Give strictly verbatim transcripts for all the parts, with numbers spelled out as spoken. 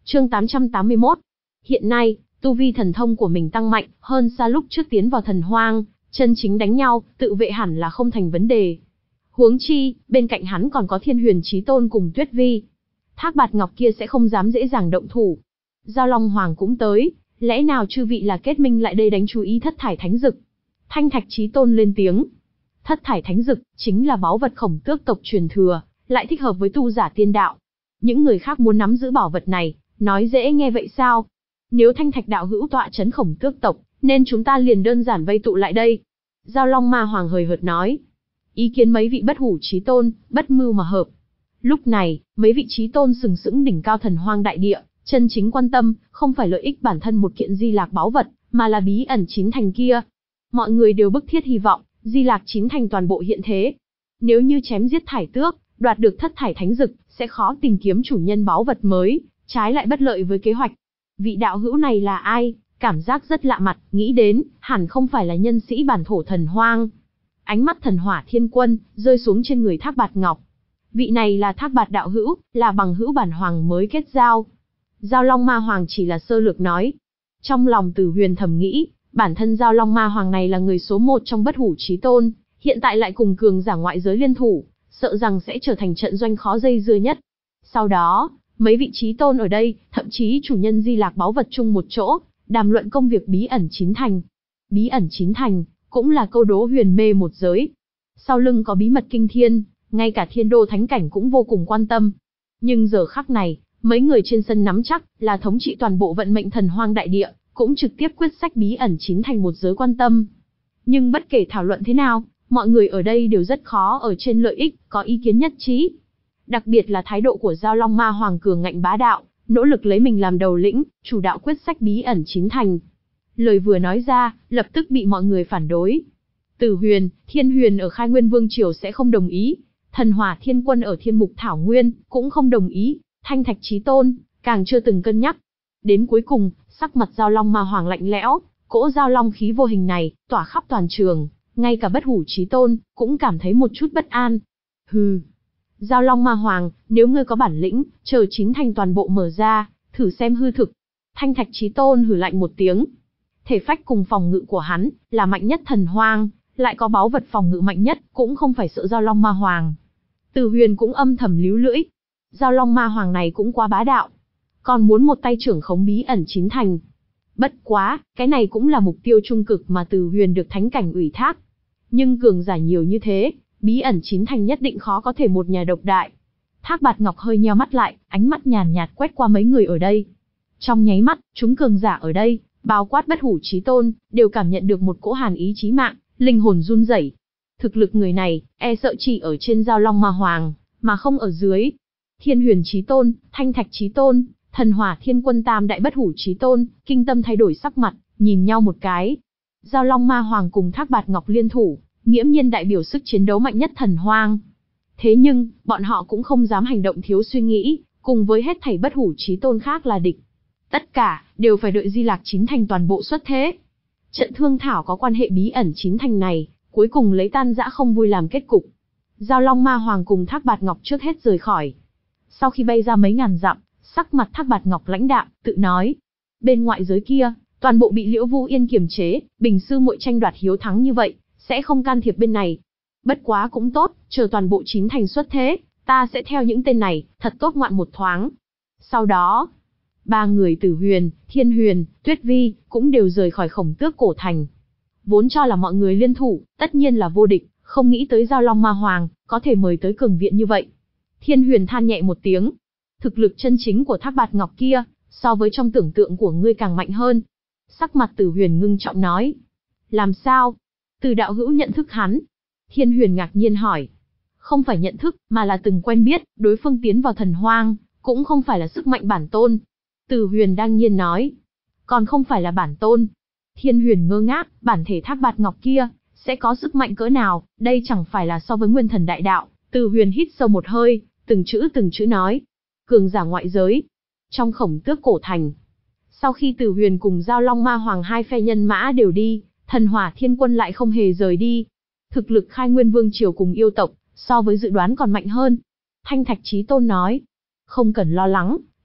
Chương tám trăm tám mươi mốt. Hiện nay, tu vi thần thông của mình tăng mạnh hơn xa lúc trước tiến vào thần hoang, chân chính đánh nhau, tự vệ hẳn là không thành vấn đề. Huống chi, bên cạnh hắn còn có Thiên Huyền Chí Tôn cùng Tuyết Vi. Thác Bạt Ngọc kia sẽ không dám dễ dàng động thủ. Giao Long Hoàng cũng tới, lẽ nào chư vị là kết minh lại đây đánh chú ý Thất Thải Thánh Dực? Thanh Thạch Chí Tôn lên tiếng. Thất Thải Thánh Dực chính là báu vật Khổng Tước tộc truyền thừa, lại thích hợp với tu giả tiên đạo. Những người khác muốn nắm giữ bảo vật này, nói dễ nghe vậy sao? Nếu Thanh Thạch đạo hữu tọa trấn Khổng Tước tộc, nên chúng ta liền đơn giản vây tụ lại đây. Giao Long Ma Hoàng hời hợt nói. Ý kiến mấy vị bất hủ chí tôn, bất mưu mà hợp. Lúc này, mấy vị chí tôn sừng sững đỉnh cao thần hoang đại địa, chân chính quan tâm, không phải lợi ích bản thân một kiện Di Lạc báu vật, mà là bí ẩn chín thành kia. Mọi người đều bức thiết hy vọng, Di Lạc chín thành toàn bộ hiện thế. Nếu như chém giết Thải Tước, đoạt được Thất Thải Thánh Dực, sẽ khó tìm kiếm chủ nhân báu vật mới, trái lại bất lợi với kế hoạch. Vị đạo hữu này là ai? Cảm giác rất lạ mặt, nghĩ đến, hẳn không phải là nhân sĩ bản thổ thần hoang. Ánh mắt Thần Hỏa Thiên Quân rơi xuống trên người Thác Bạt Ngọc. Vị này là Thác Bạt đạo hữu, là bằng hữu bản hoàng mới kết giao. Giao Long Ma Hoàng chỉ là sơ lược nói. Trong lòng Từ Huyền thầm nghĩ, bản thân Giao Long Ma Hoàng này là người số một trong bất hủ chí tôn, hiện tại lại cùng cường giả ngoại giới liên thủ, sợ rằng sẽ trở thành trận doanh khó dây dưa nhất. Sau đó, mấy vị chí tôn ở đây, thậm chí chủ nhân Di Lạc báu vật chung một chỗ, đàm luận công việc bí ẩn chín thành. Bí ẩn chín thành, cũng là câu đố huyền mê một giới. Sau lưng có bí mật kinh thiên, ngay cả Thiên Đô Thánh Cảnh cũng vô cùng quan tâm. Nhưng giờ khắc này, mấy người trên sân nắm chắc là thống trị toàn bộ vận mệnh thần hoang đại địa, cũng trực tiếp quyết sách bí ẩn chín thành một giới quan tâm. Nhưng bất kể thảo luận thế nào, mọi người ở đây đều rất khó ở trên lợi ích, có ý kiến nhất trí. Đặc biệt là thái độ của Giao Long Ma Hoàng cường ngạnh bá đạo, nỗ lực lấy mình làm đầu lĩnh, chủ đạo quyết sách bí ẩn chín thành. Lời vừa nói ra, lập tức bị mọi người phản đối. Tử Huyền, Thiên Huyền ở Khai Nguyên Vương Triều sẽ không đồng ý. Thần Hỏa Thiên Quân ở Thiên Mục Thảo Nguyên cũng không đồng ý. Thanh Thạch Chí Tôn càng chưa từng cân nhắc. Đến cuối cùng, sắc mặt Giao Long Ma Hoàng lạnh lẽo, cỗ giao long khí vô hình này tỏa khắp toàn trường, ngay cả bất hủ chí tôn cũng cảm thấy một chút bất an. Hừ, Giao Long Ma Hoàng, nếu ngươi có bản lĩnh, chờ chín thành toàn bộ mở ra, thử xem hư thực. Thanh Thạch Chí Tôn hừ lạnh một tiếng. Thể phách cùng phòng ngự của hắn là mạnh nhất thần hoang, lại có báu vật phòng ngự mạnh nhất, cũng không phải sợ Giao Long Ma Hoàng. Từ Huyền cũng âm thầm líu lưỡi. Giao Long Ma Hoàng này cũng quá bá đạo, còn muốn một tay trưởng khống bí ẩn chín thành. Bất quá, cái này cũng là mục tiêu trung cực mà Từ Huyền được Thánh Cảnh ủy thác. Nhưng cường giả nhiều như thế, bí ẩn chín thành nhất định khó có thể một nhà độc đại. Thác Bạt Ngọc hơi nheo mắt lại, ánh mắt nhàn nhạt quét qua mấy người ở đây. Trong nháy mắt, chúng cường giả ở đây, bao quát bất hủ chí tôn, đều cảm nhận được một cỗ hàn ý chí mạng, linh hồn run rẩy. Thực lực người này, e sợ chỉ ở trên Giao Long Ma Hoàng, mà không ở dưới. Thiên Huyền Chí Tôn, Thanh Thạch Chí Tôn, Thần Hỏa Thiên Quân tam đại bất hủ chí tôn, kinh tâm thay đổi sắc mặt, nhìn nhau một cái. Giao Long Ma Hoàng cùng Thác Bạt Ngọc liên thủ, nghiễm nhiên đại biểu sức chiến đấu mạnh nhất thần hoang. Thế nhưng, bọn họ cũng không dám hành động thiếu suy nghĩ, cùng với hết thảy bất hủ chí tôn khác là địch. Tất cả, đều phải đợi Di Lạc chín thành toàn bộ xuất thế. Trận thương thảo có quan hệ bí ẩn chín thành này, cuối cùng lấy tan rã không vui làm kết cục. Giao Long Ma Hoàng cùng Thác Bạt Ngọc trước hết rời khỏi. Sau khi bay ra mấy ngàn dặm, sắc mặt Thác Bạt Ngọc lãnh đạm, tự nói. Bên ngoại giới kia, toàn bộ bị Liễu Vũ Yên kiềm chế, Bình sư muội tranh đoạt hiếu thắng như vậy, sẽ không can thiệp bên này. Bất quá cũng tốt, chờ toàn bộ chín thành xuất thế, ta sẽ theo những tên này, thật tốt ngoạn một thoáng. Sau đó, ba người Tử Huyền, Thiên Huyền, Tuyết Vi, cũng đều rời khỏi Khổng Tước cổ thành. Vốn cho là mọi người liên thủ, tất nhiên là vô địch, không nghĩ tới Giao Long Ma Hoàng, có thể mời tới cường viện như vậy. Thiên Huyền than nhẹ một tiếng. Thực lực chân chính của Thác Bạt Ngọc kia, so với trong tưởng tượng của ngươi càng mạnh hơn. Sắc mặt Tử Huyền ngưng trọng nói. Làm sao? Từ đạo hữu nhận thức hắn. Thiên Huyền ngạc nhiên hỏi. Không phải nhận thức, mà là từng quen biết, đối phương tiến vào thần hoang, cũng không phải là sức mạnh bản tôn. Tử Huyền đang nhiên nói. Còn không phải là bản tôn. Thiên Huyền ngơ ngác, bản thể Thác Bạt Ngọc kia, sẽ có sức mạnh cỡ nào, đây chẳng phải là so với nguyên thần đại đạo. Tử Huyền hít sâu một hơi, từng chữ từng chữ nói. Cường giả ngoại giới. Trong Khổng Tước cổ thành. Sau khi Tử Huyền cùng Giao Long Ma Hoàng hai phe nhân mã đều đi, Thần Hỏa Thiên Quân lại không hề rời đi. Thực lực Khai Nguyên Vương Triều cùng yêu tộc, so với dự đoán còn mạnh hơn. Thanh Thạch Chí Tôn nói. Không cần lo lắng,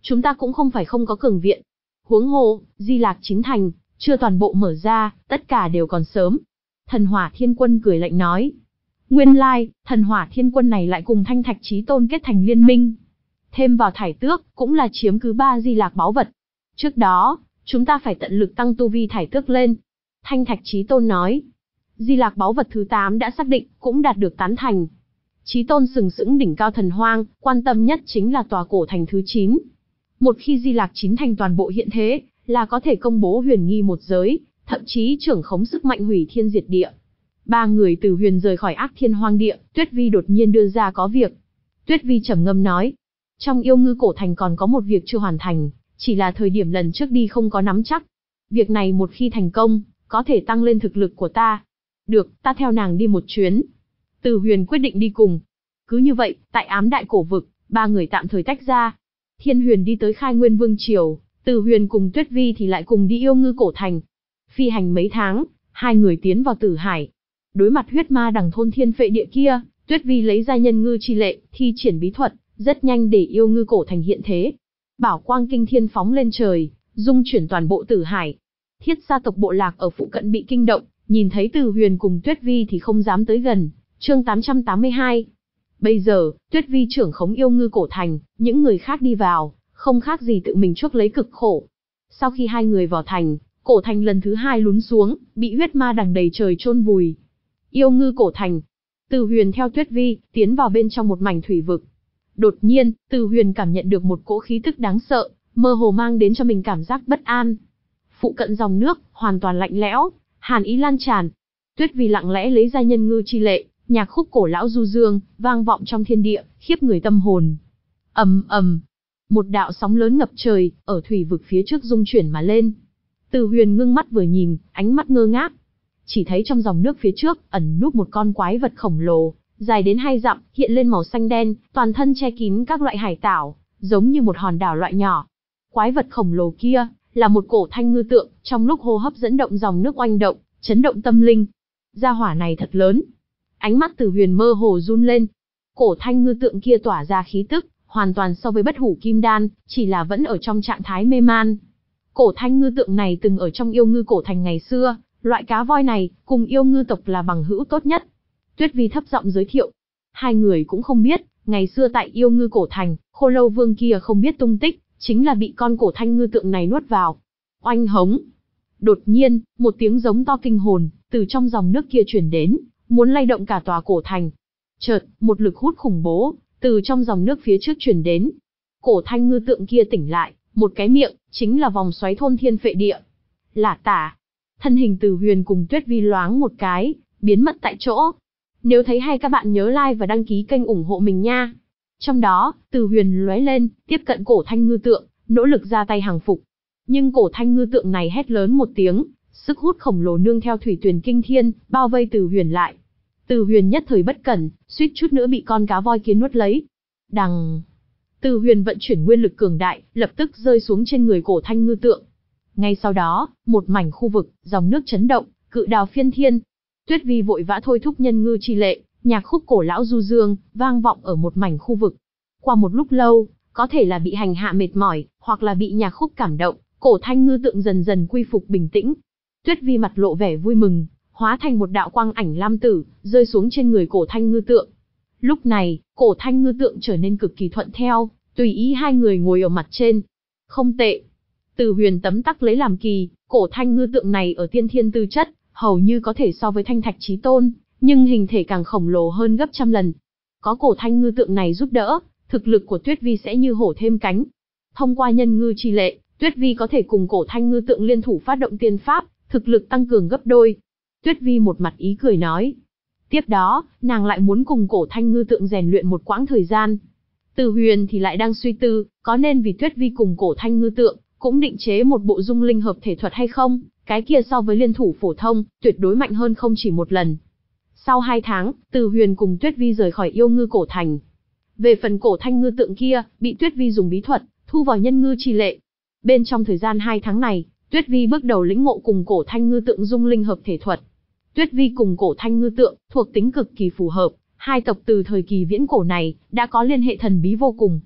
chúng ta cũng không phải không có cường viện. Huống hồ, Di Lạc chín thành, chưa toàn bộ mở ra, tất cả đều còn sớm. Thần Hỏa Thiên Quân cười lạnh nói. Nguyên lai, Thần Hỏa Thiên Quân này lại cùng Thanh Thạch Chí Tôn kết thành liên minh. Thêm vào Thải Tước, cũng là chiếm cứ ba Di Lạc báu vật. Trước đó, chúng ta phải tận lực tăng tu vi Thải Tước lên. Thanh Thạch Chí Tôn nói. Di Lạc báu vật thứ tám đã xác định, cũng đạt được tán thành. Chí Tôn sừng sững đỉnh cao thần hoang, quan tâm nhất chính là tòa cổ thành thứ chín. Một khi Di Lạc chín thành toàn bộ hiện thế, là có thể công bố huyền nghi một giới, thậm chí trưởng khống sức mạnh hủy thiên diệt địa. Ba người từ huyền rời khỏi Ác Thiên Hoang Địa, Tuyết Vi đột nhiên đưa ra có việc. Tuyết Vi trầm ngâm nói, trong yêu ngư cổ thành còn có một việc chưa hoàn thành, chỉ là thời điểm lần trước đi không có nắm chắc. Việc này một khi thành công, có thể tăng lên thực lực của ta. Được, ta theo nàng đi một chuyến. Từ huyền quyết định đi cùng. Cứ như vậy, tại ám đại cổ vực, ba người tạm thời tách ra. Thiên huyền đi tới Khai Nguyên Vương Triều, Từ huyền cùng Tuyết Vi thì lại cùng đi yêu ngư cổ thành. Phi hành mấy tháng, hai người tiến vào Tử Hải. Đối mặt huyết ma đằng thôn thiên phệ địa kia, Tuyết Vi lấy ra nhân ngư chi lệ, thi triển bí thuật, rất nhanh để yêu ngư cổ thành hiện thế. Bảo quang kinh thiên phóng lên trời, dung chuyển toàn bộ Tử Hải. Thiết gia tộc bộ lạc ở phụ cận bị kinh động, nhìn thấy Từ huyền cùng Tuyết Vi thì không dám tới gần. Chương tám trăm tám mươi hai. Bây giờ, Tuyết Vi trưởng khống yêu ngư cổ thành, những người khác đi vào, không khác gì tự mình chuốc lấy cực khổ. Sau khi hai người vào thành, cổ thành lần thứ hai lún xuống, bị huyết ma đằng đầy trời chôn vùi. Yêu ngư cổ thành. Từ huyền theo Tuyết Vi, tiến vào bên trong một mảnh thủy vực. Đột nhiên, Từ huyền cảm nhận được một cỗ khí tức đáng sợ, mơ hồ mang đến cho mình cảm giác bất an. Phụ cận dòng nước, hoàn toàn lạnh lẽo, hàn ý lan tràn. Tuyết Vi lặng lẽ lấy ra nhân ngư chi lệ, nhạc khúc cổ lão du dương, vang vọng trong thiên địa, khiếp người tâm hồn. Ầm ầm, một đạo sóng lớn ngập trời, ở thủy vực phía trước dung chuyển mà lên. Từ huyền ngưng mắt vừa nhìn, ánh mắt ngơ ngác. Chỉ thấy trong dòng nước phía trước, ẩn núp một con quái vật khổng lồ, dài đến hai dặm, hiện lên màu xanh đen, toàn thân che kín các loại hải tảo, giống như một hòn đảo loại nhỏ. Quái vật khổng lồ kia, là một cổ thanh ngư tượng, trong lúc hô hấp dẫn động dòng nước oanh động, chấn động tâm linh. Gia hỏa này thật lớn. Ánh mắt Từ huyền mơ hồ run lên. Cổ thanh ngư tượng kia tỏa ra khí tức, hoàn toàn so với bất hủ kim đan, chỉ là vẫn ở trong trạng thái mê man. Cổ thanh ngư tượng này từng ở trong yêu ngư cổ thành ngày xưa, loại cá voi này, cùng yêu ngư tộc là bằng hữu tốt nhất. Tuyết Vi thấp giọng giới thiệu. Hai người cũng không biết, ngày xưa tại yêu ngư cổ thành, khô lâu vương kia không biết tung tích, chính là bị con cổ thanh ngư tượng này nuốt vào. Oanh hống. Đột nhiên, một tiếng giống to kinh hồn, từ trong dòng nước kia truyền đến, muốn lay động cả tòa cổ thành. Chợt, một lực hút khủng bố, từ trong dòng nước phía trước truyền đến. Cổ thanh ngư tượng kia tỉnh lại, một cái miệng, chính là vòng xoáy thôn thiên phệ địa. Lả tả. Thân hình Từ huyền cùng Tuyết Vi loáng một cái, biến mất tại chỗ. Nếu thấy hay các bạn nhớ like và đăng ký kênh ủng hộ mình nha. Trong đó, Từ huyền lóe lên, tiếp cận cổ thanh ngư tượng, nỗ lực ra tay hàng phục. Nhưng cổ thanh ngư tượng này hét lớn một tiếng, sức hút khổng lồ nương theo thủy tuyền kinh thiên, bao vây Từ huyền lại. Từ huyền nhất thời bất cẩn, suýt chút nữa bị con cá voi kia nuốt lấy. Đằng. Từ huyền vận chuyển nguyên lực cường đại, lập tức rơi xuống trên người cổ thanh ngư tượng. Ngay sau đó, một mảnh khu vực, dòng nước chấn động, cự đào phiên thiên. Tuyết Vi vội vã thôi thúc nhân ngư chi lệ, nhạc khúc cổ lão du dương, vang vọng ở một mảnh khu vực. Qua một lúc lâu, có thể là bị hành hạ mệt mỏi, hoặc là bị nhạc khúc cảm động, cổ thanh ngư tượng dần dần quy phục bình tĩnh. Tuyết Vi mặt lộ vẻ vui mừng, hóa thành một đạo quang ảnh lam tử, rơi xuống trên người cổ thanh ngư tượng. Lúc này, cổ thanh ngư tượng trở nên cực kỳ thuận theo, tùy ý hai người ngồi ở mặt trên. Không tệ. Từ huyền tấm tắc lấy làm kỳ, cổ thanh ngư tượng này ở tiên thiên tư chất, hầu như có thể so với Thanh Thạch Chí Tôn, nhưng hình thể càng khổng lồ hơn gấp trăm lần. Có cổ thanh ngư tượng này giúp đỡ, thực lực của Tuyết Vi sẽ như hổ thêm cánh. Thông qua nhân ngư chi lệ, Tuyết Vi có thể cùng cổ thanh ngư tượng liên thủ phát động tiên pháp, thực lực tăng cường gấp đôi. Tuyết Vi một mặt ý cười nói. Tiếp đó, nàng lại muốn cùng cổ thanh ngư tượng rèn luyện một quãng thời gian. Từ huyền thì lại đang suy tư, có nên vì Tuyết Vi cùng cổ thanh ngư tượng, cũng định chế một bộ dung linh hợp thể thuật hay không, cái kia so với liên thủ phổ thông, tuyệt đối mạnh hơn không chỉ một lần. Sau hai tháng, Từ huyền cùng Tuyết Vi rời khỏi yêu ngư cổ thành. Về phần cổ thanh ngư tượng kia, bị Tuyết Vi dùng bí thuật, thu vào nhân ngư chi lệ. Bên trong thời gian hai tháng này, Tuyết Vi bước đầu lĩnh ngộ cùng cổ thanh ngư tượng dung linh hợp thể thuật. Tuyết Vi cùng cổ thanh ngư tượng, thuộc tính cực kỳ phù hợp, hai tộc từ thời kỳ viễn cổ này, đã có liên hệ thần bí vô cùng.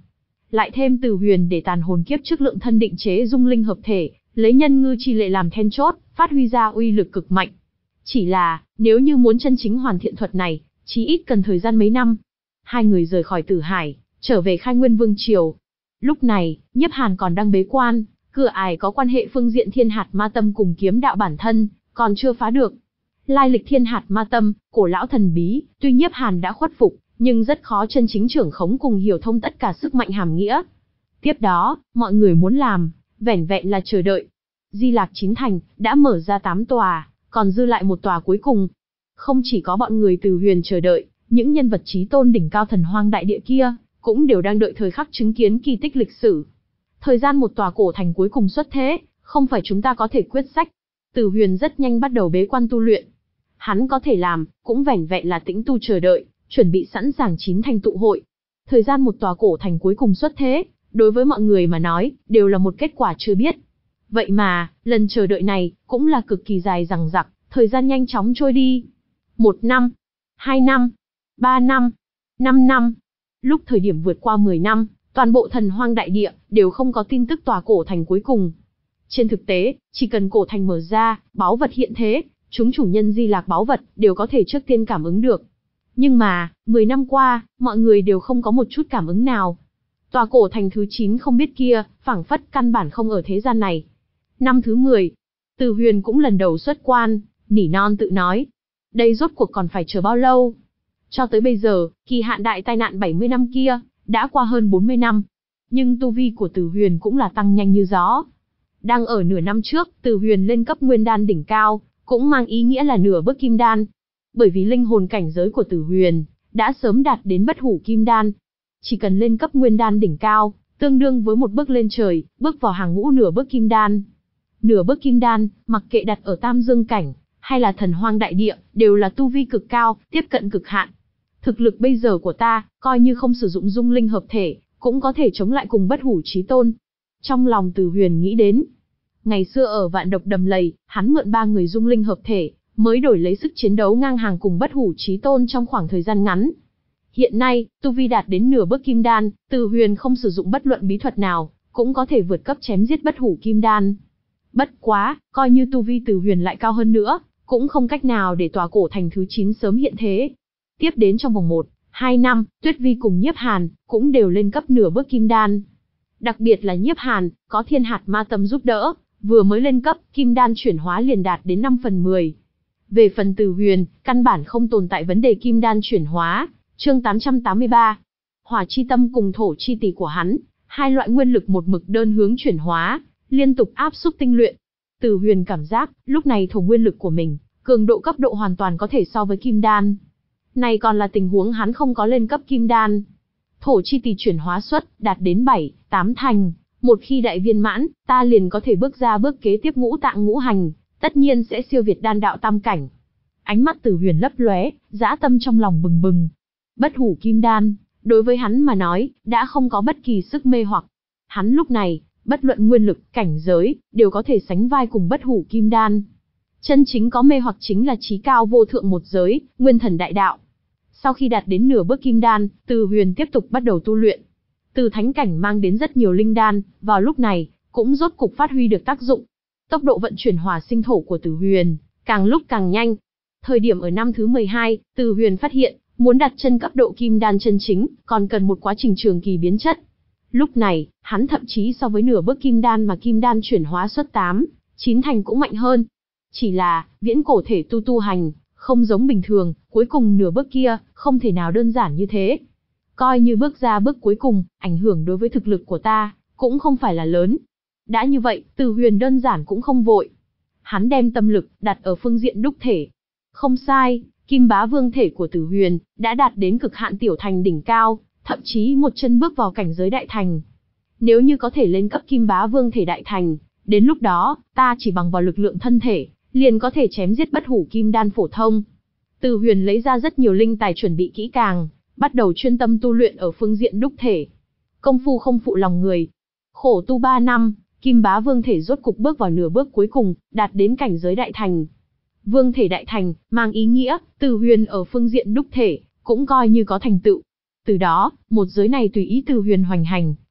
lại thêm Từ Huyền để tàn hồn kiếp trước lượng thân định chế dung linh hợp thể, lấy nhân ngư chi lệ làm then chốt, phát huy ra uy lực cực mạnh. Chỉ là, nếu như muốn chân chính hoàn thiện thuật này, chí ít cần thời gian mấy năm. Hai người rời khỏi Tử Hải, trở về Khai Nguyên Vương Triều. Lúc này, Nhiếp Hàn còn đang bế quan, cửa ải có quan hệ phương diện thiên hạt ma tâm cùng kiếm đạo bản thân, còn chưa phá được. Lai lịch thiên hạt ma tâm, cổ lão thần bí, tuy Nhiếp Hàn đã khuất phục, nhưng rất khó chân chính trưởng khống cùng hiểu thông tất cả sức mạnh hàm nghĩa. Tiếp đó, mọi người muốn làm, vẻn vẹn là chờ đợi. Di Lạc Chín Thành đã mở ra tám tòa, còn dư lại một tòa cuối cùng. Không chỉ có bọn người Từ Huyền chờ đợi, những nhân vật chí tôn đỉnh cao thần hoang đại địa kia, cũng đều đang đợi thời khắc chứng kiến kỳ tích lịch sử. Thời gian một tòa cổ thành cuối cùng xuất thế, không phải chúng ta có thể quyết sách. Từ Huyền rất nhanh bắt đầu bế quan tu luyện. Hắn có thể làm, cũng vẻn vẹn là tĩnh tu chờ đợi, chuẩn bị sẵn sàng chín thành tụ hội. Thời gian một tòa cổ thành cuối cùng xuất thế, đối với mọi người mà nói, đều là một kết quả chưa biết. Vậy mà, lần chờ đợi này, cũng là cực kỳ dài dằng dặc, thời gian nhanh chóng trôi đi. Một năm, hai năm, ba năm, năm năm. Lúc thời điểm vượt qua mười năm, toàn bộ thần hoang đại địa, đều không có tin tức tòa cổ thành cuối cùng. Trên thực tế, chỉ cần cổ thành mở ra, báu vật hiện thế, chúng chủ nhân di lạc báu vật, đều có thể trước tiên cảm ứng được. Nhưng mà, mười năm qua, mọi người đều không có một chút cảm ứng nào. Tòa cổ thành thứ chín không biết kia, phảng phất căn bản không ở thế gian này. Năm thứ mười, Từ Huyền cũng lần đầu xuất quan, nỉ non tự nói. Đây rốt cuộc còn phải chờ bao lâu? Cho tới bây giờ, kỳ hạn đại tai nạn bảy mươi năm kia, đã qua hơn bốn mươi năm. Nhưng tu vi của Từ Huyền cũng là tăng nhanh như gió. Đang ở nửa năm trước, Từ Huyền lên cấp nguyên đan đỉnh cao, cũng mang ý nghĩa là nửa bước kim đan. Bởi vì linh hồn cảnh giới của Từ Huyền đã sớm đạt đến bất hủ kim đan. Chỉ cần lên cấp nguyên đan đỉnh cao, tương đương với một bước lên trời, bước vào hàng ngũ nửa bước kim đan. Nửa bước kim đan, mặc kệ đặt ở Tam Dương cảnh, hay là thần hoang đại địa, đều là tu vi cực cao, tiếp cận cực hạn. Thực lực bây giờ của ta, coi như không sử dụng dung linh hợp thể, cũng có thể chống lại cùng bất hủ chí tôn. Trong lòng Từ Huyền nghĩ đến, ngày xưa ở Vạn Độc Đầm Lầy, hắn mượn ba người dung linh hợp thể, mới đổi lấy sức chiến đấu ngang hàng cùng bất hủ chí tôn trong khoảng thời gian ngắn. Hiện nay, tu vi đạt đến nửa bước kim đan, Từ Huyền không sử dụng bất luận bí thuật nào, cũng có thể vượt cấp chém giết bất hủ kim đan. Bất quá, coi như tu vi Từ Huyền lại cao hơn nữa, cũng không cách nào để tòa cổ thành thứ chín sớm hiện thế. Tiếp đến trong vòng một, hai năm, Tuyết Vi cùng Nhiếp Hàn cũng đều lên cấp nửa bước kim đan. Đặc biệt là Nhiếp Hàn, có thiên hạt ma tâm giúp đỡ, vừa mới lên cấp, kim đan chuyển hóa liền đạt đến năm phần mười. Về phần Từ Huyền, căn bản không tồn tại vấn đề kim đan chuyển hóa. Chương tám trăm tám mươi ba. Hỏa chi tâm cùng thổ chi tỷ của hắn, hai loại nguyên lực một mực đơn hướng chuyển hóa, liên tục áp xúc tinh luyện. Từ Huyền cảm giác, lúc này thổ nguyên lực của mình, cường độ cấp độ hoàn toàn có thể so với kim đan. Này còn là tình huống hắn không có lên cấp kim đan. Thổ chi tỷ chuyển hóa suất đạt đến bảy, tám thành, một khi đại viên mãn, ta liền có thể bước ra bước kế tiếp ngũ tạng ngũ hành, tất nhiên sẽ siêu việt đan đạo tam cảnh. Ánh mắt Từ Huyền lấp lóe, dã tâm trong lòng bừng bừng. Bất hủ kim đan, đối với hắn mà nói, đã không có bất kỳ sức mê hoặc. Hắn lúc này, bất luận nguyên lực, cảnh giới, đều có thể sánh vai cùng bất hủ kim đan. Chân chính có mê hoặc chính là chí cao vô thượng một giới, nguyên thần đại đạo. Sau khi đạt đến nửa bước kim đan, Từ Huyền tiếp tục bắt đầu tu luyện. Từ thánh cảnh mang đến rất nhiều linh đan, vào lúc này, cũng rốt cục phát huy được tác dụng. Tốc độ vận chuyển hỏa sinh thổ của Từ Huyền, càng lúc càng nhanh. Thời điểm ở năm thứ mười hai, Từ Huyền phát hiện, muốn đặt chân cấp độ kim đan chân chính, còn cần một quá trình trường kỳ biến chất. Lúc này, hắn thậm chí so với nửa bước kim đan mà kim đan chuyển hóa suất tám, chín thành cũng mạnh hơn. Chỉ là, viễn cổ thể tu tu hành, không giống bình thường, cuối cùng nửa bước kia, không thể nào đơn giản như thế. Coi như bước ra bước cuối cùng, ảnh hưởng đối với thực lực của ta, cũng không phải là lớn. Đã như vậy, Từ Huyền đơn giản cũng không vội. Hắn đem tâm lực, đặt ở phương diện đúc thể. Không sai, Kim Bá Vương thể của Từ Huyền, đã đạt đến cực hạn tiểu thành đỉnh cao, thậm chí một chân bước vào cảnh giới đại thành. Nếu như có thể lên cấp Kim Bá Vương thể đại thành, đến lúc đó, ta chỉ bằng vào lực lượng thân thể, liền có thể chém giết bất hủ kim đan phổ thông. Từ Huyền lấy ra rất nhiều linh tài chuẩn bị kỹ càng, bắt đầu chuyên tâm tu luyện ở phương diện đúc thể. Công phu không phụ lòng người. Khổ tu ba năm, Kim Bá Vương thể rốt cục bước vào nửa bước cuối cùng, đạt đến cảnh giới đại thành. Vương thể đại thành, mang ý nghĩa, Từ Huyền ở phương diện đúc thể, cũng coi như có thành tựu. Từ đó, một giới này tùy ý Từ Huyền hoành hành,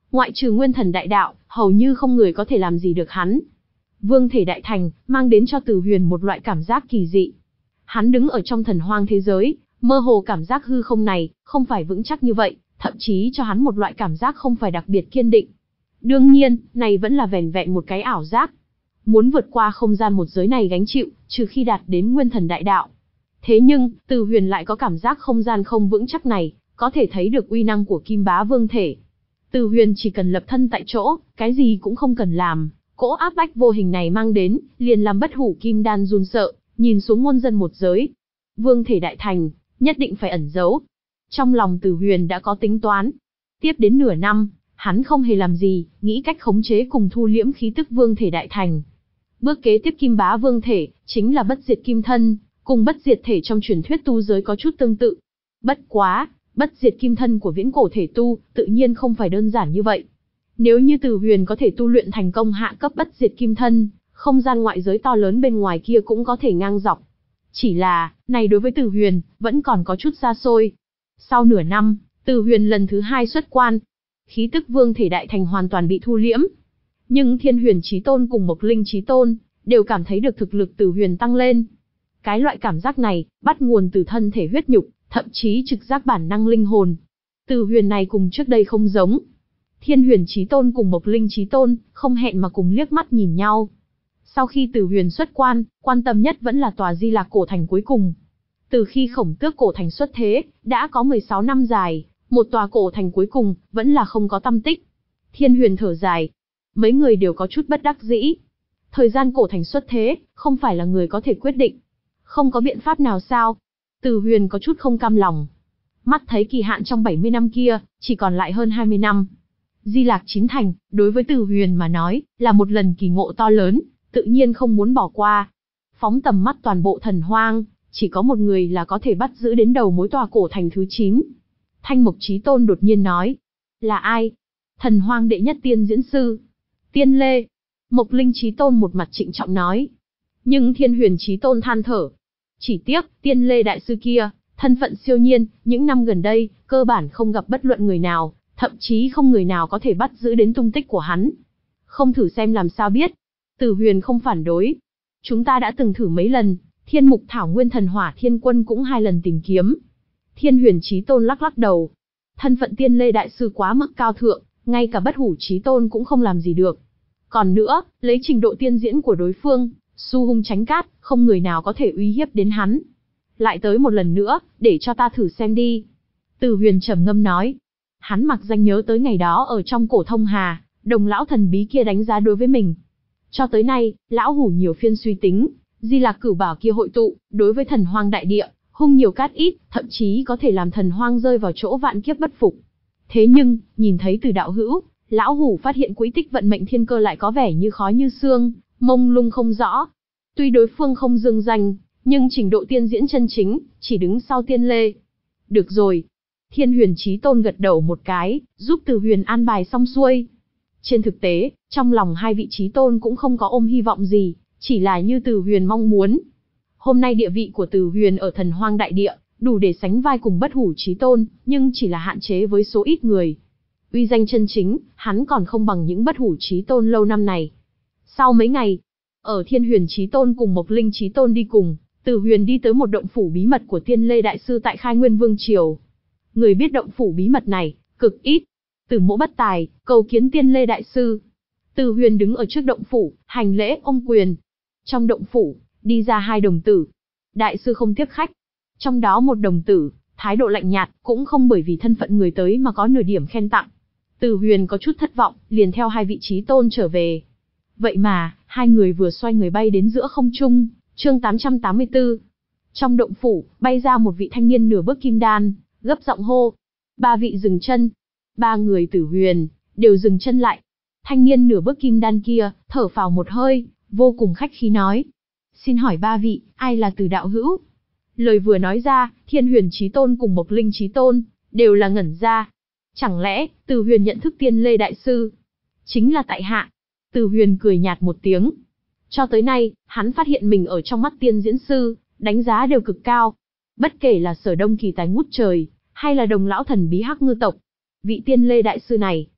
Ngoại trừ Nguyên Thần Đại Đạo, hầu như không người có thể làm gì được hắn. Vương thể đại thành, mang đến cho Từ Huyền một loại cảm giác kỳ dị. Hắn đứng ở trong thần hoang thế giới, mơ hồ cảm giác hư không này, không phải vững chắc như vậy, thậm chí cho hắn một loại cảm giác không phải đặc biệt kiên định. Đương nhiên, này vẫn là vẻn vẹn một cái ảo giác. Muốn vượt qua không gian một giới này gánh chịu, trừ khi đạt đến Nguyên Thần Đại Đạo. Thế nhưng, Từ Huyền lại có cảm giác không gian không vững chắc này, có thể thấy được uy năng của Kim Bá Vương thể. Từ Huyền chỉ cần lập thân tại chỗ, cái gì cũng không cần làm, cỗ áp bách vô hình này mang đến, liền làm bất hủ kim đan run sợ, nhìn xuống muôn dân một giới. Vương thể đại thành, nhất định phải ẩn giấu. Trong lòng Từ Huyền đã có tính toán. Tiếp đến nửa năm, hắn không hề làm gì, nghĩ cách khống chế cùng thu liễm khí tức vương thể đại thành. Bước kế tiếp Kim Bá Vương thể, chính là bất diệt kim thân, cùng bất diệt thể trong truyền thuyết tu giới có chút tương tự. Bất quá, bất diệt kim thân của viễn cổ thể tu, tự nhiên không phải đơn giản như vậy. Nếu như Từ Huyền có thể tu luyện thành công hạ cấp bất diệt kim thân, không gian ngoại giới to lớn bên ngoài kia cũng có thể ngang dọc. Chỉ là, này đối với Từ Huyền, vẫn còn có chút xa xôi. Sau nửa năm, Từ Huyền lần thứ hai xuất quan. Khí tức vương thể đại thành hoàn toàn bị thu liễm. Nhưng Thiên Huyền Chí Tôn cùng Mộc Linh Chí Tôn, đều cảm thấy được thực lực Từ Huyền tăng lên. Cái loại cảm giác này, bắt nguồn từ thân thể huyết nhục, thậm chí trực giác bản năng linh hồn. Từ Huyền này cùng trước đây không giống. Thiên Huyền Chí Tôn cùng Mộc Linh Chí Tôn, không hẹn mà cùng liếc mắt nhìn nhau. Sau khi Từ Huyền xuất quan, quan tâm nhất vẫn là tòa Di Lạc cổ thành cuối cùng. Từ khi Khổng Tước cổ thành xuất thế, đã có mười sáu năm dài, một tòa cổ thành cuối cùng, vẫn là không có tăm tích. Thiên Huyền thở dài. Mấy người đều có chút bất đắc dĩ. Thời gian cổ thành xuất thế, không phải là người có thể quyết định. Không có biện pháp nào sao? Từ Huyền có chút không cam lòng. Mắt thấy kỳ hạn trong bảy mươi năm kia, chỉ còn lại hơn hai mươi năm. Di Lạc chín thành, đối với Từ Huyền mà nói, là một lần kỳ ngộ to lớn, tự nhiên không muốn bỏ qua. Phóng tầm mắt toàn bộ thần hoang, chỉ có một người là có thể bắt giữ đến đầu mối tòa cổ thành thứ chín. Thanh Mộc Chí Tôn đột nhiên nói. Là ai? Thần hoang đệ nhất tiên diễn sư. Tiên Lê. Mộc Linh Chí Tôn một mặt trịnh trọng nói. Nhưng Thiên Huyền Chí Tôn than thở. Chỉ tiếc, Tiên Lê đại sư kia, thân phận siêu nhiên, những năm gần đây, cơ bản không gặp bất luận người nào, thậm chí không người nào có thể bắt giữ đến tung tích của hắn. Không thử xem làm sao biết. Từ Huyền không phản đối. Chúng ta đã từng thử mấy lần, Thiên Mục Thảo Nguyên Thần Hỏa Thiên Quân cũng hai lần tìm kiếm. Thiên Huyền Chí Tôn lắc lắc đầu. Thân phận Tiên Lê đại sư quá mức cao thượng, ngay cả bất hủ Chí Tôn cũng không làm gì được. Còn nữa, lấy trình độ tiên diễn của đối phương, su hung tránh cát, không người nào có thể uy hiếp đến hắn. Lại tới một lần nữa, để cho ta thử xem đi. Từ Huyền trầm ngâm nói. Hắn mặc danh nhớ tới ngày đó ở trong cổ thông hà, đồng lão thần bí kia đánh giá đối với mình. Cho tới nay, lão hủ nhiều phiên suy tính, Di Lạc cửu bảo kia hội tụ, đối với thần hoang đại địa, hung nhiều cát ít, thậm chí có thể làm thần hoang rơi vào chỗ vạn kiếp bất phục. Thế nhưng, nhìn thấy từ đạo hữu, lão hủ phát hiện quỹ tích vận mệnh thiên cơ lại có vẻ như khói như sương, mông lung không rõ. Tuy đối phương không dương danh, nhưng trình độ tiên diễn chân chính, chỉ đứng sau Tiên Lê. Được rồi. Thiên Huyền Chí Tôn gật đầu một cái, giúp Từ Huyền an bài xong xuôi. Trên thực tế, trong lòng hai vị Chí Tôn cũng không có ôm hy vọng gì, chỉ là như Từ Huyền mong muốn. Hôm nay địa vị của Từ Huyền ở thần hoang đại địa, đủ để sánh vai cùng bất hủ Chí Tôn, nhưng chỉ là hạn chế với số ít người. Uy danh chân chính, hắn còn không bằng những bất hủ Chí Tôn lâu năm này. Sau mấy ngày, ở Thiên Huyền Chí Tôn cùng Mộc Linh Chí Tôn đi cùng, Từ Huyền đi tới một động phủ bí mật của Tiên Lê đại sư tại Khai Nguyên Vương triều. Người biết động phủ bí mật này, cực ít. Từ Mỗ bất tài, cầu kiến Tiên Lê đại sư. Từ Huyền đứng ở trước động phủ, hành lễ ôm quyền. Trong động phủ, đi ra hai đồng tử. Đại sư không tiếp khách. Trong đó một đồng tử, thái độ lạnh nhạt, cũng không bởi vì thân phận người tới mà có nửa điểm khen tặng. Từ Huyền có chút thất vọng, liền theo hai vị Chí Tôn trở về. Vậy mà, hai người vừa xoay người bay đến giữa không trung, chương tám trăm tám mươi tư. Trong động phủ, bay ra một vị thanh niên nửa bước kim đan, gấp giọng hô. Ba vị dừng chân. Ba người Tử Huyền, đều dừng chân lại. Thanh niên nửa bước kim đan kia, thở phào một hơi, vô cùng khách khí nói. Xin hỏi ba vị, ai là Từ đạo hữu? Lời vừa nói ra, Thiên Huyền Chí Tôn cùng Mộc Linh Chí Tôn, đều là ngẩn ra. Chẳng lẽ, Từ Huyền nhận thức Tiên Lê đại sư? Chính là tại hạ. Từ Huyền cười nhạt một tiếng. Cho tới nay, hắn phát hiện mình ở trong mắt tiên diễn sư, đánh giá đều cực cao. Bất kể là Sở Đông kỳ tài ngút trời, hay là đồng lão thần bí Hắc Ngư tộc. Vị Tiên Lê đại sư này,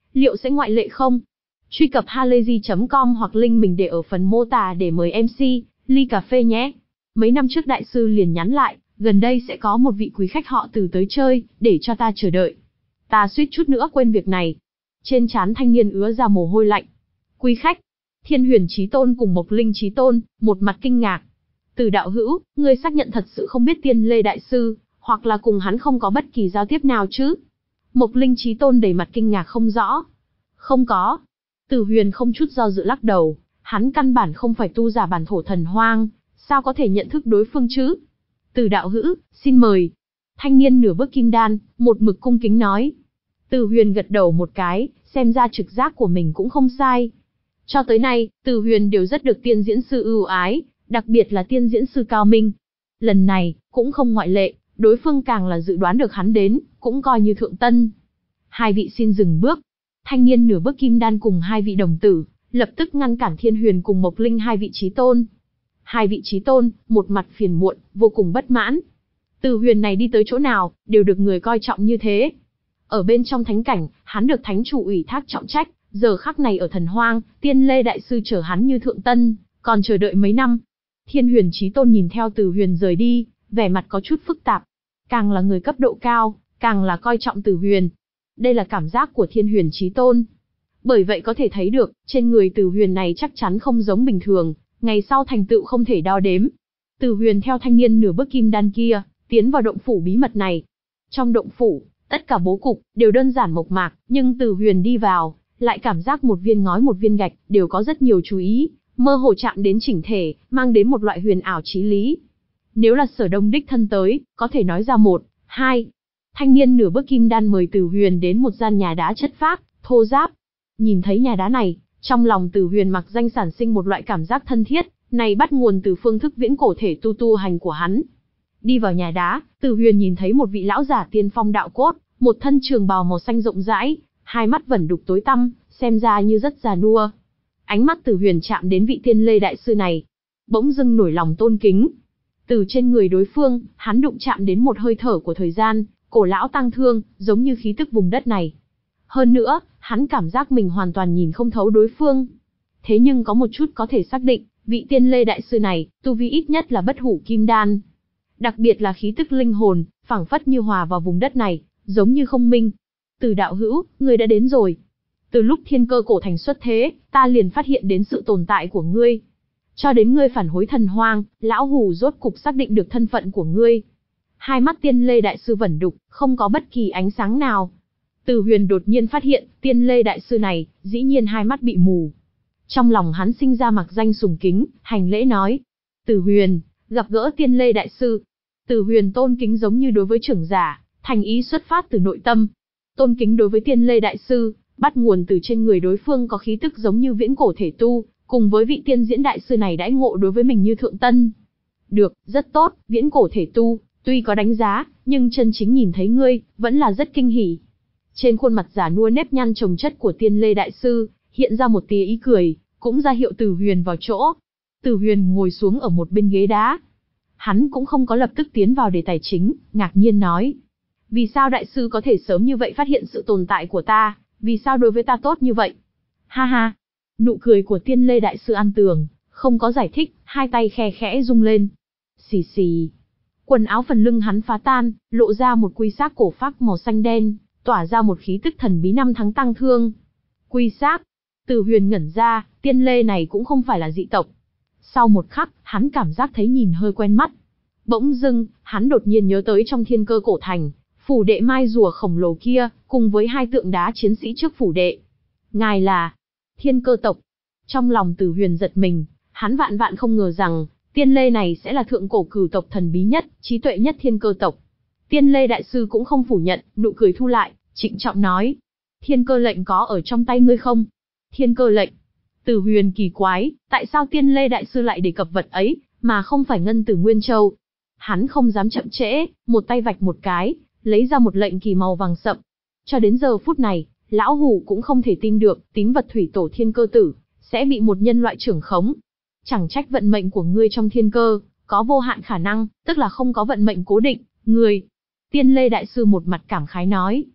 liệu sẽ ngoại lệ không? Truy cập halayzi chấm com hoặc link mình để ở phần mô tả để mời em xê, ly cà phê nhé. Mấy năm trước đại sư liền nhắn lại, gần đây sẽ có một vị quý khách họ Từ tới chơi, để cho ta chờ đợi. Ta suýt chút nữa quên việc này. Trên trán thanh niên ứa ra mồ hôi lạnh. Quý khách, Thiên Huyền Chí Tôn cùng Mộc Linh Chí Tôn, một mặt kinh ngạc. Từ đạo hữu, ngươi xác nhận thật sự không biết Tiên Lê đại sư, hoặc là cùng hắn không có bất kỳ giao tiếp nào chứ? Mộc Linh Chí Tôn đầy mặt kinh ngạc không rõ. Không có. Từ Huyền không chút do dự lắc đầu, hắn căn bản không phải tu giả bản thổ thần hoang, sao có thể nhận thức đối phương chứ? Từ đạo hữu, xin mời. Thanh niên nửa bước kim đan, một mực cung kính nói. Từ Huyền gật đầu một cái, xem ra trực giác của mình cũng không sai. Cho tới nay, Từ Huyền đều rất được tiên diễn sư ưu ái, đặc biệt là tiên diễn sư Cao Minh. Lần này, cũng không ngoại lệ, đối phương càng là dự đoán được hắn đến, cũng coi như thượng tân. Hai vị xin dừng bước. Thanh niên nửa bước kim đan cùng hai vị đồng tử, lập tức ngăn cản Thiên Huyền cùng Mộc Linh hai vị chí tôn. Hai vị chí tôn, một mặt phiền muộn, vô cùng bất mãn. Từ Huyền này đi tới chỗ nào, đều được người coi trọng như thế. Ở bên trong thánh cảnh, hắn được thánh chủ ủy thác trọng trách, giờ khắc này ở thần hoang, Tiên Lê đại sư chờ hắn như thượng tân, còn chờ đợi mấy năm. Thiên Huyền Chí Tôn nhìn theo Từ Huyền rời đi, vẻ mặt có chút phức tạp. Càng là người cấp độ cao, càng là coi trọng Từ Huyền. Đây là cảm giác của Thiên Huyền Chí Tôn. Bởi vậy có thể thấy được, trên người Từ Huyền này chắc chắn không giống bình thường, ngày sau thành tựu không thể đo đếm. Từ Huyền theo thanh niên nửa bước kim đan kia, tiến vào động phủ bí mật này. Trong động phủ, tất cả bố cục đều đơn giản mộc mạc, nhưng Từ Huyền đi vào, lại cảm giác một viên ngói một viên gạch đều có rất nhiều chú ý, mơ hồ chạm đến chỉnh thể, mang đến một loại huyền ảo chí lý. Nếu là Sở Đông đích thân tới, có thể nói ra một, hai. Thanh niên nửa bước kim đan mời Từ Huyền đến một gian nhà đá chất phác, thô ráp. Nhìn thấy nhà đá này, trong lòng Từ Huyền mặc danh sản sinh một loại cảm giác thân thiết, này bắt nguồn từ phương thức viễn cổ thể tu tu hành của hắn. Đi vào nhà đá, Từ Huyền nhìn thấy một vị lão giả tiên phong đạo cốt, một thân trường bào màu xanh rộng rãi, hai mắt vẩn đục tối tăm, xem ra như rất già nua. Ánh mắt Từ Huyền chạm đến vị Tiên Lê đại sư này, bỗng dưng nổi lòng tôn kính. Từ trên người đối phương, hắn đụng chạm đến một hơi thở của thời gian, cổ lão tang thương, giống như khí tức vùng đất này. Hơn nữa, hắn cảm giác mình hoàn toàn nhìn không thấu đối phương. Thế nhưng có một chút có thể xác định, vị Tiên Lê đại sư này, tu vi ít nhất là bất hủ kim đan. Đặc biệt là khí tức linh hồn, phảng phất như hòa vào vùng đất này, giống như không minh. Từ đạo hữu, người đã đến rồi. Từ lúc thiên cơ cổ thành xuất thế, ta liền phát hiện đến sự tồn tại của ngươi. Cho đến ngươi phản hối thần hoang, lão hủ rốt cục xác định được thân phận của ngươi. Hai mắt Tiên Lê đại sư vẩn đục, không có bất kỳ ánh sáng nào. Từ Huyền đột nhiên phát hiện, Tiên Lê đại sư này, dĩ nhiên hai mắt bị mù. Trong lòng hắn sinh ra mặc danh sùng kính, hành lễ nói. Từ Huyền, gặp gỡ Tiên Lê đại sư. Từ Huyền tôn kính giống như đối với trưởng giả, thành ý xuất phát từ nội tâm. Tôn kính đối với Tiên Lê đại sư, bắt nguồn từ trên người đối phương có khí tức giống như viễn cổ thể tu, cùng với vị tiên diễn đại sư này đãi ngộ đối với mình như thượng tân. Được, rất tốt, viễn cổ thể tu, tuy có đánh giá, nhưng chân chính nhìn thấy ngươi, vẫn là rất kinh hỉ. Trên khuôn mặt già nua nếp nhăn chồng chất của Tiên Lê đại sư, hiện ra một tia ý cười, cũng ra hiệu Từ Huyền vào chỗ. Từ Huyền ngồi xuống ở một bên ghế đá. Hắn cũng không có lập tức tiến vào đề tài chính, ngạc nhiên nói. Vì sao đại sư có thể sớm như vậy phát hiện sự tồn tại của ta, vì sao đối với ta tốt như vậy? Ha ha! Nụ cười của Tiên Lê đại sư an tường, không có giải thích, hai tay khe khẽ rung lên. Xì xì! Quần áo phần lưng hắn phá tan, lộ ra một quy xác cổ phác màu xanh đen, tỏa ra một khí tức thần bí năm tháng tăng thương. Quy xác! Từ Huyền ngẩn ra, Tiên Lê này cũng không phải là dị tộc. Sau một khắc, hắn cảm giác thấy nhìn hơi quen mắt. Bỗng dưng, hắn đột nhiên nhớ tới trong thiên cơ cổ thành, phủ đệ mai rùa khổng lồ kia, cùng với hai tượng đá chiến sĩ trước phủ đệ. Ngài là Thiên Cơ tộc. Trong lòng Từ Huyền giật mình, hắn vạn vạn không ngờ rằng, Tiên Lê này sẽ là thượng cổ cửu tộc thần bí nhất, trí tuệ nhất Thiên Cơ tộc. Tiên Lê đại sư cũng không phủ nhận, nụ cười thu lại, trịnh trọng nói. Thiên cơ lệnh có ở trong tay ngươi không? Thiên cơ lệnh. Từ Huyền kỳ quái, tại sao Tiên Lê đại sư lại đề cập vật ấy, mà không phải ngân tử Nguyên Châu? Hắn không dám chậm trễ, một tay vạch một cái, lấy ra một lệnh kỳ màu vàng sậm. Cho đến giờ phút này, lão hủ cũng không thể tin được, tím vật thủy tổ Thiên Cơ tử, sẽ bị một nhân loại trưởng khống. Chẳng trách vận mệnh của ngươi trong thiên cơ, có vô hạn khả năng, tức là không có vận mệnh cố định, ngươi. Tiên Lê đại sư một mặt cảm khái nói.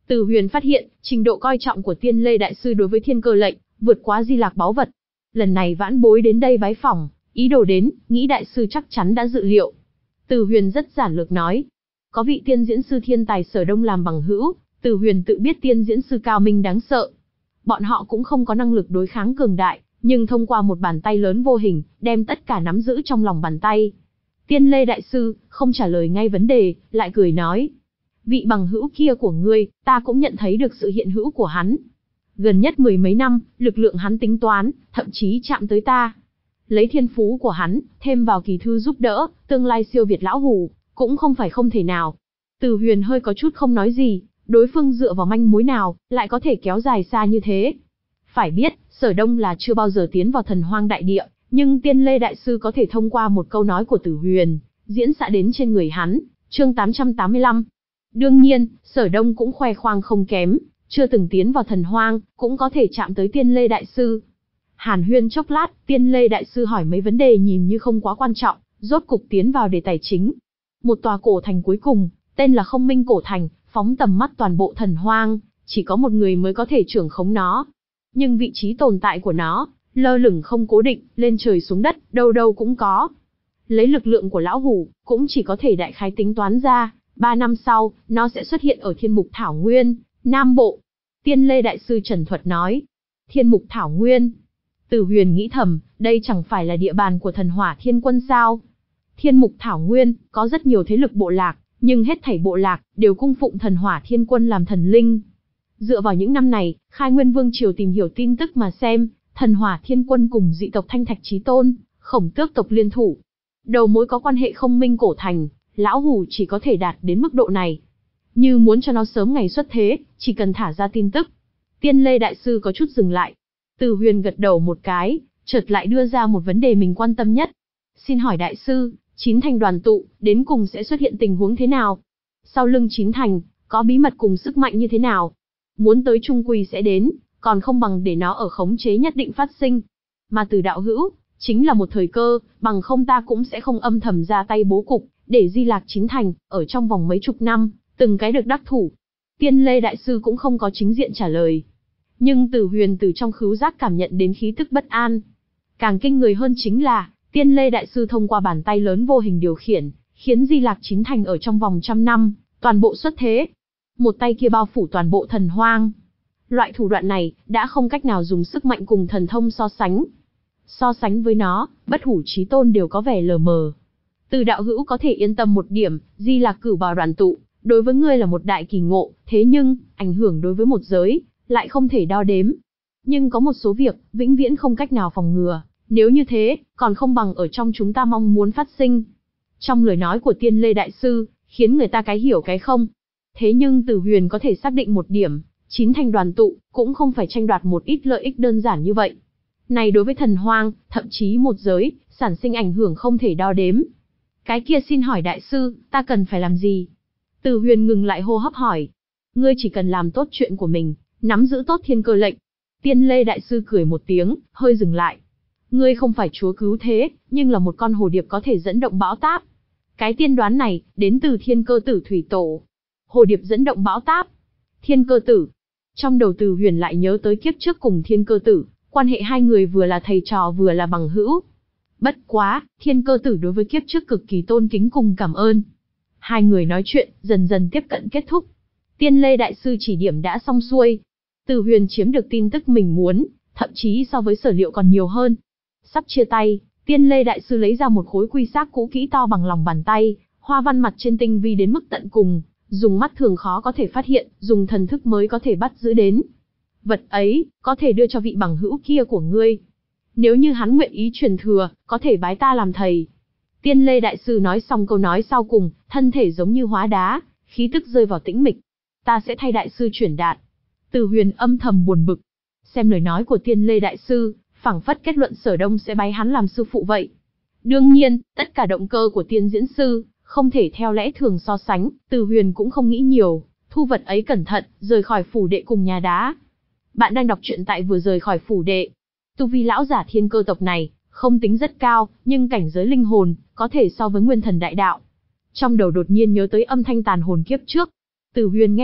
Từ Huyền phát hiện, trình độ coi trọng của Tiên Lê Đại Sư đối với thiên cơ lệnh, vượt quá Di Lạc báu vật. Lần này vãn bối đến đây bái phỏng, ý đồ đến, nghĩ Đại Sư chắc chắn đã dự liệu. Từ Huyền rất giản lược nói. Có vị tiên diễn sư thiên tài Sở Đông làm bằng hữu, Từ Huyền tự biết tiên diễn sư cao minh đáng sợ. Bọn họ cũng không có năng lực đối kháng cường đại, nhưng thông qua một bàn tay lớn vô hình, đem tất cả nắm giữ trong lòng bàn tay. Tiên Lê Đại Sư, không trả lời ngay vấn đề, lại cười nói. Vị bằng hữu kia của ngươi, ta cũng nhận thấy được sự hiện hữu của hắn. Gần nhất mười mấy năm, lực lượng hắn tính toán, thậm chí chạm tới ta. Lấy thiên phú của hắn, thêm vào kỳ thư giúp đỡ, tương lai siêu việt lão hủ, cũng không phải không thể nào. Từ Huyền hơi có chút không nói gì, đối phương dựa vào manh mối nào, lại có thể kéo dài xa như thế. Phải biết, Sở Đông là chưa bao giờ tiến vào thần hoang đại địa, nhưng Tiên Lê Đại Sư có thể thông qua một câu nói của Từ Huyền, diễn xạ đến trên người hắn. Chương tám trăm tám mươi lăm. Đương nhiên, Sở Đông cũng khoe khoang không kém, chưa từng tiến vào thần hoang, cũng có thể chạm tới Tiên Lê Đại Sư. Hàn huyên chốc lát, Tiên Lê Đại Sư hỏi mấy vấn đề nhìn như không quá quan trọng, rốt cục tiến vào đề tài chính. Một tòa cổ thành cuối cùng, tên là Không Minh Cổ Thành, phóng tầm mắt toàn bộ thần hoang, chỉ có một người mới có thể trưởng khống nó. Nhưng vị trí tồn tại của nó, lơ lửng không cố định, lên trời xuống đất, đâu đâu cũng có. Lấy lực lượng của lão hủ, cũng chỉ có thể đại khái tính toán ra, ba năm sau, nó sẽ xuất hiện ở Thiên Mục Thảo Nguyên, Nam Bộ. Tiên Lê Đại Sư trần thuật nói. Thiên Mục Thảo Nguyên. Từ Huyền nghĩ thầm, đây chẳng phải là địa bàn của thần Hỏa Thiên Quân sao? Thiên Mục Thảo Nguyên, có rất nhiều thế lực bộ lạc, nhưng hết thảy bộ lạc, đều cung phụng thần Hỏa Thiên Quân làm thần linh. Dựa vào những năm này, Khai Nguyên Vương Triều tìm hiểu tin tức mà xem, thần Hỏa Thiên Quân cùng dị tộc Thanh Thạch Chí Tôn, Khổng Tước tộc liên thủ. Đầu mối có quan hệ Không Minh Cổ Thành, lão hủ chỉ có thể đạt đến mức độ này. Như muốn cho nó sớm ngày xuất thế, chỉ cần thả ra tin tức. Tiên Lê Đại Sư có chút dừng lại. Từ Huyền gật đầu một cái, chợt lại đưa ra một vấn đề mình quan tâm nhất. Xin hỏi Đại Sư, Chín Thành đoàn tụ, đến cùng sẽ xuất hiện tình huống thế nào? Sau lưng Chín Thành, có bí mật cùng sức mạnh như thế nào? Muốn tới chung quy sẽ đến, còn không bằng để nó ở khống chế nhất định phát sinh. Mà từ đạo hữu, chính là một thời cơ, bằng không ta cũng sẽ không âm thầm ra tay bố cục, để Di Lạc Chín Thành, ở trong vòng mấy chục năm, từng cái được đắc thủ. Tiên Lê Đại Sư cũng không có chính diện trả lời. Nhưng Từ Huyền từ trong khứu giác cảm nhận đến khí tức bất an. Càng kinh người hơn chính là, Tiên Lê Đại Sư thông qua bàn tay lớn vô hình điều khiển, khiến Di Lạc Chín Thành ở trong vòng trăm năm, toàn bộ xuất thế. Một tay kia bao phủ toàn bộ thần hoang. Loại thủ đoạn này, đã không cách nào dùng sức mạnh cùng thần thông so sánh. So sánh với nó, Bất Hủ Chí Tôn đều có vẻ lờ mờ. Từ đạo hữu có thể yên tâm một điểm, Di Lạc cử vào đoàn tụ, đối với ngươi là một đại kỳ ngộ, thế nhưng, ảnh hưởng đối với một giới, lại không thể đo đếm. Nhưng có một số việc, vĩnh viễn không cách nào phòng ngừa, nếu như thế, còn không bằng ở trong chúng ta mong muốn phát sinh. Trong lời nói của Tiên Lê Đại Sư, khiến người ta cái hiểu cái không. Thế nhưng Từ Huyền có thể xác định một điểm, Chín Thành đoàn tụ, cũng không phải tranh đoạt một ít lợi ích đơn giản như vậy. Này đối với thần hoang, thậm chí một giới, sản sinh ảnh hưởng không thể đo đếm. Cái kia xin hỏi Đại Sư, ta cần phải làm gì? Từ Huyền ngừng lại hô hấp hỏi. Ngươi chỉ cần làm tốt chuyện của mình, nắm giữ tốt thiên cơ lệnh. Tiên Lê Đại Sư cười một tiếng, hơi dừng lại. Ngươi không phải chúa cứu thế, nhưng là một con hồ điệp có thể dẫn động bão táp. Cái tiên đoán này, đến từ Thiên Cơ Tử Thủy Tổ. Hồ điệp dẫn động bão táp. Thiên Cơ Tử. Trong đầu Từ Huyền lại nhớ tới kiếp trước cùng Thiên Cơ Tử, quan hệ hai người vừa là thầy trò vừa là bằng hữu. Bất quá, Thiên Cơ Tử đối với kiếp trước cực kỳ tôn kính cùng cảm ơn. Hai người nói chuyện, dần dần tiếp cận kết thúc. Tiên Lê Đại Sư chỉ điểm đã xong xuôi. Từ Huyền chiếm được tin tức mình muốn, thậm chí so với sở liệu còn nhiều hơn. Sắp chia tay, Tiên Lê Đại Sư lấy ra một khối quy xác cũ kỹ to bằng lòng bàn tay, hoa văn mặt trên tinh vi đến mức tận cùng, dùng mắt thường khó có thể phát hiện, dùng thần thức mới có thể bắt giữ đến. Vật ấy, có thể đưa cho vị bằng hữu kia của ngươi. Nếu như hắn nguyện ý truyền thừa, có thể bái ta làm thầy. Tiên Lê Đại Sư nói xong câu nói sau cùng, thân thể giống như hóa đá, khí tức rơi vào tĩnh mịch. Ta sẽ thay Đại Sư chuyển đạt. Từ Huyền âm thầm buồn bực. Xem lời nói của Tiên Lê Đại Sư, phảng phất kết luận Sở Đông sẽ bái hắn làm sư phụ vậy. Đương nhiên, tất cả động cơ của Tiên Diễn Sư, không thể theo lẽ thường so sánh, Từ Huyền cũng không nghĩ nhiều, thu vật ấy cẩn thận, rời khỏi phủ đệ cùng nhà đá. Bạn đang đọc truyện tại vừa rời khỏi phủ đệ. Tu vi lão giả thiên cơ tộc này, không tính rất cao, nhưng cảnh giới linh hồn, có thể so với nguyên thần đại đạo. Trong đầu đột nhiên nhớ tới âm thanh tàn hồn kiếp trước. Từ Huyền nghe vậy,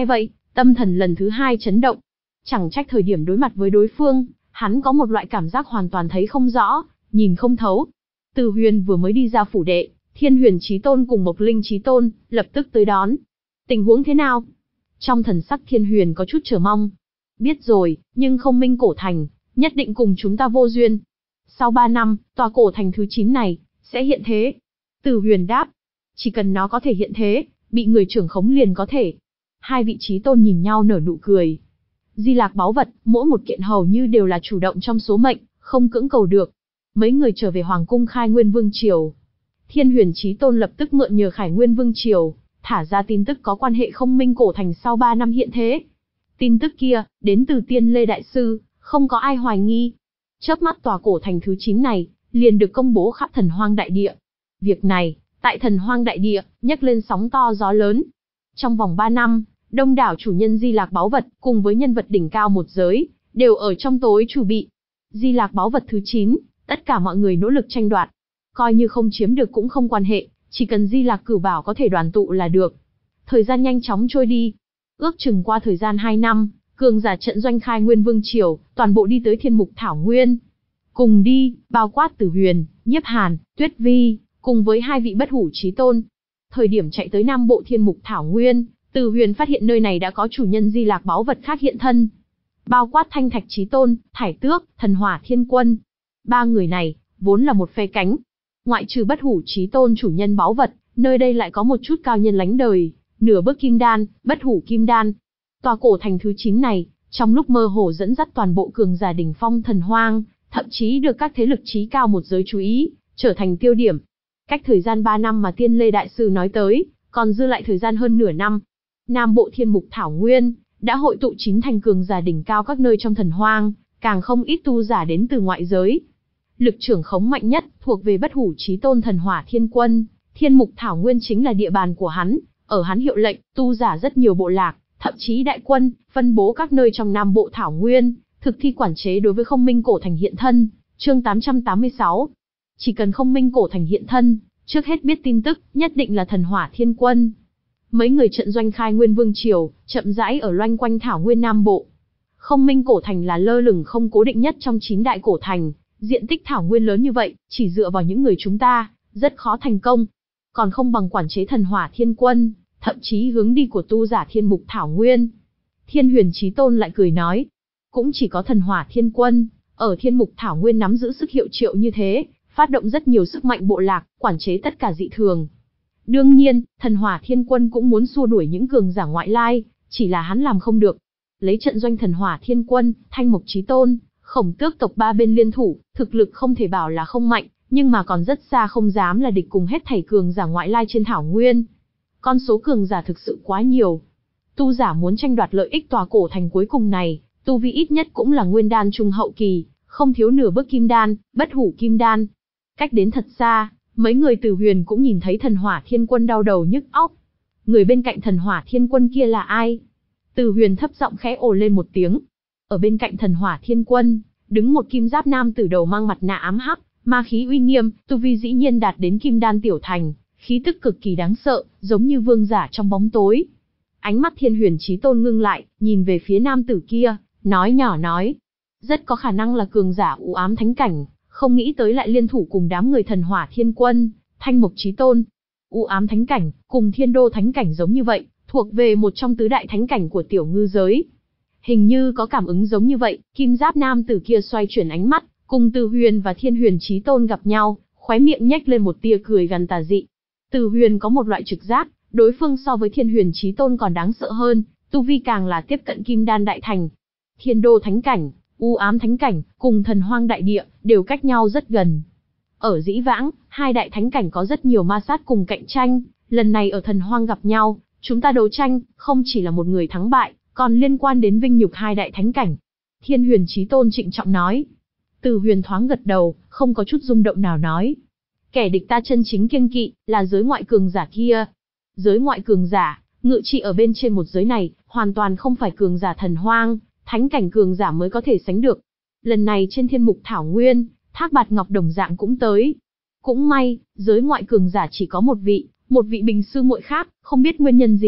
tâm thần lần thứ hai chấn động. Chẳng trách thời điểm đối mặt với đối phương, hắn có một loại cảm giác hoàn toàn thấy không rõ, nhìn không thấu. Từ Huyền vừa mới đi ra phủ đệ, Thiên Huyền Chí Tôn cùng Mộc Linh Chí Tôn lập tức tới đón. Tình huống thế nào? Trong thần sắc Thiên Huyền có chút chờ mong. Biết rồi, nhưng không minh cổ thành, nhất định cùng chúng ta vô duyên. Sau ba năm, tòa cổ thành thứ chín này, sẽ hiện thế. Từ Huyền đáp. Chỉ cần nó có thể hiện thế, bị người trưởng khống liền có thể. Hai vị Chí Tôn nhìn nhau nở nụ cười. Di Lạc báu vật, mỗi một kiện hầu như đều là chủ động trong số mệnh, không cưỡng cầu được. Mấy người trở về Hoàng cung Khai Nguyên Vương Triều. Thiên Huyền Chí Tôn lập tức mượn nhờ Khải Nguyên Vương Triều, thả ra tin tức có quan hệ không minh cổ thành sau ba năm hiện thế. Tin tức kia, đến từ Tiên Lê Đại Sư, không có ai hoài nghi. Chớp mắt tòa cổ thành thứ chín này, liền được công bố khắp thần hoang đại địa. Việc này, tại thần hoang đại địa, nhấc lên sóng to gió lớn. Trong vòng ba năm, đông đảo chủ nhân Di Lạc báu vật, cùng với nhân vật đỉnh cao một giới, đều ở trong tối chủ bị. Di Lạc báu vật thứ chín, tất cả mọi người nỗ lực tranh đoạt. Coi như không chiếm được cũng không quan hệ, chỉ cần Di Lạc Cửu Bảo có thể đoàn tụ là được. Thời gian nhanh chóng trôi đi. Ước chừng qua thời gian hai năm, cường giả trận doanh Khai Nguyên Vương Triều, toàn bộ đi tới Thiên Mục Thảo Nguyên. Cùng đi, bao quát Tử Huyền, Nhiếp Hàn, Tuyết Vi, cùng với hai vị Bất Hủ Chí Tôn. Thời điểm chạy tới Nam Bộ Thiên Mục Thảo Nguyên, Tử Huyền phát hiện nơi này đã có chủ nhân Di Lạc báu vật khác hiện thân. Bao quát Thanh Thạch Chí Tôn, Thải Tước, Thần Hỏa Thiên Quân. Ba người này, vốn là một phe cánh. Ngoại trừ Bất Hủ Chí Tôn chủ nhân báu vật, nơi đây lại có một chút cao nhân lánh đời, nửa bước kim đan, Bất Hủ Kim Đan. Tòa cổ thành thứ chín này, trong lúc mơ hồ dẫn dắt toàn bộ cường giả đỉnh phong thần hoang, thậm chí được các thế lực chí cao một giới chú ý, trở thành tiêu điểm. Cách thời gian ba năm mà Tiên Lê Đại Sư nói tới, còn dư lại thời gian hơn nửa năm. Nam Bộ Thiên Mục Thảo Nguyên, đã hội tụ chín thành cường giả đỉnh cao các nơi trong thần hoang, càng không ít tu giả đến từ ngoại giới. Lực trưởng khống mạnh nhất, thuộc về Bất Hủ Chí Tôn Thần Hỏa Thiên Quân, Thiên Mục Thảo Nguyên chính là địa bàn của hắn, ở hắn hiệu lệnh, tu giả rất nhiều bộ lạc, thậm chí đại quân, phân bố các nơi trong Nam Bộ Thảo Nguyên, thực thi quản chế đối với không minh cổ thành hiện thân, chương tám trăm tám mươi sáu. Chỉ cần không minh cổ thành hiện thân, trước hết biết tin tức, nhất định là Thần Hỏa Thiên Quân. Mấy người trận doanh Khai Nguyên Vương Triều, chậm rãi ở loanh quanh Thảo Nguyên Nam Bộ. Không minh cổ thành là lơ lửng không cố định nhất trong chín đại cổ thành, diện tích Thảo Nguyên lớn như vậy, chỉ dựa vào những người chúng ta, rất khó thành công. Còn không bằng quản chế Thần Hỏa Thiên Quân, thậm chí hướng đi của tu giả Thiên Mục Thảo Nguyên. Thiên Huyền Chí Tôn lại cười nói, cũng chỉ có Thần Hỏa Thiên Quân, ở Thiên Mục Thảo Nguyên nắm giữ sức hiệu triệu như thế, phát động rất nhiều sức mạnh bộ lạc, quản chế tất cả dị thường. Đương nhiên, Thần Hỏa Thiên Quân cũng muốn xua đuổi những cường giả ngoại lai, chỉ là hắn làm không được. Lấy trận doanh Thần Hỏa Thiên Quân, Thanh Mộc Chí Tôn, Khổng Tước tộc ba bên liên thủ, thực lực không thể bảo là không mạnh, nhưng mà còn rất xa không dám là địch cùng hết thảy cường giả ngoại lai trên Thảo Nguyên. Con số cường giả thực sự quá nhiều. Tu giả muốn tranh đoạt lợi ích tòa cổ thành cuối cùng này, tu vi ít nhất cũng là nguyên đan trung hậu kỳ, không thiếu nửa bước kim đan, Bất Hủ Kim Đan. Cách đến thật xa, mấy người Tử Huyền cũng nhìn thấy Thần Hỏa Thiên Quân đau đầu nhức óc. Người bên cạnh Thần Hỏa Thiên Quân kia là ai? Tử Huyền thấp giọng khẽ ồ lên một tiếng. Ở bên cạnh Thần Hỏa Thiên Quân, đứng một kim giáp nam tử đầu mang mặt nạ ám hắc, ma khí uy nghiêm, tu vi dĩ nhiên đạt đến kim đan tiểu thành, khí tức cực kỳ đáng sợ, giống như vương giả trong bóng tối. Ánh mắt Thiên Huyền Chí Tôn ngưng lại, nhìn về phía nam tử kia, nói nhỏ nói, rất có khả năng là cường giả u ám thánh cảnh, không nghĩ tới lại liên thủ cùng đám người Thần Hỏa Thiên Quân, Thanh Mộc Chí Tôn. U ám thánh cảnh, cùng Thiên Đô thánh cảnh giống như vậy, thuộc về một trong tứ đại thánh cảnh của tiểu ngư giới. Hình như có cảm ứng giống như vậy, kim giáp nam tử kia xoay chuyển ánh mắt, cùng Từ Huyền và Thiên Huyền Chí Tôn gặp nhau, khóe miệng nhếch lên một tia cười gằn tà dị. Từ Huyền có một loại trực giác, đối phương so với Thiên Huyền Chí Tôn còn đáng sợ hơn, tu vi càng là tiếp cận kim đan đại thành. Thiên Đô thánh cảnh, u ám thánh cảnh, cùng thần hoang đại địa, đều cách nhau rất gần. Ở dĩ vãng, hai đại thánh cảnh có rất nhiều ma sát cùng cạnh tranh, lần này ở thần hoang gặp nhau, chúng ta đấu tranh, không chỉ là một người thắng bại, còn liên quan đến vinh nhục hai đại thánh cảnh. Thiên Huyền Chí Tôn trịnh trọng nói. Từ Huyền thoáng gật đầu, không có chút rung động nào nói. Kẻ địch ta chân chính kiêng kỵ, là giới ngoại cường giả kia. Giới ngoại cường giả, ngự trị ở bên trên một giới này, hoàn toàn không phải cường giả thần hoang, thánh cảnh cường giả mới có thể sánh được. Lần này trên Thiên Mục Thảo Nguyên, Thác Bạt Ngọc đồng dạng cũng tới. Cũng may, giới ngoại cường giả chỉ có một vị, một vị bình sư muội khác, không biết nguyên nhân gì,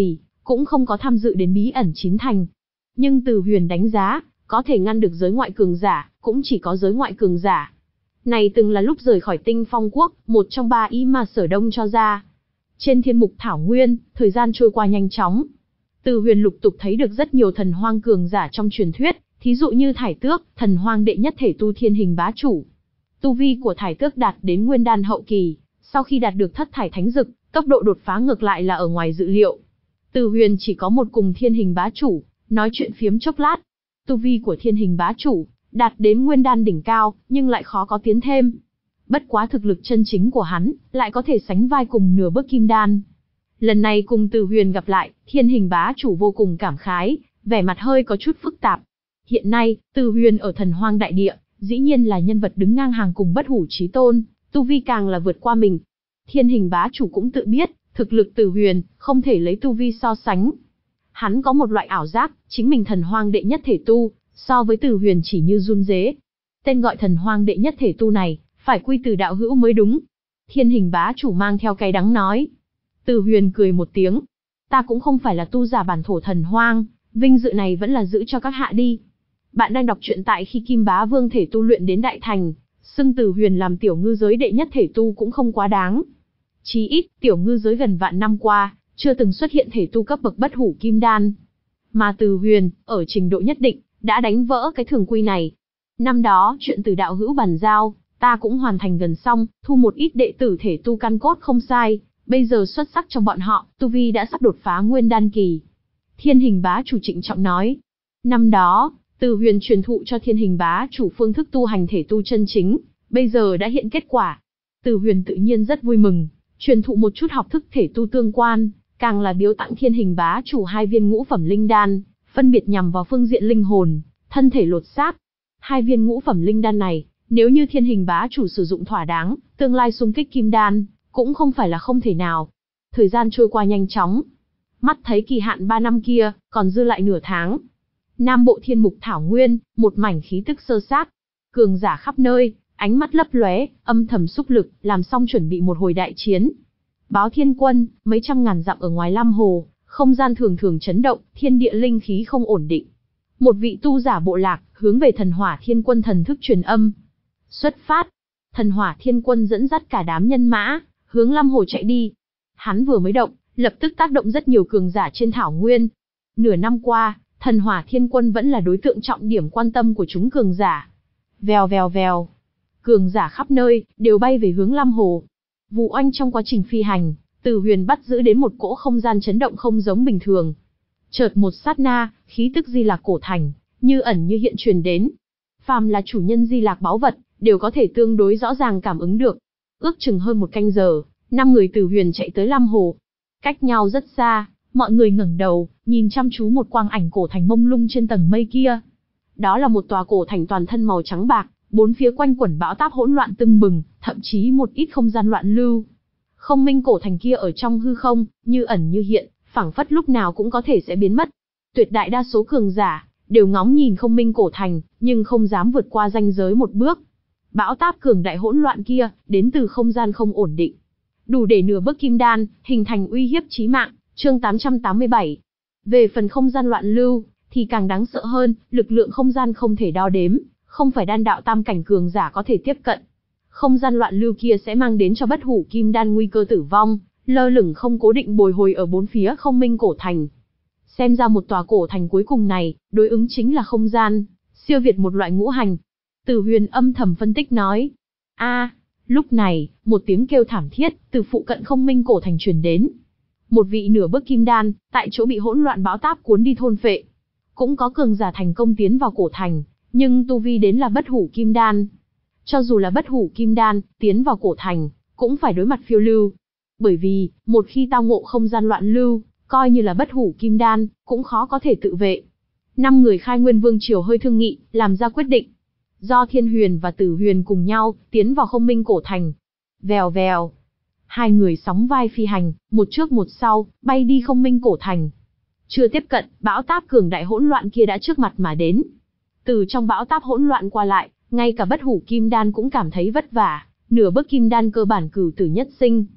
cũng không có tham dự đến bí ẩn chín thành. Nhưng Từ Huyền đánh giá, có thể ngăn được giới ngoại cường giả, cũng chỉ có giới ngoại cường giả. Này từng là lúc rời khỏi Tinh Phong Quốc, một trong ba ý mà Sở Đông cho ra. Trên thiên mục thảo nguyên, thời gian trôi qua nhanh chóng. Từ Huyền lục tục thấy được rất nhiều thần hoang cường giả trong truyền thuyết, thí dụ như Thải Tước, thần hoang đệ nhất thể tu thiên hình bá chủ. Tu vi của Thải Tước đạt đến nguyên đan hậu kỳ, sau khi đạt được thất thải thánh dực, tốc độ đột phá ngược lại là ở ngoài dự liệu. Từ Huyền chỉ có một cùng thiên hình bá chủ, nói chuyện phiếm chốc lát. Tu vi của thiên hình bá chủ, đạt đến nguyên đan đỉnh cao, nhưng lại khó có tiến thêm. Bất quá thực lực chân chính của hắn, lại có thể sánh vai cùng nửa bước kim đan. Lần này cùng Từ Huyền gặp lại, thiên hình bá chủ vô cùng cảm khái, vẻ mặt hơi có chút phức tạp. Hiện nay, Từ Huyền ở thần hoang đại địa, dĩ nhiên là nhân vật đứng ngang hàng cùng Bất Hủ Chí Tôn, tu vi càng là vượt qua mình. Thiên hình bá chủ cũng tự biết, thực lực Từ Huyền, không thể lấy tu vi so sánh. Hắn có một loại ảo giác, chính mình thần hoang đệ nhất thể tu, so với Từ Huyền chỉ như run rế. Tên gọi thần hoang đệ nhất thể tu này, phải quy từ đạo hữu mới đúng. Thiên hình bá chủ mang theo cay đắng nói. Từ Huyền cười một tiếng. Ta cũng không phải là tu giả bản thổ thần hoang, vinh dự này vẫn là giữ cho các hạ đi. Bạn đang đọc truyện tại khi Kim Bá Vương thể tu luyện đến đại thành, xưng Từ Huyền làm tiểu ngư giới đệ nhất thể tu cũng không quá đáng. Chí ít, tiểu ngư giới gần vạn năm qua, chưa từng xuất hiện thể tu cấp bậc bất hủ kim đan. Mà Từ Huyền, ở trình độ nhất định, đã đánh vỡ cái thường quy này. Năm đó, chuyện từ đạo hữu bàn giao, ta cũng hoàn thành gần xong, thu một ít đệ tử thể tu căn cốt không sai, bây giờ xuất sắc trong bọn họ, tu vi đã sắp đột phá nguyên đan kỳ. Thiên hình bá chủ trịnh trọng nói. Năm đó, Từ Huyền truyền thụ cho thiên hình bá chủ phương thức tu hành thể tu chân chính, bây giờ đã hiện kết quả. Từ Huyền tự nhiên rất vui mừng, truyền thụ một chút học thức thể tu tương quan, càng là biếu tặng thiên hình bá chủ hai viên ngũ phẩm linh đan, phân biệt nhằm vào phương diện linh hồn, thân thể lột xác. Hai viên ngũ phẩm linh đan này, nếu như thiên hình bá chủ sử dụng thỏa đáng, tương lai xung kích kim đan, cũng không phải là không thể nào. Thời gian trôi qua nhanh chóng. Mắt thấy kỳ hạn ba năm kia, còn dư lại nửa tháng. Nam bộ thiên mục thảo nguyên, một mảnh khí tức sơ sát. Cường giả khắp nơi, ánh mắt lấp lóe, âm thầm xúc lực, làm xong chuẩn bị một hồi đại chiến. Báo Thiên Quân, mấy trăm ngàn dặm ở ngoài Lam Hồ, không gian thường thường chấn động, thiên địa linh khí không ổn định. Một vị tu giả bộ lạc, hướng về thần hỏa Thiên Quân thần thức truyền âm. Xuất phát. Thần hỏa Thiên Quân dẫn dắt cả đám nhân mã, hướng Lam Hồ chạy đi. Hắn vừa mới động, lập tức tác động rất nhiều cường giả trên thảo nguyên. Nửa năm qua, thần hỏa Thiên Quân vẫn là đối tượng trọng điểm quan tâm của chúng cường giả. Vèo vèo vèo. Cường giả khắp nơi, đều bay về hướng Lam Hồ. Vụ oanh trong quá trình phi hành, Từ Huyền bắt giữ đến một cỗ không gian chấn động không giống bình thường. Chợt một sát na, khí tức Di Lạc cổ thành, như ẩn như hiện truyền đến. Phàm là chủ nhân Di Lạc báu vật, đều có thể tương đối rõ ràng cảm ứng được. Ước chừng hơn một canh giờ, năm người Từ Huyền chạy tới Lam Hồ. Cách nhau rất xa, mọi người ngẩng đầu, nhìn chăm chú một quang ảnh cổ thành mông lung trên tầng mây kia. Đó là một tòa cổ thành toàn thân màu trắng bạc, bốn phía quanh quẩn bão táp hỗn loạn tưng bừng, thậm chí một ít không gian loạn lưu. Không minh cổ thành kia ở trong hư không, như ẩn như hiện, phảng phất lúc nào cũng có thể sẽ biến mất. Tuyệt đại đa số cường giả đều ngóng nhìn không minh cổ thành, nhưng không dám vượt qua ranh giới một bước. Bão táp cường đại hỗn loạn kia, đến từ không gian không ổn định, đủ để nửa bước kim đan, hình thành uy hiếp chí mạng. Chương tám trăm tám mươi bảy. Về phần không gian loạn lưu, thì càng đáng sợ hơn, lực lượng không gian không thể đo đếm, không phải đan đạo tam cảnh cường giả có thể tiếp cận. Không gian loạn lưu kia sẽ mang đến cho bất hủ kim đan nguy cơ tử vong, lơ lửng không cố định bồi hồi ở bốn phía không minh cổ thành. Xem ra một tòa cổ thành cuối cùng này, đối ứng chính là không gian, siêu việt một loại ngũ hành. Từ Huyền âm thầm phân tích nói. A, lúc này, một tiếng kêu thảm thiết, từ phụ cận không minh cổ thành truyền đến. Một vị nửa bước kim đan, tại chỗ bị hỗn loạn bão táp cuốn đi thôn phệ. Cũng có cường giả thành công tiến vào cổ thành, nhưng tu vi đến là bất hủ kim đan. Cho dù là bất hủ kim đan, tiến vào cổ thành, cũng phải đối mặt phiêu lưu. Bởi vì, một khi tao ngộ không gian loạn lưu, coi như là bất hủ kim đan, cũng khó có thể tự vệ. Năm người Khai Nguyên Vương Triều hơi thương nghị, làm ra quyết định. Do Thiên Huyền và Tử Huyền cùng nhau, tiến vào không minh cổ thành. Vèo vèo. Hai người sóng vai phi hành, một trước một sau, bay đi không minh cổ thành. Chưa tiếp cận, bão táp cường đại hỗn loạn kia đã trước mặt mà đến. Từ trong bão táp hỗn loạn qua lại, ngay cả bất hủ kim đan cũng cảm thấy vất vả, nửa bước kim đan cơ bản cửu tử nhất sinh.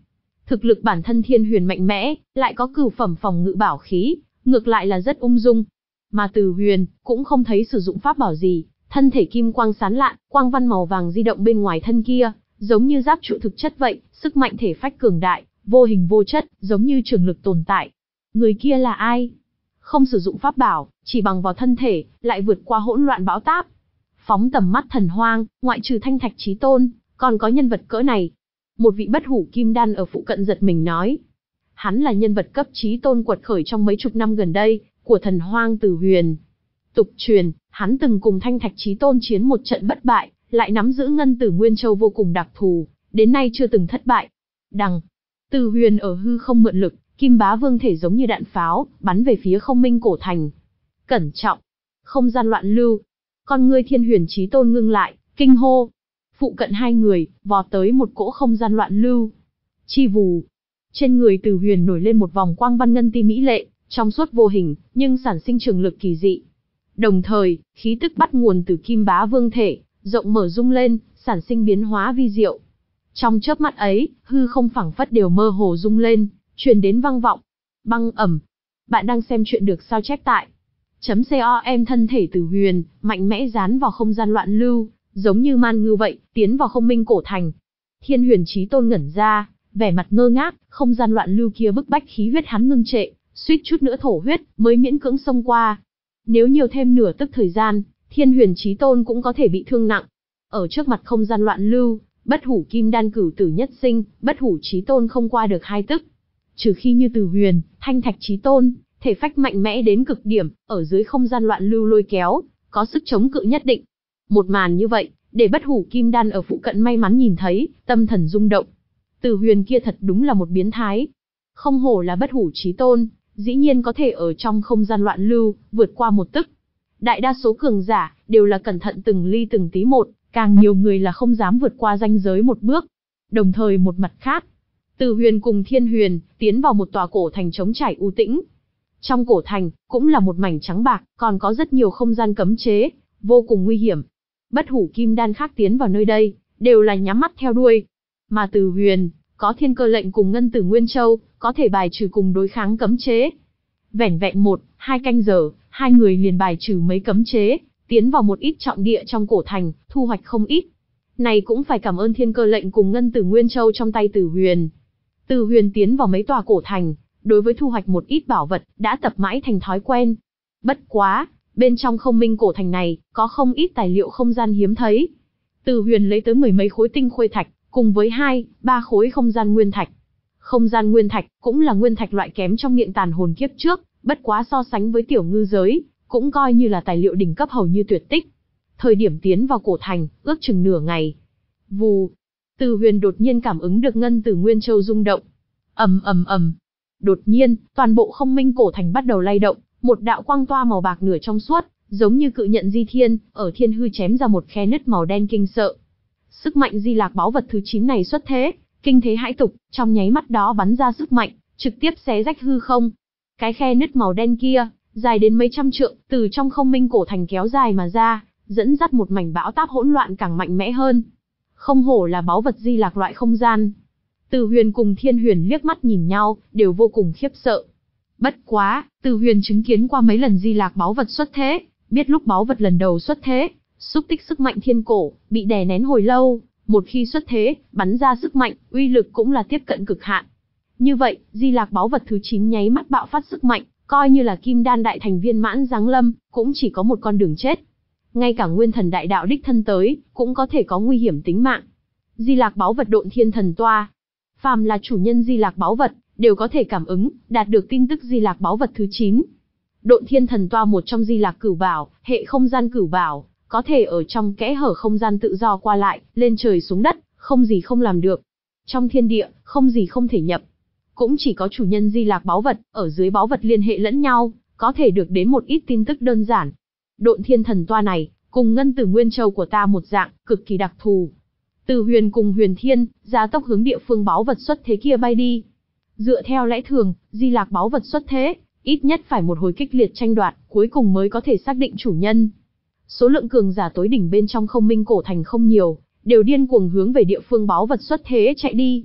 Thực lực bản thân Thiên Huyền mạnh mẽ, lại có cửu phẩm phòng ngự bảo khí, ngược lại là rất ung dung. Mà Từ Huyền cũng không thấy sử dụng pháp bảo gì, thân thể kim quang sáng lạn, quang văn màu vàng di động bên ngoài thân kia, giống như giáp trụ thực chất vậy, sức mạnh thể phách cường đại, vô hình vô chất, giống như trường lực tồn tại. Người kia là ai? Không sử dụng pháp bảo, chỉ bằng vào thân thể, lại vượt qua hỗn loạn bão táp. Phóng tầm mắt thần hoang, ngoại trừ Thanh Thạch Chí Tôn, còn có nhân vật cỡ này. Một vị bất hủ kim đan ở phụ cận giật mình nói. Hắn là nhân vật cấp Chí Tôn quật khởi trong mấy chục năm gần đây, của thần hoang Từ Huyền. Tục truyền, hắn từng cùng Thanh Thạch Chí Tôn chiến một trận bất bại, lại nắm giữ ngân tử Nguyên Châu vô cùng đặc thù, đến nay chưa từng thất bại. Đằng, Từ Huyền ở hư không mượn lực, Kim Bá Vương thể giống như đạn pháo, bắn về phía Không Minh cổ thành. Cẩn trọng, không gian loạn lưu. Con ngươi Thiên Huyền Chí Tôn ngưng lại, kinh hô. Phụ cận hai người, vọt tới một cỗ không gian loạn lưu. Chi vù. Trên người Từ Huyền nổi lên một vòng quang văn ngân ti mỹ lệ, trong suốt vô hình, nhưng sản sinh trường lực kỳ dị. Đồng thời, khí tức bắt nguồn từ Kim Bá Vương thể, rộng mở rung lên, sản sinh biến hóa vi diệu. Trong chớp mắt ấy, hư không phảng phất đều mơ hồ rung lên, truyền đến vang vọng. Băng ầm. Bạn đang xem chuyện được sao chép tại chấm com. Thân thể Từ Huyền mạnh mẽ dán vào không gian loạn lưu, giống như man ngư vậy, tiến vào Không Minh cổ thành. Thiên Huyền Chí Tôn ngẩn ra, vẻ mặt ngơ ngác, không gian loạn lưu kia bức bách khí huyết hắn ngưng trệ, suýt chút nữa thổ huyết, mới miễn cưỡng xông qua. Nếu nhiều thêm nửa tức thời gian, Thiên Huyền Chí Tôn cũng có thể bị thương nặng. Ở trước mặt không gian loạn lưu, bất hủ kim đan cửu tử nhất sinh, bất hủ Chí Tôn không qua được hai tức. Trừ khi như Từ Huyền, Thanh Thạch Chí Tôn, thể phách mạnh mẽ đến cực điểm, ở dưới không gian loạn lưu lôi kéo, có sức chống cự nhất định. Một màn như vậy, để bất hủ kim đan ở phụ cận may mắn nhìn thấy, tâm thần rung động. Từ Huyền kia thật đúng là một biến thái. Không hổ là bất hủ Chí Tôn, dĩ nhiên có thể ở trong không gian loạn lưu, vượt qua một tức. Đại đa số cường giả, đều là cẩn thận từng ly từng tí một, càng nhiều người là không dám vượt qua ranh giới một bước. Đồng thời một mặt khác, Từ Huyền cùng Thiên Huyền, tiến vào một tòa cổ thành trống trải u tĩnh. Trong cổ thành, cũng là một mảnh trắng bạc, còn có rất nhiều không gian cấm chế, vô cùng nguy hiểm. Bất hủ kim đan khác tiến vào nơi đây, đều là nhắm mắt theo đuôi. Mà Từ Huyền, có thiên cơ lệnh cùng ngân tử Nguyên Châu, có thể bài trừ cùng đối kháng cấm chế. Vẻn vẹn một, hai canh giờ, hai người liền bài trừ mấy cấm chế, tiến vào một ít trọng địa trong cổ thành, thu hoạch không ít. Này cũng phải cảm ơn thiên cơ lệnh cùng ngân tử Nguyên Châu trong tay Từ Huyền. Từ Huyền tiến vào mấy tòa cổ thành, đối với thu hoạch một ít bảo vật, đã tập mãi thành thói quen. Bất quá, bên trong Không Minh cổ thành này, có không ít tài liệu không gian hiếm thấy. Từ Huyền lấy tới mười mấy khối tinh khuê thạch, cùng với hai, ba khối không gian nguyên thạch. Không gian nguyên thạch, cũng là nguyên thạch loại kém trong miệng tàn hồn kiếp trước, bất quá so sánh với tiểu ngư giới, cũng coi như là tài liệu đỉnh cấp hầu như tuyệt tích. Thời điểm tiến vào cổ thành, ước chừng nửa ngày. Vù, Từ Huyền đột nhiên cảm ứng được ngân tử Nguyên Châu rung động. Ầm ầm ầm. Đột nhiên, toàn bộ Không Minh cổ thành bắt đầu lay động, một đạo quang toa màu bạc nửa trong suốt, giống như cự nhận di thiên, ở thiên hư chém ra một khe nứt màu đen kinh sợ. Sức mạnh Di Lạc báu vật thứ chín này xuất thế, kinh thế hãi tục, trong nháy mắt đó bắn ra sức mạnh, trực tiếp xé rách hư không. Cái khe nứt màu đen kia, dài đến mấy trăm trượng, từ trong Không Minh cổ thành kéo dài mà ra, dẫn dắt một mảnh bão táp hỗn loạn càng mạnh mẽ hơn. Không hổ là báu vật Di Lạc loại không gian. Từ Huyền cùng Thiên Huyền liếc mắt nhìn nhau, đều vô cùng khiếp sợ. Bất quá, Từ Huyền chứng kiến qua mấy lần Di Lạc báu vật xuất thế, biết lúc báu vật lần đầu xuất thế, xúc tích sức mạnh thiên cổ, bị đè nén hồi lâu, một khi xuất thế, bắn ra sức mạnh, uy lực cũng là tiếp cận cực hạn. Như vậy, Di Lạc báu vật thứ chín nháy mắt bạo phát sức mạnh, coi như là Kim Đan đại thành viên mãn giáng lâm, cũng chỉ có một con đường chết. Ngay cả Nguyên Thần đại đạo đích thân tới, cũng có thể có nguy hiểm tính mạng. Di Lạc báu vật Độn Thiên Thần Toa. Phàm là chủ nhân Di Lạc báu vật, đều có thể cảm ứng, đạt được tin tức Di Lạc báu vật thứ chín. Độn Thiên Thần Toa một trong Di Lạc cửu bảo, hệ không gian cửu bảo, có thể ở trong kẽ hở không gian tự do qua lại, lên trời xuống đất, không gì không làm được. Trong thiên địa, không gì không thể nhập. Cũng chỉ có chủ nhân Di Lạc báu vật, ở dưới báu vật liên hệ lẫn nhau, có thể được đến một ít tin tức đơn giản. Độn Thiên Thần Toa này, cùng ngân tử Nguyên Châu của ta một dạng, cực kỳ đặc thù. Từ Huyền cùng Huyền Thiên, gia tốc hướng địa phương báu vật xuất thế kia bay đi. Dựa theo lẽ thường, Di Lạc báu vật xuất thế, ít nhất phải một hồi kích liệt tranh đoạt, cuối cùng mới có thể xác định chủ nhân. Số lượng cường giả tối đỉnh bên trong Không Minh cổ thành không nhiều, đều điên cuồng hướng về địa phương báu vật xuất thế chạy đi.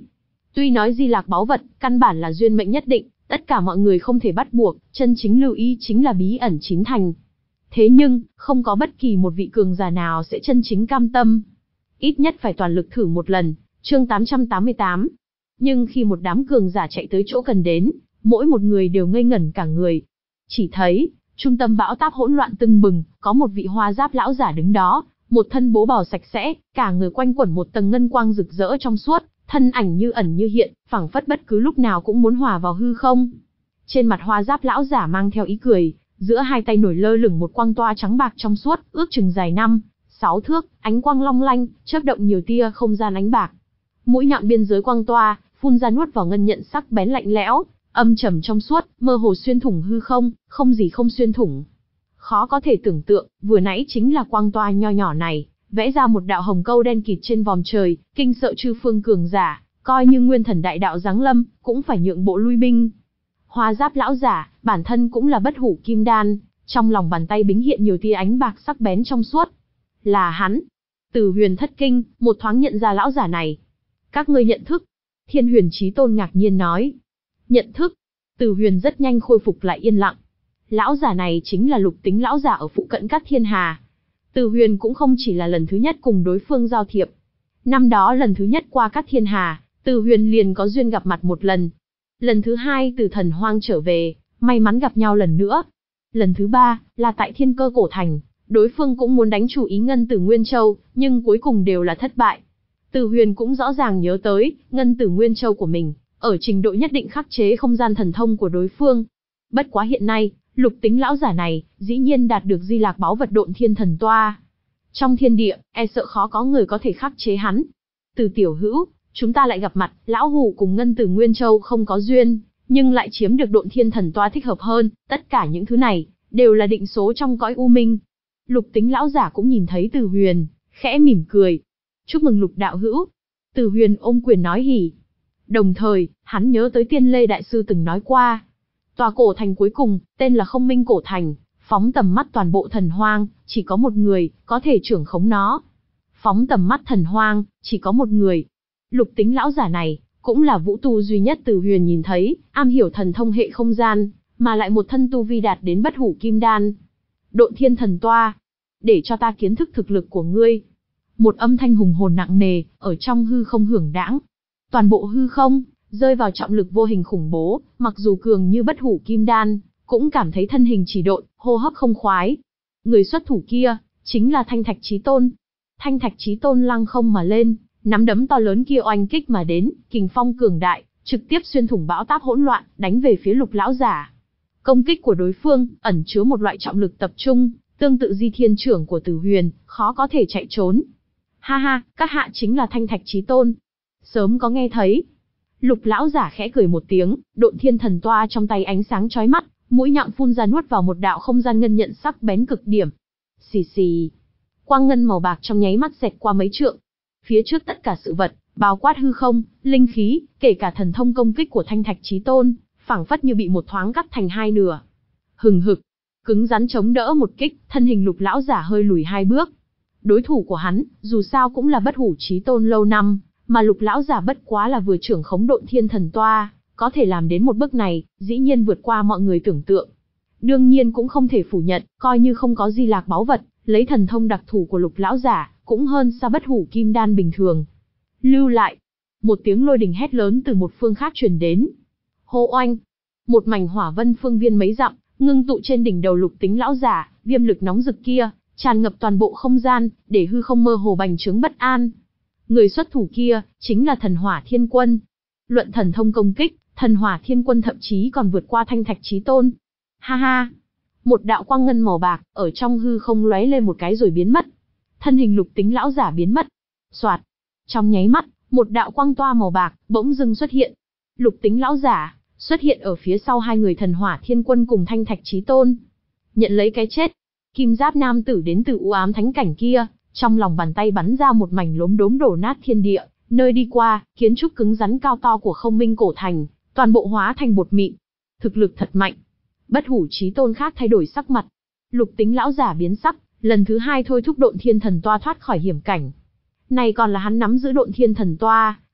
Tuy nói di lạc báu vật, căn bản là duyên mệnh nhất định, tất cả mọi người không thể bắt buộc, chân chính lưu ý chính là bí ẩn chín thành. Thế nhưng, không có bất kỳ một vị cường giả nào sẽ chân chính cam tâm. Ít nhất phải toàn lực thử một lần, chương tám trăm tám mươi tám. Nhưng khi một đám cường giả chạy tới chỗ cần đến, mỗi một người đều ngây ngẩn cả người. Chỉ thấy, trung tâm bão táp hỗn loạn tưng bừng, có một vị hoa giáp lão giả đứng đó, một thân bố bào sạch sẽ, cả người quanh quẩn một tầng ngân quang rực rỡ trong suốt, thân ảnh như ẩn như hiện, phảng phất bất cứ lúc nào cũng muốn hòa vào hư không. Trên mặt hoa giáp lão giả mang theo ý cười, giữa hai tay nổi lơ lửng một quang toa trắng bạc trong suốt, ước chừng dài năm, sáu thước, ánh quang long lanh, chớp động nhiều tia không gian ánh bạc. Mũi nhọn biên giới quang toa, phun ra nuốt vào ngân nhận sắc bén lạnh lẽo, âm trầm trong suốt, mơ hồ xuyên thủng hư không, không gì không xuyên thủng. Khó có thể tưởng tượng, vừa nãy chính là quang toa nho nhỏ này, vẽ ra một đạo hồng câu đen kịt trên vòm trời, kinh sợ chư phương cường giả, coi như nguyên thần đại đạo giáng lâm, cũng phải nhượng bộ lui binh. Hoa giáp lão giả, bản thân cũng là bất hủ kim đan, trong lòng bàn tay bính hiện nhiều tia ánh bạc sắc bén trong suốt. Là hắn. Từ Huyền thất kinh, một thoáng nhận ra lão giả này. Các ngươi nhận thức. Thiên Huyền Chí Tôn ngạc nhiên nói. Nhận thức. Từ Huyền rất nhanh khôi phục lại yên lặng. Lão giả này chính là Lục Tính lão giả ở phụ cận Cát Thiên Hà. Từ Huyền cũng không chỉ là lần thứ nhất cùng đối phương giao thiệp. Năm đó lần thứ nhất qua Cát Thiên Hà, Từ Huyền liền có duyên gặp mặt một lần. Lần thứ hai từ Thần Hoang trở về, may mắn gặp nhau lần nữa. Lần thứ ba, là tại Thiên Cơ Cổ Thành, đối phương cũng muốn đánh chủ ý Ngân Tử Nguyên Châu, nhưng cuối cùng đều là thất bại. Từ Huyền cũng rõ ràng nhớ tới, Ngân Tử Nguyên Châu của mình, ở trình độ nhất định khắc chế không gian thần thông của đối phương. Bất quá hiện nay, Lục Tính lão giả này, dĩ nhiên đạt được di lạc báu vật Độn Thiên Thần Toa. Trong thiên địa, e sợ khó có người có thể khắc chế hắn. Từ tiểu hữu, chúng ta lại gặp mặt, lão hủ cùng Ngân Tử Nguyên Châu không có duyên, nhưng lại chiếm được Độn Thiên Thần Toa thích hợp hơn, tất cả những thứ này, đều là định số trong cõi u minh. Lục Tính lão giả cũng nhìn thấy Từ Huyền, khẽ mỉm cười. Chúc mừng Lục đạo hữu. Từ Huyền ôm quyền nói hỉ. Đồng thời, hắn nhớ tới Tiên Lê Đại Sư từng nói qua. Tòa cổ thành cuối cùng, tên là Không Minh Cổ Thành, phóng tầm mắt toàn bộ thần hoang, chỉ có một người, có thể trưởng khống nó. Phóng tầm mắt thần hoang, chỉ có một người. Lục Tính lão giả này, cũng là vũ tu duy nhất Từ Huyền nhìn thấy, am hiểu thần thông hệ không gian, mà lại một thân tu vi đạt đến bất hủ kim đan. Độn Thiên Thần Toa, để cho ta kiến thức thực lực của ngươi. Một âm thanh hùng hồn nặng nề, ở trong hư không hưởng đãng. Toàn bộ hư không, rơi vào trọng lực vô hình khủng bố, mặc dù cường như bất hủ kim đan, cũng cảm thấy thân hình chỉ độn, hô hấp không khoái. Người xuất thủ kia, chính là Thanh Thạch Chí Tôn. Thanh Thạch Chí Tôn lăng không mà lên, nắm đấm to lớn kia oanh kích mà đến, kình phong cường đại, trực tiếp xuyên thủng bão táp hỗn loạn, đánh về phía Lục lão giả. Công kích của đối phương, ẩn chứa một loại trọng lực tập trung, tương tự Di Thiên Trưởng của Từ Huyền, khó có thể chạy trốn. Ha ha, các hạ chính là Thanh Thạch Chí Tôn. Sớm có nghe thấy. Lục lão giả khẽ cười một tiếng, Độn Thiên Thần Toa trong tay ánh sáng chói mắt, mũi nhọn phun ra nuốt vào một đạo không gian ngân nhận sắc bén cực điểm. Xì xì. Quang ngân màu bạc trong nháy mắt xẹt qua mấy trượng. Phía trước tất cả sự vật, bao quát hư không, linh khí, kể cả thần thông công kích của Thanh Thạch Chí Tôn, phảng phất như bị một thoáng cắt thành hai nửa. Hừng hực, cứng rắn chống đỡ một kích, thân hình Lục lão giả hơi lùi hai bước. Đối thủ của hắn, dù sao cũng là bất hủ chí tôn lâu năm, mà Lục lão giả bất quá là vừa trưởng khống Độn Thiên Thần Toa, có thể làm đến một bước này, dĩ nhiên vượt qua mọi người tưởng tượng. Đương nhiên cũng không thể phủ nhận, coi như không có di lạc báu vật, lấy thần thông đặc thù của Lục lão giả, cũng hơn xa bất hủ kim đan bình thường. Lưu lại. Một tiếng lôi đình hét lớn từ một phương khác truyền đến. Hô oanh. Một mảnh hỏa vân phương viên mấy dặm, ngưng tụ trên đỉnh đầu Lục Tính lão giả, viêm lực nóng rực kia, tràn ngập toàn bộ không gian, để hư không mơ hồ bành trướng bất an. Người xuất thủ kia, chính là Thần Hỏa Thiên Quân. Luận thần thông công kích, Thần Hỏa Thiên Quân thậm chí còn vượt qua Thanh Thạch Chí Tôn. Ha ha! Một đạo quang ngân màu bạc, ở trong hư không lóe lên một cái rồi biến mất. Thân hình Lục Tính lão giả biến mất. Soạt! Trong nháy mắt, một đạo quang toa màu bạc, bỗng dưng xuất hiện. Lục Tính lão giả, xuất hiện ở phía sau hai người Thần Hỏa Thiên Quân cùng Thanh Thạch Chí Tôn. Nhận lấy cái chết. Kim giáp nam tử đến từ u ám thánh cảnh kia, trong lòng bàn tay bắn ra một mảnh lốm đốm đổ nát thiên địa, nơi đi qua, kiến trúc cứng rắn cao to của Không Minh Cổ Thành, toàn bộ hóa thành bột mịn. Thực lực thật mạnh. Bất hủ chí tôn khác thay đổi sắc mặt. Lục Tính lão giả biến sắc, lần thứ hai thôi thúc Độn Thiên Thần Toa thoát khỏi hiểm cảnh. Này còn là hắn nắm giữ Độn Thiên Thần Toa,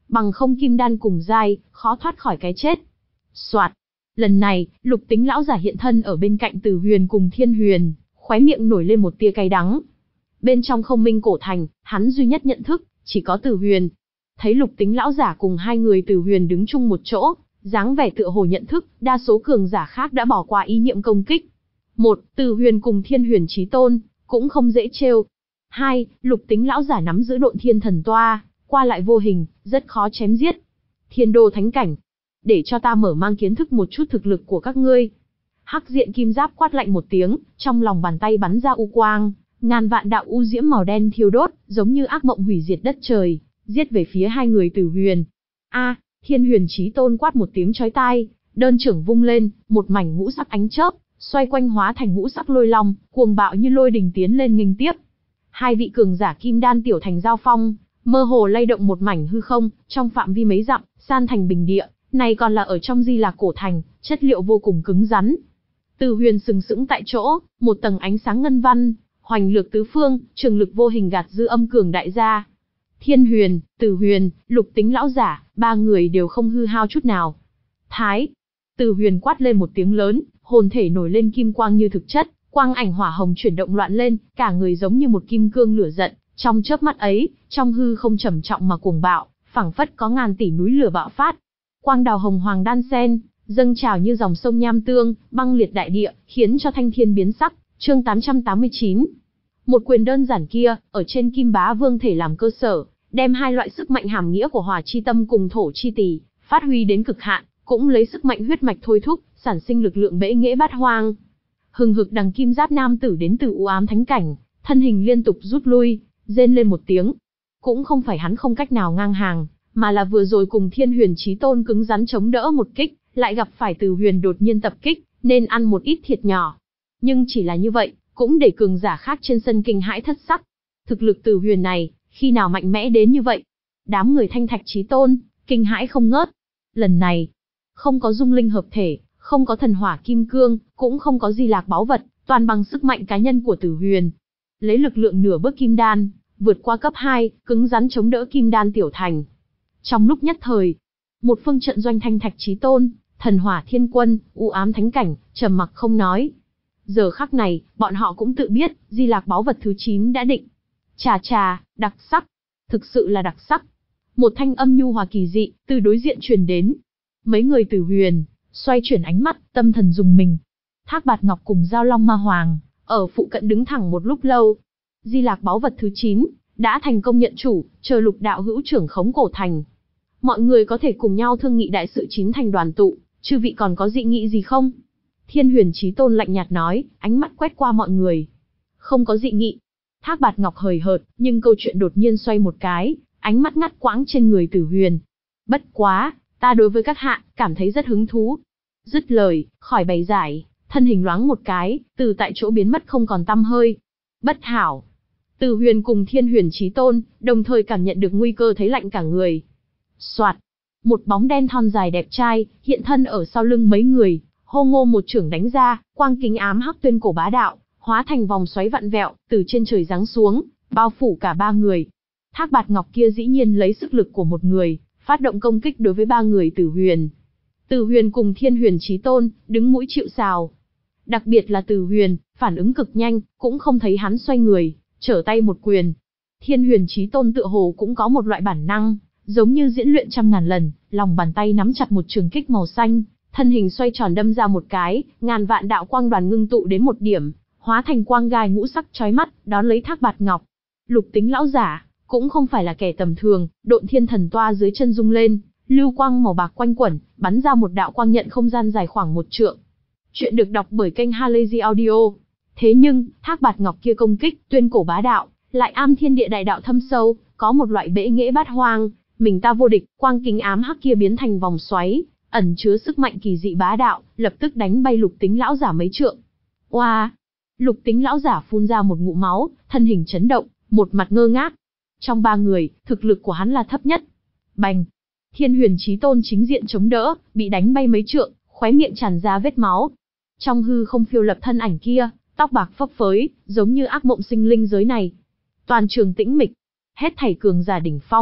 bằng không kim đan cùng giai, khó thoát khỏi cái chết. Soạt. Lần này, Lục Tính lão giả hiện thân ở bên cạnh Từ Huyền cùng Thiên Huyền, khóe miệng nổi lên một tia cay đắng. Bên trong Không Minh cổ thành, hắn duy nhất nhận thức, chỉ có Từ Huyền. Thấy Lục Tính lão giả cùng hai người Từ Huyền đứng chung một chỗ, dáng vẻ tựa hồ nhận thức, đa số cường giả khác đã bỏ qua ý niệm công kích. Một, Từ Huyền cùng Thiên Huyền chí tôn, cũng không dễ trêu. Hai, Lục Tính lão giả nắm giữ Độn Thiên Thần Toa, qua lại vô hình, rất khó chém giết. Thiên Đô Thánh Cảnh, để cho ta mở mang kiến thức một chút thực lực của các ngươi. Hắc diện kim giáp quát lạnh một tiếng, trong lòng bàn tay bắn ra u quang, ngàn vạn đạo u diễm màu đen thiêu đốt, giống như ác mộng hủy diệt đất trời, giết về phía hai người Từ Huyền. A, Thiên Huyền chí tôn quát một tiếng chói tai, đơn trưởng vung lên, một mảnh ngũ sắc ánh chớp, xoay quanh hóa thành ngũ sắc lôi long, cuồng bạo như lôi đình tiến lên nghênh tiếp. Hai vị cường giả kim đan tiểu thành giao phong, mơ hồ lay động một mảnh hư không, trong phạm vi mấy dặm, san thành bình địa, này còn là ở trong Di Lạc cổ thành, chất liệu vô cùng cứng rắn. Từ Huyền sừng sững tại chỗ, một tầng ánh sáng ngân văn, hoành lược tứ phương, trường lực vô hình gạt dư âm cường đại ra. Thiên Huyền, Từ Huyền, Lục Tính lão giả, ba người đều không hư hao chút nào. Thái. Từ Huyền quát lên một tiếng lớn, hồn thể nổi lên kim quang như thực chất, quang ảnh hỏa hồng chuyển động loạn lên, cả người giống như một kim cương lửa giận, trong chớp mắt ấy, trong hư không trầm trọng mà cuồng bạo, phảng phất có ngàn tỷ núi lửa bạo phát. Quang đào hồng hoàng đan sen, dâng trào như dòng sông nham tương, băng liệt đại địa, khiến cho thanh thiên biến sắc. Chương tám trăm tám mươi chín. Một quyền đơn giản kia, ở trên Kim Bá Vương thể làm cơ sở, đem hai loại sức mạnh hàm nghĩa của Hỏa chi tâm cùng Thổ chi tỷ phát huy đến cực hạn, cũng lấy sức mạnh huyết mạch thôi thúc, sản sinh lực lượng bẽ nghễ bát hoang. Hừng hực đằng kim giáp nam tử đến từ u ám thánh cảnh, thân hình liên tục rút lui, rên lên một tiếng. Cũng không phải hắn không cách nào ngang hàng, mà là vừa rồi cùng Thiên Huyền chí tôn cứng rắn chống đỡ một kích, lại gặp phải Từ Huyền đột nhiên tập kích, nên ăn một ít thiệt nhỏ. Nhưng chỉ là như vậy, cũng để cường giả khác trên sân kinh hãi thất sắc. Thực lực Từ Huyền này, khi nào mạnh mẽ đến như vậy? Đám người Thanh Thạch chí tôn, kinh hãi không ngớt. Lần này, không có dung linh hợp thể, không có thần hỏa kim cương, cũng không có Di Lạc báu vật, toàn bằng sức mạnh cá nhân của Từ Huyền. Lấy lực lượng nửa bước kim đan, vượt qua cấp hai, cứng rắn chống đỡ kim đan tiểu thành. Trong lúc nhất thời, một phương trận doanh Thanh Thạch chí tôn, thần hỏa thiên quân, u ám thánh cảnh, trầm mặc không nói. Giờ khắc này, bọn họ cũng tự biết, Di Lạc báu vật thứ chín đã định. Chà chà, đặc sắc, thực sự là đặc sắc. Một thanh âm nhu hòa kỳ dị, từ đối diện truyền đến. Mấy người Từ Huyền, xoay chuyển ánh mắt, tâm thần rùng mình. Thác Bạt Ngọc cùng Giao Long Ma Hoàng, ở phụ cận đứng thẳng một lúc lâu. Di Lạc báu vật thứ chín, đã thành công nhận chủ, chờ Lục đạo hữu trưởng khống cổ thành. Mọi người có thể cùng nhau thương nghị đại sự chín thành đoàn tụ, chư vị còn có dị nghị gì không? Thiên Huyền chí tôn lạnh nhạt nói, ánh mắt quét qua mọi người. Không có dị nghị. Thác Bạt Ngọc hời hợt, nhưng câu chuyện đột nhiên xoay một cái, ánh mắt ngắt quãng trên người Từ Huyền. Bất quá, ta đối với các hạ, cảm thấy rất hứng thú. Dứt lời, khỏi bày giải, thân hình loáng một cái, từ tại chỗ biến mất không còn tăm hơi. Bất hảo. Từ Huyền cùng Thiên Huyền chí tôn, đồng thời cảm nhận được nguy cơ thấy lạnh cả người. Soạt. Một bóng đen thon dài đẹp trai, hiện thân ở sau lưng mấy người, hô ngô một chưởng đánh ra, quang kính ám hắc tuyên cổ bá đạo, hóa thành vòng xoáy vặn vẹo, từ trên trời giáng xuống, bao phủ cả ba người. Thác Bạt Ngọc kia dĩ nhiên lấy sức lực của một người, phát động công kích đối với ba người Từ Huyền. Từ Huyền cùng Thiên Huyền chí tôn, đứng mũi chịu sào. Đặc biệt là Từ Huyền, phản ứng cực nhanh, cũng không thấy hắn xoay người, trở tay một quyền. Thiên Huyền chí tôn tựa hồ cũng có một loại bản năng, giống như diễn luyện trăm ngàn lần, lòng bàn tay nắm chặt một trường kích màu xanh, thân hình xoay tròn đâm ra một cái, ngàn vạn đạo quang đoàn ngưng tụ đến một điểm, hóa thành quang gai ngũ sắc chói mắt, đón lấy Thác Bạt Ngọc. Lục Tính lão giả, cũng không phải là kẻ tầm thường, Độn Thiên Thần Toa dưới chân rung lên, lưu quang màu bạc quanh quẩn, bắn ra một đạo quang nhận không gian dài khoảng một trượng. Chuyện được đọc bởi kênh Halazy Audio. Thế nhưng, Thác Bạt Ngọc kia công kích, tuyên cổ bá đạo, lại am thiên địa đại đạo thâm sâu, có một loại bẽ nghễ bát hoang, mình ta vô địch, quang kính ám hắc kia biến thành vòng xoáy, ẩn chứa sức mạnh kỳ dị bá đạo, lập tức đánh bay Lục Tính lão giả mấy trượng. Oa! Lục Tính lão giả phun ra một ngụm máu, thân hình chấn động, một mặt ngơ ngác. Trong ba người, thực lực của hắn là thấp nhất. Bành! Thiên Huyền chí tôn chính diện chống đỡ, bị đánh bay mấy trượng, khóe miệng tràn ra vết máu. Trong hư không phiêu lập thân ảnh kia, tóc bạc phấp phới, giống như ác mộng sinh linh giới này. Toàn trường tĩnh mịch, hết thảy cường giả đỉnh phong,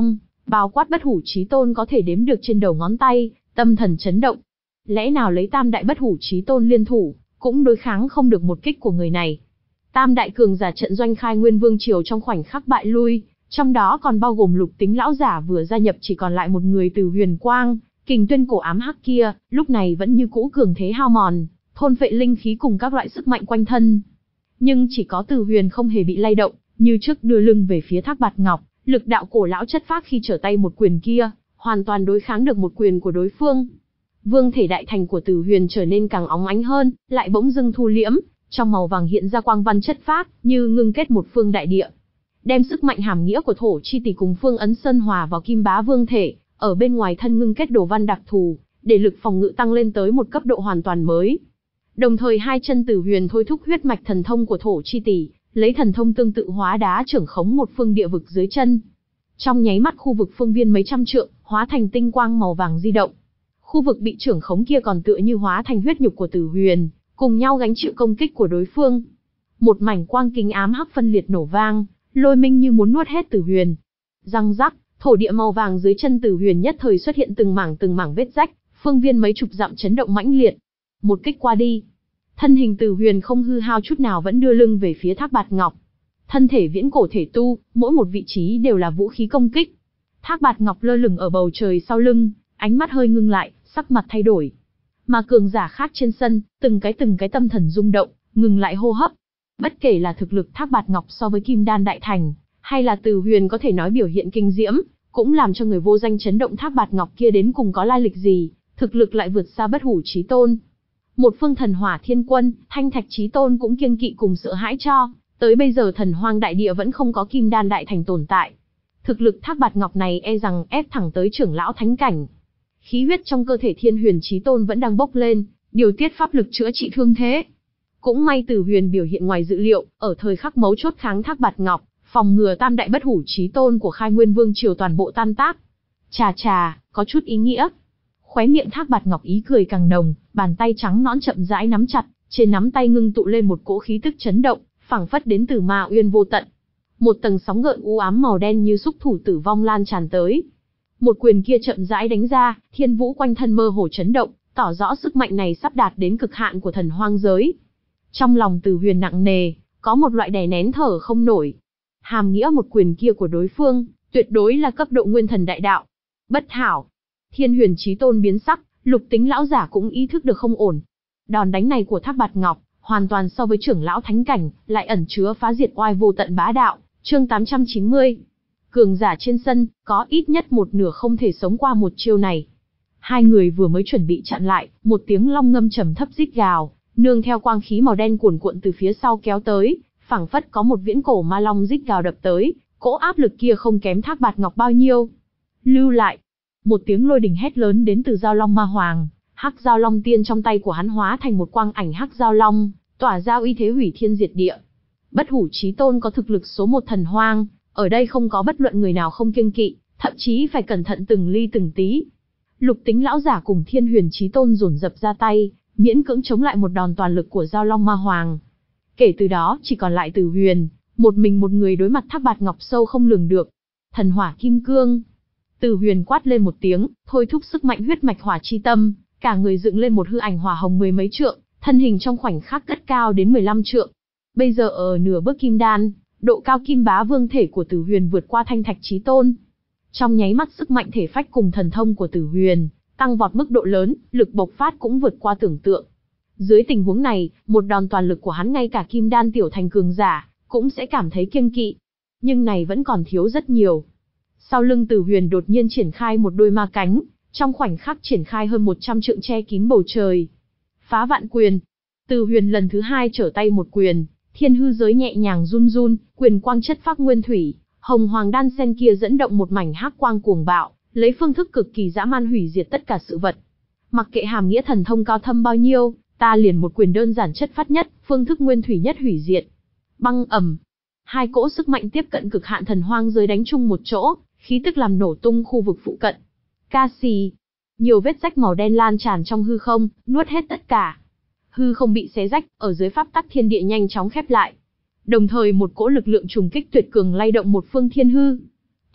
bao quát bất hủ chí tôn có thể đếm được trên đầu ngón tay, tâm thần chấn động. Lẽ nào lấy tam đại bất hủ chí tôn liên thủ, cũng đối kháng không được một kích của người này. Tam đại cường giả trận doanh khai nguyên vương triều trong khoảnh khắc bại lui, trong đó còn bao gồm Lục Tính lão giả vừa gia nhập chỉ còn lại một người từ Huyền Quang, kình tuyên cổ ám hắc kia, lúc này vẫn như cũ cường thế hao mòn, thôn phệ linh khí cùng các loại sức mạnh quanh thân. Nhưng chỉ có Từ Huyền không hề bị lay động, như trước đưa lưng về phía Thác Bạt Ngọc, lực đạo cổ lão chất phác khi trở tay một quyền kia, hoàn toàn đối kháng được một quyền của đối phương. Vương thể đại thành của Từ Huyền trở nên càng óng ánh hơn, lại bỗng dưng thu liễm, trong màu vàng hiện ra quang văn chất phác, như ngưng kết một phương đại địa. Đem sức mạnh hàm nghĩa của thổ chi tỷ cùng phương ấn sơn hòa vào Kim Bá Vương thể, ở bên ngoài thân ngưng kết đồ văn đặc thù, để lực phòng ngự tăng lên tới một cấp độ hoàn toàn mới. Đồng thời hai chân Từ Huyền thôi thúc huyết mạch thần thông của thổ chi tỷ, lấy thần thông tương tự hóa đá trưởng khống một phương địa vực dưới chân. Trong nháy mắt khu vực phương viên mấy trăm trượng, hóa thành tinh quang màu vàng di động. Khu vực bị trưởng khống kia còn tựa như hóa thành huyết nhục của Từ Huyền, cùng nhau gánh chịu công kích của đối phương. Một mảnh quang kính ám hắc phân liệt nổ vang, lôi minh như muốn nuốt hết Từ Huyền. Răng rắc, thổ địa màu vàng dưới chân Từ Huyền nhất thời xuất hiện từng mảng từng mảng vết rách, phương viên mấy chục dặm chấn động mãnh liệt. Một kích qua đi, thân hình Từ Huyền không hư hao chút nào vẫn đưa lưng về phía Thác Bạt Ngọc. Thân thể viễn cổ thể tu, mỗi một vị trí đều là vũ khí công kích. Thác Bạt Ngọc lơ lửng ở bầu trời sau lưng, ánh mắt hơi ngưng lại, sắc mặt thay đổi. Mà cường giả khác trên sân, từng cái từng cái tâm thần rung động, ngừng lại hô hấp. Bất kể là thực lực Thác Bạt Ngọc so với Kim Đan Đại Thành, hay là Từ Huyền có thể nói biểu hiện kinh diễm, cũng làm cho người vô danh chấn động Thác Bạt Ngọc kia đến cùng có lai lịch gì, thực lực lại vượt xa bất hủ chí tôn. Một phương thần hỏa thiên quân, thanh thạch chí tôn cũng kiêng kỵ cùng sợ hãi cho, tới bây giờ thần hoang đại địa vẫn không có Kim Đan Đại Thành tồn tại. Thực lực Thác Bạt Ngọc này e rằng ép thẳng tới trưởng lão thánh cảnh. Khí huyết trong cơ thể Thiên Huyền chí tôn vẫn đang bốc lên, điều tiết pháp lực chữa trị thương thế. Cũng may Từ Huyền biểu hiện ngoài dự liệu, ở thời khắc mấu chốt kháng Thác Bạt Ngọc, phòng ngừa tam đại bất hủ chí tôn của khai nguyên vương triều toàn bộ tan tác. Chà chà, có chút ý nghĩa. Khóe miệng Thác Bạt Ngọc ý cười càng nồng, bàn tay trắng nõn chậm rãi nắm chặt, trên nắm tay ngưng tụ lên một cỗ khí tức chấn động, phảng phất đến từ ma uyên vô tận. Một tầng sóng gợn u ám màu đen như xúc thủ tử vong lan tràn tới. Một quyền kia chậm rãi đánh ra, thiên vũ quanh thân mơ hồ chấn động, tỏ rõ sức mạnh này sắp đạt đến cực hạn của thần hoang giới. Trong lòng Từ Huyền nặng nề, có một loại đè nén thở không nổi. Hàm nghĩa một quyền kia của đối phương, tuyệt đối là cấp độ nguyên thần đại đạo. Bất hảo. Thiên Huyền chí tôn biến sắc, Lục Tính lão giả cũng ý thức được không ổn. Đòn đánh này của Thác Bạt Ngọc, hoàn toàn so với trưởng lão thánh cảnh, lại ẩn chứa phá diệt oai vô tận bá đạo. Chương tám trăm chín mươi. Cường giả trên sân, có ít nhất một nửa không thể sống qua một chiêu này. Hai người vừa mới chuẩn bị chặn lại, một tiếng long ngâm trầm thấp rít gào, nương theo quang khí màu đen cuồn cuộn từ phía sau kéo tới, phảng phất có một viễn cổ ma long rít gào đập tới, cỗ áp lực kia không kém Thác Bạt Ngọc bao nhiêu. Lưu lại. Một tiếng lôi đình hét lớn đến từ Giao Long Ma Hoàng, hắc Giao Long tiên trong tay của hắn hóa thành một quang ảnh hắc Giao Long, tỏa ra uy thế hủy thiên diệt địa. Bất hủ chí tôn có thực lực số một thần hoang, ở đây không có bất luận người nào không kiêng kỵ, thậm chí phải cẩn thận từng ly từng tí. Lục Tính lão giả cùng Thiên Huyền chí tôn dồn dập ra tay, miễn cưỡng chống lại một đòn toàn lực của Giao Long Ma Hoàng. Kể từ đó chỉ còn lại Từ Huyền, một mình một người đối mặt Thác Bạt Ngọc sâu không lường được. Thần hỏa kim cương. Từ Huyền quát lên một tiếng, thôi thúc sức mạnh huyết mạch hỏa chi tâm, cả người dựng lên một hư ảnh hỏa hồng mười mấy trượng, thân hình trong khoảnh khắc cất cao đến mười lăm trượng. Bây giờ ở nửa bước kim đan, độ cao Kim Bá Vương thể của Từ Huyền vượt qua Thanh Thạch chí tôn. Trong nháy mắt sức mạnh thể phách cùng thần thông của Từ Huyền tăng vọt mức độ lớn, lực bộc phát cũng vượt qua tưởng tượng. Dưới tình huống này, một đòn toàn lực của hắn ngay cả Kim Đan tiểu thành cường giả cũng sẽ cảm thấy kiêng kỵ. Nhưng này vẫn còn thiếu rất nhiều. Sau lưng Từ Huyền đột nhiên triển khai một đôi ma cánh, trong khoảnh khắc triển khai hơn một trăm trượng che kín bầu trời. Phá vạn quyền. Từ Huyền lần thứ hai trở tay một quyền, thiên hư giới nhẹ nhàng run run, quyền quang chất phác nguyên thủy, hồng hoàng đan sen kia dẫn động một mảnh hắc quang cuồng bạo, lấy phương thức cực kỳ dã man hủy diệt tất cả sự vật. Mặc kệ hàm nghĩa thần thông cao thâm bao nhiêu, ta liền một quyền đơn giản chất phát nhất, phương thức nguyên thủy nhất hủy diệt. Băng ầm. Hai cỗ sức mạnh tiếp cận cực hạn thần hoang giới đánh chung một chỗ, khí tức làm nổ tung khu vực phụ cận. Ca xì. Nhiều vết rách màu đen lan tràn trong hư không, nuốt hết tất cả. Hư không bị xé rách, ở dưới pháp tắc thiên địa nhanh chóng khép lại. Đồng thời một cỗ lực lượng trùng kích tuyệt cường lay động một phương thiên hư.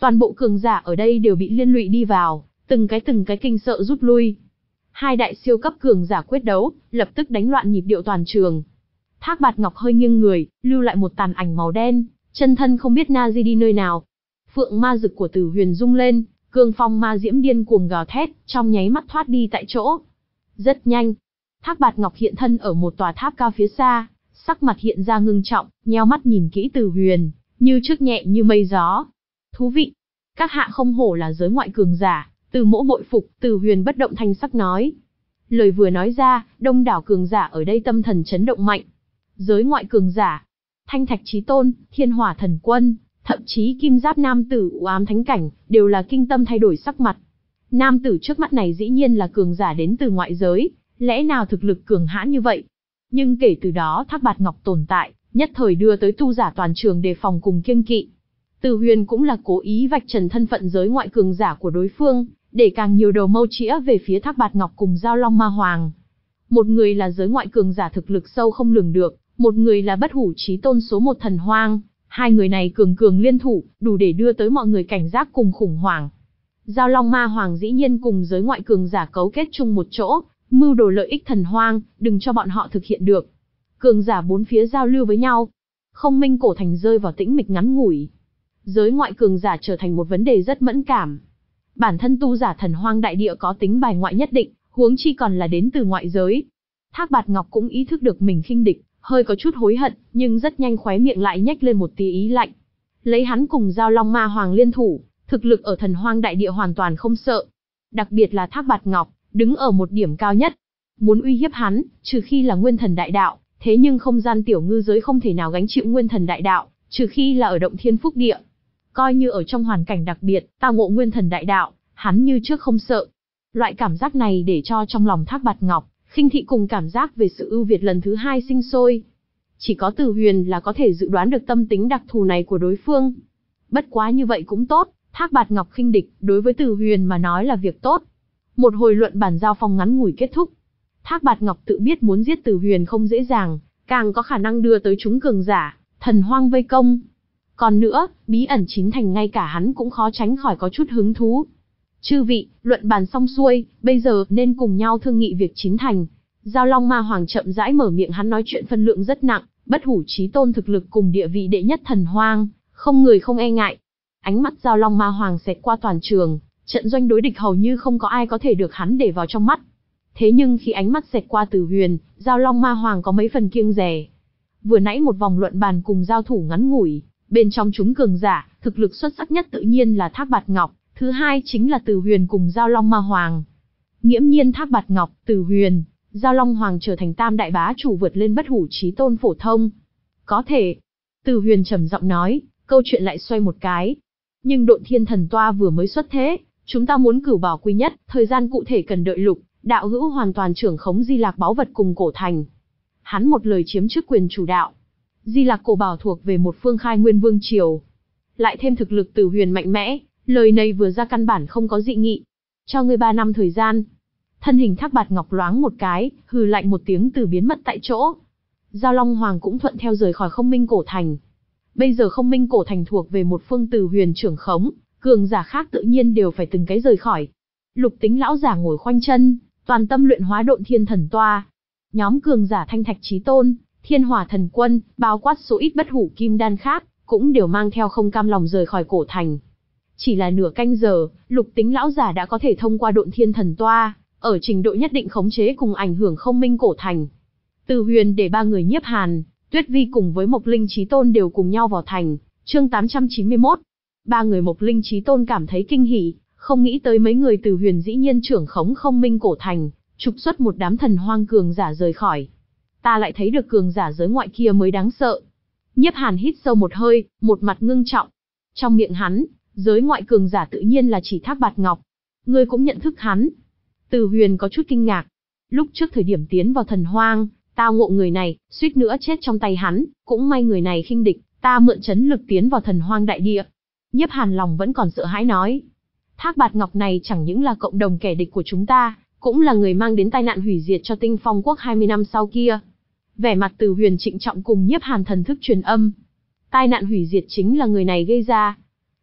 Toàn bộ cường giả ở đây đều bị liên lụy đi vào, từng cái từng cái kinh sợ rút lui. Hai đại siêu cấp cường giả quyết đấu, lập tức đánh loạn nhịp điệu toàn trường. Thác Bạt Ngọc hơi nghiêng người, lưu lại một tàn ảnh màu đen, chân thân không biết na di đi nơi nào. Phượng ma dực của Tử Huyền rung lên, cương phong ma diễm điên cuồng gào thét, trong nháy mắt thoát đi tại chỗ. Rất nhanh, Thác Bạt Ngọc hiện thân ở một tòa tháp cao phía xa, sắc mặt hiện ra ngưng trọng, nheo mắt nhìn kỹ Tử Huyền, như trước nhẹ như mây gió. Thú vị, các hạ không hổ là giới ngoại cường giả. Từ Mỗ bội phục, Tử Huyền bất động thanh sắc nói. Lời vừa nói ra, đông đảo cường giả ở đây tâm thần chấn động mạnh. Giới ngoại cường giả, Thanh Thạch Chí Tôn, Thiên Hỏa Thần Quân, thậm chí Kim Giáp nam tử U Ám Thánh Cảnh, đều là kinh tâm thay đổi sắc mặt. Nam tử trước mắt này dĩ nhiên là cường giả đến từ ngoại giới, lẽ nào thực lực cường hãn như vậy? Nhưng kể từ đó Thác Bạt Ngọc tồn tại, nhất thời đưa tới tu giả toàn trường đề phòng cùng kiêng kỵ. Tử Huyền cũng là cố ý vạch trần thân phận giới ngoại cường giả của đối phương, để càng nhiều đầu mâu chĩa về phía Thác Bạt Ngọc cùng Dao Long Ma Hoàng. Một người là giới ngoại cường giả thực lực sâu không lường được, một người là bất hủ chí tôn số một thần hoang, hai người này cường cường liên thủ, đủ để đưa tới mọi người cảnh giác cùng khủng hoảng. Dao Long Ma Hoàng dĩ nhiên cùng giới ngoại cường giả cấu kết chung một chỗ, mưu đồ lợi ích thần hoang, đừng cho bọn họ thực hiện được. Cường giả bốn phía giao lưu với nhau, Không Minh Cổ Thành rơi vào tĩnh mịch ngắn ngủi. Giới ngoại cường giả trở thành một vấn đề rất mẫn cảm. Bản thân tu giả thần hoang đại địa có tính bài ngoại nhất định, huống chi còn là đến từ ngoại giới. Thác Bạt Ngọc cũng ý thức được mình khinh địch, hơi có chút hối hận, nhưng rất nhanh khóe miệng lại nhếch lên một tí ý lạnh. Lấy hắn cùng Dao Long Ma Hoàng liên thủ, thực lực ở thần hoang đại địa hoàn toàn không sợ. Đặc biệt là Thác Bạt Ngọc, đứng ở một điểm cao nhất. Muốn uy hiếp hắn, trừ khi là nguyên thần đại đạo, thế nhưng không gian tiểu ngư giới không thể nào gánh chịu nguyên thần đại đạo, trừ khi là ở động thiên phúc địa. Coi như ở trong hoàn cảnh đặc biệt, tao ngộ nguyên thần đại đạo, hắn như trước không sợ. Loại cảm giác này để cho trong lòng Thác Bạt Ngọc, khinh thị cùng cảm giác về sự ưu việt lần thứ hai sinh sôi. Chỉ có Tử Huyền là có thể dự đoán được tâm tính đặc thù này của đối phương. Bất quá như vậy cũng tốt, Thác Bạt Ngọc khinh địch, đối với Tử Huyền mà nói là việc tốt. Một hồi luận bàn giao phong ngắn ngủi kết thúc. Thác Bạt Ngọc tự biết muốn giết Tử Huyền không dễ dàng, càng có khả năng đưa tới chúng cường giả, thần hoang vây công. Còn nữa, bí ẩn chín thành ngay cả hắn cũng khó tránh khỏi có chút hứng thú. Chư vị, luận bàn xong xuôi, bây giờ nên cùng nhau thương nghị việc chín thành. Dao Long Ma Hoàng chậm rãi mở miệng, hắn nói chuyện phân lượng rất nặng, bất hủ chí tôn thực lực cùng địa vị đệ nhất thần hoang, không người không e ngại. Ánh mắt Dao Long Ma Hoàng xẹt qua toàn trường, trận doanh đối địch hầu như không có ai có thể được hắn để vào trong mắt. Thế nhưng khi ánh mắt xẹt qua Tử Huyền, Dao Long Ma Hoàng có mấy phần kiêng dè. Vừa nãy một vòng luận bàn cùng giao thủ ngắn ngủi, bên trong chúng cường giả, thực lực xuất sắc nhất tự nhiên là Thác Bạt Ngọc, thứ hai chính là Tử Huyền cùng Dao Long Ma Hoàng. Nghiễm nhiên Thác Bạt Ngọc, Tử Huyền, Dao Long Hoàng trở thành tam đại bá chủ vượt lên bất hủ chí tôn phổ thông. Có thể, Tử Huyền trầm giọng nói, câu chuyện lại xoay một cái. Nhưng Độn Thiên Thần Toa vừa mới xuất thế, chúng ta muốn cửu bảo quy nhất, thời gian cụ thể cần đợi Lục đạo hữu hoàn toàn trưởng khống Di Lạc báu vật cùng cổ thành. Hắn một lời chiếm trước quyền chủ đạo. Di Lạc cổ bảo thuộc về một phương Khai Nguyên Vương triều, lại thêm thực lực Tử Huyền mạnh mẽ, lời này vừa ra căn bản không có dị nghị. Cho ngươi ba năm thời gian. Thân hình Thác Bạt Ngọc loáng một cái, hừ lạnh một tiếng từ biến mất tại chỗ. Dao Long Hoàng cũng thuận theo rời khỏi Không Minh Cổ Thành. Bây giờ Không Minh Cổ Thành thuộc về một phương Tử Huyền trưởng khống, cường giả khác tự nhiên đều phải từng cái rời khỏi. Lục Tính lão giả ngồi khoanh chân, toàn tâm luyện hóa Độn Thiên Thần Toa. Nhóm cường giả Thanh Thạch Chí Tôn, Thiên Hỏa Thần Quân, bao quát số ít bất hủ kim đan khác, cũng đều mang theo không cam lòng rời khỏi cổ thành. Chỉ là nửa canh giờ, Lục Tính lão giả đã có thể thông qua Độn Thiên Thần Toa, ở trình độ nhất định khống chế cùng ảnh hưởng Không Minh Cổ Thành. Tử Huyền để ba người Nhiếp Hàn, Tuyết Vi cùng với Mộc Linh Chí Tôn đều cùng nhau vào thành. Chương tám trăm chín mươi mốt. Ba người Mộc Linh Chí Tôn cảm thấy kinh hỉ, không nghĩ tới mấy người Tử Huyền dĩ nhiên trưởng khống Không Minh Cổ Thành, trục xuất một đám thần hoang cường giả rời khỏi. Ta lại thấy được cường giả giới ngoại kia mới đáng sợ. Nhiếp Hàn hít sâu một hơi, một mặt ngưng trọng. Trong miệng hắn, giới ngoại cường giả tự nhiên là chỉ Thác Bạt Ngọc. Ngươi cũng nhận thức hắn. Tử Huyền có chút kinh ngạc. Lúc trước thời điểm tiến vào thần hoang, tao ngộ người này, suýt nữa chết trong tay hắn, cũng may người này khinh địch, ta mượn chấn lực tiến vào thần hoang đại địa. Nhiếp Hàn lòng vẫn còn sợ hãi nói. Thác Bạt Ngọc này chẳng những là cộng đồng kẻ địch của chúng ta, cũng là người mang đến tai nạn hủy diệt cho Tinh Phong quốc hai mươi năm sau kia. Vẻ mặt Tử Huyền trịnh trọng cùng Nhiếp Hàn thần thức truyền âm. Tai nạn hủy diệt chính là người này gây ra.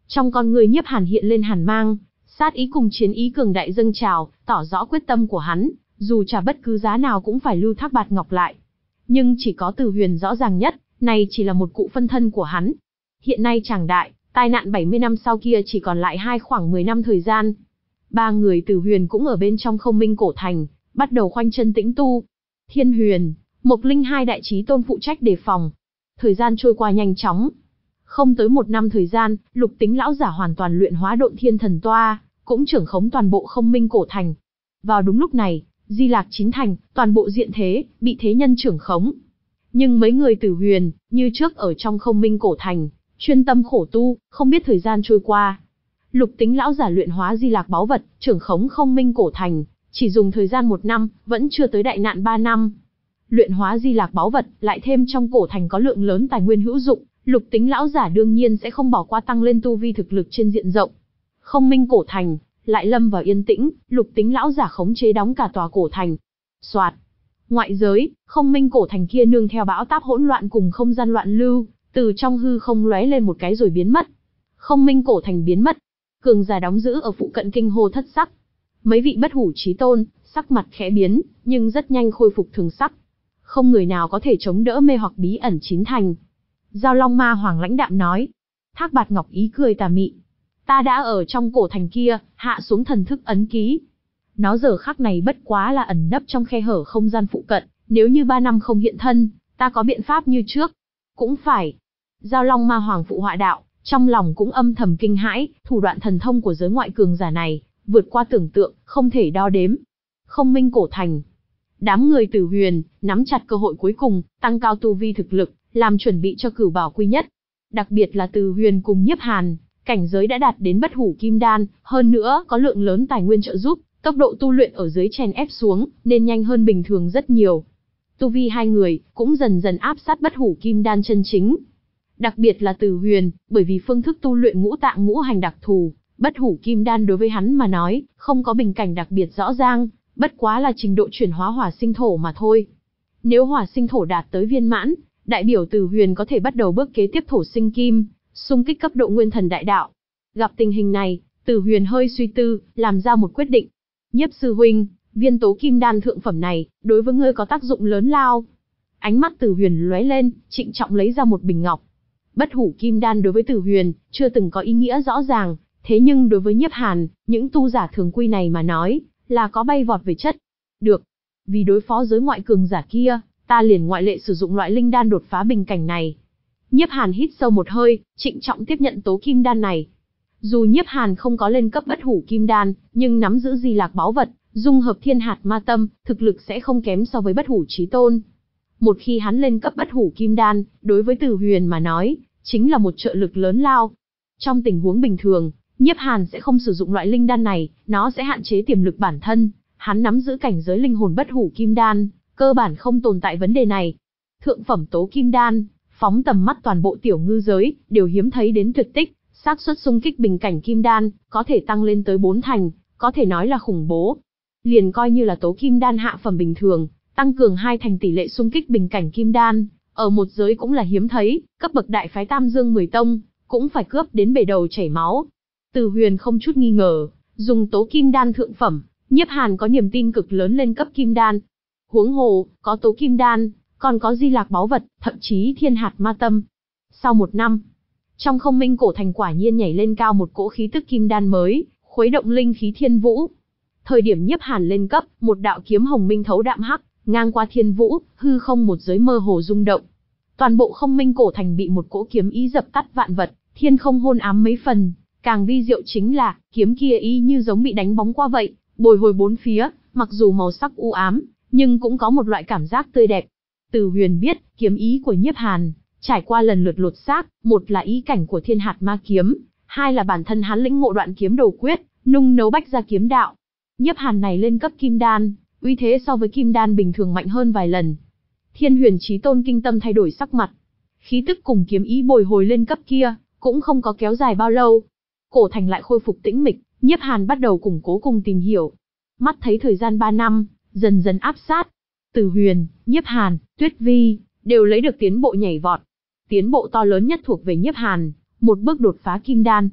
Trong con người Nhiếp Hàn hiện lên hàn mang, sát ý cùng chiến ý cường đại dâng trào, tỏ rõ quyết tâm của hắn, dù trả bất cứ giá nào cũng phải lưu Thác Bạt Ngọc lại. Nhưng chỉ có Từ Huyền rõ ràng nhất, này chỉ là một cụ phân thân của hắn. Hiện nay Tràng Đại, tai nạn bảy mươi năm sau kia chỉ còn lại hai khoảng mười năm thời gian. Ba người Từ Huyền cũng ở bên trong Không Minh Cổ Thành, bắt đầu khoanh chân tĩnh tu. Thiên Huyền, Mộc Linh hai đại chí tôn phụ trách đề phòng. Thời gian trôi qua nhanh chóng. Không tới một năm thời gian, Lục Tính lão giả hoàn toàn luyện hóa Độn Thiên Thần Toa, cũng trưởng khống toàn bộ Không Minh Cổ Thành. Vào đúng lúc này, Di Lạc Chín Thành, toàn bộ diện thế, bị thế nhân trưởng khống. Nhưng mấy người Tử Huyền, như trước ở trong Không Minh Cổ Thành, chuyên tâm khổ tu, không biết thời gian trôi qua. Lục Tính lão giả luyện hóa Di Lạc báu vật, trưởng khống Không Minh Cổ Thành, chỉ dùng thời gian một năm, vẫn chưa tới đại nạn ba năm. Luyện hóa Di Lạc báu vật, lại thêm trong cổ thành có lượng lớn tài nguyên hữu dụng, Lục Tính lão giả đương nhiên sẽ không bỏ qua tăng lên tu vi thực lực trên diện rộng. Không Minh Cổ Thành lại lâm vào yên tĩnh, Lục Tính lão giả khống chế đóng cả tòa cổ thành. Soạt. Ngoại giới, Không Minh Cổ Thành kia nương theo bão táp hỗn loạn cùng không gian loạn lưu, từ trong hư không lóe lên một cái rồi biến mất. Không Minh Cổ Thành biến mất. Cường giả đóng giữ ở phụ cận kinh hô thất sắc. Mấy vị bất hủ chí tôn, sắc mặt khẽ biến, nhưng rất nhanh khôi phục thường sắc. Không người nào có thể chống đỡ mê hoặc bí ẩn chín thành. Giao Long Ma Hoàng lãnh đạm nói. Thác Bạt Ngọc ý cười tà mị. Ta đã ở trong cổ thành kia, hạ xuống thần thức ấn ký. Nó giờ khắc này bất quá là ẩn nấp trong khe hở không gian phụ cận, nếu như ba năm không hiện thân, ta có biện pháp như trước. Cũng phải. Giao Long Ma Hoàng phụ họa đạo, trong lòng cũng âm thầm kinh hãi, thủ đoạn thần thông của giới ngoại cường giả này, vượt qua tưởng tượng, không thể đo đếm. Không Minh Cổ Thành. Đám người Tử Huyền, nắm chặt cơ hội cuối cùng, tăng cao tu vi thực lực, làm chuẩn bị cho cửu bảo quy nhất. Đặc biệt là Tử Huyền cùng Nhiếp Hàn, cảnh giới đã đạt đến bất hủ kim đan, hơn nữa có lượng lớn tài nguyên trợ giúp, tốc độ tu luyện ở dưới chèn ép xuống, nên nhanh hơn bình thường rất nhiều. Tu vi hai người, cũng dần dần áp sát bất hủ kim đan chân chính. Đặc biệt là Tử Huyền, bởi vì phương thức tu luyện ngũ tạng ngũ hành đặc thù, bất hủ kim đan đối với hắn mà nói, không có bình cảnh đặc biệt rõ ràng, bất quá là trình độ chuyển hóa hỏa sinh thổ mà thôi. Nếu hỏa sinh thổ đạt tới viên mãn, đại biểu Tử Huyền có thể bắt đầu bước kế tiếp thổ sinh kim, xung kích cấp độ nguyên thần đại đạo. Gặp tình hình này, Tử Huyền hơi suy tư, làm ra một quyết định. Nhiếp sư huynh, viên tố kim đan thượng phẩm này, đối với ngươi có tác dụng lớn lao. Ánh mắt Tử Huyền lóe lên, trịnh trọng lấy ra một bình ngọc. Bất hủ kim đan đối với Tử Huyền, chưa từng có ý nghĩa rõ ràng, thế nhưng đối với Nhiếp Hàn, những tu giả thường quy này mà nói, là có bay vọt về chất. Được. Vì đối phó giới ngoại cường giả kia, ta liền ngoại lệ sử dụng loại linh đan đột phá bình cảnh này. Nhiếp Hàn hít sâu một hơi, trịnh trọng tiếp nhận tố kim đan này. Dù Nhiếp Hàn không có lên cấp bất hủ kim đan, nhưng nắm giữ Di Lạc báu vật, dung hợp thiên hạt ma tâm, thực lực sẽ không kém so với bất hủ chí tôn. Một khi hắn lên cấp bất hủ kim đan, đối với Tử Huyền mà nói, chính là một trợ lực lớn lao. Trong tình huống bình thường, Nhiếp Hàn sẽ không sử dụng loại linh đan này, nó sẽ hạn chế tiềm lực bản thân. Hắn nắm giữ cảnh giới linh hồn bất hủ kim đan, cơ bản không tồn tại vấn đề này. Thượng phẩm tố kim đan, phóng tầm mắt toàn bộ tiểu ngư giới, đều hiếm thấy đến tuyệt tích, xác suất xung kích bình cảnh kim đan, có thể tăng lên tới bốn thành, có thể nói là khủng bố. Liền coi như là tố kim đan hạ phẩm bình thường, tăng cường hai thành tỷ lệ xung kích bình cảnh kim đan, ở một giới cũng là hiếm thấy, cấp bậc đại phái Tam Dương mười tông, cũng phải cướp đến bể đầu chảy máu. Từ Huyền không chút nghi ngờ, dùng tố kim đan thượng phẩm, Nhiếp Hàn có niềm tin cực lớn lên cấp kim đan. Huống hồ, có tố kim đan, còn có Di Lạc báu vật, thậm chí thiên hạt ma tâm. Sau một năm, trong Không Minh Cổ Thành quả nhiên nhảy lên cao một cỗ khí tức kim đan mới, khuấy động linh khí thiên vũ. Thời điểm Nhiếp Hàn lên cấp, một đạo kiếm hồng minh thấu đạm hắc, ngang qua thiên vũ, hư không một giới mơ hồ rung động. Toàn bộ Không Minh Cổ Thành bị một cỗ kiếm ý dập tắt vạn vật, thiên không hôn ám mấy phần. Càng vi diệu chính là, kiếm kia y như giống bị đánh bóng qua vậy, bồi hồi bốn phía, mặc dù màu sắc u ám, nhưng cũng có một loại cảm giác tươi đẹp. Từ Huyền biết, kiếm ý của Nhiếp Hàn, trải qua lần lượt lột xác, một là ý cảnh của thiên hạt ma kiếm, hai là bản thân hắn lĩnh ngộ đoạn kiếm đầu quyết, nung nấu bách ra kiếm đạo. Nhiếp Hàn này lên cấp kim đan, uy thế so với kim đan bình thường mạnh hơn vài lần. Thiên Huyền Chí Tôn kinh tâm thay đổi sắc mặt. Khí tức cùng kiếm ý bồi hồi lên cấp kia, cũng không có kéo dài bao lâu. Cổ thành lại khôi phục tĩnh mịch, Nhiếp Hàn bắt đầu củng cố cùng tìm hiểu. Mắt thấy thời gian ba năm, dần dần áp sát. Từ Huyền, Nhiếp Hàn, Tuyết Vi, đều lấy được tiến bộ nhảy vọt. Tiến bộ to lớn nhất thuộc về Nhiếp Hàn, một bước đột phá kim đan.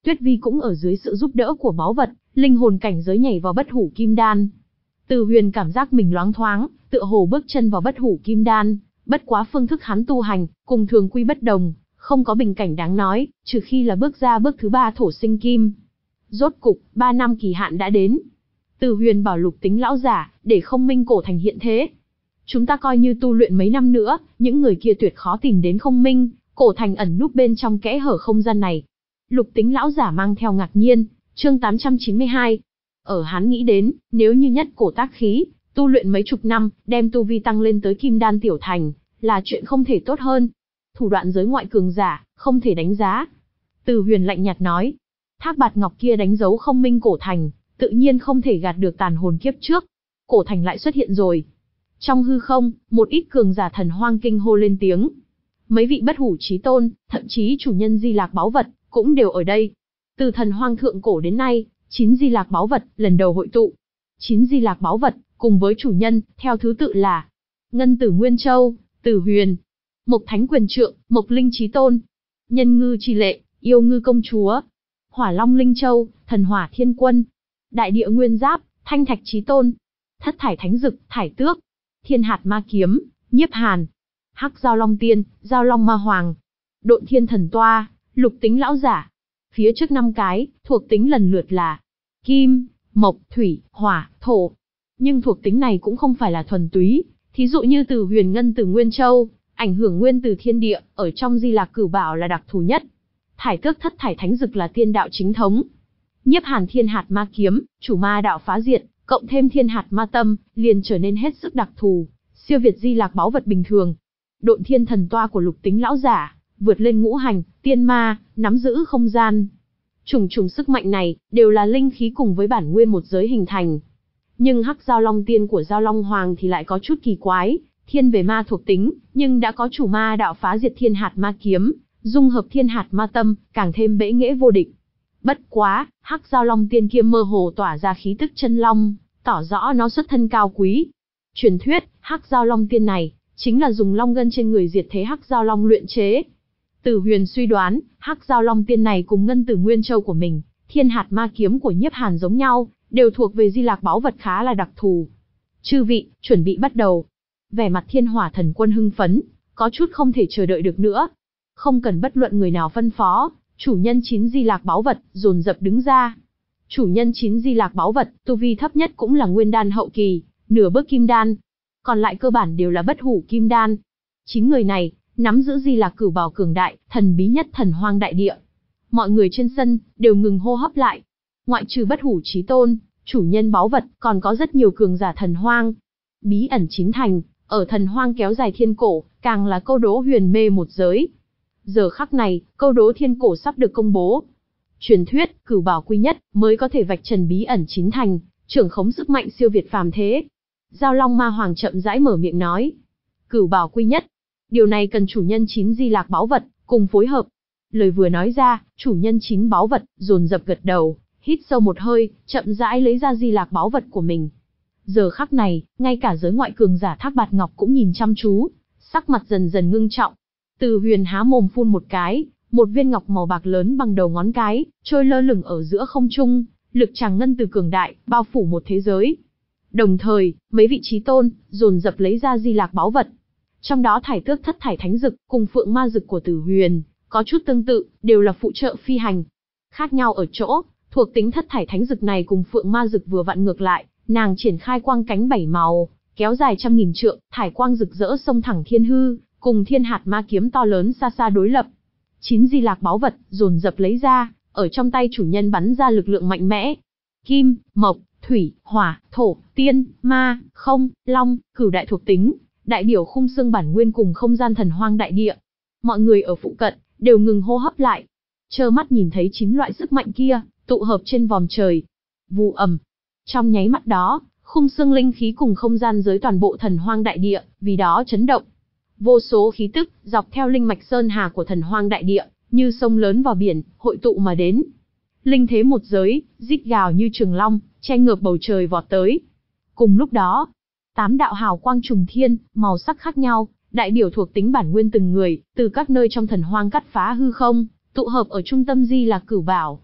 Tuyết Vi cũng ở dưới sự giúp đỡ của báu vật, linh hồn cảnh giới nhảy vào bất hủ kim đan. Từ Huyền cảm giác mình loáng thoáng, tựa hồ bước chân vào bất hủ kim đan, bất quá phương thức hắn tu hành, cùng thường quy bất đồng, không có bình cảnh đáng nói, trừ khi là bước ra bước thứ ba thổ sinh kim. Rốt cục, ba năm kỳ hạn đã đến. Từ Huyền bảo Lục Tính lão giả, để không minh cổ thành hiện thế. Chúng ta coi như tu luyện mấy năm nữa, những người kia tuyệt khó tìm đến không minh, cổ thành ẩn núp bên trong kẽ hở không gian này. Lục Tính lão giả mang theo ngạc nhiên, chương tám trăm chín mươi hai. Ở hắn nghĩ đến, nếu như nhất cổ tác khí, tu luyện mấy chục năm, đem tu vi tăng lên tới kim đan tiểu thành, là chuyện không thể tốt hơn. Thủ đoạn giới ngoại cường giả, không thể đánh giá. Từ Huyền lạnh nhạt nói, thác bạt ngọc kia đánh dấu không minh cổ thành, tự nhiên không thể gạt được tàn hồn kiếp trước. Cổ thành lại xuất hiện rồi. Trong hư không, một ít cường giả thần hoang kinh hô lên tiếng. Mấy vị bất hủ chí tôn, thậm chí chủ nhân di lạc báu vật, cũng đều ở đây. Từ thần hoang thượng cổ đến nay, chín di lạc báu vật, lần đầu hội tụ. Chín di lạc báu vật, cùng với chủ nhân, theo thứ tự là Ngân Tử Nguyên Châu, Tử Huyền, Mộc Thánh Quyền Trượng, Mộc Linh Chí Tôn, Nhân Ngư Chi Lệ, Yêu Ngư Công Chúa, Hỏa Long Linh Châu, Thần Hỏa Thiên Quân, Đại Địa Nguyên Giáp, Thanh Thạch Chí Tôn, Thất Thải Thánh Dực, Thải Tước, Thiên Hạt Ma Kiếm, Nhiếp Hàn, Hắc Giao Long Tiên, Giao Long Ma Hoàng, Độn Thiên Thần Toa, Lục Tính lão giả. Phía trước năm cái, thuộc tính lần lượt là Kim, Mộc, Thủy, Hỏa, Thổ. Nhưng thuộc tính này cũng không phải là thuần túy, thí dụ như Từ Huyền Ngân Tử Nguyên Châu, ảnh hưởng nguyên từ thiên địa, ở trong Di Lạc Cửu Bảo là đặc thù nhất. Thải Tước Thất Thải Thánh Dực là tiên đạo chính thống. Nhiếp Hàn Thiên Hạt Ma Kiếm, chủ ma đạo phá diệt, cộng thêm Thiên Hạt Ma Tâm, liền trở nên hết sức đặc thù, siêu việt Di Lạc báu vật bình thường. Độn Thiên Thần Toa của Lục Tính lão giả, vượt lên ngũ hành, tiên ma, nắm giữ không gian. Trùng trùng sức mạnh này, đều là linh khí cùng với bản nguyên một giới hình thành. Nhưng Hắc Giao Long Tiên của Giao Long Hoàng thì lại có chút kỳ quái, thiên về ma thuộc tính, nhưng đã có chủ ma đạo phá diệt Thiên Hạt Ma Kiếm, dung hợp Thiên Hạt Ma Tâm, càng thêm bẽ nghễ vô địch. Bất quá, Hắc Giao Long Tiên kia mơ hồ tỏa ra khí tức chân long, tỏ rõ nó xuất thân cao quý. Truyền thuyết, Hắc Giao Long Tiên này, chính là dùng long ngân trên người diệt thế Hắc Giao Long luyện chế. Tử Huyền suy đoán, Hắc Giao Long Tiên này cùng Ngân Tử Nguyên Châu của mình, Thiên Hạt Ma Kiếm của Nhiếp Hàn giống nhau, đều thuộc về Di Lạc báu vật khá là đặc thù. Chư vị, chuẩn bị bắt đầu. Vẻ mặt Thiên Hỏa Thần Quân hưng phấn, có chút không thể chờ đợi được nữa. Không cần bất luận người nào phân phó, chủ nhân chín Di Lạc báu vật dồn dập đứng ra. Chủ nhân chín Di Lạc báu vật, tu vi thấp nhất cũng là nguyên đan hậu kỳ, nửa bước kim đan, còn lại cơ bản đều là bất hủ kim đan. Chín người này nắm giữ Di Lạc Cửu Bảo cường đại, thần bí nhất thần hoang đại địa. Mọi người trên sân đều ngừng hô hấp lại. Ngoại trừ bất hủ chí tôn, chủ nhân báu vật, còn có rất nhiều cường giả thần hoang. Bí ẩn chín thành, ở thần hoang kéo dài thiên cổ, càng là câu đố huyền mê một giới. Giờ khắc này, câu đố thiên cổ sắp được công bố. Truyền thuyết, Cửu Bảo quy nhất, mới có thể vạch trần bí ẩn chín thành, trưởng khống sức mạnh siêu việt phàm thế. Giao Long Ma Hoàng chậm rãi mở miệng nói. Cửu Bảo quy nhất. Điều này cần chủ nhân chín Di Lạc báu vật, cùng phối hợp. Lời vừa nói ra, chủ nhân chín báu vật, dồn dập gật đầu, hít sâu một hơi, chậm rãi lấy ra Di Lạc báu vật của mình. Giờ khắc này, ngay cả giới ngoại cường giả Thác Bạt Ngọc cũng nhìn chăm chú, sắc mặt dần dần ngưng trọng. Từ Huyền há mồm phun một cái, một viên ngọc màu bạc lớn bằng đầu ngón cái, trôi lơ lửng ở giữa không trung, lực tràng ngân từ cường đại, bao phủ một thế giới. Đồng thời, mấy vị chí tôn, dồn dập lấy ra Di Lạc báu vật. Trong đó Thải Tước Thất Thải Thánh Dực, cùng Phượng Ma Dực của Tử Huyền, có chút tương tự, đều là phụ trợ phi hành. Khác nhau ở chỗ, thuộc tính Thất Thải Thánh Dực này cùng Phượng Ma Dực vừa vặn ngược lại, nàng triển khai quang cánh bảy màu, kéo dài trăm nghìn trượng, thải quang rực rỡ xông thẳng thiên hư, cùng Thiên Hạt Ma Kiếm to lớn xa xa đối lập. Chín Di Lạc báu vật, dồn dập lấy ra, ở trong tay chủ nhân bắn ra lực lượng mạnh mẽ. Kim, Mộc, Thủy, Hỏa, Thổ, Tiên, Ma, Không, Long, cửu đại thuộc tính, đại biểu khung xương bản nguyên cùng không gian thần hoang đại địa. Mọi người ở phụ cận, đều ngừng hô hấp lại. Trơ mắt nhìn thấy chín loại sức mạnh kia, tụ hợp trên vòm trời. Vụ ầm. Trong nháy mắt đó, khung xương linh khí cùng không gian giới toàn bộ thần hoang đại địa, vì đó chấn động. Vô số khí tức, dọc theo linh mạch sơn hà của thần hoang đại địa, như sông lớn vào biển, hội tụ mà đến. Linh thế một giới, rít gào như trường long, che ngợp bầu trời vọt tới. Cùng lúc đó, tám đạo hào quang trùng thiên, màu sắc khác nhau, đại biểu thuộc tính bản nguyên từng người, từ các nơi trong thần hoang cắt phá hư không, tụ hợp ở trung tâm Di Lạc Cửu Bảo.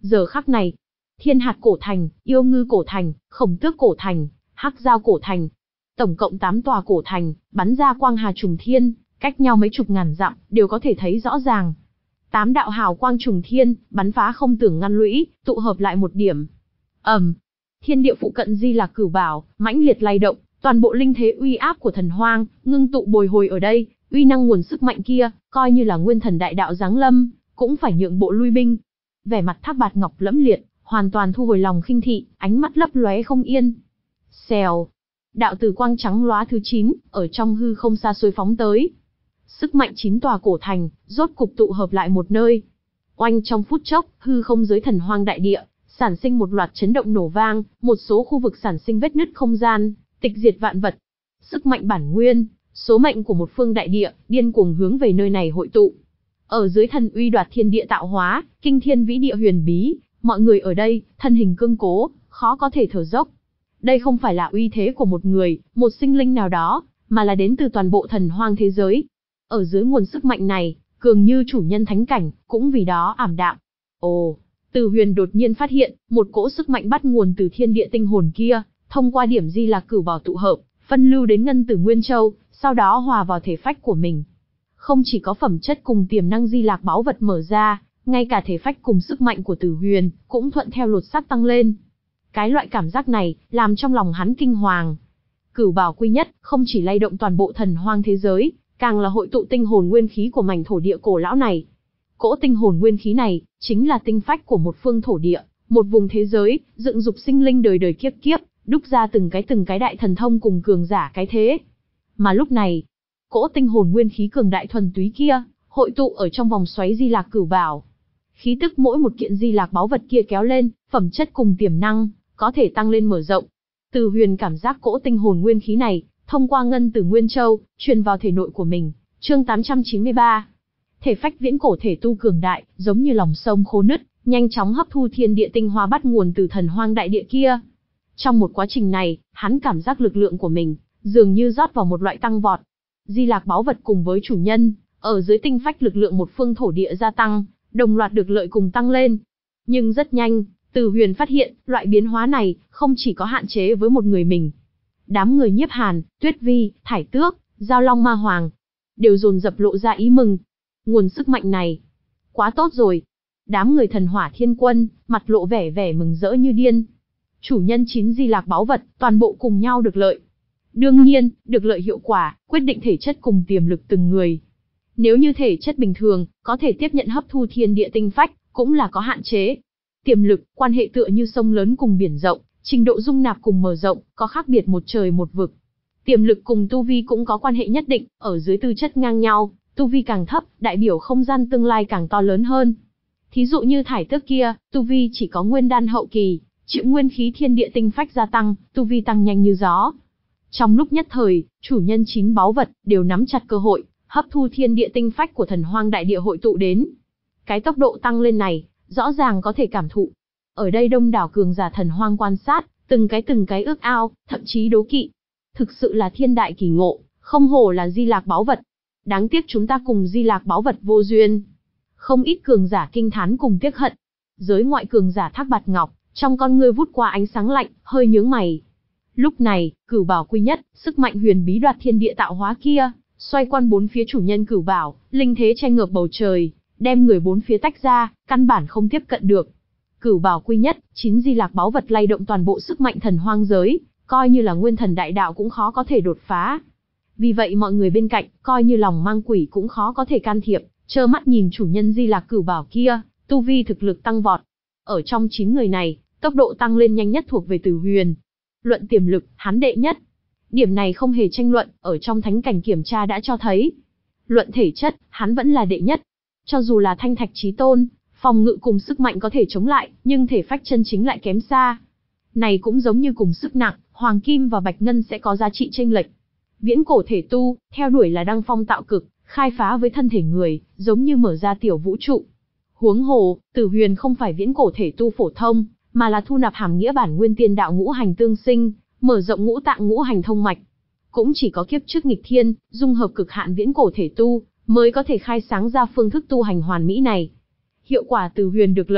Giờ khắc này, Thiên Hạt cổ thành, Yêu Ngư cổ thành, Khổng Tước cổ thành, Hắc Giao cổ thành, tổng cộng tám tòa cổ thành, bắn ra quang hà trùng thiên, cách nhau mấy chục ngàn dặm, đều có thể thấy rõ ràng. Tám đạo hào quang trùng thiên, bắn phá không tưởng ngăn lũy, tụ hợp lại một điểm. ầm, thiên địa phụ cận Di Lạc Cửu Bảo, mãnh liệt lay động, toàn bộ linh thế uy áp của thần hoang, ngưng tụ bồi hồi ở đây, uy năng nguồn sức mạnh kia, coi như là nguyên thần đại đạo giáng lâm, cũng phải nhượng bộ lui binh. Vẻ mặt Thác Bạt Ngọc lẫm liệt, hoàn toàn thu hồi lòng khinh thị, ánh mắt lấp lóe không yên. Xèo, đạo tử quang trắng lóa thứ chín, ở trong hư không xa xôi phóng tới. Sức mạnh chín tòa cổ thành, rốt cục tụ hợp lại một nơi. Oanh, trong phút chốc, hư không dưới thần hoang đại địa, sản sinh một loạt chấn động nổ vang, một số khu vực sản sinh vết nứt không gian, tịch diệt vạn vật. Sức mạnh bản nguyên, số mệnh của một phương đại địa, điên cuồng hướng về nơi này hội tụ. Ở dưới thần uy đoạt thiên địa tạo hóa, kinh thiên vĩ địa huyền bí, mọi người ở đây, thân hình cương cố, khó có thể thở dốc. Đây không phải là uy thế của một người, một sinh linh nào đó, mà là đến từ toàn bộ thần hoang thế giới. Ở dưới nguồn sức mạnh này, cường như chủ nhân thánh cảnh, cũng vì đó ảm đạm. Ồ, Từ Huyền đột nhiên phát hiện, một cỗ sức mạnh bắt nguồn từ thiên địa tinh hồn kia, thông qua điểm Di Lạc Cửu Bảo tụ hợp, phân lưu đến Ngân Tử Nguyên Châu, sau đó hòa vào thể phách của mình. Không chỉ có phẩm chất cùng tiềm năng Di Lạc báu vật mở ra, ngay cả thể phách cùng sức mạnh của Tử Huyền, cũng thuận theo lột xác tăng lên. Cái loại cảm giác này, làm trong lòng hắn kinh hoàng. Cửu Bảo quy nhất, không chỉ lay động toàn bộ thần hoang thế giới, càng là hội tụ tinh hồn nguyên khí của mảnh thổ địa cổ lão này. Cỗ tinh hồn nguyên khí này, chính là tinh phách của một phương thổ địa, một vùng thế giới, dựng dục sinh linh đời đời kiếp kiếp, đúc ra từng cái từng cái đại thần thông cùng cường giả cái thế. Mà lúc này, cỗ tinh hồn nguyên khí cường đại thuần túy kia, hội tụ ở trong vòng xoáy Di Lạc Cửu Bảo. Khí tức mỗi một kiện Di Lạc báu vật kia kéo lên, phẩm chất cùng tiềm năng, có thể tăng lên mở rộng. Từ Huyền cảm giác cỗ tinh hồn nguyên khí này, thông qua Ngân Tử Nguyên Châu, truyền vào thể nội của mình. Chương tám trăm chín mươi ba. Thể phách viễn cổ thể tu cường đại, giống như lòng sông khô nứt, nhanh chóng hấp thu thiên địa tinh hoa bắt nguồn từ thần hoang đại địa kia. Trong một quá trình này, hắn cảm giác lực lượng của mình, dường như rót vào một loại tăng vọt. Di Lạc báu vật cùng với chủ nhân, ở dưới tinh phách lực lượng một phương thổ địa gia tăng, đồng loạt được lợi cùng tăng lên. Nhưng rất nhanh, Từ Huyền phát hiện, loại biến hóa này, không chỉ có hạn chế với một người mình. Đám người Nhiếp Hàn, Tuyết Vi, Thải Tước, Giao Long Ma Hoàng, đều dồn dập lộ ra ý mừng. Nguồn sức mạnh này, quá tốt rồi. Đám người Thần Hỏa Thiên Quân, mặt lộ vẻ vẻ mừng rỡ như điên. Chủ nhân chín Di Lạc báu vật, toàn bộ cùng nhau được lợi. Đương nhiên, được lợi hiệu quả, quyết định thể chất cùng tiềm lực từng người. Nếu như thể chất bình thường, có thể tiếp nhận hấp thu thiên địa tinh phách, cũng là có hạn chế. Tiềm lực, quan hệ tựa như sông lớn cùng biển rộng, trình độ dung nạp cùng mở rộng, có khác biệt một trời một vực. Tiềm lực cùng tu vi cũng có quan hệ nhất định, ở dưới tư chất ngang nhau, tu vi càng thấp, đại biểu không gian tương lai càng to lớn hơn. Thí dụ như Thải Tước kia, tu vi chỉ có nguyên đan hậu kỳ, chịu nguyên khí thiên địa tinh phách gia tăng, tu vi tăng nhanh như gió. Trong lúc nhất thời, chủ nhân chín báu vật đều nắm chặt cơ hội, hấp thu thiên địa tinh phách của thần hoang đại địa hội tụ đến. Cái tốc độ tăng lên này, rõ ràng có thể cảm thụ. Ở đây đông đảo cường giả thần hoang quan sát, từng cái từng cái ước ao, thậm chí đố kỵ. Thực sự là thiên đại kỳ ngộ, không hổ là Di Lạc báu vật. Đáng tiếc chúng ta cùng Di Lạc báu vật vô duyên. Không ít cường giả kinh thán cùng tiếc hận. Giới ngoại cường giả Thác Bạt Ngọc, trong con ngươi vút qua ánh sáng lạnh, hơi nhướng mày. Lúc này, Cửu Bảo quy nhất, sức mạnh huyền bí đoạt thiên địa tạo hóa kia, xoay quanh bốn phía chủ nhân Cửu Bảo, linh thế che ngược bầu trời, đem người bốn phía tách ra, căn bản không tiếp cận được. Cửu Bảo quy nhất, chín Di Lạc báu vật lay động toàn bộ sức mạnh thần hoang giới, coi như là nguyên thần đại đạo cũng khó có thể đột phá. Vì vậy mọi người bên cạnh, coi như lòng mang quỷ cũng khó có thể can thiệp, trơ mắt nhìn chủ nhân Di Lạc Cửu Bảo kia, tu vi thực lực tăng vọt. Ở trong chín người này, tốc độ tăng lên nhanh nhất thuộc về Từ Huyền. Luận tiềm lực, hắn đệ nhất. Điểm này không hề tranh luận, ở trong thánh cảnh kiểm tra đã cho thấy. Luận thể chất, hắn vẫn là đệ nhất. Cho dù là Thanh Thạch Chí Tôn, phòng ngự cùng sức mạnh có thể chống lại, nhưng thể phách chân chính lại kém xa. Này cũng giống như cùng sức nặng, Hoàng Kim và Bạch Ngân sẽ có giá trị chênh lệch. Viễn cổ thể tu, theo đuổi là đăng phong tạo cực, khai phá với thân thể người, giống như mở ra tiểu vũ trụ. Huống hồ, Tử Huyền không phải viễn cổ thể tu phổ thông, mà là thu nạp hàm nghĩa bản nguyên tiên đạo ngũ hành tương sinh, mở rộng ngũ tạng ngũ hành thông mạch. Cũng chỉ có kiếp trước nghịch thiên, dung hợp cực hạn viễn cổ thể tu, mới có thể khai sáng ra phương thức tu hành hoàn mỹ này. Hiệu quả Tử Huyền được lợi,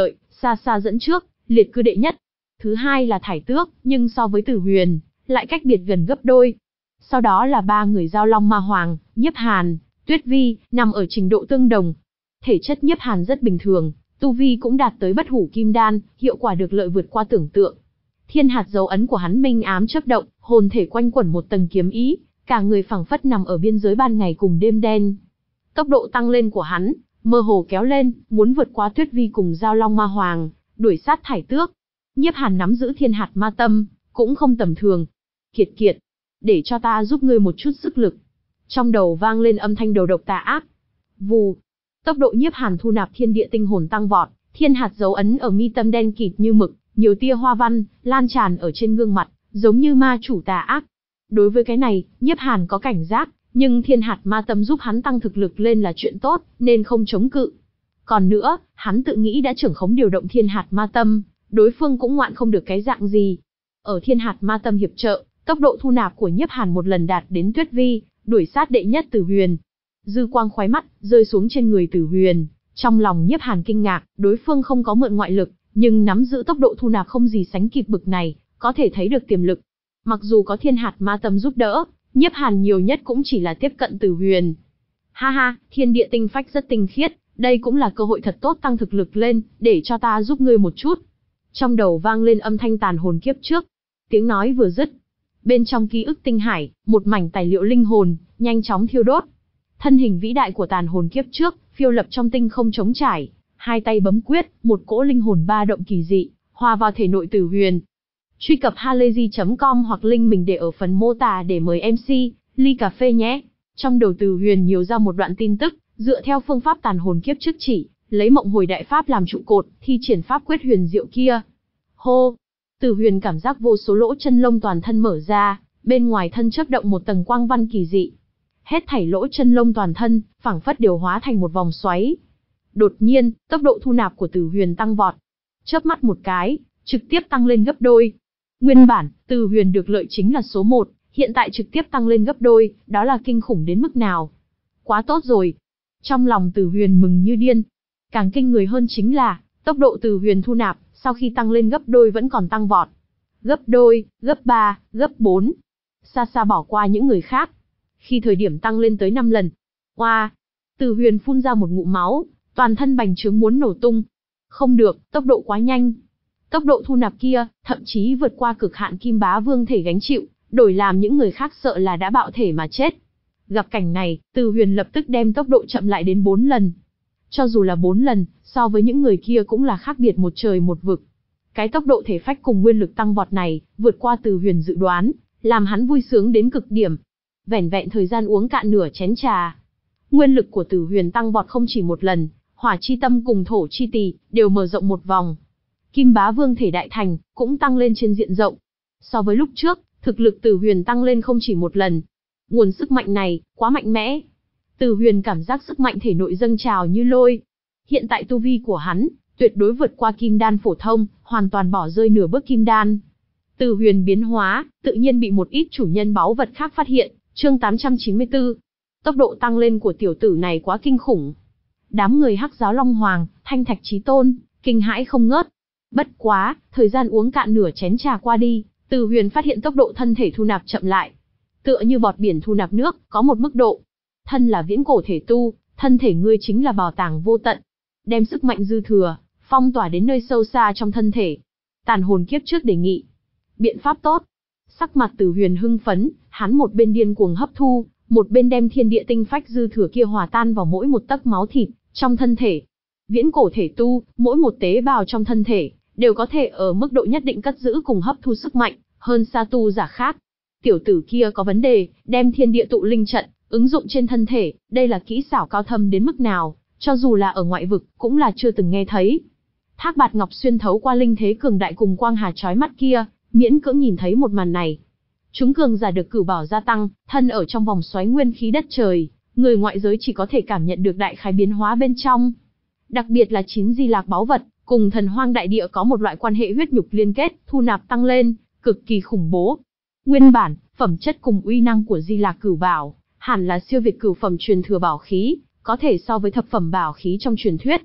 xa xa dẫn trước, liệt cư đệ nhất. Thứ hai là Thải Tước, nhưng so với Tử Huyền, lại cách biệt gần gấp đôi. Sau đó là ba người Giao Long Ma Hoàng, Nhiếp Hàn, Tuyết Vi, nằm ở trình độ tương đồng. Thể chất Nhiếp Hàn rất bình thường, tu vi cũng đạt tới bất hủ kim đan, hiệu quả được lợi vượt qua tưởng tượng. Thiên hạt dấu ấn của hắn minh ám chớp động, hồn thể quanh quẩn một tầng kiếm ý, cả người phảng phất nằm ở biên giới ban ngày cùng đêm đen. Tốc độ tăng lên của hắn, mơ hồ kéo lên, muốn vượt qua Tuyết Vi cùng Giao Long Ma Hoàng, đuổi sát Thải Tước. Nhiếp Hàn nắm giữ thiên hạt ma tâm, cũng không tầm thường. Kiệt kiệt, để cho ta giúp ngươi một chút sức lực. Trong đầu vang lên âm thanh đầu độc tà ác. Vù, tốc độ Nhiếp Hàn thu nạp thiên địa tinh hồn tăng vọt, thiên hạt dấu ấn ở mi tâm đen kịt như mực, nhiều tia hoa văn lan tràn ở trên gương mặt, giống như ma chủ tà ác. Đối với cái này, Nhiếp Hàn có cảnh giác, nhưng thiên hạt ma tâm giúp hắn tăng thực lực lên là chuyện tốt, nên không chống cự. Còn nữa, hắn tự nghĩ đã trưởng khống điều động thiên hạt ma tâm, đối phương cũng ngoạn không được cái dạng gì. Ở thiên hạt ma tâm hiệp trợ, tốc độ thu nạp của Nhiếp Hàn một lần đạt đến Tuyết Vi, đuổi sát đệ nhất Tử Huyền. Dư quang khoái mắt, rơi xuống trên người Tử Huyền. Trong lòng Nhiếp Hàn kinh ngạc, đối phương không có mượn ngoại lực, nhưng nắm giữ tốc độ thu nạp không gì sánh kịp bực này, có thể thấy được tiềm lực. Mặc dù có thiên hạt ma tâm giúp đỡ, Nhiếp Hàn nhiều nhất cũng chỉ là tiếp cận Tử Huyền. Ha ha, thiên địa tinh phách rất tinh khiết, đây cũng là cơ hội thật tốt tăng thực lực lên, để cho ta giúp ngươi một chút. Trong đầu vang lên âm thanh tàn hồn kiếp trước. Tiếng nói vừa dứt, bên trong ký ức tinh hải, một mảnh tài liệu linh hồn, nhanh chóng thiêu đốt. Thân hình vĩ đại của tàn hồn kiếp trước, phiêu lập trong tinh không trống trải, hai tay bấm quyết, một cỗ linh hồn ba động kỳ dị, hòa vào thể nội Tử Huyền. Truy cập halayzi chấm com hoặc link mình để ở phần mô tả để mời em xê, ly cà phê nhé. Trong đầu Tử Huyền nhiều ra một đoạn tin tức, dựa theo phương pháp tàn hồn kiếp trước chỉ, lấy mộng hồi đại pháp làm trụ cột, thi triển pháp quyết huyền diệu kia. Hô! Tử Huyền cảm giác vô số lỗ chân lông toàn thân mở ra, bên ngoài thân chớp động một tầng quang văn kỳ dị. Hết thảy lỗ chân lông toàn thân, phảng phất đều hóa thành một vòng xoáy. Đột nhiên, tốc độ thu nạp của Tử Huyền tăng vọt. Chớp mắt một cái, trực tiếp tăng lên gấp đôi. Nguyên bản, Tử Huyền được lợi chính là số một, hiện tại trực tiếp tăng lên gấp đôi, đó là kinh khủng đến mức nào. Quá tốt rồi. Trong lòng Tử Huyền mừng như điên. Càng kinh người hơn chính là, tốc độ Tử Huyền thu nạp, sau khi tăng lên gấp đôi vẫn còn tăng vọt. Gấp đôi, gấp ba, gấp bốn. Xa xa bỏ qua những người khác. Khi thời điểm tăng lên tới năm lần. Oa! Tử Huyền phun ra một ngụm máu, toàn thân bành trướng muốn nổ tung. Không được, tốc độ quá nhanh. Tốc độ thu nạp kia, thậm chí vượt qua cực hạn Kim Bá Vương thể gánh chịu, đổi làm những người khác sợ là đã bạo thể mà chết. Gặp cảnh này, Tử Huyền lập tức đem tốc độ chậm lại đến bốn lần. Cho dù là bốn lần, so với những người kia cũng là khác biệt một trời một vực. Cái tốc độ thể phách cùng nguyên lực tăng vọt này, vượt qua Tử Huyền dự đoán, làm hắn vui sướng đến cực điểm. Vẻn vẹn thời gian uống cạn nửa chén trà. Nguyên lực của Tử Huyền tăng vọt không chỉ một lần, hỏa chi tâm cùng thổ chi tỳ đều mở rộng một vòng. Kim Bá Vương thể đại thành, cũng tăng lên trên diện rộng. So với lúc trước, thực lực Tử Huyền tăng lên không chỉ một lần. Nguồn sức mạnh này, quá mạnh mẽ. Tử Huyền cảm giác sức mạnh thể nội dâng trào như lôi. Hiện tại tu vi của hắn, tuyệt đối vượt qua kim đan phổ thông, hoàn toàn bỏ rơi nửa bước kim đan. Tử Huyền biến hóa, tự nhiên bị một ít chủ nhân báu vật khác phát hiện. Chương tám trăm chín mươi tư. Tốc độ tăng lên của tiểu tử này quá kinh khủng. Đám người Hắc Giáo Long Hoàng, Thanh Thạch Chí Tôn, kinh hãi không ngớt. Bất quá, thời gian uống cạn nửa chén trà qua đi, Tử Huyền phát hiện tốc độ thân thể thu nạp chậm lại. Tựa như bọt biển thu nạp nước, có một mức độ. Thân là viễn cổ thể tu, thân thể ngươi chính là bảo tàng vô tận. Đem sức mạnh dư thừa, phong tỏa đến nơi sâu xa trong thân thể. Tàn hồn kiếp trước đề nghị. Biện pháp tốt. Sắc mặt Tử Huyền hưng phấn, hắn một bên điên cuồng hấp thu, một bên đem thiên địa tinh phách dư thừa kia hòa tan vào mỗi một tấc máu thịt trong thân thể. Viễn cổ thể tu, mỗi một tế bào trong thân thể đều có thể ở mức độ nhất định cất giữ cùng hấp thu sức mạnh, hơn xa tu giả khác. Tiểu tử kia có vấn đề, đem thiên địa tụ linh trận ứng dụng trên thân thể, đây là kỹ xảo cao thâm đến mức nào, cho dù là ở ngoại vực cũng là chưa từng nghe thấy. Thác Bạt Ngọc xuyên thấu qua linh thế cường đại cùng quang hà chói mắt kia, miễn cưỡng nhìn thấy một màn này. Chúng cường giả được cửu bảo gia tăng, thân ở trong vòng xoáy nguyên khí đất trời, người ngoại giới chỉ có thể cảm nhận được đại khái biến hóa bên trong. Đặc biệt là chín di lạc báu vật, cùng thần hoang đại địa có một loại quan hệ huyết nhục liên kết, thu nạp tăng lên, cực kỳ khủng bố. Nguyên bản, phẩm chất cùng uy năng của di lạc cửu bảo, hẳn là siêu việt cửu phẩm truyền thừa bảo khí, có thể so với thập phẩm bảo khí trong truyền thuyết.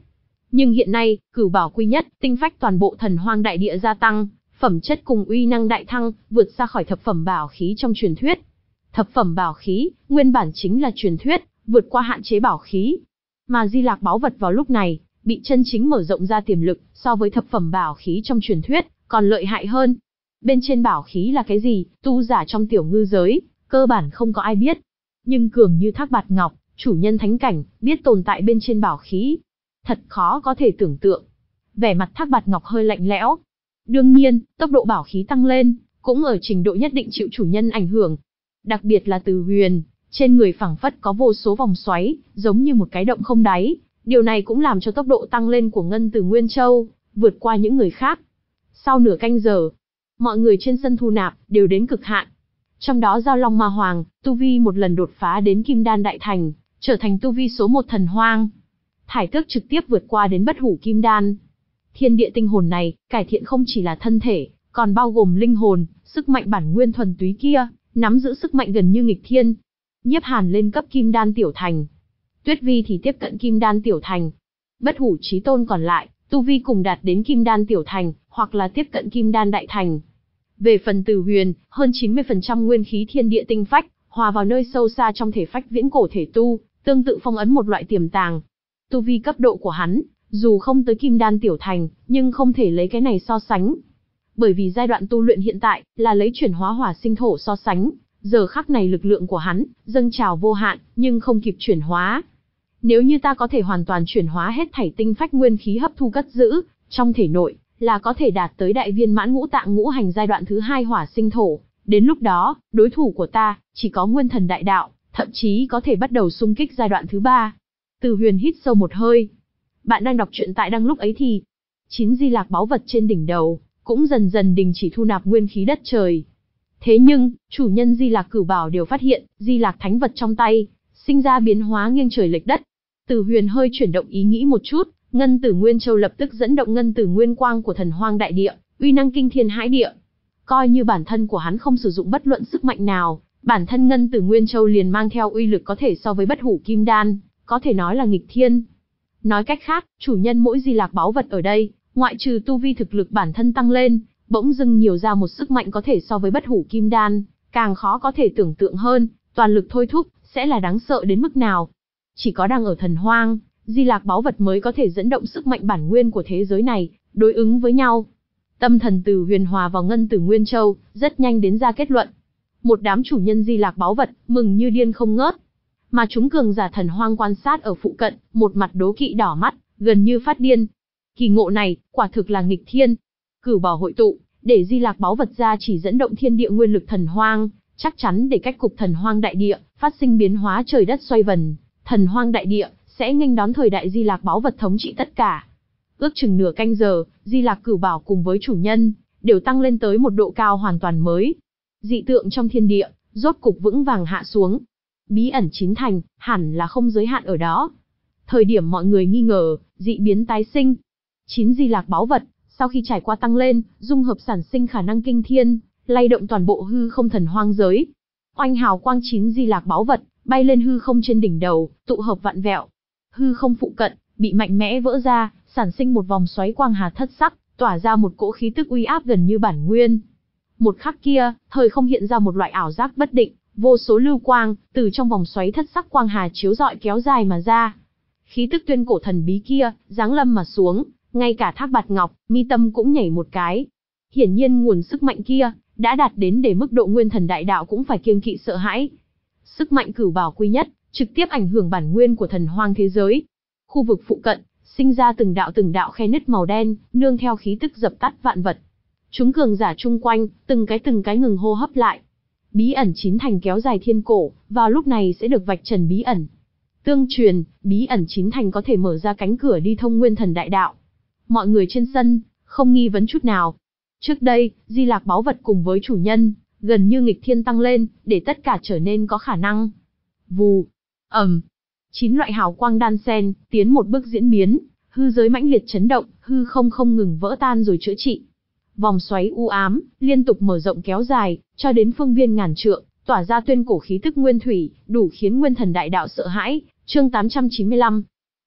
Nhưng hiện nay, cửu bảo quy nhất, tinh phách toàn bộ thần hoang đại địa gia tăng, phẩm chất cùng uy năng đại thăng, vượt xa khỏi thập phẩm bảo khí trong truyền thuyết. Thập phẩm bảo khí, nguyên bản chính là truyền thuyết, vượt qua hạn chế bảo khí. Mà Di Lạc báu vật vào lúc này, bị chân chính mở rộng ra tiềm lực, so với thập phẩm bảo khí trong truyền thuyết, còn lợi hại hơn. Bên trên bảo khí là cái gì, tu giả trong tiểu ngư giới, cơ bản không có ai biết. Nhưng cường như Thác Bạt Ngọc, chủ nhân thánh cảnh, biết tồn tại bên trên bảo khí. Thật khó có thể tưởng tượng. Vẻ mặt Thác Bạt Ngọc hơi lạnh lẽo. Đương nhiên, tốc độ bảo khí tăng lên, cũng ở trình độ nhất định chịu chủ nhân ảnh hưởng. Đặc biệt là Từ Huyền, trên người phảng phất có vô số vòng xoáy, giống như một cái động không đáy. Điều này cũng làm cho tốc độ tăng lên của Ngân Từ Nguyên Châu, vượt qua những người khác. Sau nửa canh giờ, mọi người trên sân thu nạp, đều đến cực hạn. Trong đó Giao Long Ma Hoàng, tu vi một lần đột phá đến Kim Đan Đại Thành, trở thành tu vi số một thần hoang. Thải Tước trực tiếp vượt qua đến Bất Hủ Kim Đan. Thiên địa tinh hồn này, cải thiện không chỉ là thân thể, còn bao gồm linh hồn, sức mạnh bản nguyên thuần túy kia, nắm giữ sức mạnh gần như nghịch thiên. Nhiếp Hàn lên cấp Kim Đan Tiểu Thành. Tuyết Vi thì tiếp cận Kim Đan Tiểu Thành. Bất Hủ Chí Tôn còn lại, tu vi cùng đạt đến Kim Đan Tiểu Thành, hoặc là tiếp cận Kim Đan Đại Thành. Về phần Từ Huyền, hơn chín mươi phần trăm nguyên khí thiên địa tinh phách, hòa vào nơi sâu xa trong thể phách viễn cổ thể tu, tương tự phong ấn một loại tiềm tàng. Tu vi cấp độ của hắn, dù không tới Kim Đan Tiểu Thành, nhưng không thể lấy cái này so sánh. Bởi vì giai đoạn tu luyện hiện tại, là lấy chuyển hóa hỏa sinh thổ so sánh, giờ khắc này lực lượng của hắn, dâng trào vô hạn, nhưng không kịp chuyển hóa. Nếu như ta có thể hoàn toàn chuyển hóa hết thảy tinh phách nguyên khí hấp thu cất giữ, trong thể nội, là có thể đạt tới đại viên mãn ngũ tạng ngũ hành giai đoạn thứ hai hỏa sinh thổ. Đến lúc đó, đối thủ của ta, chỉ có nguyên thần đại đạo, thậm chí có thể bắt đầu xung kích giai đoạn thứ ba. Từ Huyền hít sâu một hơi. Bạn đang đọc truyện tại Đăng Lúc Ấy Thì. Chín Di Lạc báu vật trên đỉnh đầu, cũng dần dần đình chỉ thu nạp nguyên khí đất trời. Thế nhưng, chủ nhân Di Lạc Cửu Bảo đều phát hiện, Di Lạc thánh vật trong tay, sinh ra biến hóa nghiêng trời lệch đất. Từ Huyền hơi chuyển động ý nghĩ một chút, Ngân Tử Nguyên Châu lập tức dẫn động Ngân Tử Nguyên Quang của thần hoang đại địa, uy năng kinh thiên hãi địa. Coi như bản thân của hắn không sử dụng bất luận sức mạnh nào, bản thân Ngân Tử Nguyên Châu liền mang theo uy lực có thể so với Bất Hủ Kim Đan, có thể nói là nghịch thiên. Nói cách khác, chủ nhân mỗi Di Lạc báu vật ở đây, ngoại trừ tu vi thực lực bản thân tăng lên, bỗng dưng nhiều ra một sức mạnh có thể so với Bất Hủ Kim Đan, càng khó có thể tưởng tượng hơn, toàn lực thôi thúc, sẽ là đáng sợ đến mức nào. Chỉ có đang ở thần hoang, Di Lạc báu vật mới có thể dẫn động sức mạnh bản nguyên của thế giới này, đối ứng với nhau. Tâm thần Từ Huyền hòa vào Ngân Tử Nguyên Châu, rất nhanh đến ra kết luận. Một đám chủ nhân Di Lạc báu vật, mừng như điên không ngớt. Mà chúng cường giả thần hoang quan sát ở phụ cận, một mặt đố kỵ đỏ mắt, gần như phát điên. Kỳ ngộ này, quả thực là nghịch thiên. Cửu bảo hội tụ, để Di Lạc báu vật ra chỉ dẫn động thiên địa nguyên lực thần hoang, chắc chắn để cách cục thần hoang đại địa, phát sinh biến hóa trời đất xoay vần. Thần hoang đại địa, sẽ nghênh đón thời đại Di Lạc báu vật thống trị tất cả. Ước chừng nửa canh giờ, Di Lạc Cửu Bảo cùng với chủ nhân, đều tăng lên tới một độ cao hoàn toàn mới. Dị tượng trong thiên địa, rốt cục vững vàng hạ xuống. Bí ẩn chín thành, hẳn là không giới hạn ở đó. Thời điểm mọi người nghi ngờ, dị biến tái sinh. Chín Di Lạc báu vật, sau khi trải qua tăng lên, dung hợp sản sinh khả năng kinh thiên, lay động toàn bộ hư không thần hoang giới. Oanh hào quang chín Di Lạc báu vật, bay lên hư không trên đỉnh đầu, tụ hợp vạn vẹo. Hư không phụ cận, bị mạnh mẽ vỡ ra, sản sinh một vòng xoáy quang hà thất sắc, tỏa ra một cỗ khí tức uy áp gần như bản nguyên. Một khắc kia, thời không hiện ra một loại ảo giác bất định, vô số lưu quang, từ trong vòng xoáy thất sắc quang hà chiếu rọi kéo dài mà ra. Khí tức tuyên cổ thần bí kia, giáng lâm mà xuống, ngay cả Thác Bạt Ngọc, mi tâm cũng nhảy một cái. Hiển nhiên nguồn sức mạnh kia, đã đạt đến để mức độ nguyên thần đại đạo cũng phải kiêng kỵ sợ hãi. Sức mạnh cửu bảo quy nhất, trực tiếp ảnh hưởng bản nguyên của thần hoang thế giới. Khu vực phụ cận, sinh ra từng đạo từng đạo khe nứt màu đen, nương theo khí tức dập tắt vạn vật. Chúng cường giả chung quanh, từng cái từng cái ngừng hô hấp lại. Bí ẩn chín thành kéo dài thiên cổ, vào lúc này sẽ được vạch trần bí ẩn. Tương truyền, bí ẩn chín thành có thể mở ra cánh cửa đi thông nguyên thần đại đạo. Mọi người trên sân, không nghi vấn chút nào. Trước đây, Di Lạc báu vật cùng với chủ nhân, gần như nghịch thiên tăng lên, để tất cả trở nên có khả năng. Vù, ầm, chín loại hào quang đan xen, tiến một bước diễn biến, hư giới mãnh liệt chấn động, hư không không ngừng vỡ tan rồi chữa trị. Vòng xoáy u ám, liên tục mở rộng kéo dài, cho đến phương viên ngàn trượng, tỏa ra tuyên cổ khí tức nguyên thủy, đủ khiến nguyên thần đại đạo sợ hãi. Chương tám trăm chín mươi lăm.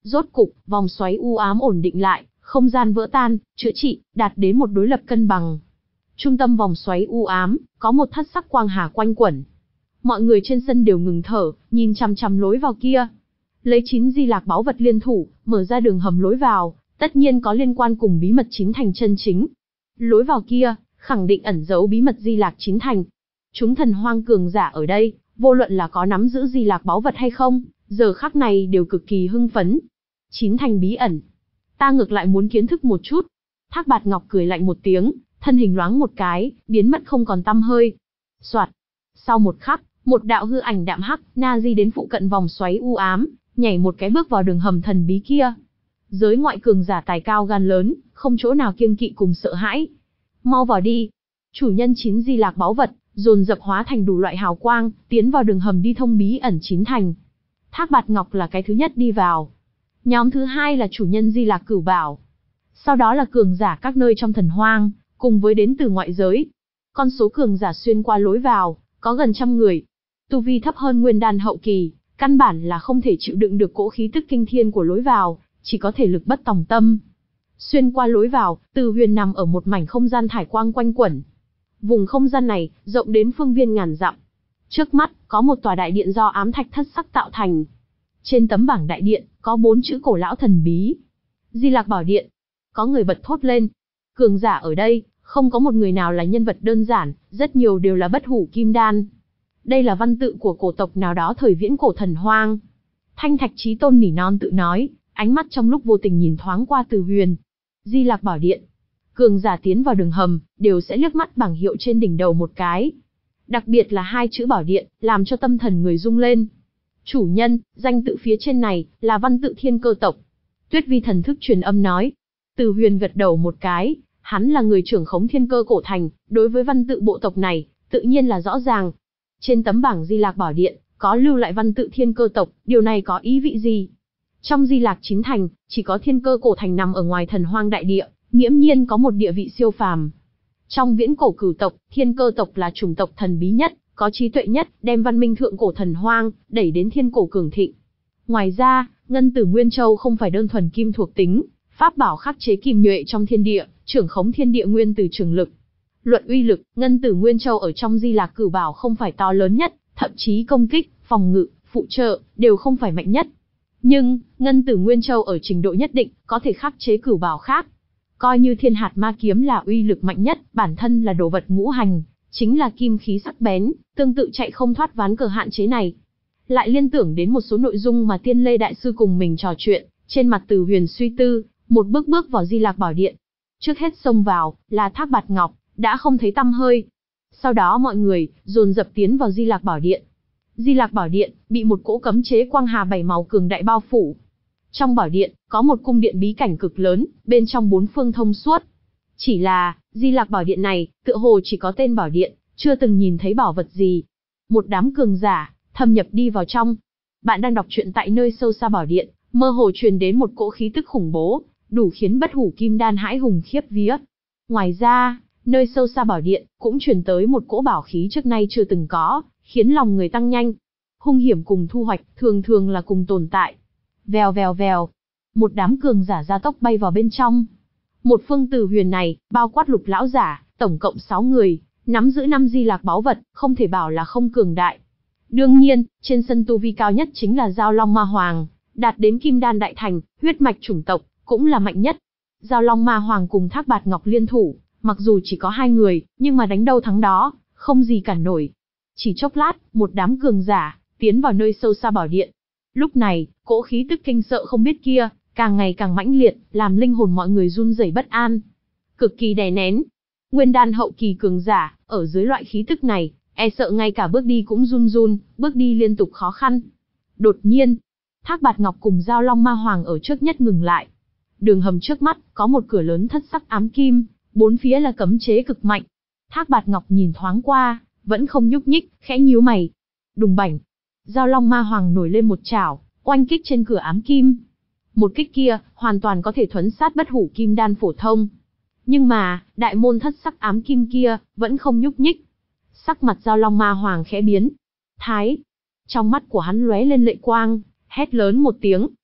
Rốt cục, vòng xoáy u ám ổn định lại, không gian vỡ tan, chữa trị, đạt đến một đối lập cân bằng. Trung tâm vòng xoáy u ám, có một thất sắc quang hà quanh quẩn. Mọi người trên sân đều ngừng thở, nhìn chằm chằm lối vào kia. Lấy chín di lạc báu vật liên thủ, mở ra đường hầm lối vào, tất nhiên có liên quan cùng bí mật chín thành chân chính. Lối vào kia, khẳng định ẩn giấu bí mật di lạc chín thành. Chúng thần hoang cường giả ở đây, vô luận là có nắm giữ di lạc báu vật hay không, giờ khắc này đều cực kỳ hưng phấn. Chín thành bí ẩn. Ta ngược lại muốn kiến thức một chút. Thác Bạt Ngọc cười lạnh một tiếng, thân hình loáng một cái, biến mất không còn tăm hơi. Soạt. Sau một khắc, một đạo hư ảnh đạm hắc, na di đến phụ cận vòng xoáy u ám, nhảy một cái bước vào đường hầm thần bí kia. Giới ngoại cường giả tài cao gan lớn, không chỗ nào kiêng kỵ cùng sợ hãi. Mau vào đi. Chủ nhân chín di lạc báu vật, dồn dập hóa thành đủ loại hào quang, tiến vào đường hầm đi thông bí ẩn chín thành. Thác Bạt Ngọc là cái thứ nhất đi vào. Nhóm thứ hai là chủ nhân di lạc cửu bảo. Sau đó là cường giả các nơi trong thần hoang, cùng với đến từ ngoại giới. Con số cường giả xuyên qua lối vào, có gần trăm người. Tu vi thấp hơn nguyên đan hậu kỳ, căn bản là không thể chịu đựng được cỗ khí tức kinh thiên của lối vào, chỉ có thể lực bất tòng tâm. Xuyên qua lối vào, Từ Huyền nằm ở một mảnh không gian thải quang quanh quẩn. Vùng không gian này, rộng đến phương viên ngàn dặm. Trước mắt, có một tòa đại điện do ám thạch thất sắc tạo thành. Trên tấm bảng đại điện, có bốn chữ cổ lão thần bí. Di Lạc Bảo Điện. Có người bật thốt lên. Cường giả ở đây, không có một người nào là nhân vật đơn giản, rất nhiều đều là bất hủ kim đan. Đây là văn tự của cổ tộc nào đó thời viễn cổ thần hoang. Thanh Thạch Chí Tôn nỉ non tự nói, ánh mắt trong lúc vô tình nhìn thoáng qua Từ Huyền. Di Lạc Bảo Điện. Cường giả tiến vào đường hầm, đều sẽ liếc mắt bảng hiệu trên đỉnh đầu một cái. Đặc biệt là hai chữ Bảo Điện, làm cho tâm thần người rung lên. Chủ nhân, danh tự phía trên này, là văn tự Thiên Cơ tộc. Tuyết Vi thần thức truyền âm nói. Từ Huyền gật đầu một cái, hắn là người trưởng khống Thiên Cơ cổ thành, đối với văn tự bộ tộc này, tự nhiên là rõ ràng. Trên tấm bảng Di Lạc Bảo Điện, có lưu lại văn tự Thiên Cơ tộc, điều này có ý vị gì? Trong Di Lạc chín thành, chỉ có Thiên Cơ cổ thành nằm ở ngoài thần hoang đại địa, nghiễm nhiên có một địa vị siêu phàm. Trong viễn cổ cửu tộc, Thiên Cơ tộc là chủng tộc thần bí nhất, có trí tuệ nhất, đem văn minh thượng cổ thần hoang, đẩy đến thiên cổ cường thịnh. Ngoài ra, Ngân Tử Nguyên Châu không phải đơn thuần kim thuộc tính, pháp bảo khắc chế kim nhuệ trong thiên địa, trưởng khống thiên địa nguyên tử trường lực. Luận uy lực, Ngân Tử Nguyên Châu ở trong Di Lạc Cửu Bảo không phải to lớn nhất, thậm chí công kích, phòng ngự, phụ trợ, đều không phải mạnh nhất. Nhưng, Ngân Tử Nguyên Châu ở trình độ nhất định, có thể khắc chế cửu bảo khác. Coi như Thiên Hạt Ma Kiếm là uy lực mạnh nhất, bản thân là đồ vật ngũ hành, chính là kim khí sắc bén, tương tự chạy không thoát ván cờ hạn chế này. Lại liên tưởng đến một số nội dung mà Tiên Lê Đại Sư cùng mình trò chuyện, trên mặt Từ Huyền suy tư, một bước bước vào Di Lạc Bảo Điện. Trước hết xông vào, là Thác Bạt Ngọc, đã không thấy tăm hơi. Sau đó mọi người, dồn dập tiến vào Di Lạc Bảo Điện. Di Lạc Bảo Điện, bị một cỗ cấm chế quang hà bảy màu cường đại bao phủ. Trong bảo điện, có một cung điện bí cảnh cực lớn, bên trong bốn phương thông suốt. Chỉ là, Di Lạc Bảo Điện này, tựa hồ chỉ có tên bảo điện, chưa từng nhìn thấy bảo vật gì. Một đám cường giả, thâm nhập đi vào trong. Bạn đang đọc truyện tại nơi sâu xa bảo điện, mơ hồ truyền đến một cỗ khí tức khủng bố, đủ khiến bất hủ kim đan hãi hùng khiếp vía. Ngoài ra, nơi sâu xa bảo điện, cũng truyền tới một cỗ bảo khí trước nay chưa từng có, khiến lòng người tăng nhanh. Hung hiểm cùng thu hoạch, thường thường là cùng tồn tại. Vèo vèo vèo, một đám cường giả gia tốc bay vào bên trong. Một phương Từ Huyền này, bao quát Lục lão giả, tổng cộng sáu người, nắm giữ năm di lạc báu vật, không thể bảo là không cường đại. Đương nhiên, trên sân tu vi cao nhất chính là Giao Long Ma Hoàng, đạt đến Kim Đan đại thành, huyết mạch chủng tộc, cũng là mạnh nhất. Giao Long Ma Hoàng cùng Thác Bạt Ngọc liên thủ, mặc dù chỉ có hai người, nhưng mà đánh đâu thắng đó, không gì cản nổi. Chỉ chốc lát, một đám cường giả tiến vào nơi sâu xa bảo điện. Lúc này, cỗ khí tức kinh sợ không biết kia, càng ngày càng mãnh liệt, làm linh hồn mọi người run rẩy bất an. Cực kỳ đè nén. Nguyên đan hậu kỳ cường giả, ở dưới loại khí tức này, e sợ ngay cả bước đi cũng run run, bước đi liên tục khó khăn. Đột nhiên, Thác Bạt Ngọc cùng Giao Long Ma Hoàng ở trước nhất ngừng lại. Đường hầm trước mắt, có một cửa lớn thất sắc ám kim, bốn phía là cấm chế cực mạnh. Thác Bạt Ngọc nhìn thoáng qua, vẫn không nhúc nhích, khẽ nhíu mày. Đùng bảnh. Giao Long Ma Hoàng nổi lên một chảo, oanh kích trên cửa ám kim. Một kích kia, hoàn toàn có thể thuấn sát bất hủ kim đan phổ thông. Nhưng mà, đại môn thất sắc ám kim kia, vẫn không nhúc nhích. Sắc mặt Giao Long Ma Hoàng khẽ biến. Thái. Trong mắt của hắn lóe lên lệ quang, hét lớn một tiếng,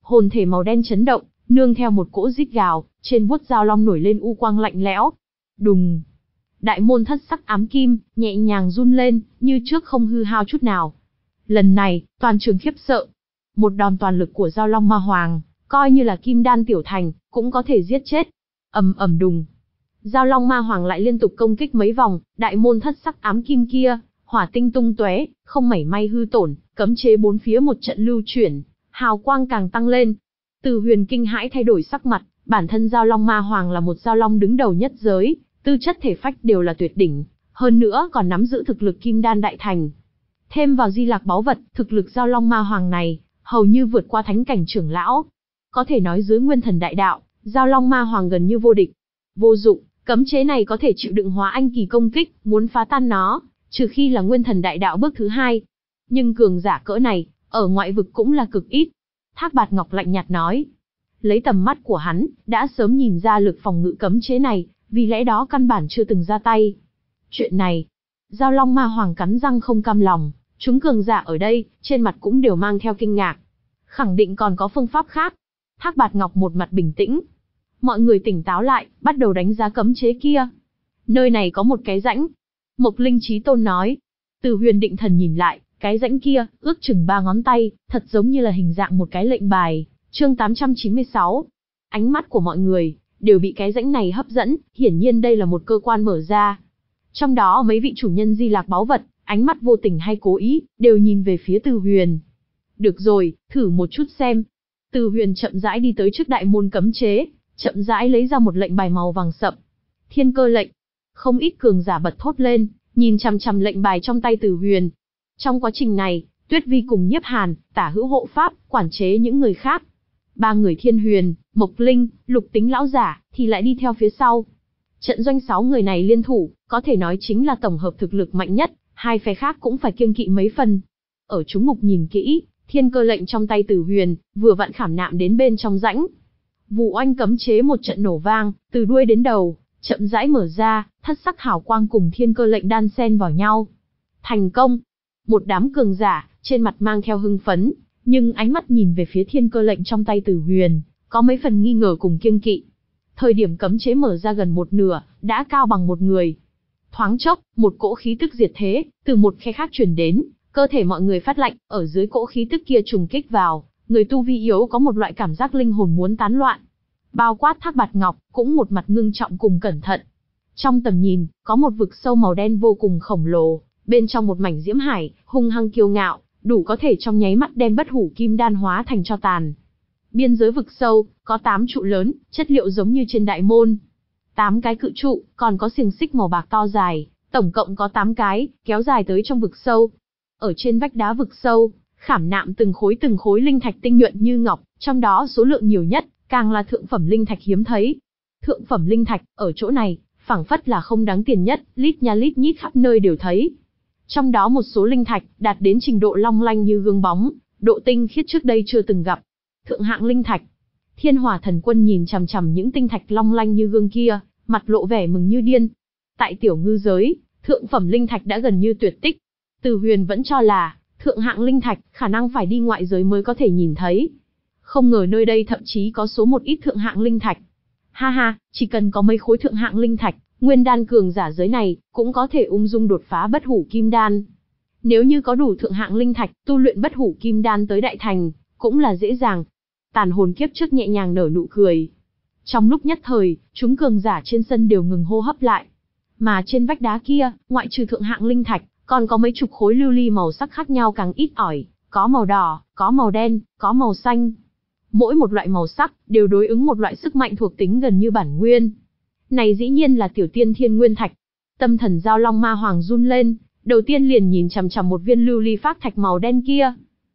hồn thể màu đen chấn động, nương theo một cỗ rít gào, trên vuốt dao long nổi lên u quang lạnh lẽo. Đùng! Đại môn thất sắc ám kim, nhẹ nhàng run lên, như trước không hư hao chút nào. Lần này, toàn trường khiếp sợ. Một đòn toàn lực của dao long ma hoàng, coi như là kim đan tiểu thành, cũng có thể giết chết. Ầm ầm đùng. Dao long ma hoàng lại liên tục công kích mấy vòng, đại môn thất sắc ám kim kia, hỏa tinh tung tóe, không mảy may hư tổn, cấm chế bốn phía một trận lưu chuyển, hào quang càng tăng lên. Từ Huyền kinh hãi thay đổi sắc mặt, bản thân dao long ma hoàng là một dao long đứng đầu nhất giới, tư chất thể phách đều là tuyệt đỉnh, hơn nữa còn nắm giữ thực lực kim đan đại thành. Thêm vào di lạc báu vật, thực lực dao long ma hoàng này, hầu như vượt qua thánh cảnh trưởng lão. Có thể nói dưới nguyên thần đại đạo, dao long ma hoàng gần như vô địch. Vô dụng, cấm chế này có thể chịu đựng hóa anh kỳ công kích, muốn phá tan nó, trừ khi là nguyên thần đại đạo bước thứ hai. Nhưng cường giả cỡ này, ở ngoại vực cũng là cực ít. Thác Bạt Ngọc lạnh nhạt nói. Lấy tầm mắt của hắn, đã sớm nhìn ra lực phòng ngự cấm chế này, vì lẽ đó căn bản chưa từng ra tay. Chuyện này, dao long ma hoàng cắn răng không cam lòng, chúng cường giả ở đây, trên mặt cũng đều mang theo kinh ngạc. Khẳng định còn có phương pháp khác. Thác Bạt Ngọc một mặt bình tĩnh. Mọi người tỉnh táo lại, bắt đầu đánh giá cấm chế kia. Nơi này có một cái rãnh. Mộc Linh Chí Tôn nói. Từ Huyền định thần nhìn lại, cái rãnh kia, ước chừng ba ngón tay, thật giống như là hình dạng một cái lệnh bài. Chương tám trăm chín mươi sáu. Ánh mắt của mọi người đều bị cái rãnh này hấp dẫn, hiển nhiên đây là một cơ quan mở ra. Trong đó mấy vị chủ nhân di lạc báu vật, ánh mắt vô tình hay cố ý, đều nhìn về phía Từ Huyền. Được rồi, thử một chút xem. Từ Huyền chậm rãi đi tới trước đại môn cấm chế, chậm rãi lấy ra một lệnh bài màu vàng sậm. Thiên cơ lệnh. Không ít cường giả bật thốt lên, nhìn chằm chằm lệnh bài trong tay Từ Huyền. Trong quá trình này, Tuyết Vi cùng Nhiếp Hàn, Tả Hữu hộ pháp, quản chế những người khác. Ba người Thiên Huyền, Mộc Linh, Lục Tính lão giả, thì lại đi theo phía sau. Trận doanh sáu người này liên thủ, có thể nói chính là tổng hợp thực lực mạnh nhất, hai phe khác cũng phải kiêng kỵ mấy phần. Ở chúng mục nhìn kỹ, thiên cơ lệnh trong tay Từ Huyền, vừa vặn khảm nạm đến bên trong rãnh. Vụ oanh cấm chế một trận nổ vang, từ đuôi đến đầu, chậm rãi mở ra, thất sắc hào quang cùng thiên cơ lệnh đan xen vào nhau. Thành công! Một đám cường giả, trên mặt mang theo hưng phấn, nhưng ánh mắt nhìn về phía thiên cơ lệnh trong tay Từ Huyền, có mấy phần nghi ngờ cùng kiêng kỵ. Thời điểm cấm chế mở ra gần một nửa, đã cao bằng một người. Thoáng chốc, một cỗ khí tức diệt thế, từ một khe khác truyền đến, cơ thể mọi người phát lạnh, ở dưới cỗ khí tức kia trùng kích vào, người tu vi yếu có một loại cảm giác linh hồn muốn tán loạn. Bao quát Thác Bạt Ngọc, cũng một mặt ngưng trọng cùng cẩn thận. Trong tầm nhìn, có một vực sâu màu đen vô cùng khổng lồ, bên trong một mảnh diễm hải, hung hăng kiêu ngạo, đủ có thể trong nháy mắt đem bất hủ kim đan hóa thành tro tàn. Biên giới vực sâu, có tám trụ lớn, chất liệu giống như trên đại môn. Tám cái cự trụ, còn có xiềng xích màu bạc to dài, tổng cộng có tám cái, kéo dài tới trong vực sâu. Ở trên vách đá vực sâu, khảm nạm từng khối từng khối linh thạch tinh nhuận như ngọc, trong đó số lượng nhiều nhất, càng là thượng phẩm linh thạch hiếm thấy. Thượng phẩm linh thạch, ở chỗ này, phảng phất là không đáng tiền nhất, lít nha lít nhít khắp nơi đều thấy. Trong đó một số linh thạch, đạt đến trình độ long lanh như gương bóng, độ tinh khiết trước đây chưa từng gặp. Thượng hạng linh thạch. Thiên Hỏa Thần Quân nhìn chằm chằm những tinh thạch long lanh như gương kia, mặt lộ vẻ mừng như điên. Tại tiểu ngư giới, thượng phẩm linh thạch đã gần như tuyệt tích. Từ Huyền vẫn cho là, thượng hạng linh thạch, khả năng phải đi ngoại giới mới có thể nhìn thấy. Không ngờ nơi đây thậm chí có số một ít thượng hạng linh thạch. Ha ha, chỉ cần có mấy khối thượng hạng linh thạch, nguyên đan cường giả giới này, cũng có thể ung dung đột phá bất hủ kim đan. Nếu như có đủ thượng hạng linh thạch, tu luyện bất hủ kim đan tới đại thành, cũng là dễ dàng. Tàn hồn kiếp trước nhẹ nhàng nở nụ cười. Trong lúc nhất thời, chúng cường giả trên sân đều ngừng hô hấp lại. Mà trên vách đá kia, ngoại trừ thượng hạng linh thạch, còn có mấy chục khối lưu ly màu sắc khác nhau càng ít ỏi, có màu đỏ, có màu đen, có màu xanh. Mỗi một loại màu sắc, đều đối ứng một loại sức mạnh thuộc tính gần như bản nguyên. Này dĩ nhiên là tiểu tiên thiên nguyên thạch. Tâm thần giao long ma hoàng run lên, đầu tiên liền nhìn chằm chằm một viên lưu ly phác thạch màu đen kia.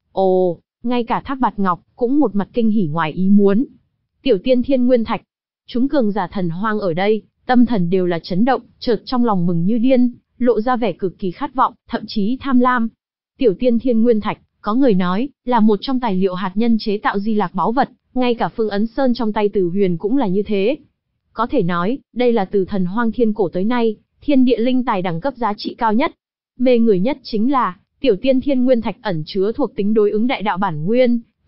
Ồ, ngay cả Thác Bạt Ngọc, cũng một mặt kinh hỉ ngoài ý muốn. Tiểu tiên thiên nguyên thạch. Chúng cường giả thần hoang ở đây, tâm thần đều là chấn động, chợt trong lòng mừng như điên, lộ ra vẻ cực kỳ khát vọng, thậm chí tham lam. Tiểu tiên thiên nguyên thạch, có người nói, là một trong tài liệu hạt nhân chế tạo di lạc báu vật, ngay cả phương ấn sơn trong tay Từ Huyền cũng là như thế. Có thể nói, đây là từ thần hoang thiên cổ tới nay, thiên địa linh tài đẳng cấp giá trị cao nhất. Mê người nhất chính là, tiểu tiên thiên nguyên thạch ẩn chứa thuộc tính đối ứng đại đạo bản nguyên,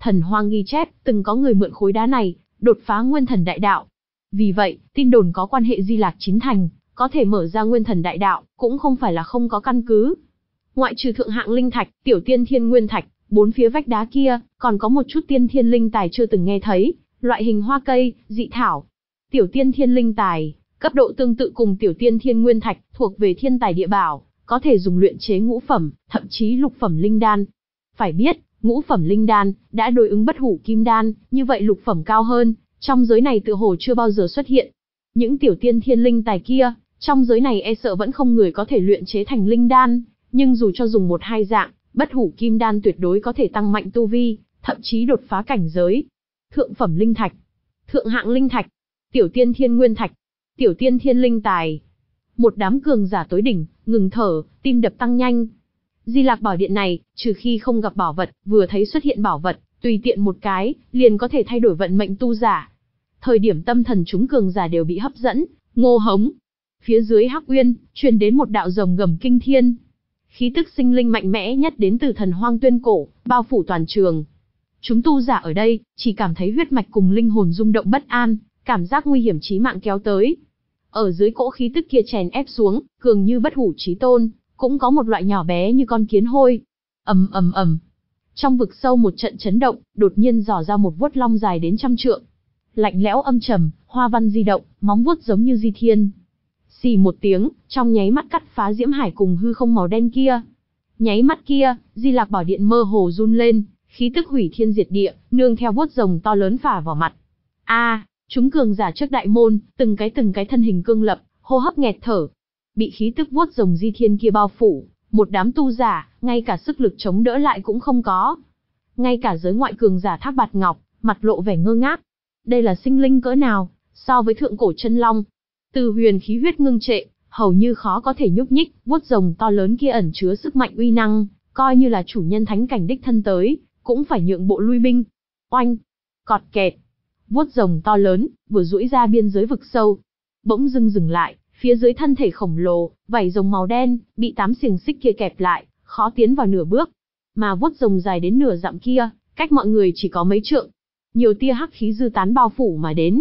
Thần hoang ghi chép, từng có người mượn khối đá này, đột phá nguyên thần đại đạo. Vì vậy, tin đồn có quan hệ Di Lạc chín thành, có thể mở ra nguyên thần đại đạo, cũng không phải là không có căn cứ. Ngoại trừ thượng hạng linh thạch, tiểu tiên thiên nguyên thạch, bốn phía vách đá kia, còn có một chút tiên thiên linh tài chưa từng nghe thấy, loại hình hoa cây, dị thảo. Tiểu tiên thiên linh tài, cấp độ tương tự cùng tiểu tiên thiên nguyên thạch, thuộc về thiên tài địa bảo, có thể dùng luyện chế ngũ phẩm, thậm chí lục phẩm linh đan. Phải biết, ngũ phẩm linh đan đã đối ứng bất hủ kim đan, như vậy lục phẩm cao hơn, trong giới này tựa hồ chưa bao giờ xuất hiện. Những tiểu tiên thiên linh tài kia, trong giới này e sợ vẫn không người có thể luyện chế thành linh đan, nhưng dù cho dùng một hai dạng, bất hủ kim đan tuyệt đối có thể tăng mạnh tu vi, thậm chí đột phá cảnh giới. Thượng phẩm linh thạch, thượng hạng linh thạch, tiểu tiên thiên nguyên thạch, tiểu tiên thiên linh tài. Một đám cường giả tối đỉnh, ngừng thở, tim đập tăng nhanh. Di Lạc Bảo Điện này, trừ khi không gặp bảo vật, vừa thấy xuất hiện bảo vật, tùy tiện một cái, liền có thể thay đổi vận mệnh tu giả. Thời điểm tâm thần chúng cường giả đều bị hấp dẫn, ngô hống. Phía dưới Hắc Uyên, truyền đến một đạo rồng gầm kinh thiên. Khí tức sinh linh mạnh mẽ nhất đến từ thần hoang tuyên cổ, bao phủ toàn trường. Chúng tu giả ở đây, chỉ cảm thấy huyết mạch cùng linh hồn rung động bất an, cảm giác nguy hiểm chí mạng kéo tới. Ở dưới cỗ khí tức kia chèn ép xuống, cường như bất hủ chí tôn, cũng có một loại nhỏ bé như con kiến hôi. Ầm ầm ầm. Trong vực sâu một trận chấn động, đột nhiên dò ra một vuốt long dài đến trăm trượng. Lạnh lẽo âm trầm, hoa văn di động, móng vuốt giống như di thiên. Xì một tiếng, trong nháy mắt cắt phá diễm hải cùng hư không màu đen kia. Nháy mắt kia, Di Lạc Bảo Điện mơ hồ run lên, khí tức hủy thiên diệt địa, nương theo vuốt rồng to lớn phả vào mặt. A, à, chúng cường giả trước đại môn, từng cái từng cái thân hình cương lập, hô hấp nghẹt thở. Bị khí tức vuốt rồng di thiên kia bao phủ, một đám tu giả, ngay cả sức lực chống đỡ lại cũng không có. Ngay cả giới ngoại cường giả Thác Bạt Ngọc, mặt lộ vẻ ngơ ngác. Đây là sinh linh cỡ nào, so với thượng cổ chân long. Từ huyền khí huyết ngưng trệ, hầu như khó có thể nhúc nhích, vuốt rồng to lớn kia ẩn chứa sức mạnh uy năng, coi như là chủ nhân thánh cảnh đích thân tới, cũng phải nhượng bộ lui binh. Oanh, cọt kẹt, vuốt rồng to lớn, vừa duỗi ra biên giới vực sâu. Bỗng dưng dừng lại, phía dưới thân thể khổng lồ, vảy rồng màu đen, bị tám xiềng xích kia kẹp lại, khó tiến vào nửa bước. Mà vuốt rồng dài đến nửa dặm kia, cách mọi người chỉ có mấy trượng. Nhiều tia hắc khí dư tán bao phủ mà đến.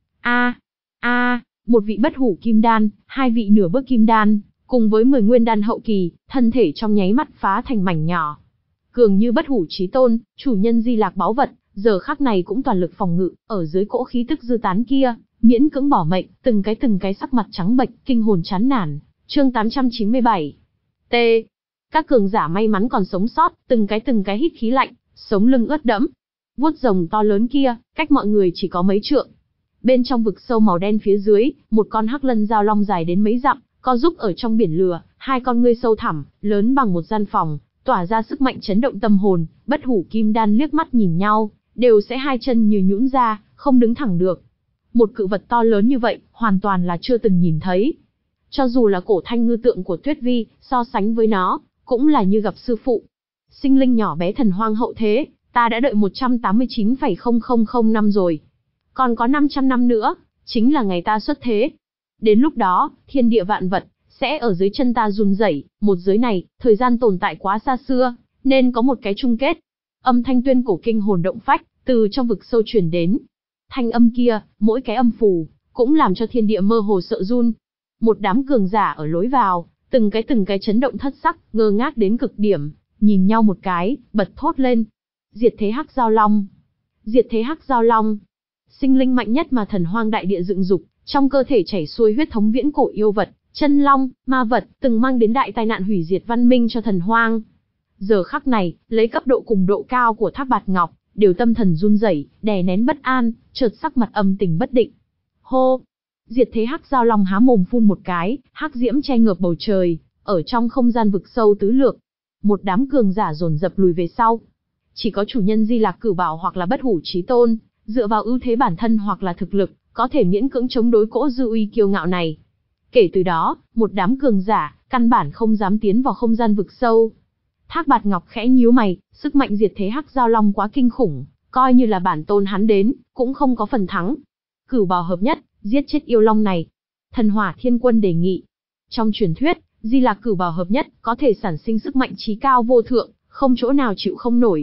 A, a, một vị bất hủ kim đan, hai vị nửa bước kim đan, cùng với mười nguyên đan hậu kỳ, thân thể trong nháy mắt phá thành mảnh nhỏ. Cường như bất hủ chí tôn, chủ nhân Di Lạc báu vật, giờ khắc này cũng toàn lực phòng ngự, ở dưới cỗ khí tức dư tán kia, miễn cưỡng bỏ mệnh, từng cái từng cái sắc mặt trắng bệch, kinh hồn chán nản. Chương tám trăm chín mươi bảy. T. Các cường giả may mắn còn sống sót, từng cái từng cái hít khí lạnh, sống lưng ướt đẫm. Vuốt rồng to lớn kia, cách mọi người chỉ có mấy trượng. Bên trong vực sâu màu đen phía dưới, một con hắc lân giao long dài đến mấy dặm, co giúp ở trong biển lửa, hai con ngươi sâu thẳm, lớn bằng một gian phòng, tỏa ra sức mạnh chấn động tâm hồn. Bất hủ kim đan liếc mắt nhìn nhau, đều sẽ hai chân như nhũn ra, không đứng thẳng được. Một cự vật to lớn như vậy, hoàn toàn là chưa từng nhìn thấy. Cho dù là cổ thanh ngư tượng của Tuyết Vi, so sánh với nó, cũng là như gặp sư phụ. Sinh linh nhỏ bé thần hoang hậu thế, ta đã đợi một trăm tám mươi chín phẩy không không không năm rồi. Còn có năm trăm năm nữa, chính là ngày ta xuất thế. Đến lúc đó, thiên địa vạn vật, sẽ ở dưới chân ta run rẩy. Một giới này, thời gian tồn tại quá xa xưa, nên có một cái chung kết. Âm thanh tuyên cổ kinh hồn động phách, từ trong vực sâu truyền đến. Thanh âm kia, mỗi cái âm phù, cũng làm cho thiên địa mơ hồ sợ run. Một đám cường giả ở lối vào, từng cái từng cái chấn động thất sắc, ngơ ngác đến cực điểm, nhìn nhau một cái, bật thốt lên. Diệt thế hắc giao long. Diệt thế hắc giao long. Sinh linh mạnh nhất mà thần hoang đại địa dựng dục, trong cơ thể chảy xuôi huyết thống viễn cổ yêu vật, chân long, ma vật, từng mang đến đại tai nạn hủy diệt văn minh cho thần hoang. Giờ khắc này, lấy cấp độ cùng độ cao của Thác Bạt Ngọc, đều tâm thần run rẩy, đè nén bất an, chợt sắc mặt âm tình bất định. Hô! Diệt thế hắc giao long há mồm phun một cái, hắc diễm che ngợp bầu trời, ở trong không gian vực sâu tứ lược. Một đám cường giả dồn dập lùi về sau. Chỉ có chủ nhân Di Lạc Cửu Bảo hoặc là bất hủ chí tôn, dựa vào ưu thế bản thân hoặc là thực lực, có thể miễn cưỡng chống đối cỗ dư uy kiêu ngạo này. Kể từ đó, một đám cường giả, căn bản không dám tiến vào không gian vực sâu. Thác Bạt Ngọc khẽ nhíu mày, sức mạnh diệt thế hắc giao long quá kinh khủng, coi như là bản tôn hắn đến, cũng không có phần thắng. Cửu Bảo hợp nhất, giết chết yêu long này. Thần Hỏa Thiên Quân đề nghị. Trong truyền thuyết, Di Lạc Cửu Bảo hợp nhất, có thể sản sinh sức mạnh chí cao vô thượng, không chỗ nào chịu không nổi.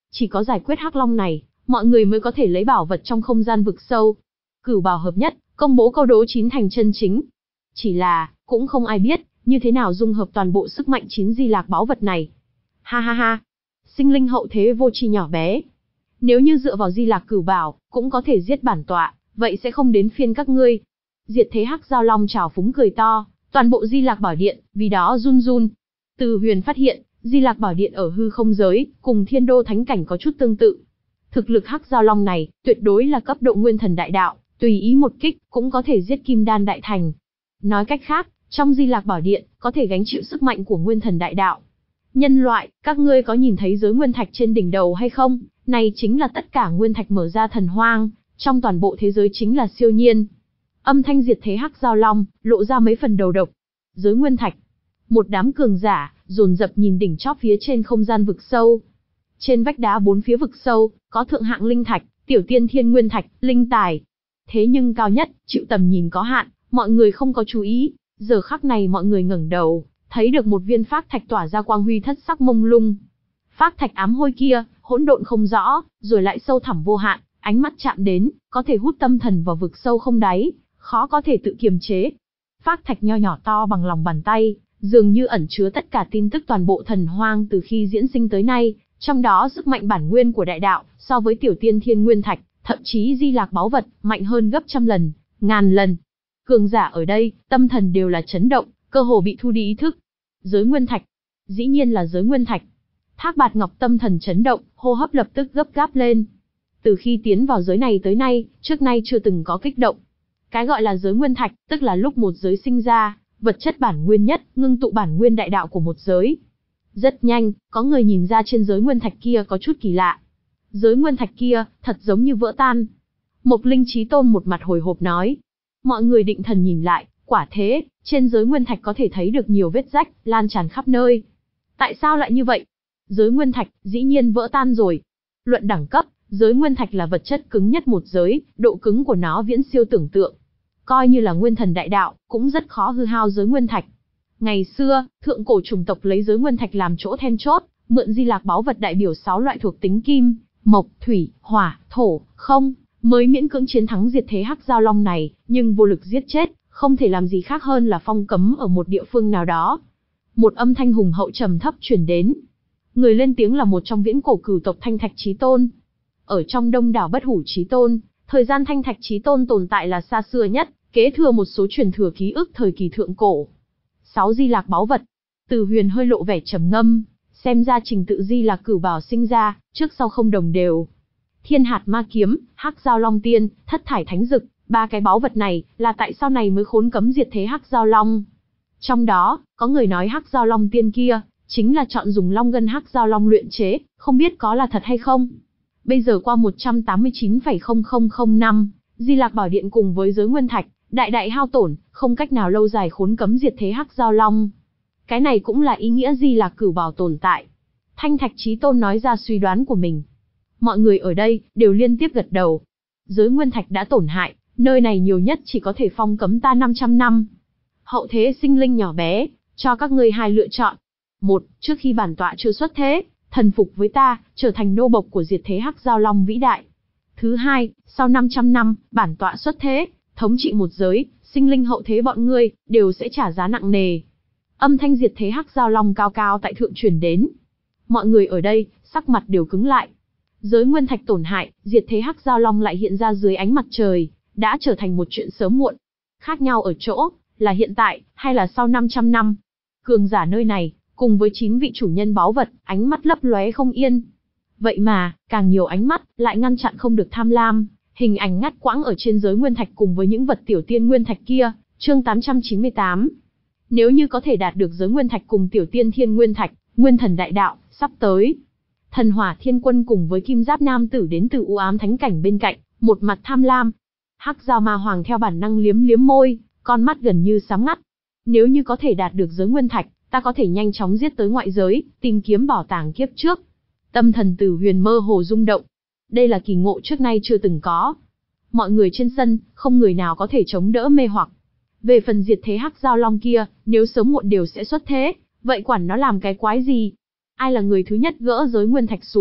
Chỉ có giải quyết hắc long này, mọi người mới có thể lấy bảo vật trong không gian vực sâu. Cửu bảo hợp nhất, công bố câu đố chín thành chân chính. Chỉ là, cũng không ai biết, như thế nào dung hợp toàn bộ sức mạnh chín di lạc báu vật này. Ha ha ha, sinh linh hậu thế vô tri nhỏ bé. Nếu như dựa vào di lạc cửu bảo, cũng có thể giết bản tọa, vậy sẽ không đến phiên các ngươi. Diệt thế hắc giao long trào phúng cười to, toàn bộ di lạc bảo điện, vì đó run run. Từ Huyền phát hiện, di lạc bảo điện ở hư không giới, cùng thiên đô thánh cảnh có chút tương tự. Thực lực hắc giao long này, tuyệt đối là cấp độ nguyên thần đại đạo, tùy ý một kích, cũng có thể giết kim đan đại thành. Nói cách khác, trong di lạc bảo điện, có thể gánh chịu sức mạnh của nguyên thần đại đạo. Nhân loại, các ngươi có nhìn thấy giới nguyên thạch trên đỉnh đầu hay không? Này chính là tất cả nguyên thạch mở ra thần hoang, trong toàn bộ thế giới chính là siêu nhiên. Âm thanh diệt thế hắc giao long, lộ ra mấy phần đầu độc. Giới nguyên thạch. Một đám cường giả, dồn dập nhìn đỉnh chóp phía trên không gian vực sâu. Trên vách đá bốn phía vực sâu, có thượng hạng linh thạch, tiểu tiên thiên nguyên thạch, linh tài. Thế nhưng cao nhất, chịu tầm nhìn có hạn, mọi người không có chú ý. Giờ khắc này mọi người ngẩng đầu, thấy được một viên phác thạch tỏa ra quang huy thất sắc mông lung. Phác thạch ám hôi kia, hỗn độn không rõ, rồi lại sâu thẳm vô hạn, ánh mắt chạm đến, có thể hút tâm thần vào vực sâu không đáy, khó có thể tự kiềm chế. Phác thạch nho nhỏ to bằng lòng bàn tay, dường như ẩn chứa tất cả tin tức toàn bộ thần hoang từ khi diễn sinh tới nay, trong đó sức mạnh bản nguyên của đại đạo, so với tiểu tiên thiên nguyên thạch, thậm chí di lạc báu vật, mạnh hơn gấp trăm lần, ngàn lần. Cường giả ở đây, tâm thần đều là chấn động, cơ hồ bị thu đi ý thức. Giới nguyên thạch, dĩ nhiên là giới nguyên thạch. Thác Bạt Ngọc tâm thần chấn động, hô hấp lập tức gấp gáp lên. Từ khi tiến vào giới này tới nay, trước nay chưa từng có kích động. Cái gọi là giới nguyên thạch, tức là lúc một giới sinh ra, vật chất bản nguyên nhất, ngưng tụ bản nguyên đại đạo của một giới. Rất nhanh, có người nhìn ra trên giới nguyên thạch kia có chút kỳ lạ. Giới nguyên thạch kia, thật giống như vỡ tan. Mộc Linh Chí Tôn một mặt hồi hộp nói. Mọi người định thần nhìn lại, quả thế, trên giới nguyên thạch có thể thấy được nhiều vết rách, lan tràn khắp nơi. Tại sao lại như vậy? Giới nguyên thạch, dĩ nhiên vỡ tan rồi. Luận đẳng cấp, giới nguyên thạch là vật chất cứng nhất một giới, độ cứng của nó viễn siêu tưởng tượng. Coi như là nguyên thần đại đạo, cũng rất khó hư hao giới nguyên thạch. Ngày xưa, thượng cổ chủng tộc lấy giới nguyên thạch làm chỗ then chốt, mượn di lạc báu vật đại biểu sáu loại thuộc tính kim, mộc, thủy, hỏa, thổ, không, mới miễn cưỡng chiến thắng diệt thế hắc giao long này, nhưng vô lực giết chết, không thể làm gì khác hơn là phong cấm ở một địa phương nào đó. Một âm thanh hùng hậu trầm thấp truyền đến. Người lên tiếng là một trong viễn cổ cửu tộc Thanh Thạch Chí Tôn. Ở trong đông đảo bất hủ Chí Tôn, thời gian Thanh Thạch Chí Tôn tồn tại là xa xưa nhất, kế thừa một số truyền thừa ký ức thời kỳ thượng cổ. Sáu di lạc báu vật. Từ Huyền hơi lộ vẻ trầm ngâm, xem ra trình tự di lạc cửu bảo sinh ra, trước sau không đồng đều. Thiên hạt ma kiếm, hắc giao long tiên, thất thải thánh dực, ba cái báu vật này là tại sao này mới khốn cấm diệt thế hắc giao long. Trong đó, có người nói hắc giao long tiên kia chính là chọn dùng long ngân hắc giao long luyện chế, không biết có là thật hay không. Bây giờ qua một trăm tám mươi chín phẩy không không không năm, Di Lạc Bảo Điện cùng với giới nguyên thạch, đại đại hao tổn, không cách nào lâu dài khốn cấm diệt thế hắc giao long. Cái này cũng là ý nghĩa Di Lạc Cửu Bảo tồn tại. Thanh Thạch Chí Tôn nói ra suy đoán của mình. Mọi người ở đây đều liên tiếp gật đầu. Giới nguyên thạch đã tổn hại, nơi này nhiều nhất chỉ có thể phong cấm ta năm trăm năm. Hậu thế sinh linh nhỏ bé, cho các ngươi hai lựa chọn. Một, trước khi bản tọa chưa xuất thế, thần phục với ta, trở thành nô bộc của diệt thế hắc giao long vĩ đại. Thứ hai, sau năm trăm năm, bản tọa xuất thế, thống trị một giới, sinh linh hậu thế bọn ngươi đều sẽ trả giá nặng nề. Âm thanh diệt thế hắc giao long cao cao tại thượng truyền đến. Mọi người ở đây, sắc mặt đều cứng lại. Giới nguyên thạch tổn hại, diệt thế hắc giao long lại hiện ra dưới ánh mặt trời, đã trở thành một chuyện sớm muộn. Khác nhau ở chỗ, là hiện tại, hay là sau năm trăm năm. Cường giả nơi này, cùng với chín vị chủ nhân báu vật, ánh mắt lấp lóe không yên. Vậy mà, càng nhiều ánh mắt, lại ngăn chặn không được tham lam. Hình ảnh ngắt quãng ở trên giới nguyên thạch cùng với những vật tiểu tiên nguyên thạch kia, chương tám trăm chín mươi tám. Nếu như có thể đạt được giới nguyên thạch cùng tiểu tiên thiên nguyên thạch, nguyên thần đại đạo, sắp tới. Thần hỏa thiên quân cùng với kim giáp nam tử đến từ u ám thánh cảnh bên cạnh, một mặt tham lam. Hắc giao ma hoàng theo bản năng liếm liếm môi, con mắt gần như sám ngắt. Nếu như có thể đạt được giới nguyên thạch, ta có thể nhanh chóng giết tới ngoại giới, tìm kiếm bảo tàng kiếp trước. Tâm thần Tử Huyền mơ hồ rung động. Đây là kỳ ngộ trước nay chưa từng có. Mọi người trên sân, không người nào có thể chống đỡ mê hoặc. Về phần diệt thế hắc giao long kia, nếu sớm muộn đều sẽ xuất thế, vậy quản nó làm cái quái gì? Ai là người thứ nhất gỡ giới nguyên thạch xuống,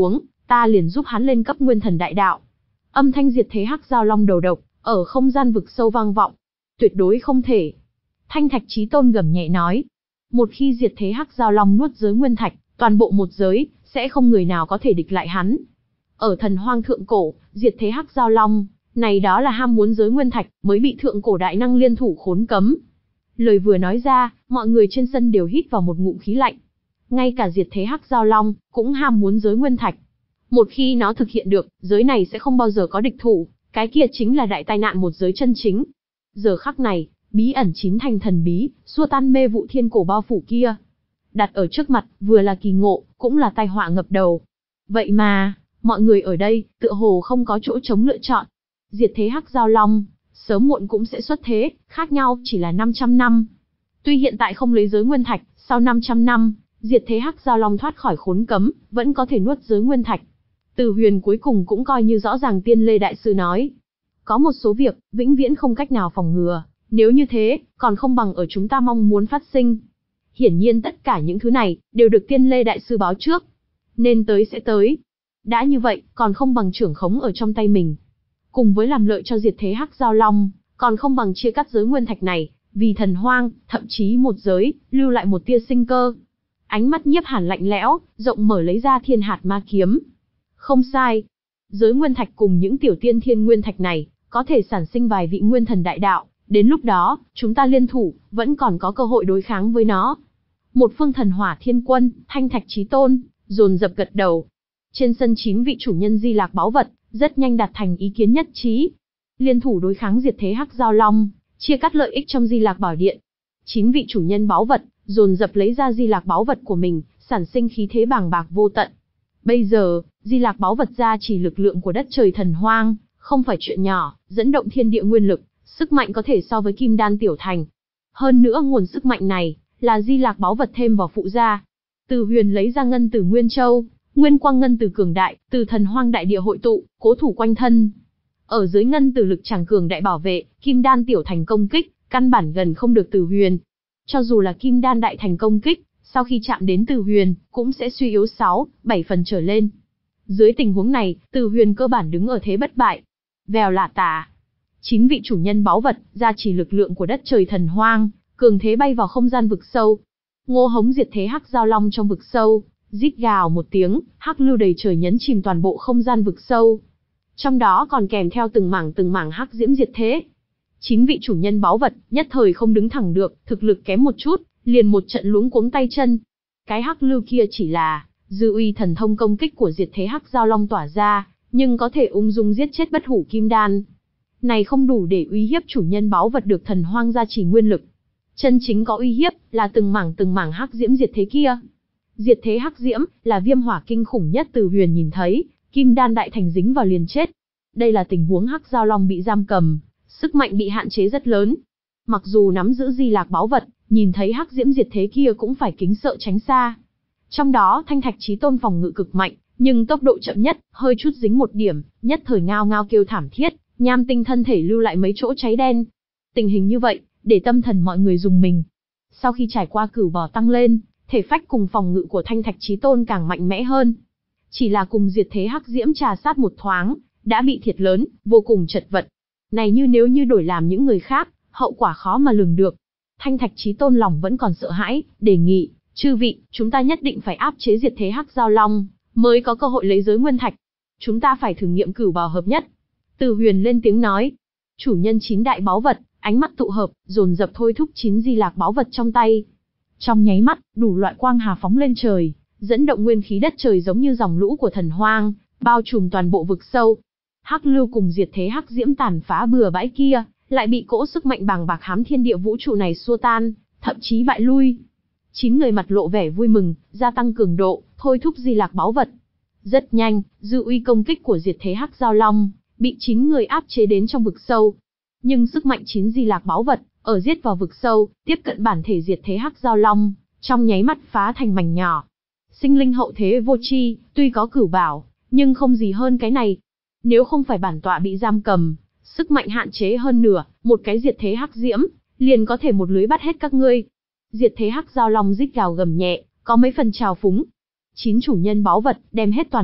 ta liền giúp hắn lên cấp nguyên thần đại đạo. Âm thanh diệt thế hắc giao long đầu độc, ở không gian vực sâu vang vọng. Tuyệt đối không thể. Thanh Thạch Chí Tôn gầm nhẹ nói. Một khi diệt thế hắc giao long nuốt giới nguyên thạch, toàn bộ một giới, sẽ không người nào có thể địch lại hắn. Ở thần hoang thượng cổ, diệt thế hắc giao long, này đó là ham muốn giới nguyên thạch, mới bị thượng cổ đại năng liên thủ khốn cấm. Lời vừa nói ra, mọi người trên sân đều hít vào một ngụm khí lạnh. Ngay cả diệt thế hắc giao long, cũng ham muốn giới nguyên thạch. Một khi nó thực hiện được, giới này sẽ không bao giờ có địch thủ, cái kia chính là đại tai nạn một giới chân chính. Giờ khắc này, bí ẩn chín thành thần bí, xua tan mê vụ thiên cổ bao phủ kia. Đặt ở trước mặt, vừa là kỳ ngộ, cũng là tai họa ngập đầu. Vậy mà, mọi người ở đây, tựa hồ không có chỗ trống lựa chọn. Diệt thế hắc giao long, sớm muộn cũng sẽ xuất thế, khác nhau chỉ là năm trăm năm. Tuy hiện tại không lấy giới nguyên thạch, sau năm trăm năm, diệt thế hắc giao long thoát khỏi khốn cấm, vẫn có thể nuốt giới nguyên thạch. Từ Huyền cuối cùng cũng coi như rõ ràng Tiên Lê Đại Sư nói. Có một số việc, vĩnh viễn không cách nào phòng ngừa, nếu như thế, còn không bằng ở chúng ta mong muốn phát sinh. Hiển nhiên tất cả những thứ này, đều được Tiên Lê Đại Sư báo trước. Nên tới sẽ tới. Đã như vậy, còn không bằng trưởng khống ở trong tay mình. Cùng với làm lợi cho diệt thế hắc giao long, còn không bằng chia cắt giới nguyên thạch này, vì thần hoang, thậm chí một giới, lưu lại một tia sinh cơ. Ánh mắt Nhiếp Hàn lạnh lẽo, rộng mở lấy ra thiên hạt ma kiếm. Không sai. Giới nguyên thạch cùng những tiểu tiên thiên nguyên thạch này, có thể sản sinh vài vị nguyên thần đại đạo, đến lúc đó, chúng ta liên thủ, vẫn còn có cơ hội đối kháng với nó. Một phương thần hỏa thiên quân, Thanh Thạch Chí Tôn, dồn dập gật đầu. Trên sân chín vị chủ nhân di lạc báu vật, rất nhanh đạt thành ý kiến nhất trí. Liên thủ đối kháng diệt thế hắc giao long, chia cắt lợi ích trong di lạc bảo điện. Chín vị chủ nhân báu vật, dồn dập lấy ra di lạc báu vật của mình, sản sinh khí thế bàng bạc vô tận. Bây giờ, di lạc báu vật ra chỉ lực lượng của đất trời thần hoang, không phải chuyện nhỏ, dẫn động thiên địa nguyên lực, sức mạnh có thể so với kim đan tiểu thành. Hơn nữa nguồn sức mạnh này, là di lạc báu vật thêm vào phụ gia. Từ Huyền lấy ra ngân từ Nguyên Châu, nguyên quang ngân từ cường đại, từ thần hoang đại địa hội tụ, cố thủ quanh thân. Ở dưới ngân từ lực tràng cường đại bảo vệ, kim đan tiểu thành công kích, căn bản gần không được Từ Huyền. Cho dù là kim đan đại thành công kích, sau khi chạm đến Từ Huyền, cũng sẽ suy yếu sáu, bảy phần trở lên. Dưới tình huống này, Từ Huyền cơ bản đứng ở thế bất bại. Vèo lả tả. Chín vị chủ nhân báu vật, gia trì lực lượng của đất trời thần hoang, cường thế bay vào không gian vực sâu. Ngô Hống diệt thế hắc giao long trong vực sâu, rít gào một tiếng, hắc lưu đầy trời nhấn chìm toàn bộ không gian vực sâu. Trong đó còn kèm theo từng mảng từng mảng hắc diễm diệt thế. Chín vị chủ nhân báu vật, nhất thời không đứng thẳng được, thực lực kém một chút, liền một trận luống cuống tay chân. Cái hắc lưu kia chỉ là dư uy thần thông công kích của diệt thế hắc giao long tỏa ra, nhưng có thể ung dung giết chết bất hủ kim đan. Này không đủ để uy hiếp chủ nhân báu vật được thần hoang gia trì nguyên lực. Chân chính có uy hiếp là từng mảng từng mảng hắc diễm diệt thế kia. Diệt thế hắc diễm là viêm hỏa kinh khủng nhất Từ Huyền nhìn thấy, kim đan đại thành dính vào liền chết. Đây là tình huống hắc giao long bị giam cầm, sức mạnh bị hạn chế rất lớn. Mặc dù nắm giữ di lạc báu vật, nhìn thấy hắc diễm diệt thế kia cũng phải kính sợ tránh xa. Trong đó Thanh Thạch Chí Tôn phòng ngự cực mạnh, nhưng tốc độ chậm nhất, hơi chút dính một điểm, nhất thời ngao ngao kêu thảm thiết, nham tinh thân thể lưu lại mấy chỗ cháy đen. Tình hình như vậy, để tâm thần mọi người rùng mình. Sau khi trải qua cửu bò tăng lên, thể phách cùng phòng ngự của Thanh Thạch Chí Tôn càng mạnh mẽ hơn. Chỉ là cùng diệt thế hắc diễm trà sát một thoáng, đã bị thiệt lớn, vô cùng chật vật. Này như nếu như đổi làm những người khác, hậu quả khó mà lường được. Thanh Thạch Chí Tôn lòng vẫn còn sợ hãi, đề nghị, chư vị, chúng ta nhất định phải áp chế diệt thế hắc giao long, mới có cơ hội lấy giới nguyên thạch. Chúng ta phải thử nghiệm cửu bào hợp nhất. Từ Huyền lên tiếng nói. Chủ nhân chín đại báu vật, ánh mắt tụ hợp, dồn dập thôi thúc chín di lạc báu vật trong tay. Trong nháy mắt, đủ loại quang hà phóng lên trời, dẫn động nguyên khí đất trời giống như dòng lũ của thần hoang, bao trùm toàn bộ vực sâu. Hắc lưu cùng diệt thế hắc diễm tàn phá bừa bãi kia, lại bị cỗ sức mạnh bàng bạc hám thiên địa vũ trụ này xua tan, thậm chí bại lui. Chín người mặt lộ vẻ vui mừng, gia tăng cường độ, thôi thúc di lạc báu vật. Rất nhanh, dư uy công kích của diệt thế hắc giao long, bị chín người áp chế đến trong vực sâu. Nhưng sức mạnh chín di lạc báu vật, ở giết vào vực sâu, tiếp cận bản thể diệt thế hắc giao long, trong nháy mắt phá thành mảnh nhỏ. Sinh linh hậu thế vô tri, tuy có cửu bảo, nhưng không gì hơn cái này. Nếu không phải bản tọa bị giam cầm, sức mạnh hạn chế hơn nửa, một cái diệt thế hắc diễm, liền có thể một lưới bắt hết các ngươi. Diệt thế hắc giao long rít gào gầm nhẹ, có mấy phần trào phúng. Chín chủ nhân báu vật, đem hết toàn lực,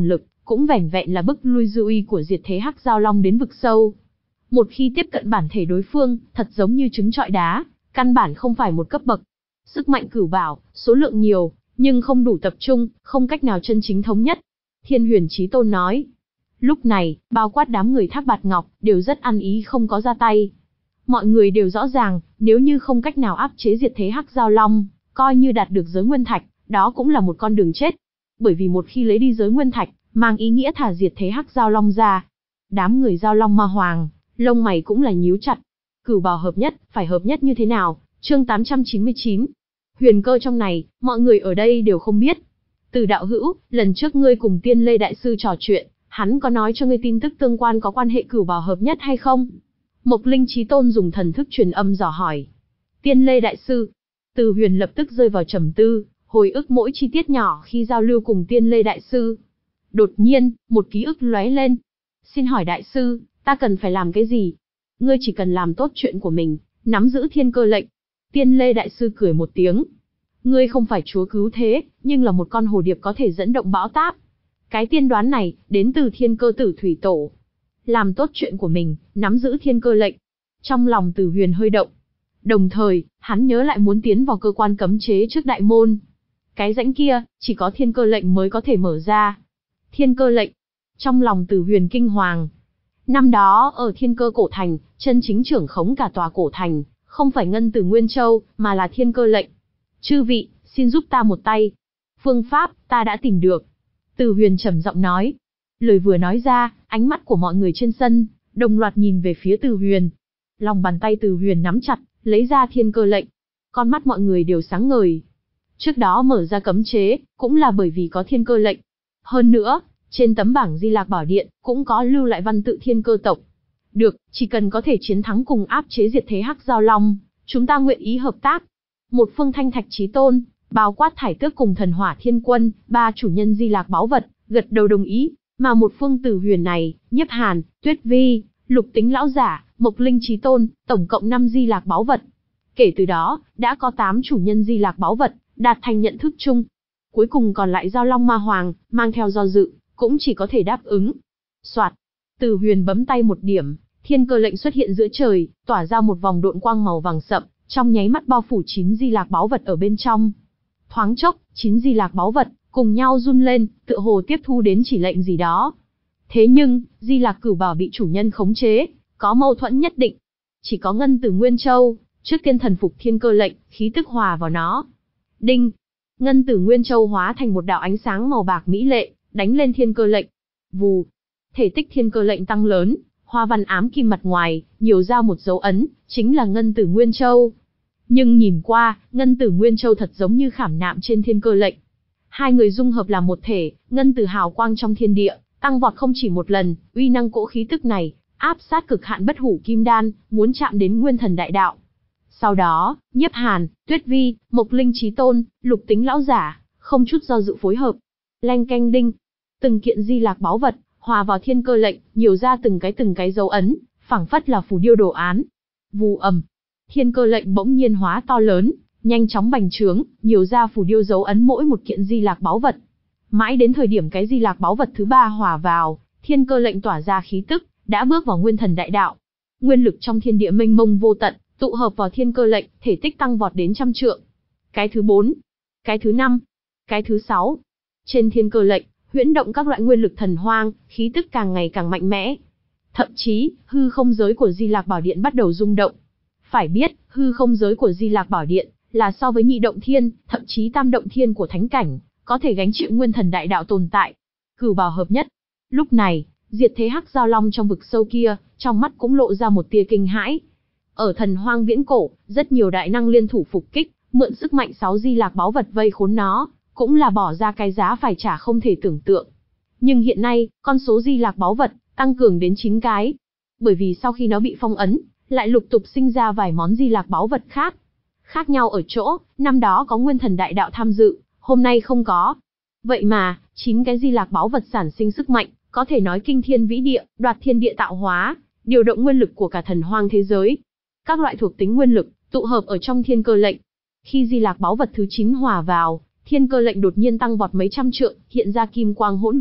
cũng vẻn vẹn là bức lui dư uy của diệt thế hắc giao long đến vực sâu. Một khi tiếp cận bản thể đối phương, thật giống như trứng trọi đá, căn bản không phải một cấp bậc. Sức mạnh cửu bảo, số lượng nhiều, nhưng không đủ tập trung, không cách nào chân chính thống nhất. Thiên Huyền Chí Tôn nói. Lúc này, bao quát đám người Thác Bạt Ngọc, đều rất ăn ý không có ra tay. Mọi người đều rõ ràng, nếu như không cách nào áp chế diệt thế hắc giao long, coi như đạt được giới nguyên thạch, đó cũng là một con đường chết. Bởi vì một khi lấy đi giới nguyên thạch, mang ý nghĩa thả diệt thế hắc giao long ra. Đám người giao long ma hoàng, lông mày cũng là nhíu chặt. Cửu bảo hợp nhất, phải hợp nhất như thế nào? Chương tám trăm chín mươi chín. Huyền cơ trong này, mọi người ở đây đều không biết. Từ đạo hữu, lần trước ngươi cùng Tiên Lê Đại Sư trò chuyện, hắn có nói cho ngươi tin tức tương quan có quan hệ cửu bảo hợp nhất hay không? Mộc Linh Chí Tôn dùng thần thức truyền âm dò hỏi. Tiên Lê Đại Sư. Từ Huyền lập tức rơi vào trầm tư, hồi ức mỗi chi tiết nhỏ khi giao lưu cùng Tiên Lê Đại Sư. Đột nhiên, một ký ức lóe lên. Xin hỏi Đại Sư, ta cần phải làm cái gì? Ngươi chỉ cần làm tốt chuyện của mình, nắm giữ thiên cơ lệnh. Tiên Lê Đại Sư cười một tiếng. Ngươi không phải chúa cứu thế, nhưng là một con hồ điệp có thể dẫn động bão táp. Cái tiên đoán này, đến từ thiên cơ tử thủy tổ. Làm tốt chuyện của mình, nắm giữ thiên cơ lệnh. Trong lòng Từ Huyền hơi động. Đồng thời, hắn nhớ lại muốn tiến vào cơ quan cấm chế trước đại môn. Cái rãnh kia, chỉ có thiên cơ lệnh mới có thể mở ra. Thiên cơ lệnh. Trong lòng Từ Huyền kinh hoàng. Năm đó, ở thiên cơ cổ thành, chân chính trưởng khống cả tòa cổ thành, không phải ngân tử Nguyên Châu, mà là thiên cơ lệnh. Chư vị, xin giúp ta một tay. Phương pháp, ta đã tìm được. Từ Huyền trầm giọng nói. Lời vừa nói ra, ánh mắt của mọi người trên sân, đồng loạt nhìn về phía Từ Huyền. Lòng bàn tay Từ Huyền nắm chặt, lấy ra thiên cơ lệnh. Con mắt mọi người đều sáng ngời. Trước đó mở ra cấm chế, cũng là bởi vì có thiên cơ lệnh. Hơn nữa, trên tấm bảng Di Lạc Bảo Điện, cũng có lưu lại văn tự thiên cơ tộc. Được, chỉ cần có thể chiến thắng cùng áp chế diệt thế hắc giao long, chúng ta nguyện ý hợp tác. Một phương Thanh Thạch Chí Tôn, bao quát Thải Tước cùng Thần Hỏa Thiên Quân, ba chủ nhân Di Lạc báu vật, gật đầu đồng ý. Mà một phương Từ Huyền này, Nhiếp Hàn, Tuyết Vi, Lục Tính lão giả, Mộc Linh Chí Tôn, tổng cộng năm Di Lạc báu vật. Kể từ đó, đã có tám chủ nhân Di Lạc báu vật, đạt thành nhận thức chung. Cuối cùng còn lại Giao Long Ma Hoàng, mang theo do dự, cũng chỉ có thể đáp ứng. Soạt, Từ Huyền bấm tay một điểm, thiên cơ lệnh xuất hiện giữa trời, tỏa ra một vòng độn quang màu vàng sậm, trong nháy mắt bao phủ chín Di Lạc báu vật ở bên trong. Thoáng chốc, chín Di Lạc báu vật cùng nhau run lên, tựa hồ tiếp thu đến chỉ lệnh gì đó. Thế nhưng, Di Lạc Cửu Bảo bị chủ nhân khống chế, có mâu thuẫn nhất định. Chỉ có ngân tử Nguyên Châu, trước tiên thần phục thiên cơ lệnh, khí tức hòa vào nó. Đinh! Ngân tử Nguyên Châu hóa thành một đạo ánh sáng màu bạc mỹ lệ, đánh lên thiên cơ lệnh. Vù! Thể tích thiên cơ lệnh tăng lớn, hoa văn ám kim mặt ngoài, nhiều ra một dấu ấn, chính là ngân tử Nguyên Châu. Nhưng nhìn qua, ngân tử Nguyên Châu thật giống như khảm nạm trên thiên cơ lệnh. Hai người dung hợp làm một thể, ngân tử hào quang trong thiên địa, tăng vọt không chỉ một lần, uy năng cỗ khí tức này, áp sát cực hạn bất hủ kim đan, muốn chạm đến nguyên thần đại đạo. Sau đó, Nhiếp Hàn, Tuyết Vi, Mộc Linh Chí Tôn, Lục Tính lão giả, không chút do dự phối hợp. Leng keng đinh, từng kiện Di Lạc báu vật, hòa vào thiên cơ lệnh, nhiều ra từng cái từng cái dấu ấn, phảng phất là phù điêu đồ án. Vù ầm, thiên cơ lệnh bỗng nhiên hóa to lớn, nhanh chóng bành trướng, nhiều ra phù điêu dấu ấn mỗi một kiện Di Lạc báu vật. Mãi đến thời điểm cái Di Lạc báu vật thứ ba hòa vào, thiên cơ lệnh tỏa ra khí tức, đã bước vào nguyên thần đại đạo. Nguyên lực trong thiên địa mênh mông vô tận, tụ hợp vào thiên cơ lệnh, thể tích tăng vọt đến trăm trượng. Cái thứ bốn, cái thứ năm, cái thứ sáu. Trên thiên cơ lệnh, huyễn động các loại nguyên lực thần hoang, khí tức càng ngày càng mạnh mẽ. Thậm chí, hư không giới của Di Lạc Bảo Điện bắt đầu rung động. Phải biết, hư không giới của Di Lạc Bảo Điện là so với nhị động thiên, thậm chí tam động thiên của thánh cảnh, có thể gánh chịu nguyên thần đại đạo tồn tại. Cửu bảo hợp nhất. Lúc này, diệt thế hắc giao long trong vực sâu kia, trong mắt cũng lộ ra một tia kinh hãi. Ở thần hoang viễn cổ, rất nhiều đại năng liên thủ phục kích, mượn sức mạnh sáu Di Lạc báu vật vây khốn nó, cũng là bỏ ra cái giá phải trả không thể tưởng tượng. Nhưng hiện nay, con số Di Lạc báu vật tăng cường đến chín cái. Bởi vì sau khi nó bị phong ấn, lại lục tục sinh ra vài món Di Lạc báu vật khác. Khác nhau ở chỗ, năm đó có nguyên thần đại đạo tham dự, hôm nay không có. Vậy mà, chín cái Di Lạc báu vật sản sinh sức mạnh, có thể nói kinh thiên vĩ địa, đoạt thiên địa tạo hóa, điều động nguyên lực của cả thần hoang thế giới. Các loại thuộc tính nguyên lực, tụ hợp ở trong thiên cơ lệnh. Khi Di Lạc báu vật thứ chín hòa vào, thiên cơ lệnh đột nhiên tăng vọt mấy trăm trượng, hiện ra kim quang hỗn độn,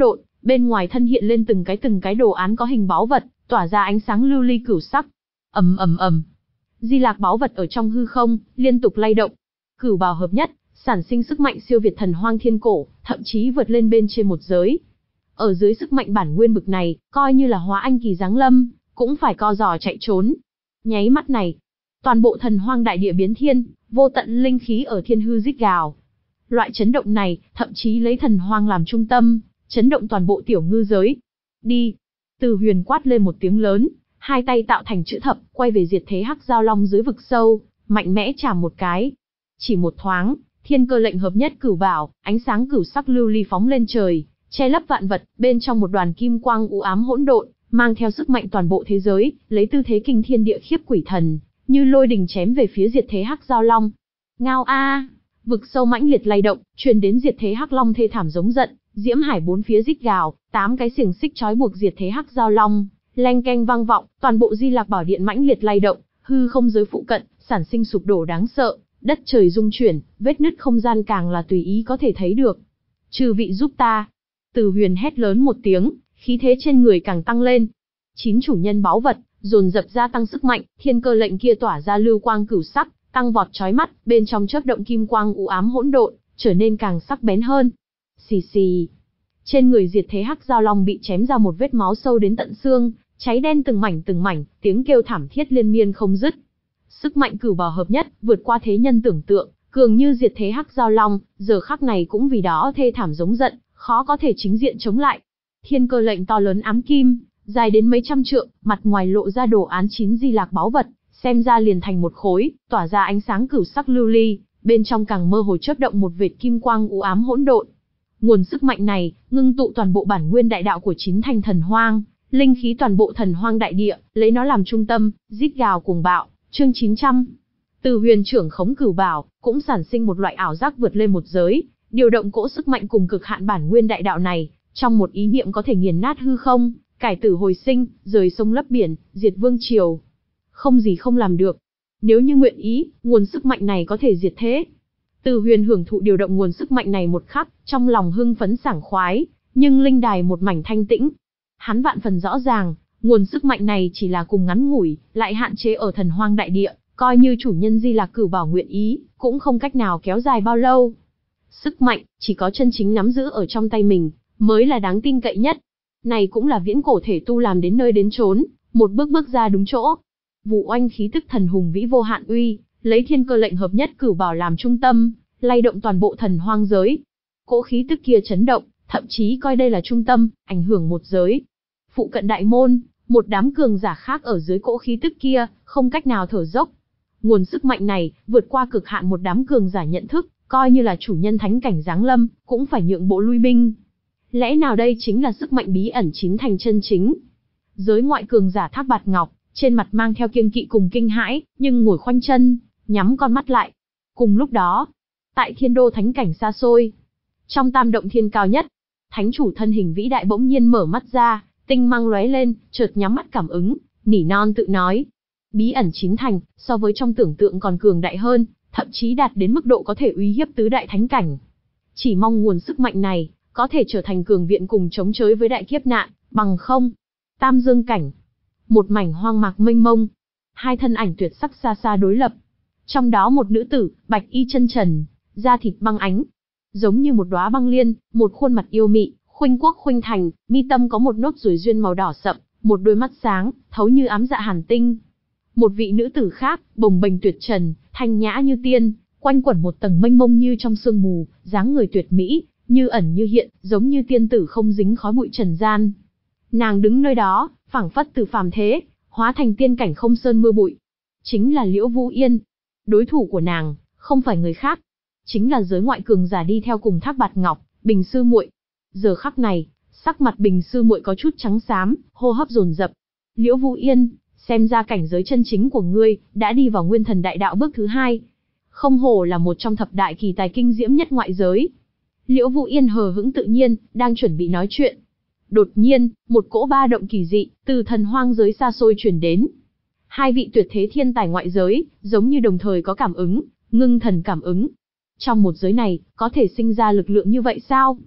bên ngoài thân hiện lên từng cái từng cái đồ án có hình báu vật, tỏa ra ánh sáng lưu ly cửu sắc. Ầm ầm ầm. Di lạc báu vật ở trong hư không liên tục lay động. Cửu bào hợp nhất, sản sinh sức mạnh siêu việt thần hoang thiên cổ, thậm chí vượt lên bên trên một giới. Ở dưới sức mạnh bản nguyên bực này, coi như là hóa anh kỳ giáng lâm, cũng phải co giò chạy trốn. Nháy mắt này, toàn bộ thần hoang đại địa biến thiên, vô tận linh khí ở thiên hư rít gào. Loại chấn động này, thậm chí lấy thần hoang làm trung tâm, chấn động toàn bộ tiểu ngư giới. Đi! Từ Huyền quát lên một tiếng lớn, hai tay tạo thành chữ thập, quay về diệt thế hắc giao long dưới vực sâu, mạnh mẽ chạm một cái. Chỉ một thoáng, thiên cơ lệnh hợp nhất cửu bảo, ánh sáng cửu sắc lưu ly phóng lên trời, che lấp vạn vật, bên trong một đoàn kim quang u ám hỗn độn, mang theo sức mạnh toàn bộ thế giới, lấy tư thế kinh thiên địa khiếp quỷ thần, như lôi đình chém về phía diệt thế hắc giao long. Ngao a! Vực sâu mãnh liệt lay động, truyền đến diệt thế hắc long thê thảm giống giận, diễm hải bốn phía rít gào, tám cái xiềng xích trói buộc diệt thế hắc giao long, leng keng vang vọng, toàn bộ Di Lạc Bảo Điện mãnh liệt lay động, hư không giới phụ cận, sản sinh sụp đổ đáng sợ, đất trời rung chuyển, vết nứt không gian càng là tùy ý có thể thấy được. Chư vị giúp ta! Từ Huyền hét lớn một tiếng, khí thế trên người càng tăng lên. Chín chủ nhân báu vật, dồn dập gia tăng sức mạnh, thiên cơ lệnh kia tỏa ra lưu quang cửu sắc, tăng vọt chói mắt, bên trong chớp động kim quang u ám hỗn độn, trở nên càng sắc bén hơn. Xì xì. Trên người diệt thế hắc giao long bị chém ra một vết máu sâu đến tận xương, cháy đen từng mảnh từng mảnh, tiếng kêu thảm thiết liên miên không dứt. Sức mạnh cửu bảo hợp nhất, vượt qua thế nhân tưởng tượng, cường như diệt thế hắc giao long, giờ khắc này cũng vì đó thê thảm giống giận, khó có thể chính diện chống lại. Thiên cơ lệnh to lớn ám kim, dài đến mấy trăm trượng, mặt ngoài lộ ra đồ án chín di lạc báu vật, xem ra liền thành một khối, tỏa ra ánh sáng cửu sắc lưu ly, bên trong càng mơ hồ chớp động một vệt kim quang u ám hỗn độn. Nguồn sức mạnh này, ngưng tụ toàn bộ bản nguyên đại đạo của chín thành thần hoang, linh khí toàn bộ thần hoang đại địa, lấy nó làm trung tâm, rít gào cuồng bạo. Chương chín trăm. Từ Huyền trưởng khống cửu bảo, cũng sản sinh một loại ảo giác vượt lên một giới, điều động cỗ sức mạnh cùng cực hạn bản nguyên đại đạo này, trong một ý niệm có thể nghiền nát hư không, cải tử hồi sinh, rời sông lấp biển, diệt vương triều. Không gì không làm được. Nếu như nguyện ý, nguồn sức mạnh này có thể diệt thế. Từ Huyền hưởng thụ điều động nguồn sức mạnh này một khắc, trong lòng hưng phấn sảng khoái, nhưng linh đài một mảnh thanh tĩnh. Hắn vạn phần rõ ràng, nguồn sức mạnh này chỉ là cùng ngắn ngủi, lại hạn chế ở thần hoang đại địa, coi như chủ nhân Di Lạc Cửu Bảo nguyện ý, cũng không cách nào kéo dài bao lâu. Sức mạnh, chỉ có chân chính nắm giữ ở trong tay mình, mới là đáng tin cậy nhất. Này cũng là viễn cổ thể tu làm đến nơi đến chốn, một bước bước ra đúng chỗ. Vụ oanh khí tức thần hùng vĩ vô hạn uy, lấy thiên cơ lệnh hợp nhất cửu bảo làm trung tâm, lay động toàn bộ thần hoang giới. Cỗ khí tức kia chấn động, thậm chí coi đây là trung tâm, ảnh hưởng một giới. Phụ cận đại môn, một đám cường giả khác ở dưới cỗ khí tức kia, không cách nào thở dốc. Nguồn sức mạnh này, vượt qua cực hạn một đám cường giả nhận thức, coi như là chủ nhân thánh cảnh giáng lâm, cũng phải nhượng bộ lui binh. Lẽ nào đây chính là sức mạnh bí ẩn chín thành chân chính? Giới ngoại cường giả Thác Bạt Ngọc, trên mặt mang theo kiêng kỵ cùng kinh hãi, nhưng ngồi khoanh chân, nhắm con mắt lại. Cùng lúc đó, tại thiên đô thánh cảnh xa xôi, trong tam động thiên cao nhất, thánh chủ thân hình vĩ đại bỗng nhiên mở mắt ra, tinh mang lóe lên, chợt nhắm mắt cảm ứng, nỉ non tự nói. Bí ẩn chín thành, so với trong tưởng tượng còn cường đại hơn, thậm chí đạt đến mức độ có thể uy hiếp tứ đại thánh cảnh. Chỉ mong nguồn sức mạnh này, có thể trở thành cường viện cùng chống chới với đại kiếp nạn, bằng không. Tam dương cảnh. Một mảnh hoang mạc mênh mông. Hai thân ảnh tuyệt sắc xa xa đối lập. Trong đó một nữ tử, bạch y chân trần, da thịt băng ánh. Giống như một đóa băng liên, một khuôn mặt yêu mị, khuynh quốc khuynh thành, mi tâm có một nốt ruồi duyên màu đỏ sậm, một đôi mắt sáng, thấu như ám dạ hàn tinh. Một vị nữ tử khác, bồng bềnh tuyệt trần, thanh nhã như tiên, quanh quẩn một tầng mênh mông như trong sương mù, dáng người tuyệt mỹ, như ẩn như hiện, giống như tiên tử không dính khói bụi trần gian. Nàng đứng nơi đó, phảng phất từ phàm thế, hóa thành tiên cảnh không sơn mưa bụi. Chính là Liễu Vũ Yên. Đối thủ của nàng, không phải người khác, chính là giới ngoại cường giả đi theo cùng Thác Bạt Ngọc, Bình sư muội. Giờ khắc này, sắc mặt Bình sư muội có chút trắng xám, hô hấp dồn dập. Liễu Vũ Yên, xem ra cảnh giới chân chính của ngươi đã đi vào nguyên thần đại đạo bước thứ hai. Không hổ là một trong thập đại kỳ tài kinh diễm nhất ngoại giới. Liễu Vũ Yên hờ hững tự nhiên, đang chuẩn bị nói chuyện. Đột nhiên, một cỗ ba động kỳ dị từ thần hoang giới xa xôi truyền đến. Hai vị tuyệt thế thiên tài ngoại giới, giống như đồng thời có cảm ứng, ngưng thần cảm ứng. Trong một giới này, có thể sinh ra lực lượng như vậy sao?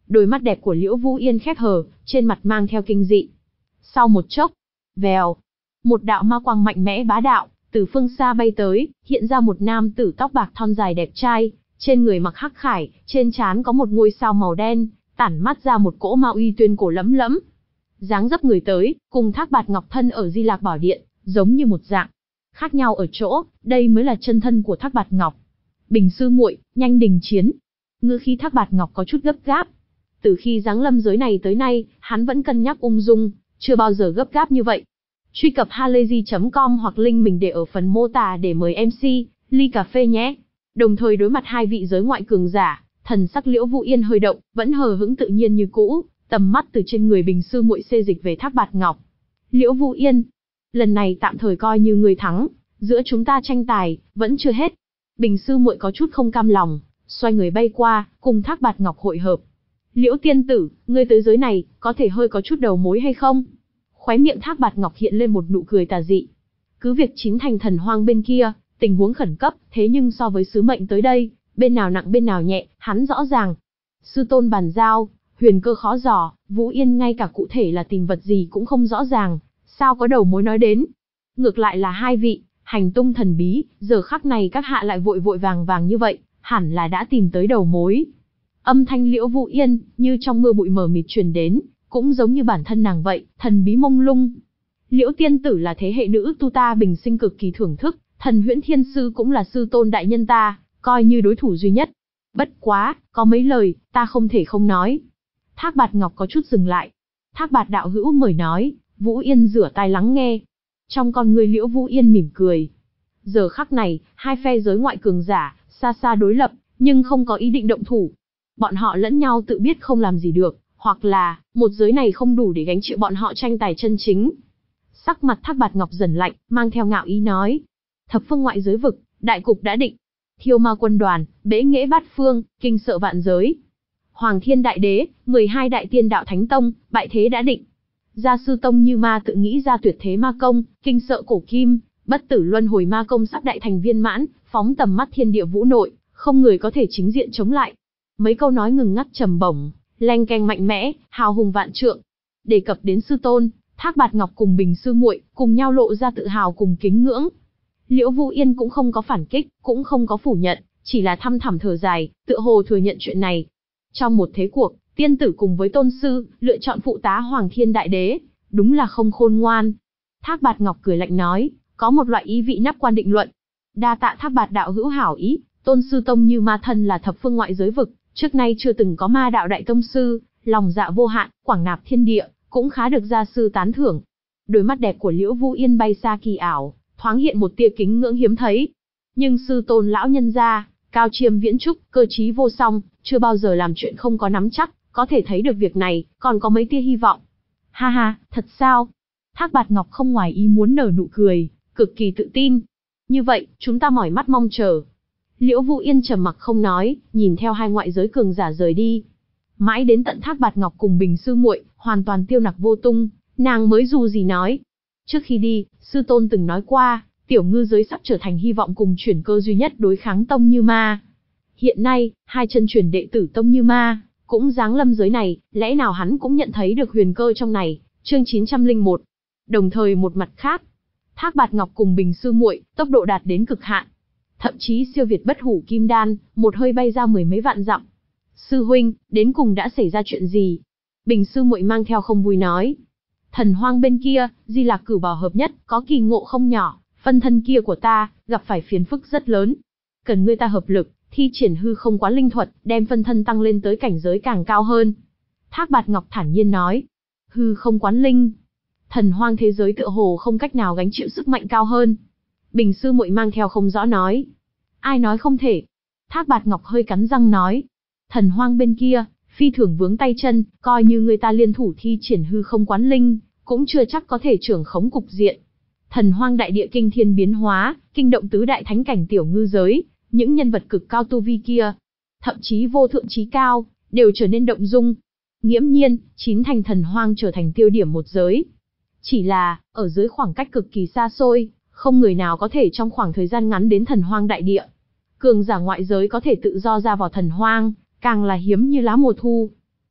Đôi mắt đẹp của Liễu Vũ Yên khép hờ, trên mặt mang theo kinh dị. Sau một chốc, vèo, một đạo ma quang mạnh mẽ bá đạo, từ phương xa bay tới, hiện ra một nam tử tóc bạc thon dài đẹp trai, trên người mặc hắc khải, trên trán có một ngôi sao màu đen, tản mắt ra một cỗ ma uy tuyên cổ lẫm lẫm. Dáng dấp người tới, cùng Thác Bạt Ngọc thân ở Di Lạc Bảo Điện, giống như một dạng. Khác nhau ở chỗ, đây mới là chân thân của Thác Bạt Ngọc. Bình sư muội, nhanh đình chiến. Ngữ khí Thác Bạt Ngọc có chút gấp gáp. Từ khi giáng lâm giới này tới nay, hắn vẫn cân nhắc ung dung, chưa bao giờ gấp gáp như vậy. Truy cập halayzi chấm com hoặc link mình để ở phần mô tả để mời em xê, ly cà phê nhé. Đồng thời đối mặt hai vị giới ngoại cường giả, thần sắc Liễu Vũ Yên hơi động, vẫn hờ hững tự nhiên như cũ, tầm mắt từ trên người Bình sư muội xê dịch về Thác Bạt Ngọc. Liễu Vũ Yên, lần này tạm thời coi như người thắng, giữa chúng ta tranh tài, vẫn chưa hết. Bình sư muội có chút không cam lòng, xoay người bay qua, cùng Thác Bạt Ngọc hội hợp. Liễu tiên tử, ngươi tới giới này, có thể hơi có chút đầu mối hay không? Khóe miệng Thác Bạt Ngọc hiện lên một nụ cười tà dị. Cứ việc chín thành thần hoang bên kia, tình huống khẩn cấp, thế nhưng so với sứ mệnh tới đây, bên nào nặng bên nào nhẹ, hắn rõ ràng. Sư tôn bàn giao, huyền cơ khó dò, Vũ Yên ngay cả cụ thể là tình vật gì cũng không rõ ràng, sao có đầu mối nói đến. Ngược lại là hai vị, hành tung thần bí, giờ khắc này các hạ lại vội vội vàng vàng như vậy, hẳn là đã tìm tới đầu mối. Âm thanh Liễu Vũ Yên, như trong mưa bụi mờ mịt truyền đến, cũng giống như bản thân nàng vậy, thần bí mông lung. Liễu tiên tử là thế hệ nữ tu ta bình sinh cực kỳ thưởng thức, Thần Huyễn Thiên Sư cũng là sư tôn đại nhân ta, coi như đối thủ duy nhất. Bất quá, có mấy lời, ta không thể không nói. Thác Bạt Ngọc có chút dừng lại. Thác Bạt đạo hữu mời nói, Vũ Yên rửa tai lắng nghe. Trong con người Liễu Vũ Yên mỉm cười. Giờ khắc này, hai phe giới ngoại cường giả, xa xa đối lập, nhưng không có ý định động thủ. Bọn họ lẫn nhau tự biết không làm gì được, hoặc là, một giới này không đủ để gánh chịu bọn họ tranh tài chân chính. Sắc mặt Thác Bạt Ngọc dần lạnh, mang theo ngạo ý nói. Thập phương ngoại giới vực, đại cục đã định. Thiêu ma quân đoàn, bế nghệ bát phương, kinh sợ vạn giới. Hoàng Thiên Đại Đế, mười hai đại tiên đạo thánh tông, bại thế đã định. Gia sư tông Như Ma tự nghĩ ra tuyệt thế ma công, kinh sợ cổ kim, bất tử luân hồi ma công sắp đại thành viên mãn, phóng tầm mắt thiên địa vũ nội, không người có thể chính diện chống lại. Mấy câu nói ngừng ngắt trầm bổng, leng keng mạnh mẽ, hào hùng vạn trượng. Đề cập đến sư tôn, Thác Bạt Ngọc cùng Bình sư muội cùng nhau lộ ra tự hào cùng kính ngưỡng. Liễu Vũ Yên cũng không có phản kích, cũng không có phủ nhận, chỉ là thăm thẳm thở dài, tựa hồ thừa nhận chuyện này. Trong một thế cuộc, tiên tử cùng với tôn sư, lựa chọn phụ tá Hoàng Thiên Đại Đế, đúng là không khôn ngoan. Thác Bạt Ngọc cười lạnh nói, có một loại ý vị nắp quan định luận. Đa tạ Thác Bạt đạo hữu hảo ý, tôn sư tông Như Ma thân là thập phương ngoại giới vực, trước nay chưa từng có ma đạo đại tông sư, lòng dạ vô hạn, quảng nạp thiên địa, cũng khá được gia sư tán thưởng. Đôi mắt đẹp của Liễu Vũ Yên bay xa kỳ ảo, thoáng hiện một tia kính ngưỡng hiếm thấy. Nhưng sư tôn lão nhân gia, cao chiêm viễn trúc, cơ trí vô song, chưa bao giờ làm chuyện không có nắm chắc, có thể thấy được việc này, còn có mấy tia hy vọng. Ha ha, thật sao? Thác Bạt Ngọc không ngoài ý muốn nở nụ cười, cực kỳ tự tin. Như vậy, chúng ta mỏi mắt mong chờ. Liễu Vũ Yên trầm mặc không nói, nhìn theo hai ngoại giới cường giả rời đi. Mãi đến tận Thác Bạt Ngọc cùng Bình sư muội hoàn toàn tiêu nặc vô tung, nàng mới dù gì nói. Trước khi đi, sư tôn từng nói qua, tiểu ngư giới sắp trở thành hy vọng cùng chuyển cơ duy nhất đối kháng tông Như Ma. Hiện nay, hai chân truyền đệ tử tông Như Ma cũng giáng lâm giới này, lẽ nào hắn cũng nhận thấy được huyền cơ trong này? Chương chín trăm lẻ một. Đồng thời một mặt khác, Thác Bạt Ngọc cùng Bình sư muội tốc độ đạt đến cực hạn, thậm chí siêu việt bất hủ kim đan, một hơi bay ra mười mấy vạn dặm. Sư huynh, đến cùng đã xảy ra chuyện gì? Bình sư muội mang theo không vui nói. Thần hoang bên kia, Di Lạc Cửu Bảo hợp nhất, có kỳ ngộ không nhỏ, phân thân kia của ta, gặp phải phiền phức rất lớn. Cần ngươi ta hợp lực, thi triển hư không quán linh thuật, đem phân thân tăng lên tới cảnh giới càng cao hơn. Thác Bạt Ngọc thản nhiên nói. Hư không quán linh. Thần hoang thế giới tựa hồ không cách nào gánh chịu sức mạnh cao hơn. Bình sư muội mang theo không rõ nói. Ai nói không thể? Thác Bạt Ngọc hơi cắn răng nói. Thần hoang bên kia, phi thường vướng tay chân, coi như người ta liên thủ thi triển hư không quán linh, cũng chưa chắc có thể trưởng khống cục diện. Thần hoang đại địa kinh thiên biến hóa, kinh động tứ đại thánh cảnh tiểu ngư giới, những nhân vật cực cao tu vi kia, thậm chí vô thượng trí cao, đều trở nên động dung. Nghiễm nhiên, chín thành thần hoang trở thành tiêu điểm một giới. Chỉ là, ở dưới khoảng cách cực kỳ xa xôi, không người nào có thể trong khoảng thời gian ngắn đến thần hoang đại địa. Cường giả ngoại giới có thể tự do ra vào thần hoang, càng là hiếm như lá mùa thu.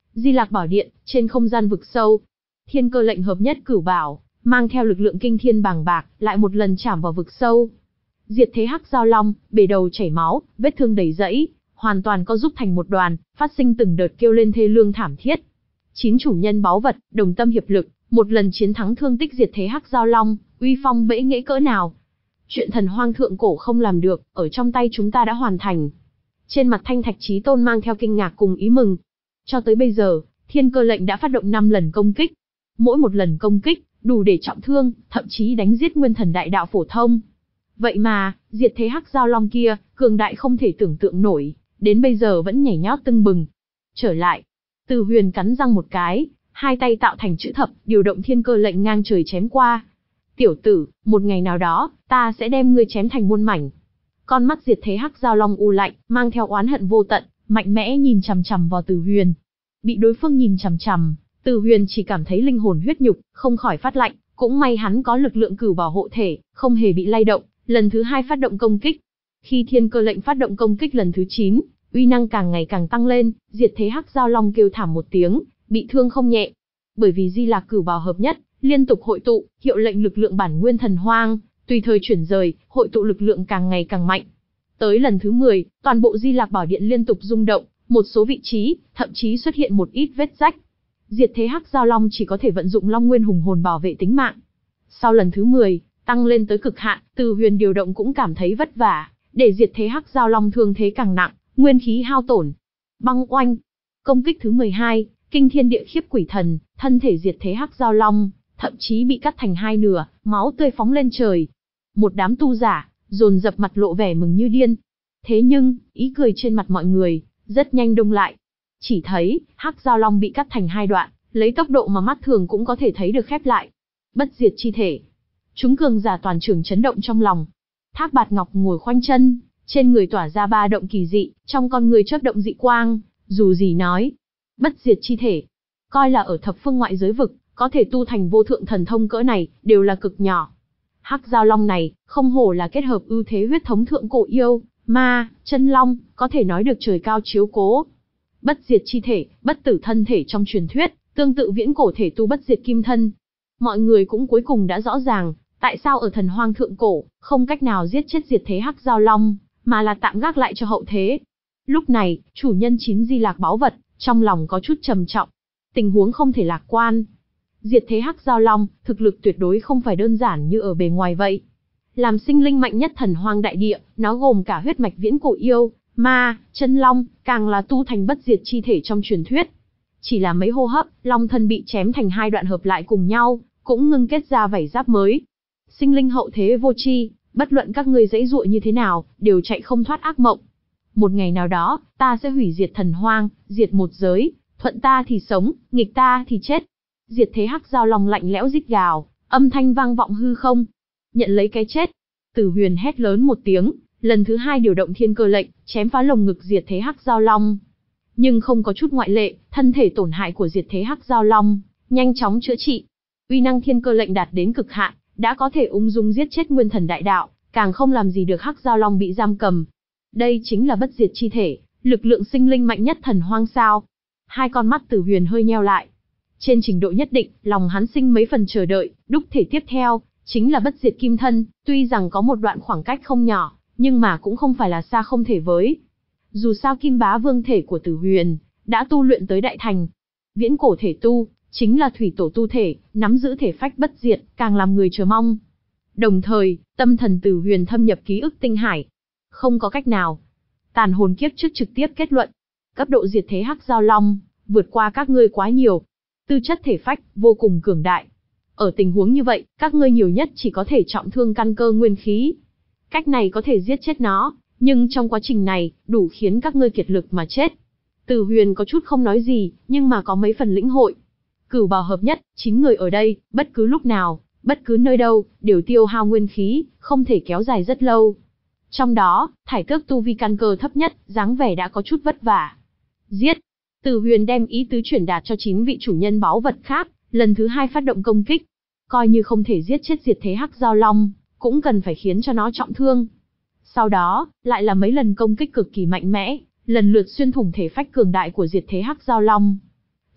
Di Lạc Bảo Điện, trên không gian vực sâu. Thiên Cơ lệnh hợp nhất cửu bảo, mang theo lực lượng kinh thiên bàng bạc, lại một lần chạm vào vực sâu. Diệt thế hắc giao long, bể đầu chảy máu, vết thương đầy rẫy, hoàn toàn co giúp thành một đoàn, phát sinh từng đợt kêu lên thê lương thảm thiết. Chín chủ nhân báu vật, đồng tâm hiệp lực, một lần chiến thắng thương tích diệt thế hắc giao long, uy phong bẫy nghễ cỡ nào. Chuyện thần hoang thượng cổ không làm được, ở trong tay chúng ta đã hoàn thành. Trên mặt Thanh Thạch Chí Tôn mang theo kinh ngạc cùng ý mừng. Cho tới bây giờ, Thiên Cơ lệnh đã phát động năm lần công kích. Mỗi một lần công kích, đủ để trọng thương, thậm chí đánh giết nguyên thần đại đạo phổ thông. Vậy mà, diệt thế hắc giao long kia, cường đại không thể tưởng tượng nổi, đến bây giờ vẫn nhảy nhót tưng bừng. Trở lại, Từ Huyền cắn răng một cái, hai tay tạo thành chữ thập, điều động Thiên Cơ lệnh ngang trời chém qua. Tiểu tử, một ngày nào đó, ta sẽ đem ngươi chém thành muôn mảnh. Con mắt diệt thế hắc giao long u lạnh, mang theo oán hận vô tận, mạnh mẽ nhìn chằm chằm vào Từ Huyền. Bị đối phương nhìn chằm chằm, Từ Huyền chỉ cảm thấy linh hồn huyết nhục, không khỏi phát lạnh, cũng may hắn có lực lượng cửu bảo hộ thể, không hề bị lay động, lần thứ hai phát động công kích. Khi Thiên Cơ lệnh phát động công kích lần thứ chín, uy năng càng ngày càng tăng lên, diệt thế hắc giao long kêu thảm một tiếng, bị thương không nhẹ. Bởi vì Di Lạc cửu bảo hợp nhất, liên tục hội tụ, hiệu lệnh lực lượng bản nguyên thần hoang, tùy thời chuyển rời, hội tụ lực lượng càng ngày càng mạnh. Tới lần thứ mười, toàn bộ Di Lạc Bảo Điện liên tục rung động, một số vị trí, thậm chí xuất hiện một ít vết rách. Diệt thế hắc giao long chỉ có thể vận dụng Long Nguyên hùng hồn bảo vệ tính mạng. Sau lần thứ mười, tăng lên tới cực hạn, Từ Huyền điều động cũng cảm thấy vất vả, để diệt thế hắc giao long thương thế càng nặng, nguyên khí hao tổn. Băng oanh, công kích thứ mười hai, kinh thiên địa khiếp quỷ thần, thân thể diệt thế hắc giao long, thậm chí bị cắt thành hai nửa, máu tươi phóng lên trời. Một đám tu giả, dồn dập mặt lộ vẻ mừng như điên. Thế nhưng, ý cười trên mặt mọi người, rất nhanh đông lại. Chỉ thấy, hắc giao long bị cắt thành hai đoạn, lấy tốc độ mà mắt thường cũng có thể thấy được khép lại. Bất diệt chi thể. Chúng cường giả toàn trường chấn động trong lòng. Thác Bạt Ngọc ngồi khoanh chân, trên người tỏa ra ba động kỳ dị, trong con người chớp động dị quang, dù gì nói. Bất diệt chi thể. Coi là ở thập phương ngoại giới vực, có thể tu thành vô thượng thần thông cỡ này, đều là cực nhỏ. Hắc giao long này, không hổ là kết hợp ưu thế huyết thống thượng cổ yêu, ma, chân long, có thể nói được trời cao chiếu cố. Bất diệt chi thể, bất tử thân thể trong truyền thuyết, tương tự viễn cổ thể tu bất diệt kim thân. Mọi người cũng cuối cùng đã rõ ràng, tại sao ở thần hoang thượng cổ, không cách nào giết chết diệt thế hắc giao long, mà là tạm gác lại cho hậu thế. Lúc này, chủ nhân chín Di Lạc báu vật, trong lòng có chút trầm trọng. Tình huống không thể lạc quan. Diệt thế hắc giao long, thực lực tuyệt đối không phải đơn giản như ở bề ngoài vậy. Làm sinh linh mạnh nhất thần hoang đại địa, nó gồm cả huyết mạch viễn cổ yêu, ma, chân long, càng là tu thành bất diệt chi thể trong truyền thuyết. Chỉ là mấy hô hấp, long thân bị chém thành hai đoạn hợp lại cùng nhau, cũng ngưng kết ra vảy giáp mới. Sinh linh hậu thế vô tri, bất luận các ngươi giãy giụa như thế nào, đều chạy không thoát ác mộng. Một ngày nào đó, ta sẽ hủy diệt thần hoang, diệt một giới, thuận ta thì sống, nghịch ta thì chết. Diệt thế hắc giao long lạnh lẽo rít gào, âm thanh vang vọng hư không. Nhận lấy cái chết. Từ Huyền hét lớn một tiếng, lần thứ hai điều động Thiên Cơ lệnh, chém phá lồng ngực diệt thế hắc giao long. Nhưng không có chút ngoại lệ, thân thể tổn hại của diệt thế hắc giao long nhanh chóng chữa trị. Uy năng Thiên Cơ lệnh đạt đến cực hạn, đã có thể ung dung giết chết nguyên thần đại đạo, càng không làm gì được hắc giao long bị giam cầm. Đây chính là bất diệt chi thể, lực lượng sinh linh mạnh nhất thần hoang sao? Hai con mắt Từ Huyền hơi nheo lại. Trên trình độ nhất định, lòng hắn sinh mấy phần chờ đợi, đúc thể tiếp theo, chính là bất diệt kim thân, tuy rằng có một đoạn khoảng cách không nhỏ, nhưng mà cũng không phải là xa không thể với. Dù sao Kim Bá Vương thể của Từ Huyền, đã tu luyện tới đại thành. Viễn cổ thể tu, chính là thủy tổ tu thể, nắm giữ thể phách bất diệt, càng làm người chờ mong. Đồng thời, tâm thần Từ Huyền thâm nhập ký ức tinh hải. Không có cách nào. Tàn hồn kiếp trước trực tiếp kết luận. Cấp độ diệt thế hắc giao long, vượt qua các ngươi quá nhiều. Tư chất thể phách, vô cùng cường đại. Ở tình huống như vậy, các ngươi nhiều nhất chỉ có thể trọng thương căn cơ nguyên khí. Cách này có thể giết chết nó, nhưng trong quá trình này, đủ khiến các ngươi kiệt lực mà chết. Từ Huyền có chút không nói gì, nhưng mà có mấy phần lĩnh hội. Cửu bảo hợp nhất, chín người ở đây, bất cứ lúc nào, bất cứ nơi đâu, đều tiêu hao nguyên khí, không thể kéo dài rất lâu. Trong đó, Thải Tước tu vi căn cơ thấp nhất, dáng vẻ đã có chút vất vả. Giết! Từ Huyền đem ý tứ truyền đạt cho chín vị chủ nhân báu vật khác, lần thứ hai phát động công kích. Coi như không thể giết chết diệt thế hắc giao long, cũng cần phải khiến cho nó trọng thương. Sau đó, lại là mấy lần công kích cực kỳ mạnh mẽ, lần lượt xuyên thủng thể phách cường đại của diệt thế hắc giao long.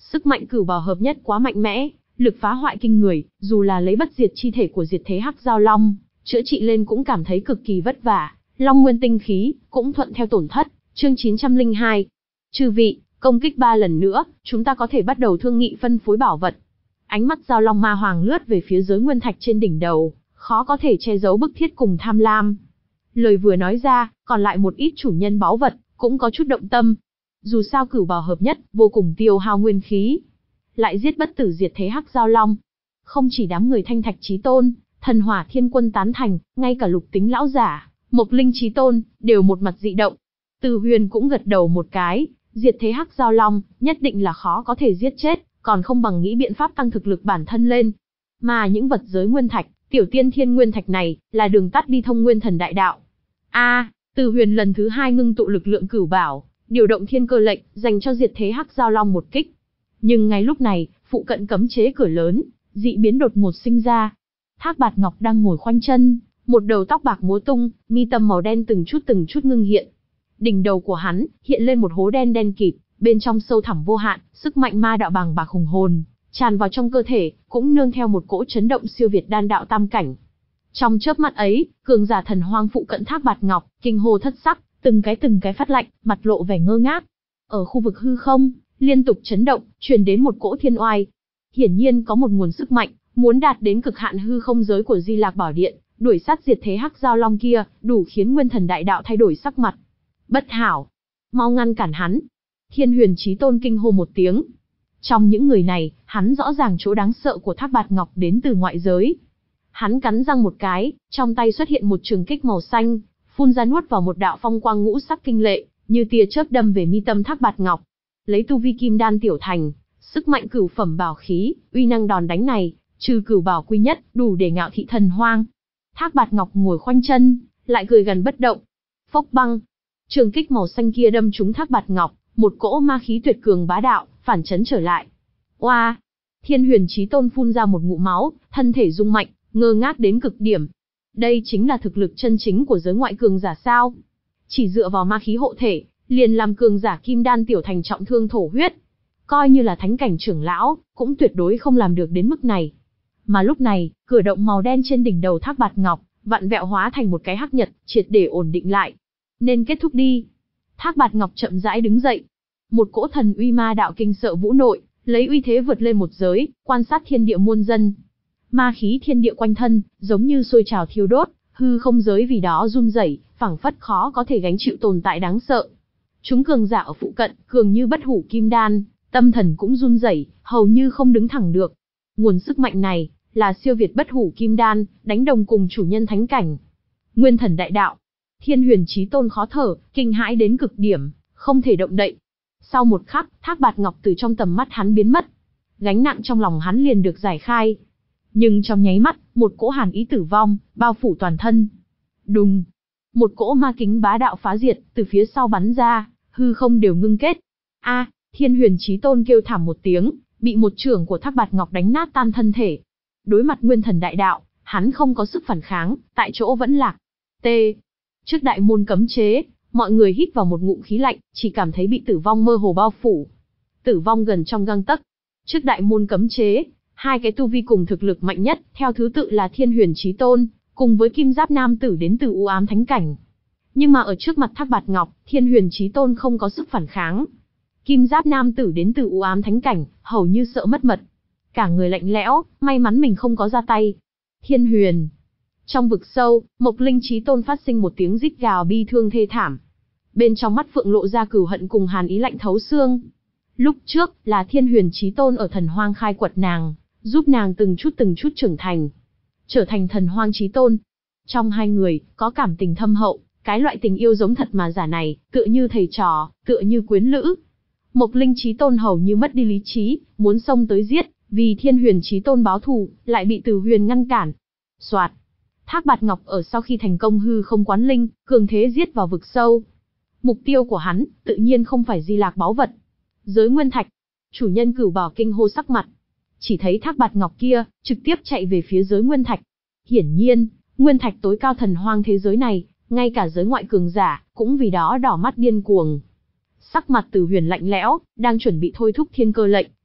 Sức mạnh cửu bảo hợp nhất quá mạnh mẽ, lực phá hoại kinh người, dù là lấy bất diệt chi thể của diệt thế hắc giao long, chữa trị lên cũng cảm thấy cực kỳ vất vả. Long nguyên tinh khí cũng thuận theo tổn thất. Chương chín trăm lẻ hai. Chư vị, công kích ba lần nữa, chúng ta có thể bắt đầu thương nghị phân phối bảo vật. Ánh mắt giao long ma hoàng lướt về phía giới nguyên thạch trên đỉnh đầu, khó có thể che giấu bức thiết cùng tham lam. Lời vừa nói ra, còn lại một ít chủ nhân báu vật cũng có chút động tâm. Dù sao cửu bảo hợp nhất, vô cùng tiêu hao nguyên khí, lại giết bất tử diệt thế hắc giao long. Không chỉ đám người Thanh Thạch Chí Tôn, Thần Hỏa Thiên Quân tán thành, ngay cả Lục Tính lão giả, Mộc Linh Chí Tôn đều một mặt dị động. Từ Huyền cũng gật đầu một cái, diệt thế hắc giao long nhất định là khó có thể giết chết, còn không bằng nghĩ biện pháp tăng thực lực bản thân lên. Mà những vật giới nguyên thạch, tiểu tiên thiên nguyên thạch này, là đường tắt đi thông nguyên thần đại đạo. A, à, Từ Huyền lần thứ hai ngưng tụ lực lượng cửu bảo, điều động thiên cơ lệnh, dành cho diệt thế hắc giao long một kích. Nhưng ngay lúc này, phụ cận cấm chế cửa lớn, dị biến đột ngột sinh ra. Thác Bạt Ngọc đang ngồi khoanh chân, một đầu tóc bạc múa tung, mi tâm màu đen từng chút từng chút ngưng hiện. Đỉnh đầu của hắn hiện lên một hố đen đen kịt, bên trong sâu thẳm vô hạn, sức mạnh ma đạo bàng bạc hùng hồn, tràn vào trong cơ thể, cũng nương theo một cỗ chấn động siêu việt đan đạo tam cảnh. Trong chớp mắt ấy, cường giả thần hoang phụ cận Thác Bạt Ngọc, kinh hô thất sắc, từng cái từng cái phát lạnh, mặt lộ vẻ ngơ ngác. Ở khu vực hư không, liên tục chấn động, truyền đến một cỗ thiên oai. Hiển nhiên có một nguồn sức mạnh, muốn đạt đến cực hạn hư không giới của Di Lạc Bảo Điện, đuổi sát diệt thế hắc giao long kia, đủ khiến nguyên thần đại đạo thay đổi sắc mặt. Bất hảo, mau ngăn cản hắn. Thiên Huyền Chí Tôn kinh hô một tiếng. Trong những người này, hắn rõ ràng chỗ đáng sợ của Thác Bạt Ngọc đến từ ngoại giới. Hắn cắn răng một cái, trong tay xuất hiện một trường kích màu xanh, phun ra nuốt vào một đạo phong quang ngũ sắc kinh lệ, như tia chớp đâm về mi tâm Thác Bạt Ngọc. Lấy tu vi kim đan tiểu thành, sức mạnh cửu phẩm bảo khí, uy năng đòn đánh này, trừ cửu bảo quy nhất, đủ để ngạo thị thần hoang. Thác Bạt Ngọc ngồi khoanh chân, lại cười gần bất động. Phốc băng, trường kích màu xanh kia đâm trúng Thác Bạt Ngọc, một cỗ ma khí tuyệt cường bá đạo, phản chấn trở lại. Oa! Thiên Huyền Chí Tôn phun ra một ngụm máu, thân thể rung mạnh, ngơ ngác đến cực điểm. Đây chính là thực lực chân chính của giới ngoại cường giả sao? Chỉ dựa vào ma khí hộ thể, liền làm cường giả kim đan tiểu thành trọng thương thổ huyết. Coi như là thánh cảnh trưởng lão, cũng tuyệt đối không làm được đến mức này. Mà lúc này, cửa động màu đen trên đỉnh đầu Thác Bạt Ngọc, vặn vẹo hóa thành một cái hắc nhật, triệt để ổn định lại. Nên kết thúc đi. Thác Bạt Ngọc chậm rãi đứng dậy. Một cỗ thần uy ma đạo kinh sợ vũ nội, lấy uy thế vượt lên một giới, quan sát thiên địa muôn dân. Ma khí thiên địa quanh thân, giống như sôi trào thiêu đốt, hư không giới vì đó run rẩy, phảng phất khó có thể gánh chịu tồn tại đáng sợ. Chúng cường giả ở phụ cận, cường như bất hủ kim đan, tâm thần cũng run rẩy, hầu như không đứng thẳng được. Nguồn sức mạnh này, là siêu việt bất hủ kim đan, đánh đồng cùng chủ nhân thánh cảnh. Nguyên thần đại đạo. Thiên Huyền Chí Tôn khó thở, kinh hãi đến cực điểm, không thể động đậy. Sau một khắc, Thác Bạt Ngọc từ trong tầm mắt hắn biến mất. Gánh nặng trong lòng hắn liền được giải khai. Nhưng trong nháy mắt, một cỗ hàn ý tử vong, bao phủ toàn thân. Đùng! Một cỗ ma kính bá đạo phá diệt, từ phía sau bắn ra, hư không đều ngưng kết. A! Thiên Huyền Chí Tôn kêu thảm một tiếng, bị một chưởng của Thác Bạt Ngọc đánh nát tan thân thể. Đối mặt nguyên thần đại đạo, hắn không có sức phản kháng, tại chỗ vẫn lạc. T. Trước đại môn cấm chế, mọi người hít vào một ngụm khí lạnh, chỉ cảm thấy bị tử vong mơ hồ bao phủ. Tử vong gần trong gang tấc. Trước đại môn cấm chế, hai cái tu vi cùng thực lực mạnh nhất, theo thứ tự là Thiên Huyền Chí Tôn, cùng với Kim Giáp nam tử đến từ U Ám Thánh cảnh. Nhưng mà ở trước mặt Thác Bạt Ngọc, Thiên Huyền Chí Tôn không có sức phản kháng. Kim Giáp nam tử đến từ U Ám Thánh cảnh, hầu như sợ mất mật. Cả người lạnh lẽo, may mắn mình không có ra tay. Thiên Huyền. Trong vực sâu, Mộc Linh Chí Tôn phát sinh một tiếng rít gào bi thương thê thảm. Bên trong mắt phượng lộ ra cừu hận cùng hàn ý lạnh thấu xương. Lúc trước, là Thiên Huyền Chí Tôn ở thần hoang khai quật nàng, giúp nàng từng chút từng chút trưởng thành, trở thành thần hoang chí tôn. Trong hai người, có cảm tình thâm hậu, cái loại tình yêu giống thật mà giả này, tựa như thầy trò, tựa như quyến lữ. Mộc Linh Chí Tôn hầu như mất đi lý trí, muốn xông tới giết, vì Thiên Huyền Chí Tôn báo thù, lại bị Từ Huyền ngăn cản. Soạt. Thác Bạt Ngọc ở sau khi thành công hư không quán linh, cường thế giết vào vực sâu. Mục tiêu của hắn, tự nhiên không phải Di Lạc báu vật. Giới nguyên thạch. Chủ nhân Cửu Bảo kinh hô sắc mặt. Chỉ thấy Thác Bạt Ngọc kia, trực tiếp chạy về phía giới nguyên thạch. Hiển nhiên, nguyên thạch tối cao thần hoang thế giới này, ngay cả giới ngoại cường giả, cũng vì đó đỏ mắt điên cuồng. Sắc mặt Từ Huyền lạnh lẽo, đang chuẩn bị thôi thúc thiên cơ lệnh,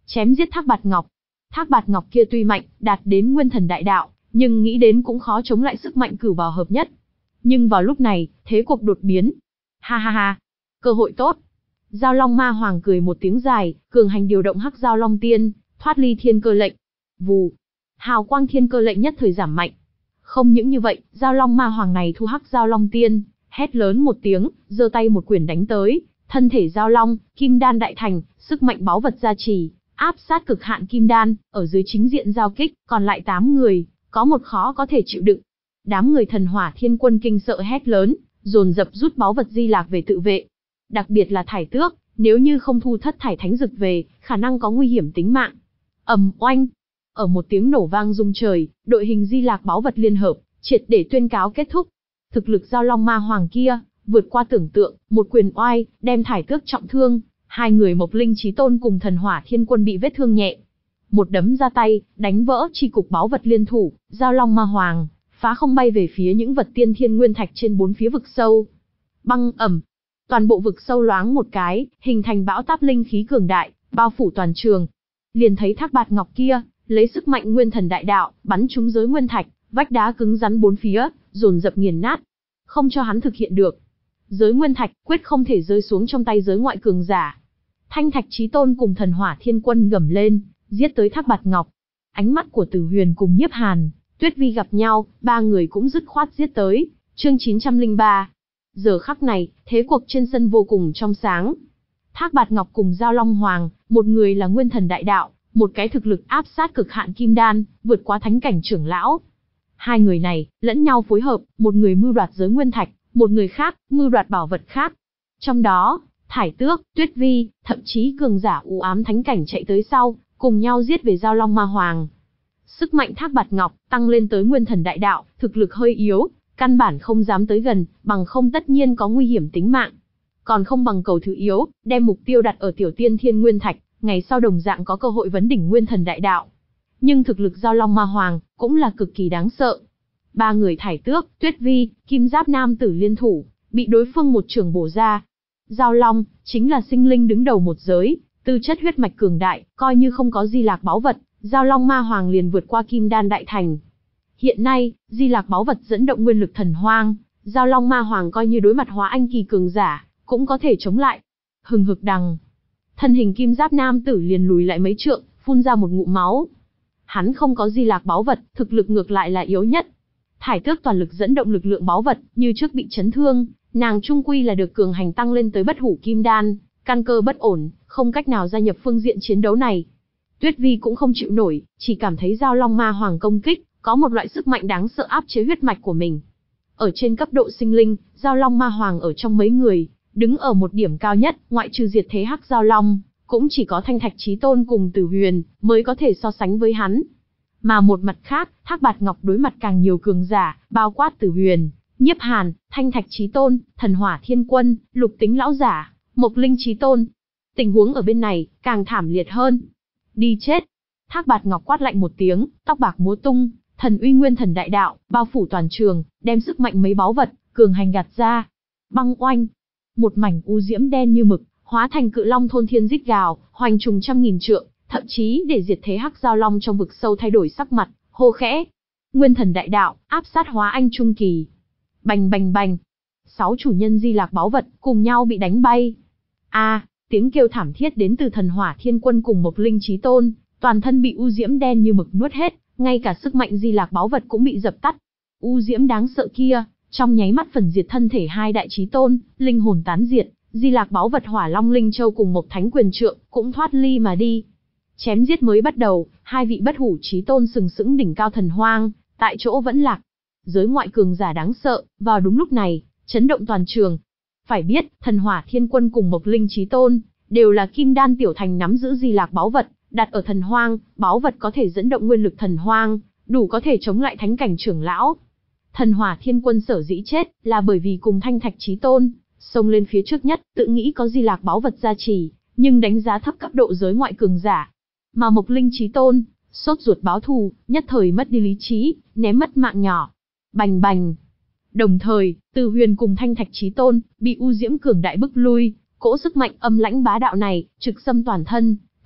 chém giết Thác Bạt Ngọc. Thác Bạt Ngọc kia tuy mạnh, đạt đến nguyên thần đại đạo, nhưng nghĩ đến cũng khó chống lại sức mạnh cửu bào hợp nhất. Nhưng vào lúc này, thế cuộc đột biến. Ha ha ha, cơ hội tốt. Giao Long Ma Hoàng cười một tiếng dài, cường hành điều động Hắc Giao Long Tiên, thoát ly thiên cơ lệnh. Vù, hào quang thiên cơ lệnh nhất thời giảm mạnh. Không những như vậy, Giao Long Ma Hoàng này thu Hắc Giao Long Tiên, hét lớn một tiếng, giơ tay một quyền đánh tới, thân thể Giao Long, Kim Đan đại thành, sức mạnh báu vật gia trì, áp sát cực hạn Kim Đan, ở dưới chính diện giao kích, còn lại tám người, có một khó có thể chịu đựng. Đám người Thần Hỏa Thiên Quân kinh sợ hét lớn, dồn dập rút báu vật di lạc về tự vệ. Đặc biệt là Thải Tước, nếu như không thu Thất Thải Thánh Dực về, khả năng có nguy hiểm tính mạng. Ầm oanh, ở một tiếng nổ vang rung trời, đội hình di lạc báu vật liên hợp, triệt để tuyên cáo kết thúc. Thực lực Giao Long Ma Hoàng kia, vượt qua tưởng tượng, một quyền oai, đem Thải Tước trọng thương, hai người Mộc Linh Chí Tôn cùng Thần Hỏa Thiên Quân bị vết thương nhẹ. Một đấm ra tay, đánh vỡ chi cục báu vật liên thủ, Giao Long Ma Hoàng, phá không bay về phía những vật tiên thiên nguyên thạch trên bốn phía vực sâu. Băng ầm, toàn bộ vực sâu loáng một cái, hình thành bão táp linh khí cường đại, bao phủ toàn trường. Liền thấy Thác Bạt Ngọc kia, lấy sức mạnh nguyên thần đại đạo, bắn trúng giới nguyên thạch, vách đá cứng rắn bốn phía, dồn dập nghiền nát, không cho hắn thực hiện được. Giới nguyên thạch quyết không thể rơi xuống trong tay giới ngoại cường giả. Thanh Thạch Chí Tôn cùng Thần Hỏa Thiên Quân gầm lên, giết tới Thác Bạt Ngọc. Ánh mắt của Tử Huyền cùng Nhiếp Hàn, Tuyết Vi gặp nhau, ba người cũng dứt khoát giết tới. Chương chín trăm lẻ ba. Giờ khắc này, thế cuộc trên sân vô cùng trong sáng. Thác Bạt Ngọc cùng Giao Long Hoàng, một người là nguyên thần đại đạo, một cái thực lực áp sát cực hạn Kim Đan, vượt qua thánh cảnh trưởng lão. Hai người này, lẫn nhau phối hợp, một người mưu đoạt giới nguyên thạch, một người khác, mưu đoạt bảo vật khác. Trong đó, Thải Tước, Tuyết Vi, thậm chí cường giả u ám thánh cảnh chạy tới sau, cùng nhau giết về Giao Long Ma Hoàng. Sức mạnh Thác Bạt Ngọc tăng lên tới nguyên thần đại đạo, thực lực hơi yếu, căn bản không dám tới gần, bằng không tất nhiên có nguy hiểm tính mạng. Còn không bằng cầu thứ yếu, đem mục tiêu đặt ở tiểu tiên thiên nguyên thạch, ngày sau đồng dạng có cơ hội vấn đỉnh nguyên thần đại đạo. Nhưng thực lực Giao Long Ma Hoàng cũng là cực kỳ đáng sợ. Ba người Thải Tước, Tuyết Vi, Kim Giáp nam tử liên thủ, bị đối phương một trường bổ ra. Giao Long chính là sinh linh đứng đầu một giới, tư chất huyết mạch cường đại, coi như không có di lạc báu vật, Giao Long Ma Hoàng liền vượt qua Kim Đan đại thành. Hiện nay, di lạc báu vật dẫn động nguyên lực thần hoang, Giao Long Ma Hoàng coi như đối mặt hóa anh kỳ cường giả, cũng có thể chống lại. Hừng hực đằng, thân hình Kim Giáp nam tử liền lùi lại mấy trượng, phun ra một ngụm máu. Hắn không có di lạc báu vật, thực lực ngược lại là yếu nhất. Thải Tước toàn lực dẫn động lực lượng báu vật, như trước bị chấn thương, nàng trung quy là được cường hành tăng lên tới bất hủ kim đan, căn cơ bất ổn, không cách nào gia nhập phương diện chiến đấu này. Tuyết Vi cũng không chịu nổi, chỉ cảm thấy Giao Long Ma Hoàng công kích, có một loại sức mạnh đáng sợ áp chế huyết mạch của mình. Ở trên cấp độ sinh linh, Giao Long Ma Hoàng ở trong mấy người, đứng ở một điểm cao nhất, ngoại trừ diệt thế Hắc Giao Long, cũng chỉ có Thanh Thạch Chí Tôn cùng Tử Huyền mới có thể so sánh với hắn. Mà một mặt khác, Thác Bạt Ngọc đối mặt càng nhiều cường giả, bao quát Tử Huyền, Nhiếp Hàn, Thanh Thạch Chí Tôn, Thần Hỏa Thiên Quân, Lục Tính lão giả, Mộc Linh Chí Tôn. Tình huống ở bên này càng thảm liệt hơn. Đi chết! Thác Bạt Ngọc quát lạnh một tiếng, tóc bạc múa tung, thần uy nguyên thần đại đạo bao phủ toàn trường, đem sức mạnh mấy báu vật cường hành gạt ra. Băng oanh! Một mảnh u diễm đen như mực, hóa thành cự long thôn thiên rít gào, hoành trùng trăm nghìn trượng, thậm chí để diệt thế Hắc Giao Long trong vực sâu thay đổi sắc mặt, hô khẽ. Nguyên thần đại đạo, áp sát hóa anh trung kỳ. Bành bành bành. Sáu chủ nhân di lạc báu vật cùng nhau bị đánh bay. A, tiếng kêu thảm thiết đến từ Thần Hỏa Thiên Quân cùng Mộc Linh Chí Tôn, toàn thân bị u diễm đen như mực nuốt hết, ngay cả sức mạnh di lạc báu vật cũng bị dập tắt. U diễm đáng sợ kia, trong nháy mắt phần diệt thân thể hai đại chí tôn, linh hồn tán diệt, di lạc báu vật Hỏa Long Linh Châu cùng Mộc Thánh Quyền Trượng cũng thoát ly mà đi. Chém giết mới bắt đầu, hai vị bất hủ chí tôn sừng sững đỉnh cao thần hoang, tại chỗ vẫn lạc. Giới ngoại cường giả đáng sợ, vào đúng lúc này, chấn động toàn trường. Phải biết, Thần Hỏa Thiên Quân cùng Mộc Linh Chí Tôn đều là kim đan tiểu thành nắm giữ di lạc báu vật, đặt ở thần hoang, báu vật có thể dẫn động nguyên lực thần hoang, đủ có thể chống lại thánh cảnh trưởng lão. Thần Hỏa Thiên Quân sở dĩ chết, là bởi vì cùng Thanh Thạch Chí Tôn xông lên phía trước nhất, tự nghĩ có di lạc báu vật gia trì, nhưng đánh giá thấp cấp độ giới ngoại cường giả. Mà Mộc Linh Chí Tôn, sốt ruột báo thù, nhất thời mất đi lý trí, ném mất mạng nhỏ. Bành bành. Đồng thời, Từ Huyền cùng Thanh Thạch Chí Tôn bị u diễm cường đại bức lui, cỗ sức mạnh âm lãnh bá đạo này trực xâm toàn thân,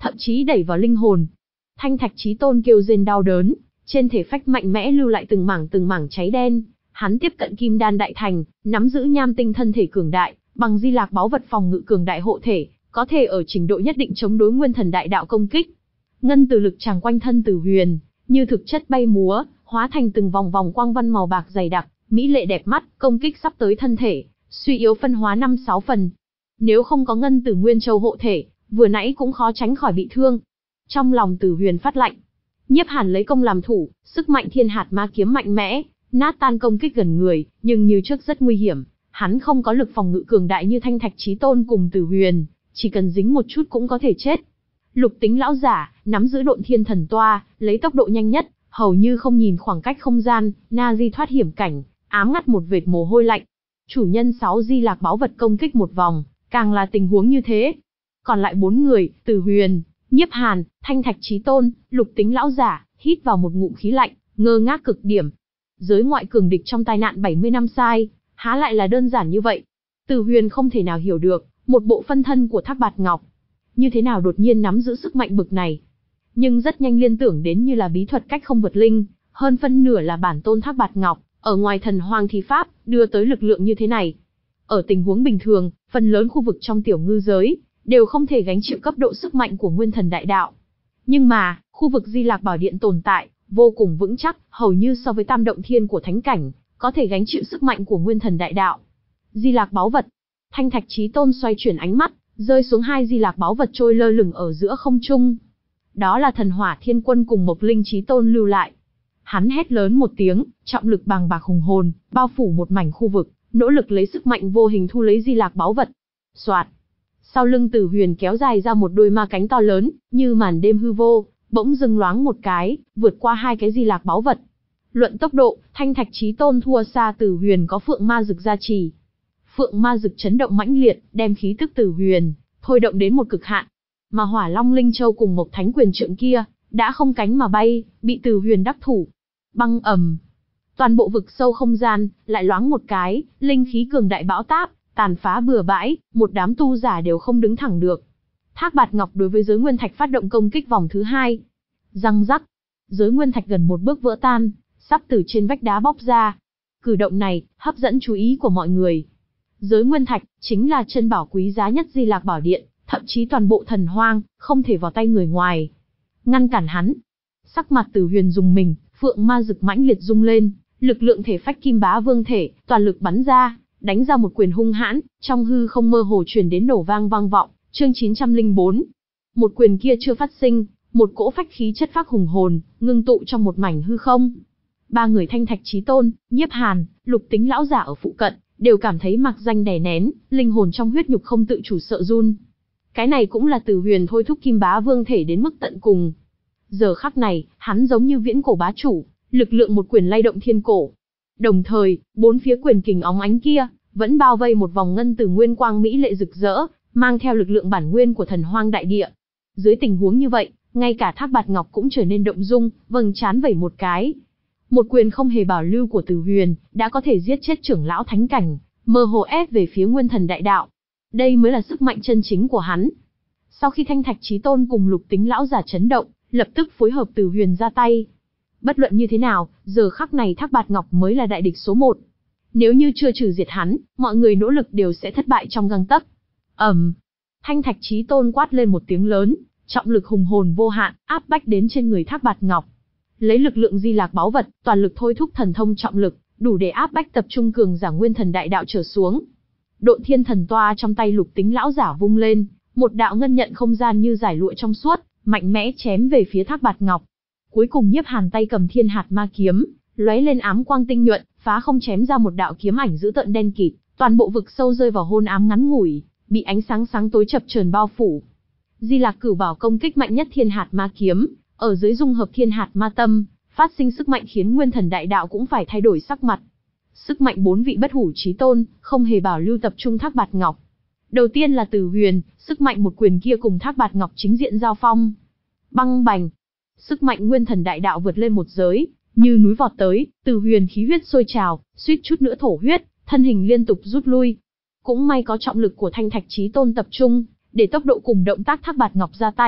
thậm chí đẩy vào linh hồn. Thanh Thạch Chí Tôn kêu rên đau đớn, trên thể phách mạnh mẽ lưu lại từng mảng từng mảng cháy đen. Hắn tiếp cận Kim Đan đại thành, nắm giữ nham tinh thân thể cường đại, bằng Di Lạc báu vật phòng ngự cường đại hộ thể, có thể ở trình độ nhất định chống đối Nguyên Thần đại đạo công kích. Ngân từ lực tràng quanh thân Tử Huyền, như thực chất bay múa, hóa thành từng vòng vòng quang văn màu bạc dày đặc, mỹ lệ đẹp mắt, công kích sắp tới thân thể, suy yếu phân hóa năm sáu phần. Nếu không có Ngân Tử Nguyên Châu hộ thể, vừa nãy cũng khó tránh khỏi bị thương. Trong lòng Tử Huyền phát lạnh, Nhiếp Hàn lấy công làm thủ, sức mạnh Thiên Hạt Ma kiếm mạnh mẽ, nát tan công kích gần người, nhưng như trước rất nguy hiểm. Hắn không có lực phòng ngự cường đại như Thanh Thạch Chí Tôn cùng Tử Huyền, chỉ cần dính một chút cũng có thể chết. Lục Tính lão giả nắm giữ Độn Thiên Thần Toa, lấy tốc độ nhanh nhất, hầu như không nhìn khoảng cách không gian, na di thoát hiểm cảnh, ám ngắt một vệt mồ hôi lạnh. Chủ nhân sáu Di Lạc báu vật công kích một vòng, càng là tình huống như thế. Còn lại bốn người, Tử Huyền, Nhiếp Hàn, Thanh Thạch Chí Tôn, Lục Tính lão giả, hít vào một ngụm khí lạnh, ngơ ngác cực điểm. Giới ngoại cường địch trong tai nạn bảy mươi năm sai, há lại là đơn giản như vậy. Tử Huyền không thể nào hiểu được, một bộ phân thân của Thác Bạt Ngọc, như thế nào đột nhiên nắm giữ sức mạnh bực này. Nhưng rất nhanh liên tưởng đến như là bí thuật cách không vượt linh, hơn phân nửa là bản tôn Thác Bạt Ngọc, ở ngoài thần hoang thi pháp, đưa tới lực lượng như thế này. Ở tình huống bình thường, phần lớn khu vực trong tiểu ngư giới, đều không thể gánh chịu cấp độ sức mạnh của Nguyên Thần đại đạo. Nhưng mà, khu vực Di Lạc Bảo Điện tồn tại, vô cùng vững chắc, hầu như so với Tam Động Thiên của Thánh Cảnh, có thể gánh chịu sức mạnh của Nguyên Thần đại đạo. Di Lạc báu vật. Thanh Thạch Chí Tôn xoay chuyển ánh mắt, rơi xuống hai Di Lạc báu vật trôi lơ lửng ở giữa không trung. Đó là Thần Hỏa Thiên Quân cùng Mộc Linh Chí Tôn lưu lại. Hắn hét lớn một tiếng, trọng lực bàng bạc hùng hồn, bao phủ một mảnh khu vực, nỗ lực lấy sức mạnh vô hình thu lấy Di Lạc báu vật. Soạt. Sau lưng Tử Huyền kéo dài ra một đôi ma cánh to lớn, như màn đêm hư vô, bỗng dưng loáng một cái, vượt qua hai cái Di Lạc báu vật. Luận tốc độ, Thanh Thạch Chí Tôn thua xa Tử Huyền có Phượng Ma Dực gia trì. Phượng Ma Dực chấn động mãnh liệt, đem khí tức Tử Huyền thôi động đến một cực hạn. Mà Hỏa Long Linh Châu cùng Mộc Thánh Quyền Trượng kia đã không cánh mà bay, bị Tử Huyền đắc thủ. Băng ầm, toàn bộ vực sâu không gian lại loáng một cái, linh khí cường đại bão táp, tàn phá bừa bãi, một đám tu giả đều không đứng thẳng được. Thác Bạt Ngọc đối với giới nguyên thạch phát động công kích vòng thứ hai. Răng rắc, giới nguyên thạch gần một bước vỡ tan, sắp từ trên vách đá bóc ra. Cử động này hấp dẫn chú ý của mọi người. Giới nguyên thạch chính là chân bảo quý giá nhất Di Lạc Bảo Điện, thậm chí toàn bộ thần hoang không thể vào tay người ngoài. Ngăn cản hắn. Sắc mặt Tử Huyền rùng mình, Phượng Ma Dực mãnh liệt rung lên, lực lượng thể phách Kim Bá Vương thể toàn lực bắn ra, đánh ra một quyền hung hãn, trong hư không mơ hồ truyền đến nổ vang vang vọng. Chương chín trăm lẻ bốn. Một quyền kia chưa phát sinh, một cỗ phách khí chất phác hùng hồn, ngưng tụ trong một mảnh hư không. Ba người Thanh Thạch Chí Tôn, Nhiếp Hàn, Lục Tính lão giả ở phụ cận, đều cảm thấy mặc danh đè nén, linh hồn trong huyết nhục không tự chủ sợ run. Cái này cũng là Tử Huyền thôi thúc Kim Bá Vương thể đến mức tận cùng. Giờ khắc này, hắn giống như viễn cổ bá chủ, lực lượng một quyền lay động thiên cổ. Đồng thời, bốn phía quyền kình óng ánh kia, vẫn bao vây một vòng ngân tử nguyên quang mỹ lệ rực rỡ, mang theo lực lượng bản nguyên của thần hoang đại địa. Dưới tình huống như vậy, ngay cả Thác Bạt Ngọc cũng trở nên động dung, vầng trán vẩy một cái. Một quyền không hề bảo lưu của Tử Huyền, đã có thể giết chết trưởng lão thánh cảnh, mơ hồ ép về phía Nguyên Thần đại đạo. Đây mới là sức mạnh chân chính của hắn. Sau khi Thanh Thạch Chí Tôn cùng Lục Tính lão giả chấn động, lập tức phối hợp Tử Huyền ra tay. Bất luận như thế nào, giờ khắc này Thác Bạt Ngọc mới là đại địch số một. Nếu như chưa trừ diệt hắn, mọi người nỗ lực đều sẽ thất bại trong gang tấc. Ầm, um, Thanh Thạch Chí Tôn quát lên một tiếng lớn, trọng lực hùng hồn vô hạn áp bách đến trên người Thác Bạt Ngọc. Lấy lực lượng Di Lạc báu vật, toàn lực thôi thúc thần thông trọng lực, đủ để áp bách tập trung cường giả Nguyên Thần đại đạo trở xuống. Độn Thiên Thần Toa trong tay Lục Tính lão giả vung lên, một đạo ngân nhận không gian như giải lụa trong suốt, mạnh mẽ chém về phía Thác Bạt Ngọc. Cuối cùng Nhiếp Hàn tay cầm Thiên Hạt Ma kiếm, lóe lên ám quang tinh nhuận, phá không chém ra một đạo kiếm ảnh dữ tợn đen kịt, toàn bộ vực sâu rơi vào hôn ám ngắn ngủi, bị ánh sáng sáng tối chập chờn bao phủ. Di Lạc Cửu Bảo công kích mạnh nhất Thiên Hạt Ma kiếm, ở dưới dung hợp Thiên Hạt Ma tâm, phát sinh sức mạnh khiến Nguyên Thần đại đạo cũng phải thay đổi sắc mặt. Sức mạnh bốn vị bất hủ chí tôn, không hề bảo lưu tập trung Thác Bạt Ngọc. Đầu tiên là Tử Huyền, sức mạnh một quyền kia cùng Thác Bạt Ngọc chính diện giao phong. Băng bành. Sức mạnh Nguyên Thần đại đạo vượt lên một giới, như núi vọt tới, Tử Huyền khí huyết sôi trào, suýt chút nữa thổ huyết, thân hình liên tục rút lui. Cũng may có trọng lực của Thanh Thạch Chí Tôn tập trung, để tốc độ cùng động tác Thác Bạt Ngọc ra tay,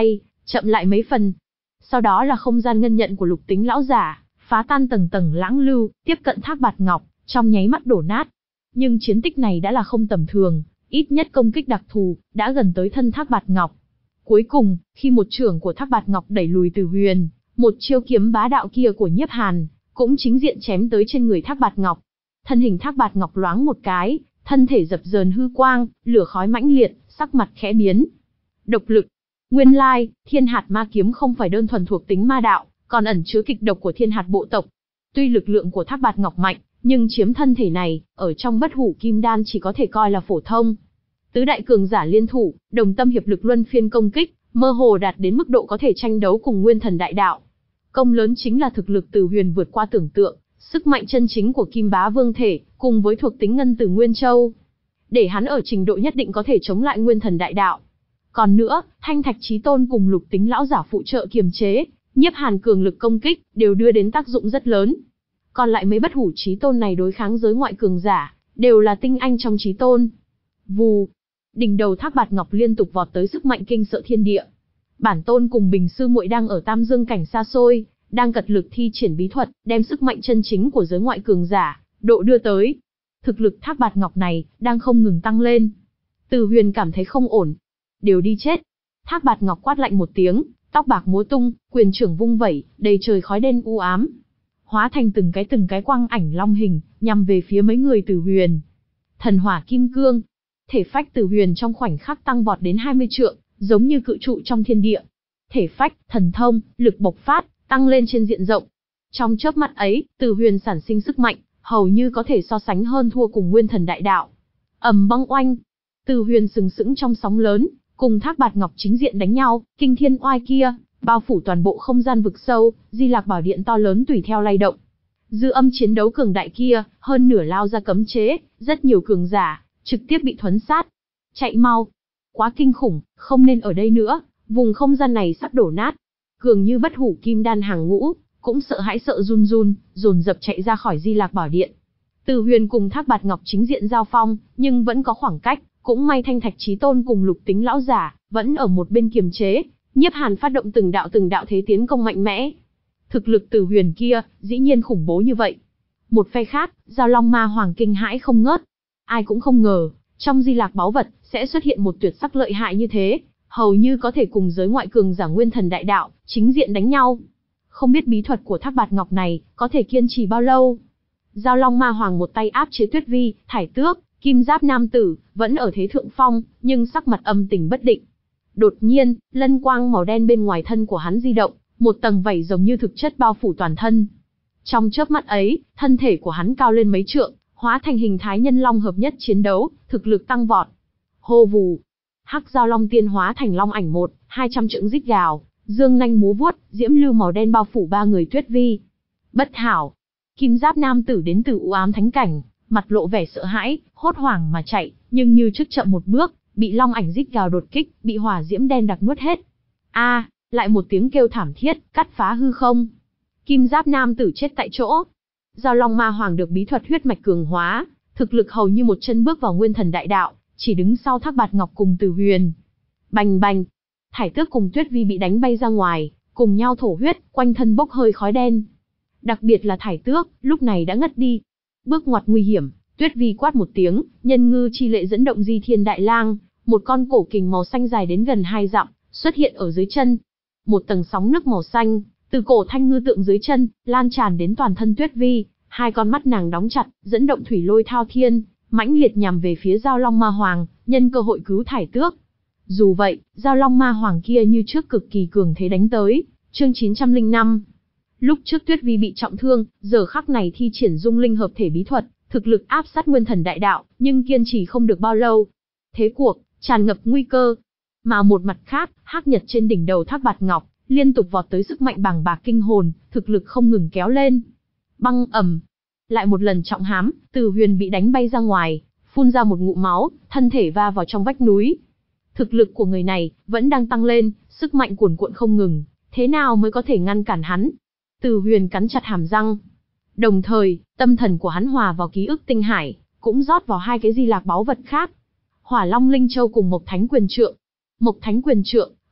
chậm lại mấy phần. Sau đó là không gian ngân nhận của Lục Tính lão giả, phá tan tầng tầng lãng lưu, tiếp cận Thác Bạt Ngọc, trong nháy mắt đổ nát. Nhưng chiến tích này đã là không tầm thường, ít nhất công kích đặc thù, đã gần tới thân Thác Bạt Ngọc. Cuối cùng, khi một chưởng của Thác Bạt Ngọc đẩy lùi Từ Huyền, một chiêu kiếm bá đạo kia của Nhiếp Hàn, cũng chính diện chém tới trên người Thác Bạt Ngọc. Thân hình Thác Bạt Ngọc loáng một cái, thân thể dập dờn hư quang, lửa khói mãnh liệt, sắc mặt khẽ biến. Độc lực. Nguyên lai, Thiên Hạt Ma kiếm không phải đơn thuần thuộc tính ma đạo, còn ẩn chứa kịch độc của Thiên Hạt bộ tộc. Tuy lực lượng của Thác Bạt Ngọc mạnh, nhưng chiếm thân thể này, ở trong Bất Hủ Kim Đan chỉ có thể coi là phổ thông. Tứ đại cường giả liên thủ, đồng tâm hiệp lực luân phiên công kích, mơ hồ đạt đến mức độ có thể tranh đấu cùng Nguyên Thần Đại Đạo. Công lớn chính là thực lực Từ Huyền vượt qua tưởng tượng, sức mạnh chân chính của Kim Bá Vương thể, cùng với thuộc tính ngân từ Nguyên Châu, để hắn ở trình độ nhất định có thể chống lại Nguyên Thần Đại Đạo. Còn nữa, Thanh Thạch Chí Tôn cùng Lục Tính lão giả phụ trợ kiềm chế, Nhiếp Hàn cường lực công kích, đều đưa đến tác dụng rất lớn. Còn lại mấy Bất Hủ Chí Tôn này đối kháng giới ngoại cường giả, đều là tinh anh trong Chí Tôn. Vù, đỉnh đầu Thác Bạt Ngọc liên tục vọt tới sức mạnh kinh sợ thiên địa. Bản tôn cùng Bình sư muội đang ở Tam Dương cảnh xa xôi, đang cật lực thi triển bí thuật, đem sức mạnh chân chính của giới ngoại cường giả độ đưa tới. Thực lực Thác Bạt Ngọc này đang không ngừng tăng lên. Từ Huyền cảm thấy không ổn, đều đi chết. Thác Bạt Ngọc quát lạnh một tiếng, tóc bạc múa tung, quyền trưởng vung vẩy, đầy trời khói đen u ám, hóa thành từng cái từng cái quang ảnh long hình, nhằm về phía mấy người Từ Huyền. Thần hỏa kim cương, thể phách Từ Huyền trong khoảnh khắc tăng vọt đến hai mươi trượng, giống như cự trụ trong thiên địa. Thể phách, thần thông, lực bộc phát, tăng lên trên diện rộng. Trong chớp mắt ấy, Từ Huyền sản sinh sức mạnh, hầu như có thể so sánh hơn thua cùng Nguyên Thần Đại Đạo. Ầm băng oanh, Từ Huyền sừng sững trong sóng lớn, cùng Thác Bạt Ngọc chính diện đánh nhau, kinh thiên oai kia, bao phủ toàn bộ không gian vực sâu, Di Lạc Bảo Điện to lớn tùy theo lay động. Dư âm chiến đấu cường đại kia, hơn nửa lao ra cấm chế, rất nhiều cường giả, trực tiếp bị thuấn sát. Chạy mau! Quá kinh khủng, không nên ở đây nữa, vùng không gian này sắp đổ nát. Cường như Bất Hủ Kim Đan hàng ngũ, cũng sợ hãi sợ run run, dồn dập chạy ra khỏi Di Lạc Bảo Điện. Từ Huyền cùng Thác Bạt Ngọc chính diện giao phong, nhưng vẫn có khoảng cách, cũng may Thanh Thạch Chí Tôn cùng Lục Tính lão giả vẫn ở một bên kiềm chế. Nhiếp Hàn phát động từng đạo từng đạo thế tiến công mạnh mẽ. Thực lực Từ Huyền kia, dĩ nhiên khủng bố như vậy. Một phe khác, Giao Long Ma Hoàng kinh hãi không ngớt. Ai cũng không ngờ, trong Di Lạc báu vật sẽ xuất hiện một tuyệt sắc lợi hại như thế, hầu như có thể cùng giới ngoại cường giả Nguyên Thần Đại Đạo chính diện đánh nhau. Không biết bí thuật của Thác Bạt Ngọc này có thể kiên trì bao lâu. Giao Long Ma Hoàng một tay áp chế Tuyết Vi, Thải Tước, Kim Giáp nam tử, vẫn ở thế thượng phong, nhưng sắc mặt âm tình bất định. Đột nhiên, lân quang màu đen bên ngoài thân của hắn di động, một tầng vảy giống như thực chất bao phủ toàn thân. Trong chớp mắt ấy, thân thể của hắn cao lên mấy trượng, hóa thành hình thái nhân long hợp nhất chiến đấu, thực lực tăng vọt. Hô vù, hắc giao long tiên hóa thành long ảnh một, hai trăm trượng rít gào, dương nanh múa vuốt, diễm lưu màu đen bao phủ ba người Tuyết Vi. Bất hảo, Kim Giáp nam tử đến từ u ám thánh cảnh, mặt lộ vẻ sợ hãi, hốt hoảng mà chạy, nhưng như trước chậm một bước, bị long ảnh rít gào đột kích, bị hỏa diễm đen đặc nuốt hết. A, lại một tiếng kêu thảm thiết, cắt phá hư không. Kim Giáp nam tử chết tại chỗ. Giao Long Ma Hoàng được bí thuật huyết mạch cường hóa, thực lực hầu như một chân bước vào Nguyên Thần Đại Đạo, chỉ đứng sau Thác Bạt Ngọc cùng Từ Huyền. Bành bành, Thải Tước cùng Tuyết Vi bị đánh bay ra ngoài, cùng nhau thổ huyết, quanh thân bốc hơi khói đen. Đặc biệt là Thải Tước, lúc này đã ngất đi. Bước ngoặt nguy hiểm, Tuyết Vi quát một tiếng, nhân ngư chi lệ dẫn động Di Thiên Đại Lang, một con cổ kình màu xanh dài đến gần hai dặm, xuất hiện ở dưới chân. Một tầng sóng nước màu xanh, từ cổ thanh ngư tượng dưới chân, lan tràn đến toàn thân Tuyết Vi, hai con mắt nàng đóng chặt, dẫn động thủy lôi thao thiên, mãnh liệt nhằm về phía Giao Long Ma Hoàng, nhân cơ hội cứu Thải Tước. Dù vậy, Giao Long Ma Hoàng kia như trước cực kỳ cường thế đánh tới. Chương chín trăm lẻ năm. Lúc trước Tuyết Vi bị trọng thương, giờ khắc này thi triển Dung Linh hợp thể bí thuật, thực lực áp sát Nguyên Thần Đại Đạo, nhưng kiên trì không được bao lâu. Thế cuộc tràn ngập nguy cơ. Mà một mặt khác, hắc nhật trên đỉnh đầu Thác Bạt Ngọc liên tục vọt tới sức mạnh bàng bạc kinh hồn, thực lực không ngừng kéo lên. Băng ầm, lại một lần trọng hám, Từ Huyền bị đánh bay ra ngoài, phun ra một ngụm máu, thân thể va vào trong vách núi. Thực lực của người này vẫn đang tăng lên, sức mạnh cuồn cuộn không ngừng, thế nào mới có thể ngăn cản hắn? Từ Huyền cắn chặt hàm răng. Đồng thời, tâm thần của hắn hòa vào ký ức tinh hải, cũng rót vào hai cái Di Lạc báu vật khác. Hỏa Long Linh Châu cùng Mộc Thánh Quyền Trượng. Mộc Thánh Quyền Trượng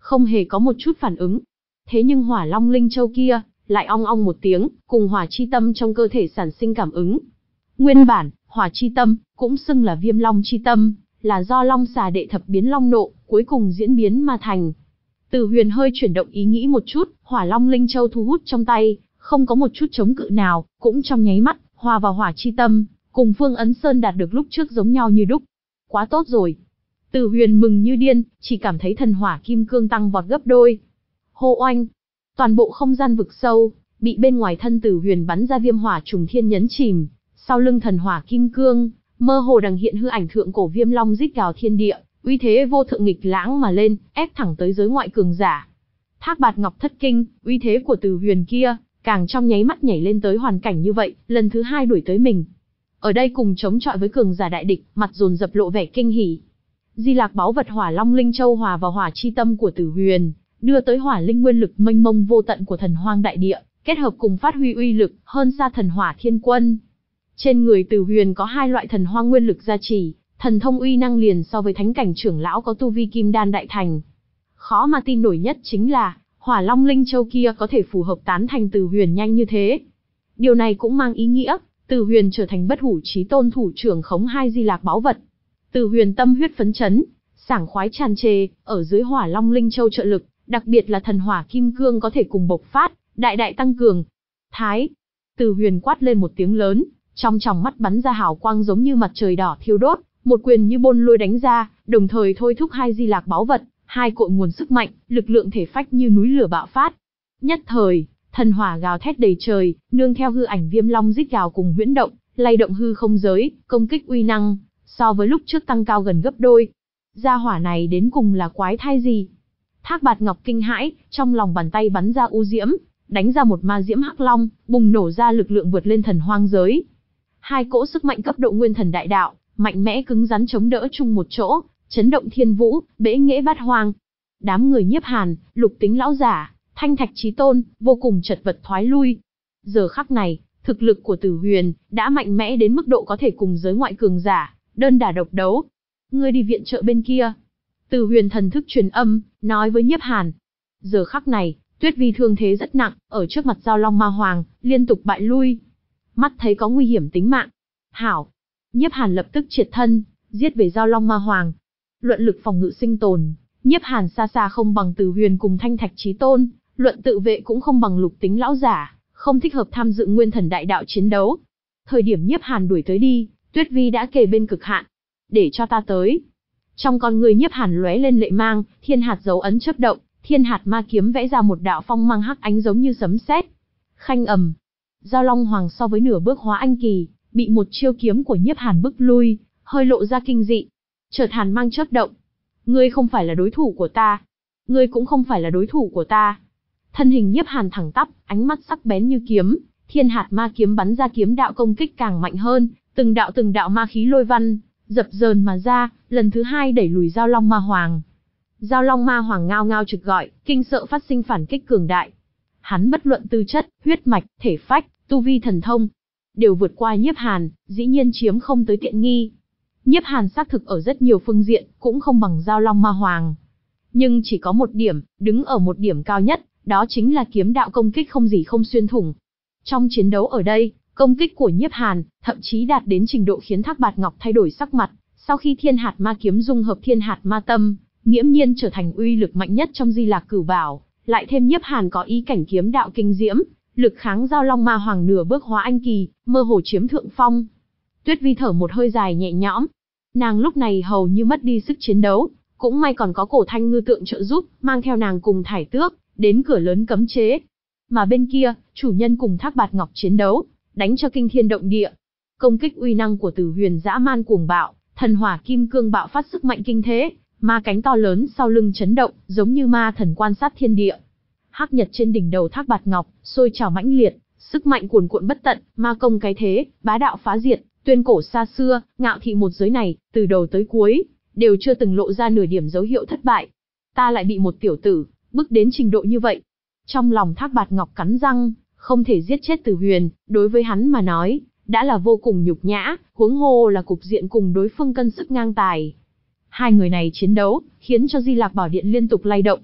không hề có một chút phản ứng. Thế nhưng Hỏa Long Linh Châu kia, lại ong ong một tiếng, cùng hỏa chi tâm trong cơ thể sản sinh cảm ứng. Nguyên bản, hỏa chi tâm, cũng xưng là Viêm Long chi tâm, là do Long xà đệ thập biến long nộ, cuối cùng diễn biến mà thành. Từ Huyền hơi chuyển động ý nghĩ một chút, Hỏa Long Linh Châu thu hút trong tay, không có một chút chống cự nào, cũng trong nháy mắt, hòa vào hỏa chi tâm, cùng Phương Ấn Sơn đạt được lúc trước giống nhau như đúc. Quá tốt rồi. Từ Huyền mừng như điên, chỉ cảm thấy thần hỏa kim cương tăng vọt gấp đôi. Hô oanh! Toàn bộ không gian vực sâu, bị bên ngoài thân Từ Huyền bắn ra viêm hỏa trùng thiên nhấn chìm, sau lưng thần hỏa kim cương, mơ hồ đằng hiện hư ảnh thượng cổ viêm long rít gào thiên địa, uy thế vô thượng nghịch lãng mà lên, ép thẳng tới giới ngoại cường giả. Thác Bạt Ngọc thất kinh, uy thế của Từ Huyền kia, càng trong nháy mắt nhảy lên tới hoàn cảnh như vậy, lần thứ hai đuổi tới mình. Ở đây cùng chống chọi với cường giả đại địch, mặt dồn dập lộ vẻ kinh hỉ. Di Lạc báu vật Hỏa Long Linh Châu hòa vào hỏa chi tâm của Từ Huyền, đưa tới hỏa linh nguyên lực mênh mông vô tận của thần hoang đại địa, kết hợp cùng phát huy uy lực hơn xa thần hỏa thiên quân. Trên người Từ Huyền có hai loại thần hoang nguyên lực gia trì, thần thông uy năng liền so với thánh cảnh trưởng lão có tu vi kim đan đại thành. Khó mà tin nổi nhất chính là, Hỏa Long Linh Châu kia có thể phù hợp tán thành Từ Huyền nhanh như thế. Điều này cũng mang ý nghĩa, Từ Huyền trở thành bất hủ chí tôn thủ trưởng khống hai Di Lạc báu vật. Từ Huyền tâm huyết phấn chấn, sảng khoái tràn trề, ở dưới Hỏa Long Linh Châu trợ lực, đặc biệt là thần hỏa kim cương có thể cùng bộc phát, đại đại tăng cường. Thái! Từ Huyền quát lên một tiếng lớn, trong tròng mắt bắn ra hào quang giống như mặt trời đỏ thiêu đốt, một quyền như bôn lôi đánh ra, đồng thời thôi thúc hai Di Lạc báu vật, hai cội nguồn sức mạnh, lực lượng thể phách như núi lửa bạo phát. Nhất thời, thần hỏa gào thét đầy trời, nương theo hư ảnh viêm long rít gào cùng huyễn động, lay động hư không giới, công kích uy năng, so với lúc trước tăng cao gần gấp đôi. Gia hỏa này đến cùng là quái thai gì? Thác Bạt Ngọc kinh hãi, trong lòng bàn tay bắn ra u diễm, đánh ra một ma diễm hắc long, bùng nổ ra lực lượng vượt lên thần hoang giới. Hai cỗ sức mạnh cấp độ nguyên thần đại đạo, mạnh mẽ cứng rắn chống đỡ chung một chỗ, chấn động thiên vũ, bẽ nghễ bát hoang. Đám người Nhiếp Hàn, Lục Tính lão giả, Thanh Thạch Chí Tôn, vô cùng chật vật thoái lui. Giờ khắc này, thực lực của Từ Huyền đã mạnh mẽ đến mức độ có thể cùng giới ngoại cường giả đơn đả độc đấu. Ngươi đi viện trợ bên kia. Từ Huyền thần thức truyền âm, nói với Nhiếp Hàn. Giờ khắc này, Tuyết Vi thương thế rất nặng, ở trước mặt Giao Long Ma Hoàng, liên tục bại lui. Mắt thấy có nguy hiểm tính mạng. Hảo! Nhiếp Hàn lập tức triệt thân, giết về Giao Long Ma Hoàng. Luận lực phòng ngự sinh tồn, Nhiếp Hàn xa xa không bằng Từ Huyền cùng Thanh Thạch Chí Tôn, luận tự vệ cũng không bằng Lục Tính lão giả, không thích hợp tham dự nguyên thần đại đạo chiến đấu. Thời điểm Nhiếp Hàn đuổi tới đi, Tuyết Vi đã kề bên cực hạn. Để cho ta tới. Trong con người Nhiếp Hàn lóe lên lệ mang, thiên hạt dấu ấn chớp động, thiên hạt ma kiếm vẽ ra một đạo phong mang hắc ánh giống như sấm sét. Khanh ầm. Giao Long Hoàng so với nửa bước hóa anh kỳ, bị một chiêu kiếm của Nhiếp Hàn bức lui, hơi lộ ra kinh dị. Chợt hàn mang chớp động. Ngươi không phải là đối thủ của ta. Ngươi cũng không phải là đối thủ của ta. Thân hình Nhiếp Hàn thẳng tắp, ánh mắt sắc bén như kiếm, thiên hạt ma kiếm bắn ra kiếm đạo công kích càng mạnh hơn, từng đạo từng đạo ma khí lôi văn, dập dờn mà ra, lần thứ hai đẩy lùi Giao Long Ma Hoàng. Giao Long Ma Hoàng ngao ngao trực gọi, kinh sợ phát sinh phản kích cường đại. Hắn bất luận tư chất, huyết mạch, thể phách, tu vi thần thông, đều vượt qua Nhiếp Hàn, dĩ nhiên chiếm không tới tiện nghi. Nhiếp Hàn xác thực ở rất nhiều phương diện, cũng không bằng Giao Long Ma Hoàng. Nhưng chỉ có một điểm, đứng ở một điểm cao nhất, đó chính là kiếm đạo công kích không gì không xuyên thủng. Trong chiến đấu ở đây, công kích của Nhiếp Hàn, thậm chí đạt đến trình độ khiến Thác Bạt Ngọc thay đổi sắc mặt, sau khi thiên hạt ma kiếm dung hợp thiên hạt ma tâm, nghiễm nhiên trở thành uy lực mạnh nhất trong Di Lạc Cửu Bảo, lại thêm Nhiếp Hàn có ý cảnh kiếm đạo kinh diễm, lực kháng Giao Long Ma Hoàng nửa bước hóa anh kỳ, mơ hồ chiếm thượng phong. Tuyết Vi thở một hơi dài nhẹ nhõm. Nàng lúc này hầu như mất đi sức chiến đấu, cũng may còn có Cổ Thanh Ngư tượng trợ giúp, mang theo nàng cùng Thải Tước, đến cửa lớn cấm chế. Mà bên kia, chủ nhân cùng Thác Bạt Ngọc chiến đấu, đánh cho kinh thiên động địa. Công kích uy năng của Từ Huyền dã man cuồng bạo, thần hỏa kim cương bạo phát sức mạnh kinh thế, ma cánh to lớn sau lưng chấn động, giống như ma thần quan sát thiên địa. Hắc nhật trên đỉnh đầu Thác Bạt Ngọc, sôi trào mãnh liệt, sức mạnh cuồn cuộn bất tận, ma công cái thế, bá đạo phá diệt, tuyên cổ xa xưa, ngạo thị một giới này, từ đầu tới cuối, đều chưa từng lộ ra nửa điểm dấu hiệu thất bại. Ta lại bị một tiểu tử, bức đến trình độ như vậy. Trong lòng Thác Bạt Ngọc cắn răng, không thể giết chết Từ Huyền, đối với hắn mà nói, đã là vô cùng nhục nhã, huống hồ là cục diện cùng đối phương cân sức ngang tài. Hai người này chiến đấu, khiến cho Di Lạc Bảo Điện liên tục lay động.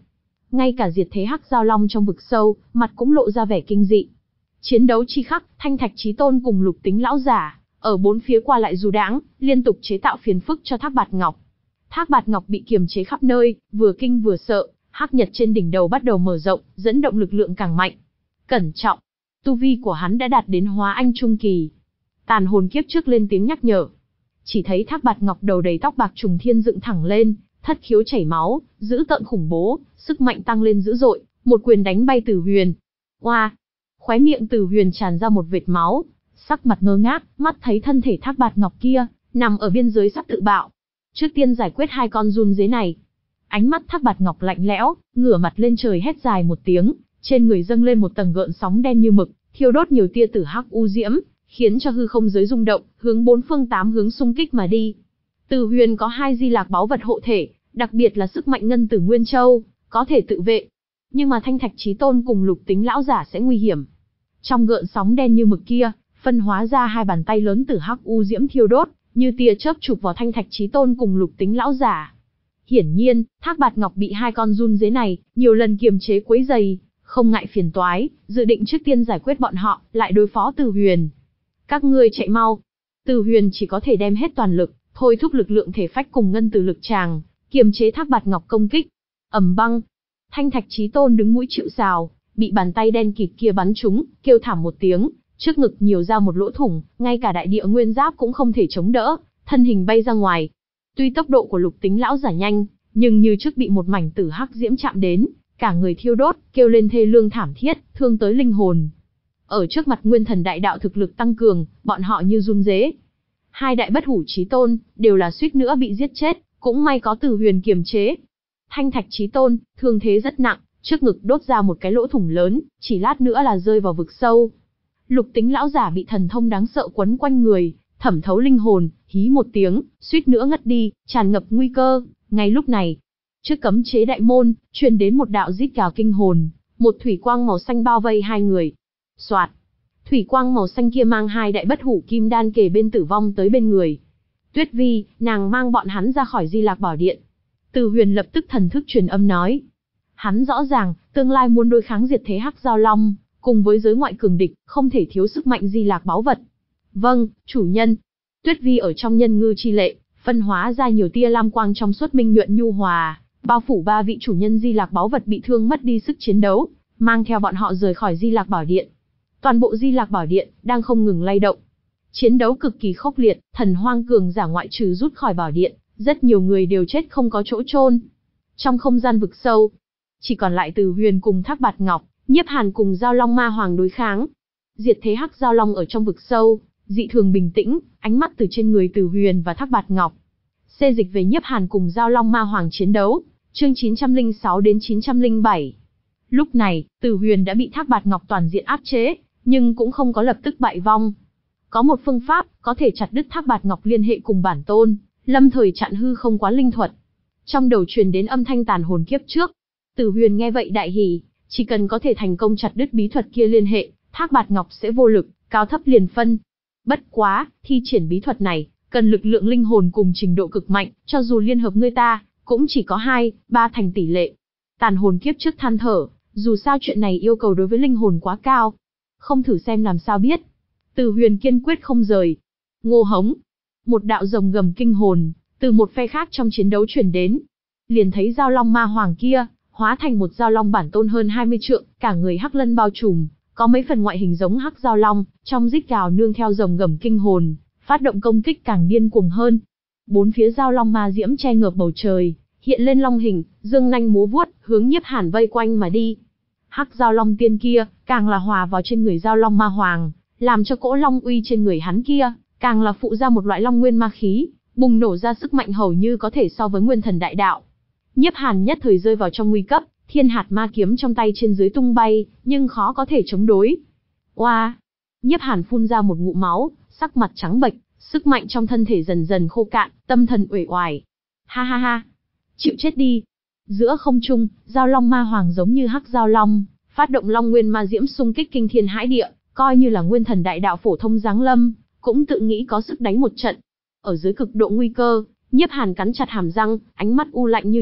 ngay cả diệt thế hắc giao long trong vực sâu, mặt cũng lộ ra vẻ kinh dị. Chiến đấu chi khắc, Thanh Thạch Chí Tôn cùng Lục Tính lão giả, ở bốn phía qua lại du đãng, liên tục chế tạo phiền phức cho Thác Bạt Ngọc. Thác Bạt Ngọc bị kiềm chế khắp nơi, vừa kinh vừa sợ, hắc nhật trên đỉnh đầu bắt đầu mở rộng, dẫn động lực lượng càng mạnh. Cẩn trọng, tu vi của hắn đã đạt đến hóa anh trung kỳ. Tàn hồn kiếp trước lên tiếng nhắc nhở. Chỉ thấy Thác Bạt Ngọc đầu đầy tóc bạc trùng thiên dựng thẳng lên, thất khiếu chảy máu, dữ tợn khủng bố, sức mạnh tăng lên dữ dội, một quyền đánh bay Tử Huyền. Oa! Khóe miệng Tử Huyền tràn ra một vệt máu, sắc mặt ngơ ngác, mắt thấy thân thể Thác Bạt Ngọc kia nằm ở biên giới sắp tự bạo. Trước tiên giải quyết hai con run dế này. Ánh mắt Thác Bạt Ngọc lạnh lẽo, ngửa mặt lên trời hét dài một tiếng, trên người dâng lên một tầng gợn sóng đen như mực, thiêu đốt nhiều tia tử hắc u diễm, khiến cho hư không giới rung động, hướng bốn phương tám hướng xung kích mà đi. Tử Huyền có hai di lạc báu vật hộ thể, đặc biệt là sức mạnh ngân tử nguyên châu, có thể tự vệ. Nhưng mà Thanh Thạch Chí Tôn cùng Lục Tính lão giả sẽ nguy hiểm. Trong gợn sóng đen như mực kia, phân hóa ra hai bàn tay lớn tử hắc u diễm thiêu đốt, như tia chớp chụp vào Thanh Thạch Chí Tôn cùng Lục Tính lão giả. Hiển nhiên, Thác Bạt Ngọc bị hai con run dế này nhiều lần kiềm chế quấy rầy, không ngại phiền toái, dự định trước tiên giải quyết bọn họ, lại đối phó Tử Huyền. Các ngươi chạy mau. Tử Huyền chỉ có thể đem hết toàn lực, thôi thúc lực lượng thể phách cùng ngân tử lực tràng, kiềm chế Thác Bạt Ngọc công kích. Ầm băng, Thanh Thạch Chí Tôn đứng mũi chịu sào, bị bàn tay đen kịt kia bắn trúng, kêu thảm một tiếng, trước ngực nhiều ra một lỗ thủng, ngay cả đại địa nguyên giáp cũng không thể chống đỡ, thân hình bay ra ngoài. Tuy tốc độ của Lục Tính lão giả nhanh, nhưng như trước bị một mảnh tử hắc diễm chạm đến, cả người thiêu đốt, kêu lên thê lương thảm thiết, thương tới linh hồn. Ở trước mặt Nguyên Thần đại đạo thực lực tăng cường, bọn họ như run rế. Hai đại bất hủ chí tôn đều là suýt nữa bị giết chết, cũng may có Tử Huyền kiềm chế. Thanh Thạch Chí Tôn thương thế rất nặng, trước ngực đốt ra một cái lỗ thủng lớn, chỉ lát nữa là rơi vào vực sâu. Lục Tính lão giả bị thần thông đáng sợ quấn quanh người, thẩm thấu linh hồn, hí một tiếng, suýt nữa ngất đi, tràn ngập nguy cơ. Ngay lúc này, trước cấm chế đại môn, truyền đến một đạo rít gào kinh hồn, một thủy quang màu xanh bao vây hai người. Soạt, thủy quang màu xanh kia mang hai đại bất hủ kim đan kề bên tử vong tới bên người. Tuyết Vi, nàng mang bọn hắn ra khỏi Di Lạc Bảo Điện. Tử Huyền lập tức thần thức truyền âm nói. Hắn rõ ràng, tương lai muốn đối kháng diệt thế hắc giao long, cùng với giới ngoại cường địch, không thể thiếu sức mạnh Di Lạc báu vật. Vâng, chủ nhân. Tuyết Vi ở trong nhân ngư chi lệ, phân hóa ra nhiều tia lam quang trong suốt minh nhuận nhu hòa, bao phủ ba vị chủ nhân Di Lạc báu vật bị thương mất đi sức chiến đấu, mang theo bọn họ rời khỏi Di Lạc Bảo Điện. Toàn bộ Di Lạc Bảo Điện đang không ngừng lay động. Chiến đấu cực kỳ khốc liệt, thần hoang cường giả ngoại trừ rút khỏi bảo điện, rất nhiều người đều chết không có chỗ chôn. Trong không gian vực sâu, chỉ còn lại Tử Huyền cùng Thác Bạt Ngọc, Nhiếp Hàn cùng Giao Long Ma Hoàng đối kháng. Diệt thế hắc giao long ở trong vực sâu, dị thường bình tĩnh, ánh mắt từ trên người Tử Huyền và Thác Bạt Ngọc. Xê dịch về Nhiếp Hàn cùng Giao Long Ma Hoàng chiến đấu, chương chín trăm lẻ sáu đến chín trăm lẻ bảy. Lúc này, Tử Huyền đã bị Thác Bạt Ngọc toàn diện áp chế, nhưng cũng không có lập tức bại vong. Có một phương pháp có thể chặt đứt Thác Bạt Ngọc liên hệ cùng bản tôn, lâm thời chặn hư không quá linh thuật. Trong đầu truyền đến âm thanh tàn hồn kiếp trước. Tử Huyền nghe vậy đại hỉ, chỉ cần có thể thành công chặt đứt bí thuật kia liên hệ, Thác Bạt Ngọc sẽ vô lực, cao thấp liền phân. Bất quá, thi triển bí thuật này, cần lực lượng linh hồn cùng trình độ cực mạnh, cho dù liên hợp người ta, cũng chỉ có hai, ba thành tỷ lệ. Tàn hồn kiếp trước than thở, dù sao chuyện này yêu cầu đối với linh hồn quá cao. Không thử xem làm sao biết. Tử Huyền kiên quyết không rời. Ngô hống. Một đạo rồng gầm kinh hồn, từ một phe khác trong chiến đấu truyền đến. Liền thấy Giao Long Ma Hoàng kia, hóa thành một giao long bản tôn hơn hai mươi trượng, cả người hắc lân bao trùm, có mấy phần ngoại hình giống hắc giao long, trong rít gào nương theo rồng gầm kinh hồn, phát động công kích càng điên cuồng hơn. Bốn phía Giao Long Ma diễm che ngợp bầu trời, hiện lên long hình, dương nanh múa vuốt, hướng Nhiếp Hàn vây quanh mà đi. Hắc giao long tiên kia, càng là hòa vào trên người Giao Long Ma Hoàng, làm cho cỗ long uy trên người hắn kia, càng là phụ ra một loại long nguyên ma khí, bùng nổ ra sức mạnh hầu như có thể so với Nguyên Thần đại đạo. Nhiếp Hàn nhất thời rơi vào trong nguy cấp, thiên hạt ma kiếm trong tay trên dưới tung bay, nhưng khó có thể chống đối. Oa! Nhiếp Hàn phun ra một ngụm máu, sắc mặt trắng bệch, sức mạnh trong thân thể dần dần khô cạn, tâm thần uể oải. Ha ha ha! Chịu chết đi! Giữa không trung, Giao Long Ma Hoàng giống như hắc giao long, phát động long nguyên ma diễm xung kích kinh thiên hãi địa, coi như là Nguyên Thần đại đạo phổ thông giáng lâm, cũng tự nghĩ có sức đánh một trận. Ở dưới cực độ nguy cơ, Nhiếp Hàn cắn chặt hàm răng, ánh mắt u lạnh như điện,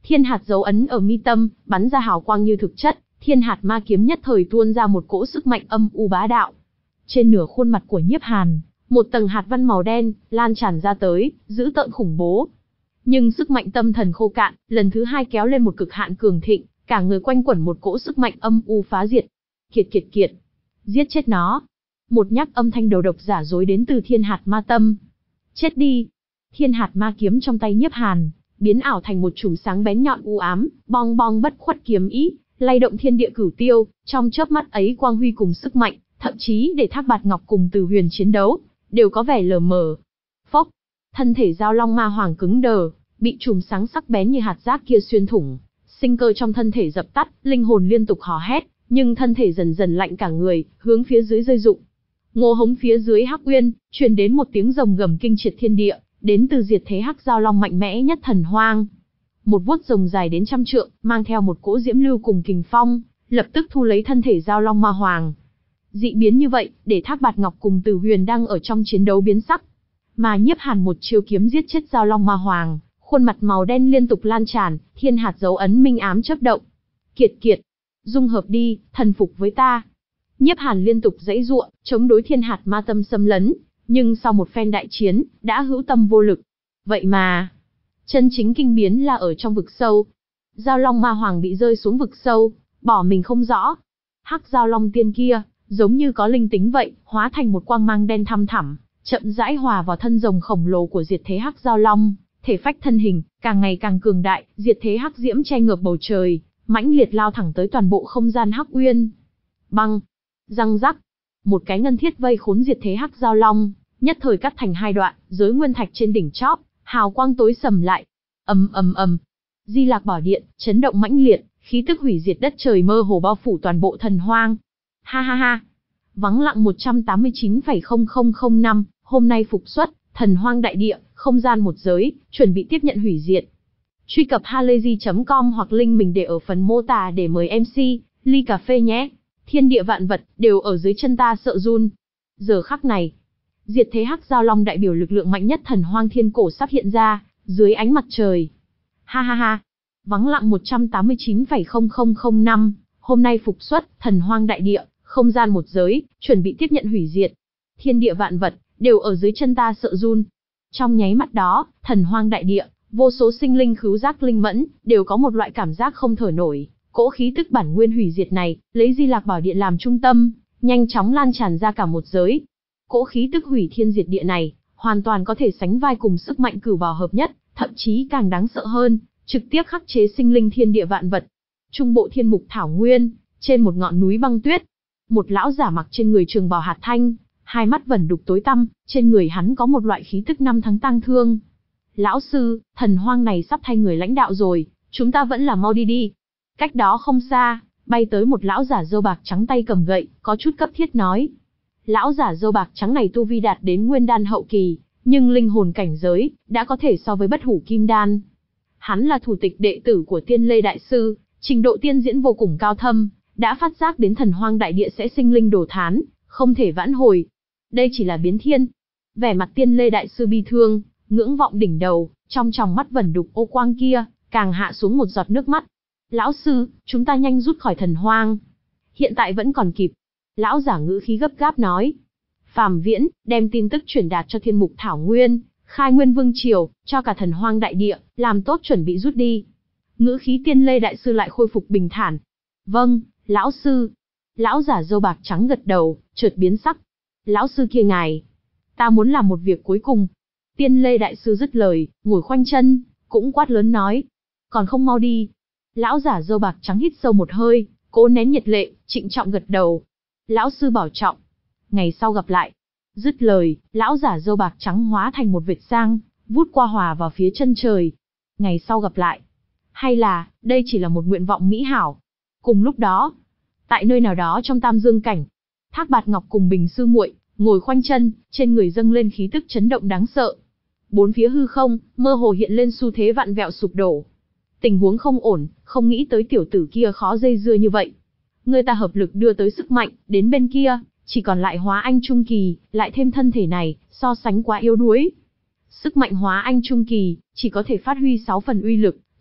Thiên hạt dấu ấn ở mi tâm, bắn ra hào quang như thực chất, thiên hạt ma kiếm nhất thời tuôn ra một cỗ sức mạnh âm u bá đạo. Trên nửa khuôn mặt của Nhiếp Hàn, một tầng hạt văn màu đen lan tràn ra tới, dữ tợn khủng bố. Nhưng sức mạnh tâm thần khô cạn, lần thứ hai kéo lên một cực hạn cường thịnh, cả người quanh quẩn một cỗ sức mạnh âm u phá diệt. Kiệt kiệt kiệt, giết chết nó. Một nhắc âm thanh đầu độc giả dối đến từ thiên hạt ma tâm. Chết đi. Thiên hạt ma kiếm trong tay Nhiếp Hàn biến ảo thành một chùm sáng bén nhọn u ám, bong bong bất khuất kiếm ý, lay động thiên địa cửu tiêu. Trong chớp mắt ấy, quang huy cùng sức mạnh, thậm chí để Thác Bạt Ngọc cùng Từ Huyền chiến đấu, đều có vẻ lờ mờ. Phốc, thân thể Giao Long Ma Hoàng cứng đờ, bị chùm sáng sắc bén như hạt rác kia xuyên thủng. Sinh cơ trong thân thể dập tắt, linh hồn liên tục hò hét, nhưng thân thể dần dần lạnh cả người, hướng phía dưới rơi rụng. Ngô hống phía dưới Hắc Uyên, truyền đến một tiếng rồng gầm kinh triệt thiên địa, đến từ diệt thế hắc giao long mạnh mẽ nhất thần hoang. Một vuốt rồng dài đến trăm trượng, mang theo một cỗ diễm lưu cùng kình phong, lập tức thu lấy thân thể Giao Long Ma Hoàng. Dị biến như vậy, để Thác Bạt Ngọc cùng Từ Huyền đang ở trong chiến đấu biến sắc. Mà Nhiếp Hàn một chiêu kiếm giết chết Giao Long Ma Hoàng, khuôn mặt màu đen liên tục lan tràn, thiên hạt dấu ấn minh ám chớp động. Kiệt kiệt, dung hợp đi, thần phục với ta. Nhiếp Hàn liên tục giãy giụa, chống đối thiên hạt ma tâm xâm lấn, nhưng sau một phen đại chiến, đã hữu tâm vô lực. Vậy mà, chân chính kinh biến là ở trong vực sâu. Giao Long Ma Hoàng bị rơi xuống vực sâu, bỏ mình không rõ. Hắc Giao Long tiên kia, giống như có linh tính vậy, hóa thành một quang mang đen thăm thẳm, chậm rãi hòa vào thân rồng khổng lồ của diệt thế Hắc Giao Long, thể phách thân hình càng ngày càng cường đại, diệt thế hắc diễm che ngợp bầu trời, mãnh liệt lao thẳng tới toàn bộ không gian Hắc Uyên. Băng, răng rắc, một cái ngân thiết vây khốn diệt thế Hắc Giao Long, nhất thời cắt thành hai đoạn, giới nguyên thạch trên đỉnh chóp, hào quang tối sầm lại. Ầm ầm ầm. Di Lạc Bảo Điện chấn động mãnh liệt, khí tức hủy diệt đất trời mơ hồ bao phủ toàn bộ thần hoang. Ha ha ha. Vắng lặng một trăm tám mươi chín phẩy không không không năm, hôm nay phục xuất, thần hoang đại địa, không gian một giới, chuẩn bị tiếp nhận hủy diệt. Truy cập halayzi chấm com hoặc link mình để ở phần mô tả để mời em xê, ly cà phê nhé. Thiên địa vạn vật, đều ở dưới chân ta sợ run. Giờ khắc này, diệt thế Hắc Giao Long đại biểu lực lượng mạnh nhất thần hoang thiên cổ sắp hiện ra, dưới ánh mặt trời. Ha ha ha. Vắng lặng một trăm tám mươi chín phẩy không không không năm, hôm nay phục xuất, thần hoang đại địa, không gian một giới, chuẩn bị tiếp nhận hủy diệt. Thiên địa vạn vật, đều ở dưới chân ta sợ run. Trong nháy mắt đó, thần hoang đại địa, vô số sinh linh khứu giác linh mẫn, đều có một loại cảm giác không thở nổi. Cỗ khí tức bản nguyên hủy diệt này, lấy Di Lạc Bảo Điện làm trung tâm, nhanh chóng lan tràn ra cả một giới. Cỗ khí tức hủy thiên diệt địa này, hoàn toàn có thể sánh vai cùng sức mạnh cửu bảo hợp nhất, thậm chí càng đáng sợ hơn, trực tiếp khắc chế sinh linh thiên địa vạn vật. Trung bộ thiên mục thảo nguyên, trên một ngọn núi băng tuyết, một lão giả mặc trên người trường bào hạt thanh, hai mắt vẩn đục tối tăm, trên người hắn có một loại khí tức năm tháng tang thương. Lão sư, thần hoang này sắp thay người lãnh đạo rồi, chúng ta vẫn là mau đi đi. Cách đó không xa, bay tới một lão giả râu bạc trắng tay cầm gậy, có chút cấp thiết nói. Lão giả râu bạc trắng này tu vi đạt đến nguyên đan hậu kỳ, nhưng linh hồn cảnh giới, đã có thể so với bất hủ kim đan. Hắn là thủ tịch đệ tử của Tiên Lê Đại Sư, trình độ tiên diễn vô cùng cao thâm, đã phát giác đến thần hoang đại địa sẽ sinh linh đổ thán, không thể vãn hồi. Đây chỉ là biến thiên. Vẻ mặt Tiên Lê Đại Sư bi thương, ngưỡng vọng đỉnh đầu, trong tròng mắt vẩn đục ô quang kia, càng hạ xuống một giọt nước mắt. Lão sư, chúng ta nhanh rút khỏi thần hoang. Hiện tại vẫn còn kịp. Lão giả ngữ khí gấp gáp nói. Phàm Viễn, đem tin tức truyền đạt cho Thiên Mục Thảo Nguyên, Khai Nguyên Vương Triều, cho cả thần hoang đại địa, làm tốt chuẩn bị rút đi. Ngữ khí Tiên Lê Đại Sư lại khôi phục bình thản. Vâng, lão sư. Lão giả râu bạc trắng gật đầu, chợt biến sắc. Lão sư kia ngài, ta muốn làm một việc cuối cùng. Tiên Lê Đại Sư dứt lời, ngồi khoanh chân, cũng quát lớn nói. Còn không mau đi. Lão giả râu bạc trắng hít sâu một hơi, cố nén nhiệt lệ, trịnh trọng gật đầu. Lão sư bảo trọng. Ngày sau gặp lại. Dứt lời, lão giả râu bạc trắng hóa thành một vệt sang, vút qua hòa vào phía chân trời. Ngày sau gặp lại. Hay là, đây chỉ là một nguyện vọng mỹ hảo. Cùng lúc đó, tại nơi nào đó trong Tam Dương Cảnh, Thác Bạt Ngọc cùng Bình sư muội ngồi khoanh chân, trên người dâng lên khí tức chấn động đáng sợ. Bốn phía hư không, mơ hồ hiện lên xu thế vạn vẹo sụp đổ. Tình huống không ổn, không nghĩ tới tiểu tử kia khó dây dưa như vậy. Người ta hợp lực đưa tới sức mạnh, đến bên kia, chỉ còn lại hóa anh trung kỳ, lại thêm thân thể này, so sánh quá yếu đuối. Sức mạnh hóa anh trung kỳ, chỉ có thể phát huy sáu phần uy lực,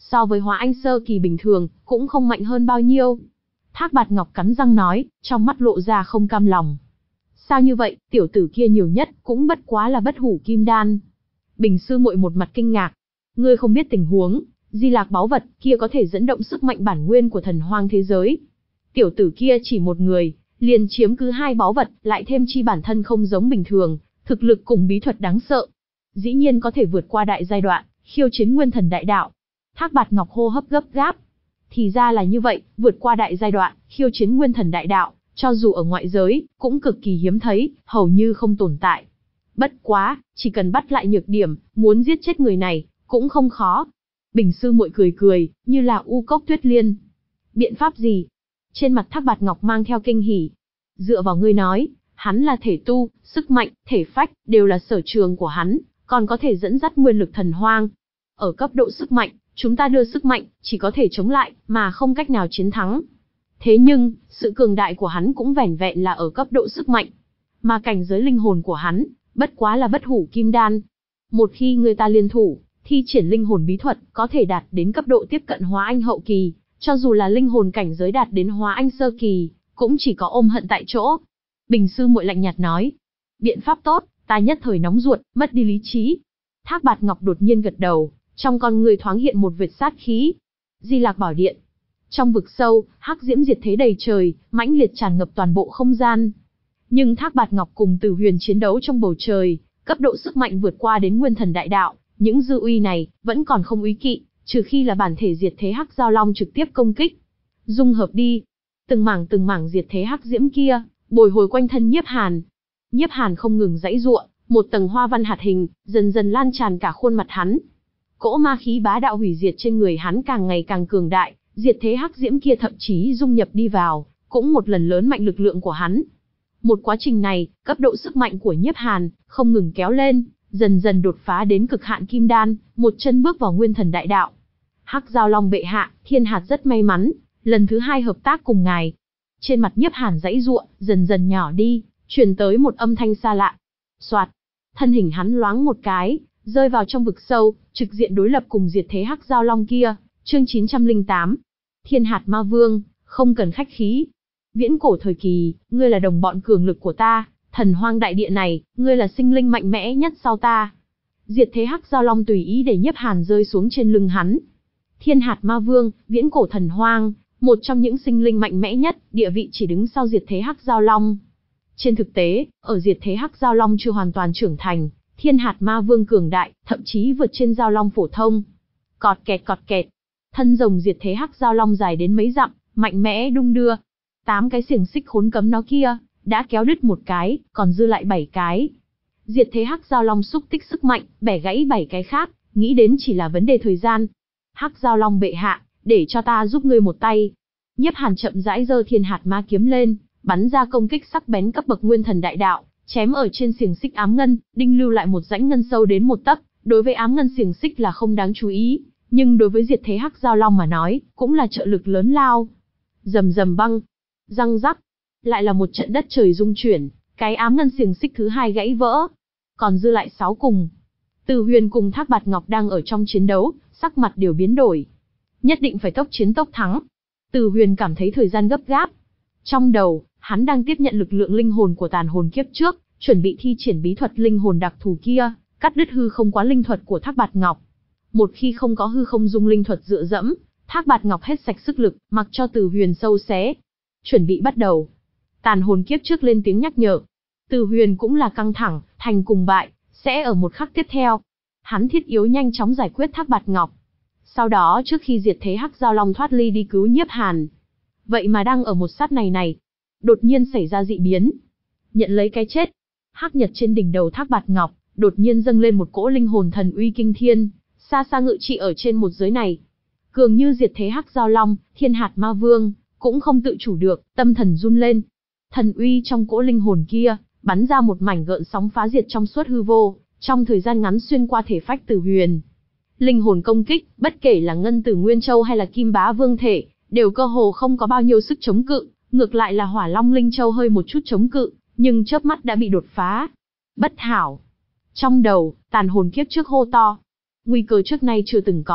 so với Hóa Anh sơ kỳ bình thường, cũng không mạnh hơn bao nhiêu. Thác Bạt Ngọc cắn răng nói, trong mắt lộ ra không cam lòng. Sao như vậy, tiểu tử kia nhiều nhất cũng bất quá là bất hủ kim đan. Bình sư muội một mặt kinh ngạc. Ngươi không biết tình huống, Di Lạc báu vật kia có thể dẫn động sức mạnh bản nguyên của thần hoang thế giới. Tiểu tử kia chỉ một người, liền chiếm cứ hai báu vật, lại thêm chi bản thân không giống bình thường, thực lực cùng bí thuật đáng sợ. Dĩ nhiên có thể vượt qua đại giai đoạn, khiêu chiến nguyên thần đại đạo. Thác Bạt Ngọc hô hấp gấp gáp. Thì ra là như vậy, vượt qua đại giai đoạn, khiêu chiến nguyên thần đại đạo, cho dù ở ngoại giới, cũng cực kỳ hiếm thấy, hầu như không tồn tại. Bất quá, chỉ cần bắt lại nhược điểm, muốn giết chết người này, cũng không khó. Bình sư muội cười cười, như là u cốc tuyết liên. Biện pháp gì? Trên mặt Thác Bạt Ngọc mang theo kinh hỉ. Dựa vào ngươi nói, hắn là thể tu, sức mạnh, thể phách, đều là sở trường của hắn, còn có thể dẫn dắt nguyên lực thần hoang. Ở cấp độ sức mạnh, chúng ta đưa sức mạnh, chỉ có thể chống lại, mà không cách nào chiến thắng. Thế nhưng, sự cường đại của hắn cũng vẻn vẹn là ở cấp độ sức mạnh. Mà cảnh giới linh hồn của hắn, bất quá là bất hủ kim đan. Một khi người ta liên thủ, thi triển linh hồn bí thuật, có thể đạt đến cấp độ tiếp cận Hóa Anh hậu kỳ, cho dù là linh hồn cảnh giới đạt đến Hóa Anh sơ kỳ, cũng chỉ có ôm hận tại chỗ. Bình sư muội lạnh nhạt nói, biện pháp tốt, ta nhất thời nóng ruột, mất đi lý trí. Thác Bạt Ngọc đột nhiên gật đầu, trong con người thoáng hiện một vệt sát khí. Di Lạc Bảo Điện. Trong vực sâu, hắc diễm diệt thế đầy trời, mãnh liệt tràn ngập toàn bộ không gian. Nhưng Thác Bạt Ngọc cùng Tử Huyền chiến đấu trong bầu trời, cấp độ sức mạnh vượt qua đến nguyên thần đại đạo, những dư uy này vẫn còn không úy kỵ, trừ khi là bản thể diệt thế hắc giao long trực tiếp công kích. Dung hợp đi. Từng mảng từng mảng diệt thế hắc diễm kia, bồi hồi quanh thân Nhiếp Hàn. Nhiếp Hàn không ngừng giãy giụa, một tầng hoa văn hạt hình dần dần lan tràn cả khuôn mặt hắn. Cỗ ma khí bá đạo hủy diệt trên người hắn càng ngày càng cường đại, diệt thế hắc diễm kia thậm chí dung nhập đi vào, cũng một lần lớn mạnh lực lượng của hắn. Một quá trình này, cấp độ sức mạnh của Nhiếp Hàn không ngừng kéo lên, dần dần đột phá đến cực hạn kim đan, một chân bước vào nguyên thần đại đạo. Hắc Giao Long bệ hạ, Thiên Hạt rất may mắn, lần thứ hai hợp tác cùng ngài. Trên mặt Nhiếp Hàn giãy giụa, dần dần nhỏ đi, truyền tới một âm thanh xa lạ. Soạt, thân hình hắn loáng một cái, rơi vào trong vực sâu, trực diện đối lập cùng diệt thế Hắc Giao Long kia. Chương chín trăm lẻ tám, Thiên Hạt Ma Vương, không cần khách khí. Viễn cổ thời kỳ, ngươi là đồng bọn cường lực của ta, thần hoang đại địa này, ngươi là sinh linh mạnh mẽ nhất sau ta. Diệt thế Hắc Giao Long tùy ý để Nhiếp Hàn rơi xuống trên lưng hắn. Thiên Hạt Ma Vương, viễn cổ thần hoang, một trong những sinh linh mạnh mẽ nhất, địa vị chỉ đứng sau diệt thế Hắc Giao Long. Trên thực tế, ở diệt thế Hắc Giao Long chưa hoàn toàn trưởng thành, Thiên Hạt Ma Vương cường đại, thậm chí vượt trên Giao Long phổ thông. Cọt kẹt cọt kẹt, thân rồng diệt thế Hắc Giao Long dài đến mấy dặm, mạnh mẽ đung đưa. Tám cái xiềng xích khốn cấm nó kia, đã kéo đứt một cái, còn dư lại bảy cái. Diệt thế Hắc Giao Long xúc tích sức mạnh, bẻ gãy bảy cái khác, nghĩ đến chỉ là vấn đề thời gian. Hắc Giao Long bệ hạ, để cho ta giúp ngươi một tay. Nhiếp Hàn chậm rãi giơ Thiên Hạt Ma kiếm lên, bắn ra công kích sắc bén cấp bậc nguyên thần đại đạo, chém ở trên xiềng xích ám ngân, đinh lưu lại một rãnh ngân sâu đến một tấc. Đối với ám ngân xiềng xích là không đáng chú ý, nhưng đối với diệt thế Hắc Giao Long mà nói, cũng là trợ lực lớn lao. Rầm rầm băng, răng rắc, lại là một trận đất trời rung chuyển, cái ám ngân xiềng xích thứ hai gãy vỡ, còn dư lại sáu cùng. Từ Huyền cùng Thác Bạt Ngọc đang ở trong chiến đấu, sắc mặt đều biến đổi. Nhất định phải tốc chiến tốc thắng. Từ Huyền cảm thấy thời gian gấp gáp. Trong đầu, hắn đang tiếp nhận lực lượng linh hồn của tàn hồn kiếp trước, chuẩn bị thi triển bí thuật linh hồn đặc thù kia, cắt đứt hư không quá linh thuật của Thác Bạt Ngọc. Một khi không có hư không dung linh thuật dựa dẫm, Thác Bạt Ngọc hết sạch sức lực, mặc cho Từ Huyền sâu xé. Chuẩn bị bắt đầu. Tàn hồn kiếp trước lên tiếng nhắc nhở. Từ Huyền cũng là căng thẳng, thành cùng bại, sẽ ở một khắc tiếp theo. Hắn thiết yếu nhanh chóng giải quyết Thác Bạt Ngọc. Sau đó trước khi diệt thế Hắc Giao Long thoát ly đi cứu Nhiếp Hàn. Vậy mà đang ở một sát này này, đột nhiên xảy ra dị biến. Nhận lấy cái chết. Hắc nhật trên đỉnh đầu Thác Bạt Ngọc, đột nhiên dâng lên một cỗ linh hồn thần uy kinh thiên, xa xa ngự trị ở trên một giới này. Cường như diệt thế Hắc Giao Long, Thiên Hạt Ma Vương, cũng không tự chủ được, tâm thần run lên. Thần uy trong cỗ linh hồn kia, bắn ra một mảnh gợn sóng phá diệt trong suốt hư vô, trong thời gian ngắn xuyên qua thể phách Từ Huyền. Linh hồn công kích, bất kể là Ngân Tử Nguyên Châu hay là Kim Bá Vương thể, đều cơ hồ không có bao nhiêu sức chống cự, ngược lại là Hỏa Long Linh Châu hơi một chút chống cự, nhưng chớp mắt đã bị đột phá. Bất hảo. Trong đầu, tàn hồn kiếp trước hô to. Nguy cơ trước nay chưa từng có,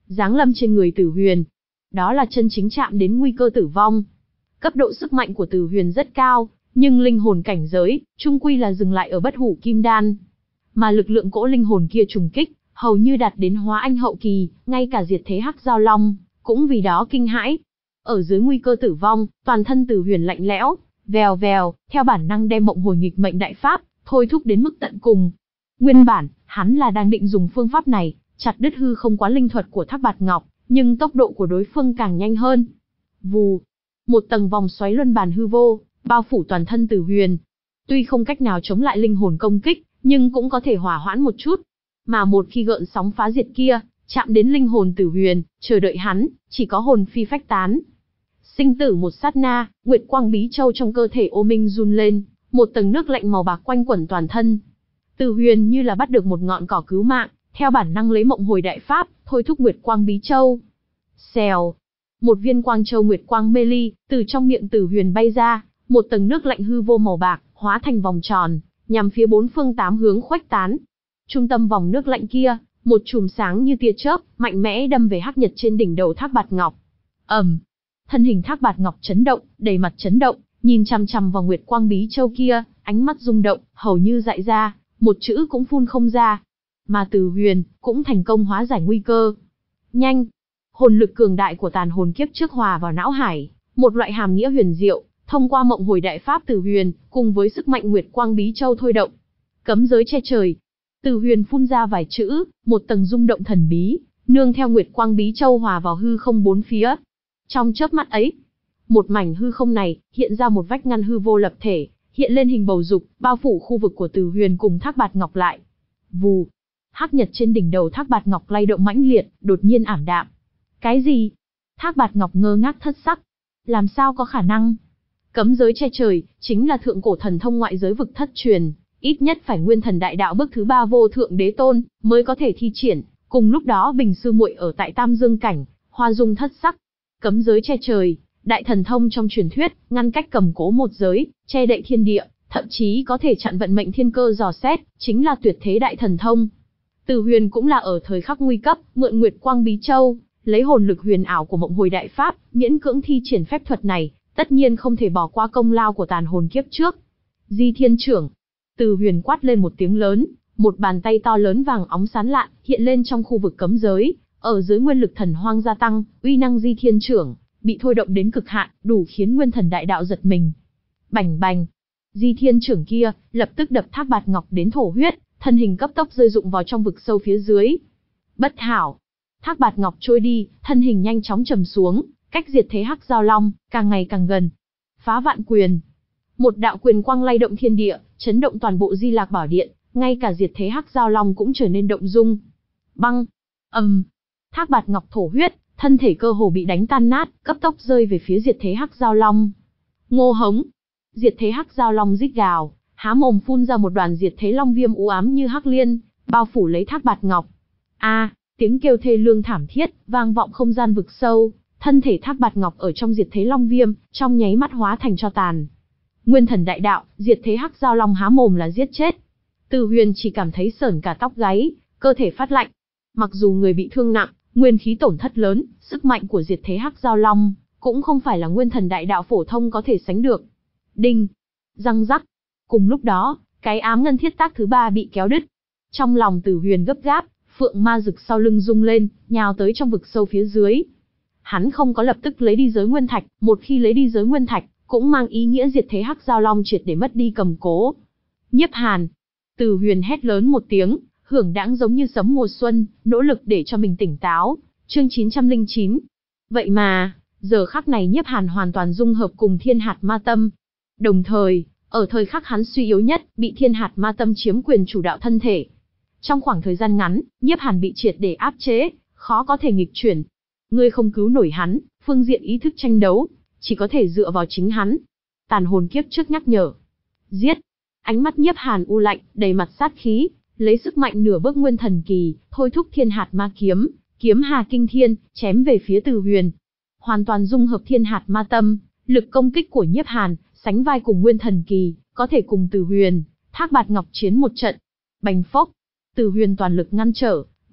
giáng lâm trên người Tử Huyền. Đó là chân chính chạm đến nguy cơ tử vong. Cấp độ sức mạnh của Tử Huyền rất cao, nhưng linh hồn cảnh giới, chung quy là dừng lại ở bất hủ kim đan. Mà lực lượng cỗ linh hồn kia trùng kích, hầu như đạt đến hóa anh hậu kỳ, ngay cả diệt thế hắc giao long, cũng vì đó kinh hãi. Ở dưới nguy cơ tử vong, toàn thân Tử Huyền lạnh lẽo, vèo vèo, theo bản năng đem mộng hồi nghịch mệnh đại pháp, thôi thúc đến mức tận cùng. Nguyên bản, hắn là đang định dùng phương pháp này, chặt đứt hư không quá linh thuật của Thác Bạt Ngọc, nhưng tốc độ của đối phương càng nhanh hơn. Vù, một tầng vòng xoáy luân bàn hư vô, bao phủ toàn thân Tử Huyền. Tuy không cách nào chống lại linh hồn công kích, nhưng cũng có thể hỏa hoãn một chút. Mà một khi gợn sóng phá diệt kia, chạm đến linh hồn Tử Huyền, chờ đợi hắn, chỉ có hồn phi phách tán. Sinh tử một sát na, Nguyệt Quang Bí Châu trong cơ thể Ô Minh run lên, một tầng nước lạnh màu bạc quanh quẩn toàn thân. Tử Huyền như là bắt được một ngọn cỏ cứu mạng, theo bản năng lấy mộng hồi đại pháp, thôi thúc Nguyệt Quang Bí Châu. Xèo, một viên quang châu Nguyệt Quang mê ly, từ trong miệng Tử Huyền bay ra, một tầng nước lạnh hư vô màu bạc, hóa thành vòng tròn, nhằm phía bốn phương tám hướng khuếch tán. Trung tâm vòng nước lạnh kia, một chùm sáng như tia chớp, mạnh mẽ đâm về hắc nhật trên đỉnh đầu Thác Bạt Ngọc. ầm, um, thân hình Thác Bạt Ngọc chấn động, đầy mặt chấn động, nhìn chằm chằm vào Nguyệt Quang Bí Châu kia, ánh mắt rung động, hầu như dại ra, một chữ cũng phun không ra. Mà Tử Huyền cũng thành công hóa giải nguy cơ. Nhanh, hồn lực cường đại của tàn hồn kiếp trước hòa vào não hải, một loại hàm nghĩa huyền diệu, thông qua mộng hồi đại pháp Tử Huyền, cùng với sức mạnh Nguyệt Quang Bí Châu thôi động. Cấm giới che trời. Tử Huyền phun ra vài chữ, một tầng rung động thần bí, nương theo Nguyệt Quang Bí Châu hòa vào hư không bốn phía. Trong chớp mắt ấy, một mảnh hư không này hiện ra một vách ngăn hư vô lập thể, hiện lên hình bầu dục, bao phủ khu vực của Tử Huyền cùng Thác Bạt Ngọc lại. Vù, hắc nhật trên đỉnh đầu Thác Bạt Ngọc lay động mãnh liệt, đột nhiên ảm đạm. Cái gì? Thác Bạt Ngọc ngơ ngác thất sắc. Làm sao có khả năng? Cấm giới che trời, chính là thượng cổ thần thông ngoại giới vực thất truyền, ít nhất phải nguyên thần đại đạo bước thứ ba vô thượng đế tôn, mới có thể thi triển. Cùng lúc đó Bình sư muội ở tại Tam Dương Cảnh, hoa dung thất sắc. Cấm giới che trời, đại thần thông trong truyền thuyết, ngăn cách cầm cố một giới, che đậy thiên địa, thậm chí có thể chặn vận mệnh thiên cơ dò xét, chính là tuyệt thế đại thần thông. Tử Huyền cũng là ở thời khắc nguy cấp, mượn Nguyệt Quang Bí Châu, lấy hồn lực huyền ảo của mộng hồi đại pháp, miễn cưỡng thi triển phép thuật này, tất nhiên không thể bỏ qua công lao của tàn hồn kiếp trước. Di Thiên Trưởng. Tử Huyền quát lên một tiếng lớn, một bàn tay to lớn vàng óng sáng lạn hiện lên trong khu vực cấm giới, ở dưới nguyên lực thần hoang gia tăng, uy năng Di Thiên Trưởng bị thôi động đến cực hạn, đủ khiến nguyên thần đại đạo giật mình. Bành bành, Di Thiên Trưởng kia lập tức đập Thác Bạt Ngọc đến thổ huyết, thân hình cấp tốc rơi rụng vào trong vực sâu phía dưới. Bất hảo. Thác Bạt Ngọc trôi đi, thân hình nhanh chóng trầm xuống, cách diệt thế hắc giao long càng ngày càng gần. Phá vạn quyền. Một đạo quyền quang lay động thiên địa, chấn động toàn bộ Di Lạc Bảo Điện, ngay cả diệt thế hắc giao long cũng trở nên động dung. Băng. ầm. Um. Thác Bạt Ngọc thổ huyết, thân thể cơ hồ bị đánh tan nát, cấp tốc rơi về phía diệt thế hắc giao long. Ngô hống. Diệt thế hắc giao long rít gào, há mồm phun ra một đoàn diệt thế long viêm u ám như hắc liên, bao phủ lấy Thác Bạt Ngọc. A, à, tiếng kêu thê lương thảm thiết vang vọng không gian vực sâu, thân thể Thác Bạt Ngọc ở trong diệt thế long viêm, trong nháy mắt hóa thành tro tàn. Nguyên thần đại đạo, diệt thế hắc giao long há mồm là giết chết. Tử Huyền chỉ cảm thấy sởn cả tóc gáy, cơ thể phát lạnh. Mặc dù người bị thương nặng, nguyên khí tổn thất lớn, sức mạnh của diệt thế hắc giao long cũng không phải là nguyên thần đại đạo phổ thông có thể sánh được. Đinh, răng rắc. Cùng lúc đó, cái ám ngân thiết tác thứ ba bị kéo đứt. Trong lòng Tử Huyền gấp gáp, phượng ma rực sau lưng rung lên, nhào tới trong vực sâu phía dưới. Hắn không có lập tức lấy đi giới nguyên thạch, một khi lấy đi giới nguyên thạch, cũng mang ý nghĩa diệt thế hắc giao long triệt để mất đi cầm cố. Nhiếp Hàn. Tử Huyền hét lớn một tiếng, hưởng đãng giống như sấm mùa xuân, nỗ lực để cho mình tỉnh táo. Chương chín trăm lẻ chín. Vậy mà, giờ khắc này Nhiếp Hàn hoàn toàn dung hợp cùng Thiên Hạt Ma Tâm. Đồng thời, ở thời khắc hắn suy yếu nhất, bị Thiên Hạt Ma Tâm chiếm quyền chủ đạo thân thể. Trong khoảng thời gian ngắn, Nhiếp Hàn bị triệt để áp chế, khó có thể nghịch chuyển. Ngươi không cứu nổi hắn, phương diện ý thức tranh đấu, chỉ có thể dựa vào chính hắn. Tàn hồn kiếp trước nhắc nhở. Giết. Ánh mắt Nhiếp Hàn u lạnh, đầy mặt sát khí, lấy sức mạnh nửa bước nguyên thần kỳ, thôi thúc Thiên Hạt Ma Kiếm, kiếm hà kinh thiên, chém về phía Tử Huyền. Hoàn toàn dung hợp Thiên Hạt Ma Tâm, lực công kích của Nhiếp Hàn, sánh vai cùng nguyên thần kỳ, có thể cùng Tử Huyền, Thác Bạt Ngọc chiến một trận. Bành phốc. Tử Huyền toàn lực ngăn trở,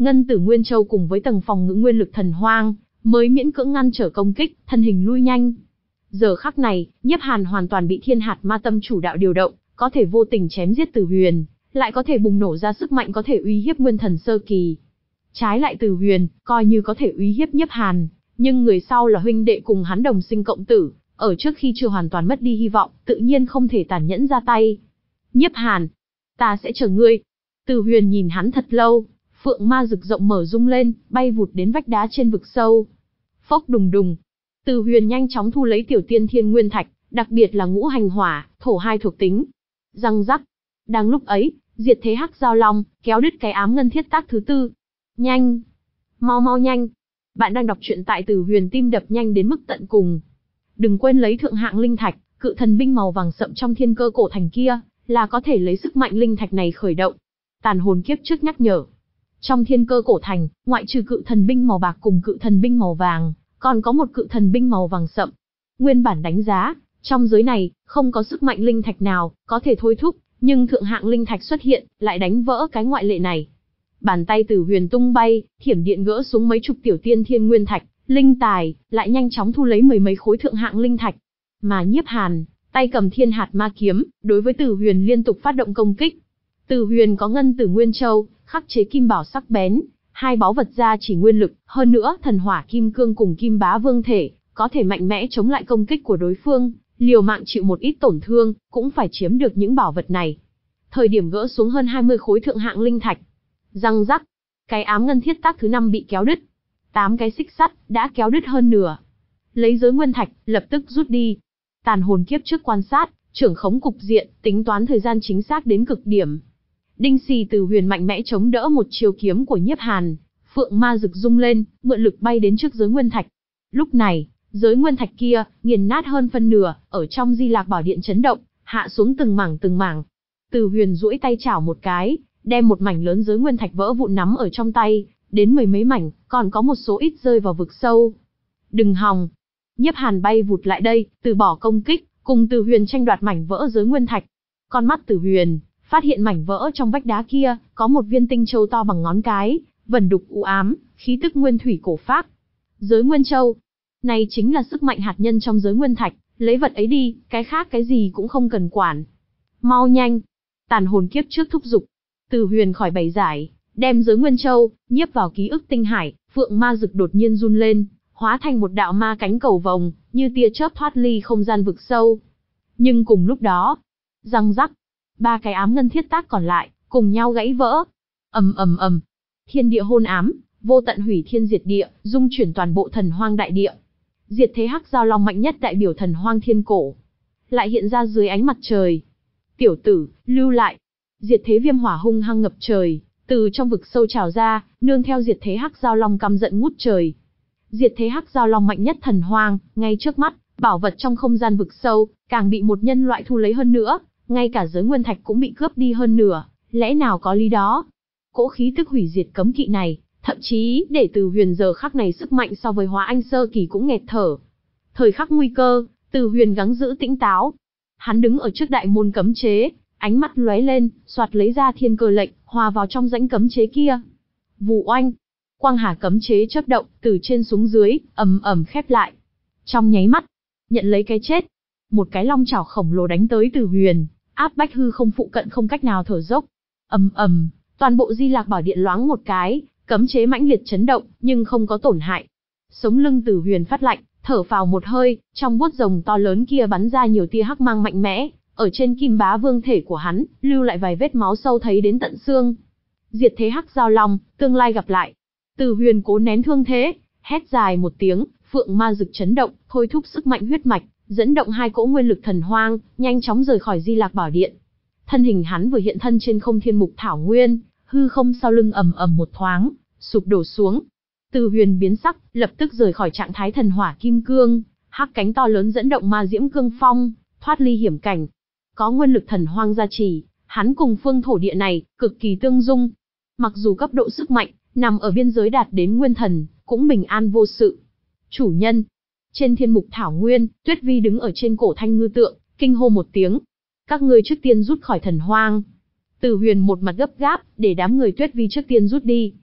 Ngân Tử Nguyên Châu cùng với tầng phòng ngự nguyên lực thần hoang, mới miễn cưỡng ngăn trở công kích, thân hình lui nhanh. Giờ khắc này, Nhiếp Hàn hoàn toàn bị Thiên Hạt Ma Tâm chủ đạo điều động, có thể vô tình chém giết Tử Huyền, lại có thể bùng nổ ra sức mạnh có thể uy hiếp Nguyên Thần sơ kỳ. Trái lại Tử Huyền, coi như có thể uy hiếp Nhiếp Hàn, nhưng người sau là huynh đệ cùng hắn đồng sinh cộng tử, ở trước khi chưa hoàn toàn mất đi hy vọng, tự nhiên không thể tàn nhẫn ra tay. Nhiếp Hàn, ta sẽ chờ ngươi. Tử Huyền nhìn hắn thật lâu, phượng ma rực rộng mở rung lên, bay vụt đến vách đá trên vực sâu. Phốc đùng đùng, Tử Huyền nhanh chóng thu lấy tiểu tiên thiên nguyên thạch, đặc biệt là ngũ hành hỏa, thổ hai thuộc tính. Răng rắc. Đang lúc ấy, diệt thế hắc giao long kéo đứt cái ám ngân thiết tác thứ tư. Nhanh, mau mau nhanh. Bạn đang đọc truyện tại Tử Huyền tim đập nhanh đến mức tận cùng. Đừng quên lấy thượng hạng linh thạch, cự thần binh màu vàng sậm trong thiên cơ cổ thành kia, là có thể lấy sức mạnh linh thạch này khởi động. Tàn hồn kiếp trước nhắc nhở. Trong thiên cơ cổ thành, ngoại trừ cự thần binh màu bạc cùng cự thần binh màu vàng, còn có một cự thần binh màu vàng sậm. Nguyên bản đánh giá, trong giới này, không có sức mạnh linh thạch nào có thể thôi thúc, nhưng thượng hạng linh thạch xuất hiện, lại đánh vỡ cái ngoại lệ này. Bàn tay Tử Huyền tung bay, thiểm điện gỡ xuống mấy chục tiểu tiên thiên nguyên thạch, linh tài, lại nhanh chóng thu lấy mười mấy khối thượng hạng linh thạch. Mà Nhiếp Hàn, tay cầm Thiên Hạt Ma kiếm, đối với Tử Huyền liên tục phát động công kích. Tử Huyền có Ngân Tử Nguyên Châu, khắc chế kim bảo sắc bén, hai báu vật gia chỉ nguyên lực, hơn nữa thần hỏa kim cương cùng kim bá vương thể, có thể mạnh mẽ chống lại công kích của đối phương, liều mạng chịu một ít tổn thương, cũng phải chiếm được những bảo vật này. Thời điểm gỡ xuống hơn hai mươi khối thượng hạng linh thạch. Răng rắc, cái ám ngân thiết tác thứ năm bị kéo đứt. Tám cái xích sắt đã kéo đứt hơn nửa. Lấy giới nguyên thạch, lập tức rút đi. Tàn hồn kiếp trước quan sát, trưởng khống cục diện, tính toán thời gian chính xác đến cực điểm. Đinh xì Tử Huyền mạnh mẽ chống đỡ một chiêu kiếm của Nhiếp Hàn, phượng ma rực rung lên, mượn lực bay đến trước giới nguyên thạch. Lúc này, giới nguyên thạch kia nghiền nát hơn phân nửa, ở trong Di Lạc Bảo Điện chấn động, hạ xuống từng mảng từng mảng. Tử Huyền duỗi tay chảo một cái, đem một mảnh lớn giới nguyên thạch vỡ vụn nắm ở trong tay, đến mười mấy mảnh, còn có một số ít rơi vào vực sâu. Đừng hòng. Nhiếp Hàn bay vụt lại đây, từ bỏ công kích, cùng Tử Huyền tranh đoạt mảnh vỡ giới nguyên thạch. Con mắt Tử Huyền phát hiện mảnh vỡ trong vách đá kia, có một viên tinh châu to bằng ngón cái, vẩn đục u ám, khí tức nguyên thủy cổ phác. Giới nguyên châu, này chính là sức mạnh hạt nhân trong giới nguyên thạch, lấy vật ấy đi, cái khác cái gì cũng không cần quản. Mau nhanh. Tàn hồn kiếp trước thúc giục. Tử Huyền khỏi bày giải, đem giới nguyên châu nhiếp vào ký ức tinh hải, phượng ma rực đột nhiên run lên, hóa thành một đạo ma cánh cầu vồng, như tia chớp thoát ly không gian vực sâu. Nhưng cùng lúc đó, răng rắc, ba cái ám ngân thiết tác còn lại cùng nhau gãy vỡ. Ầm ầm ầm, thiên địa hôn ám, vô tận hủy thiên diệt địa, dung chuyển toàn bộ thần hoang đại địa. Diệt thế hắc giao long mạnh nhất đại biểu thần hoang thiên cổ, lại hiện ra dưới ánh mặt trời. Tiểu tử, lưu lại. Diệt thế viêm hỏa hung hăng ngập trời, từ trong vực sâu trào ra, nương theo diệt thế hắc giao long căm giận ngút trời. Diệt thế hắc giao long mạnh nhất thần hoang, ngay trước mắt, bảo vật trong không gian vực sâu, càng bị một nhân loại thu lấy hơn nữa, ngay cả giới nguyên thạch cũng bị cướp đi hơn nửa, lẽ nào có lý đó? Cỗ khí tức hủy diệt cấm kỵ này, thậm chí để Tử Huyền giờ khắc này sức mạnh so với Hóa Anh sơ kỳ cũng nghẹt thở. Thời khắc nguy cơ, Tử Huyền gắng giữ tĩnh táo. Hắn đứng ở trước đại môn cấm chế, ánh mắt lóe lên, soạt lấy ra thiên cơ lệnh, hòa vào trong rãnh cấm chế kia. Vụ oanh, quang hà cấm chế chớp động, từ trên xuống dưới, ầm ầm khép lại. Trong nháy mắt, nhận lấy cái chết, một cái long chảo khổng lồ đánh tới Tử Huyền, áp bách hư không phụ cận không cách nào thở dốc. Ầm ầm, toàn bộ Di Lạc Bảo Điện loáng một cái, cấm chế mãnh liệt chấn động, nhưng không có tổn hại. Sống lưng Tử Huyền phát lạnh, thở phào một hơi, trong vuốt rồng to lớn kia bắn ra nhiều tia hắc mang mạnh mẽ, ở trên kim bá vương thể của hắn, lưu lại vài vết máu sâu thấy đến tận xương. Diệt thế hắc giao long, tương lai gặp lại. Tử Huyền cố nén thương thế, hét dài một tiếng, phượng ma rực chấn động, thôi thúc sức mạnh huyết mạch, dẫn động hai cỗ nguyên lực thần hoang, nhanh chóng rời khỏi Di Lạc Bảo Điện. Thân hình hắn vừa hiện thân trên không thiên mục thảo nguyên, hư không sau lưng ầm ầm một thoáng, sụp đổ xuống. Tử Huyền biến sắc, lập tức rời khỏi trạng thái thần hỏa kim cương, hắc cánh to lớn dẫn động ma diễm cương phong, thoát ly hiểm cảnh. Có nguyên lực thần hoang gia trì, hắn cùng phương thổ địa này cực kỳ tương dung. Mặc dù cấp độ sức mạnh nằm ở biên giới đạt đến nguyên thần, cũng bình an vô sự. Chủ nhân, trên thiên mục thảo nguyên, Tuyết Vi đứng ở trên cổ thanh ngư tượng, kinh hô một tiếng. Các ngươi trước tiên rút khỏi thần hoang. Tử Huyền một mặt gấp gáp, để đám người Tuyết Vi trước tiên rút đi.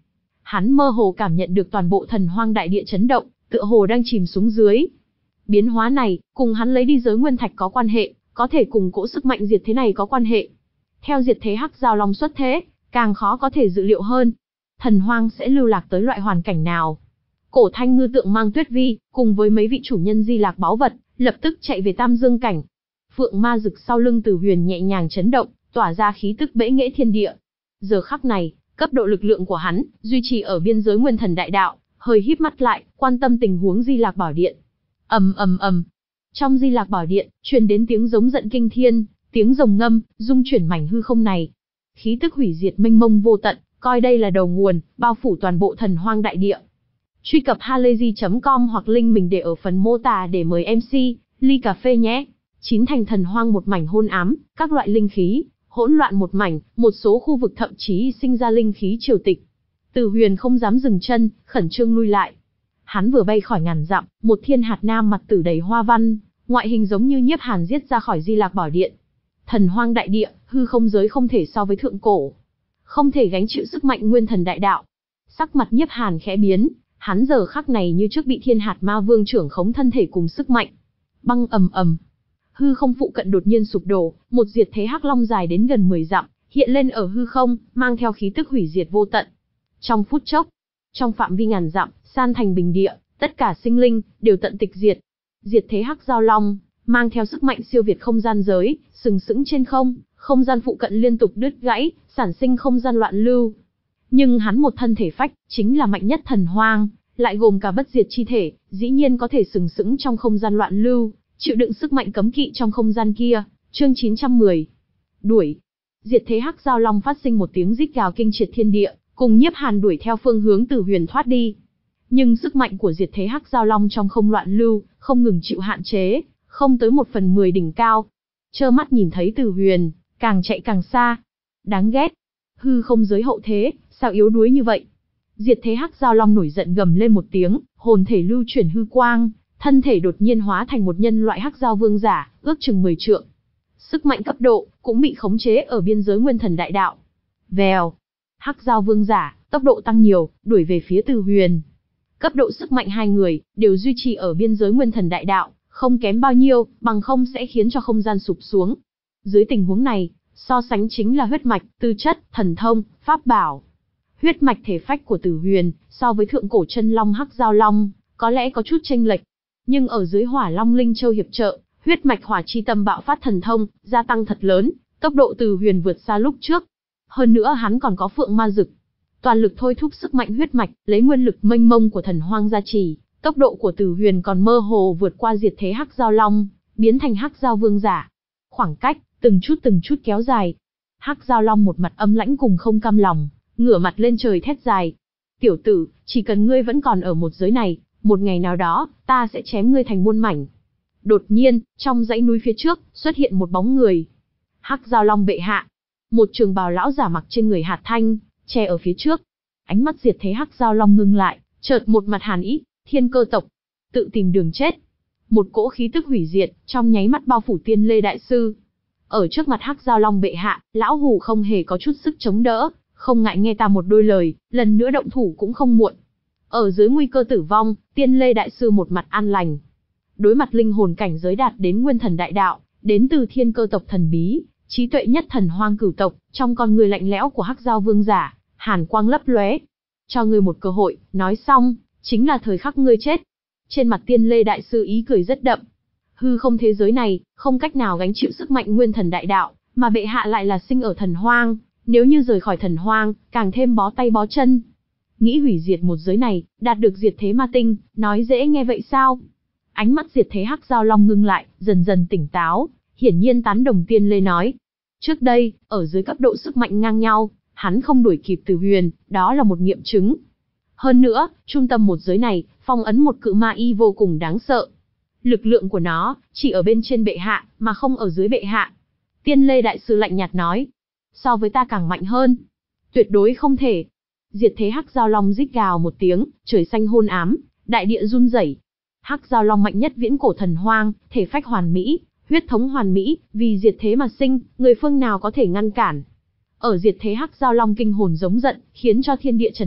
Hắn mơ hồ cảm nhận được toàn bộ thần hoang đại địa chấn động, tựa hồ đang chìm xuống dưới. Biến hóa này, cùng hắn lấy đi giới nguyên thạch có quan hệ, có thể cùng cỗ sức mạnh diệt thế này có quan hệ. Theo diệt thế hắc giao long xuất thế, càng khó có thể dự liệu hơn. Thần hoang sẽ lưu lạc tới loại hoàn cảnh nào? Cổ Thanh Ngư tượng mang Tuyết Vi, cùng với mấy vị chủ nhân di lạc báu vật, lập tức chạy về Tam Dương cảnh. Phượng ma dực sau lưng Từ Huyền nhẹ nhàng chấn động, tỏa ra khí tức bẽ nghễ thiên địa. Giờ khắc này, cấp độ lực lượng của hắn, duy trì ở biên giới nguyên thần đại đạo, hơi híp mắt lại, quan tâm tình huống di lạc bảo điện. Ầm ầm ầm. Trong di lạc bảo điện, truyền đến tiếng giống giận kinh thiên, tiếng rồng ngâm, rung chuyển mảnh hư không này. Khí tức hủy diệt mênh mông vô tận, coi đây là đầu nguồn, bao phủ toàn bộ thần hoang đại địa. Truy cập halayzi chấm com hoặc link mình để ở phần mô tả để mời em xê, ly cà phê nhé. Chín thành thần hoang một mảnh hôn ám, các loại linh khí, hỗn loạn một mảnh, một số khu vực thậm chí sinh ra linh khí triều tịch. Từ Huyền không dám dừng chân, khẩn trương lui lại. Hắn vừa bay khỏi ngàn dặm, một thiên hạt nam mặt tử đầy hoa văn, ngoại hình giống như Nhiếp Hàn giết ra khỏi Di Lạc Bảo Điện. Thần hoang đại địa, hư không giới không thể so với thượng cổ, không thể gánh chịu sức mạnh nguyên thần đại đạo. Sắc mặt Nhiếp Hàn khẽ biến, hắn giờ khắc này như trước bị thiên hạt ma vương trưởng khống thân thể cùng sức mạnh. Băng ầm ầm, hư không phụ cận đột nhiên sụp đổ, một diệt thế hắc long dài đến gần mười dặm, hiện lên ở hư không, mang theo khí tức hủy diệt vô tận. Trong phút chốc, trong phạm vi ngàn dặm, san thành bình địa, tất cả sinh linh đều tận tịch diệt. Diệt thế hắc giao long, mang theo sức mạnh siêu việt không gian giới, sừng sững trên không, không gian phụ cận liên tục đứt gãy, sản sinh không gian loạn lưu. Nhưng hắn một thân thể phách, chính là mạnh nhất thần hoang, lại gồm cả bất diệt chi thể, dĩ nhiên có thể sừng sững trong không gian loạn lưu, chịu đựng sức mạnh cấm kỵ trong không gian kia. Chương chín trăm mười. Đuổi. Diệt thế hắc giao long phát sinh một tiếng rít gào kinh triệt thiên địa, cùng Nhiếp Hàn đuổi theo phương hướng Từ Huyền thoát đi. Nhưng sức mạnh của diệt thế hắc giao long trong không loạn lưu, không ngừng chịu hạn chế, không tới một phần mười đỉnh cao. Trơ mắt nhìn thấy Từ Huyền, càng chạy càng xa. Đáng ghét. Hư không giới hậu thế, sao yếu đuối như vậy? Diệt thế hắc giao long nổi giận gầm lên một tiếng, hồn thể lưu chuyển hư quang, thân thể đột nhiên hóa thành một nhân loại hắc giao vương giả, ước chừng mười trượng. Sức mạnh cấp độ cũng bị khống chế ở biên giới nguyên thần đại đạo. Vèo, hắc giao vương giả, tốc độ tăng nhiều, đuổi về phía Từ Huyền. Cấp độ sức mạnh hai người đều duy trì ở biên giới nguyên thần đại đạo, không kém bao nhiêu, bằng không sẽ khiến cho không gian sụp xuống. Dưới tình huống này, so sánh chính là huyết mạch, tư chất, thần thông, pháp bảo. Huyết mạch thể phách của Từ Huyền, so với thượng cổ chân long hắc giao long, có lẽ có chút chênh lệch. Nhưng ở dưới hỏa long linh châu hiệp trợ, huyết mạch hỏa chi tâm bạo phát thần thông, gia tăng thật lớn, tốc độ Từ Huyền vượt xa lúc trước. Hơn nữa hắn còn có phượng ma dực. Toàn lực thôi thúc sức mạnh huyết mạch, lấy nguyên lực mênh mông của thần hoang gia trì, tốc độ của Từ Huyền còn mơ hồ vượt qua diệt thế hắc giao long, biến thành hắc giao vương giả. Khoảng cách, từng chút từng chút kéo dài. Hắc giao long một mặt âm lãnh cùng không cam lòng, ngửa mặt lên trời thét dài. Tiểu tử, chỉ cần ngươi vẫn còn ở một giới này, một ngày nào đó, ta sẽ chém ngươi thành muôn mảnh. Đột nhiên, trong dãy núi phía trước, xuất hiện một bóng người. Hắc giao long bệ hạ. Một trường bào lão giả mặc trên người hạt thanh, che ở phía trước. Ánh mắt diệt thế hắc giao long ngưng lại, chợt một mặt hàn ý, thiên cơ tộc. Tự tìm đường chết. Một cỗ khí tức hủy diệt, trong nháy mắt bao phủ Tiên Lê đại sư. Ở trước mặt hắc giao long bệ hạ, lão hủ không hề có chút sức chống đỡ, không ngại nghe ta một đôi lời, lần nữa động thủ cũng không muộn. Ở dưới nguy cơ tử vong, Tiên Lê đại sư một mặt an lành. Đối mặt linh hồn cảnh giới đạt đến nguyên thần đại đạo, đến từ thiên cơ tộc thần bí, trí tuệ nhất thần hoang cửu tộc, trong con người lạnh lẽo của hắc giao vương giả, hàn quang lấp lóe. Cho ngươi một cơ hội, nói xong, chính là thời khắc ngươi chết. Trên mặt Tiên Lê đại sư ý cười rất đậm. Hư không thế giới này, không cách nào gánh chịu sức mạnh nguyên thần đại đạo, mà bệ hạ lại là sinh ở thần hoang, nếu như rời khỏi thần hoang, càng thêm bó tay bó chân. Nghĩ hủy diệt một giới này, đạt được diệt thế ma tinh, nói dễ nghe vậy sao? Ánh mắt diệt thế hắc giao long ngưng lại, dần dần tỉnh táo, hiển nhiên tán đồng Tiên Lê nói. Trước đây, ở dưới cấp độ sức mạnh ngang nhau, hắn không đuổi kịp Từ Huyền, đó là một nghiệm chứng. Hơn nữa, trung tâm một giới này, phong ấn một cự ma y vô cùng đáng sợ. Lực lượng của nó, chỉ ở bên trên bệ hạ, mà không ở dưới bệ hạ. Tiên Lê đại sư lạnh nhạt nói. So với ta càng mạnh hơn. Tuyệt đối không thể. Diệt thế hắc giao long rít gào một tiếng, trời xanh hôn ám, đại địa run rẩy. Hắc giao long mạnh nhất viễn cổ thần hoang, thể phách hoàn mỹ, huyết thống hoàn mỹ, vì diệt thế mà sinh, người phương nào có thể ngăn cản. Ở diệt thế hắc giao long kinh hồn giống giận, khiến cho thiên địa chấn động,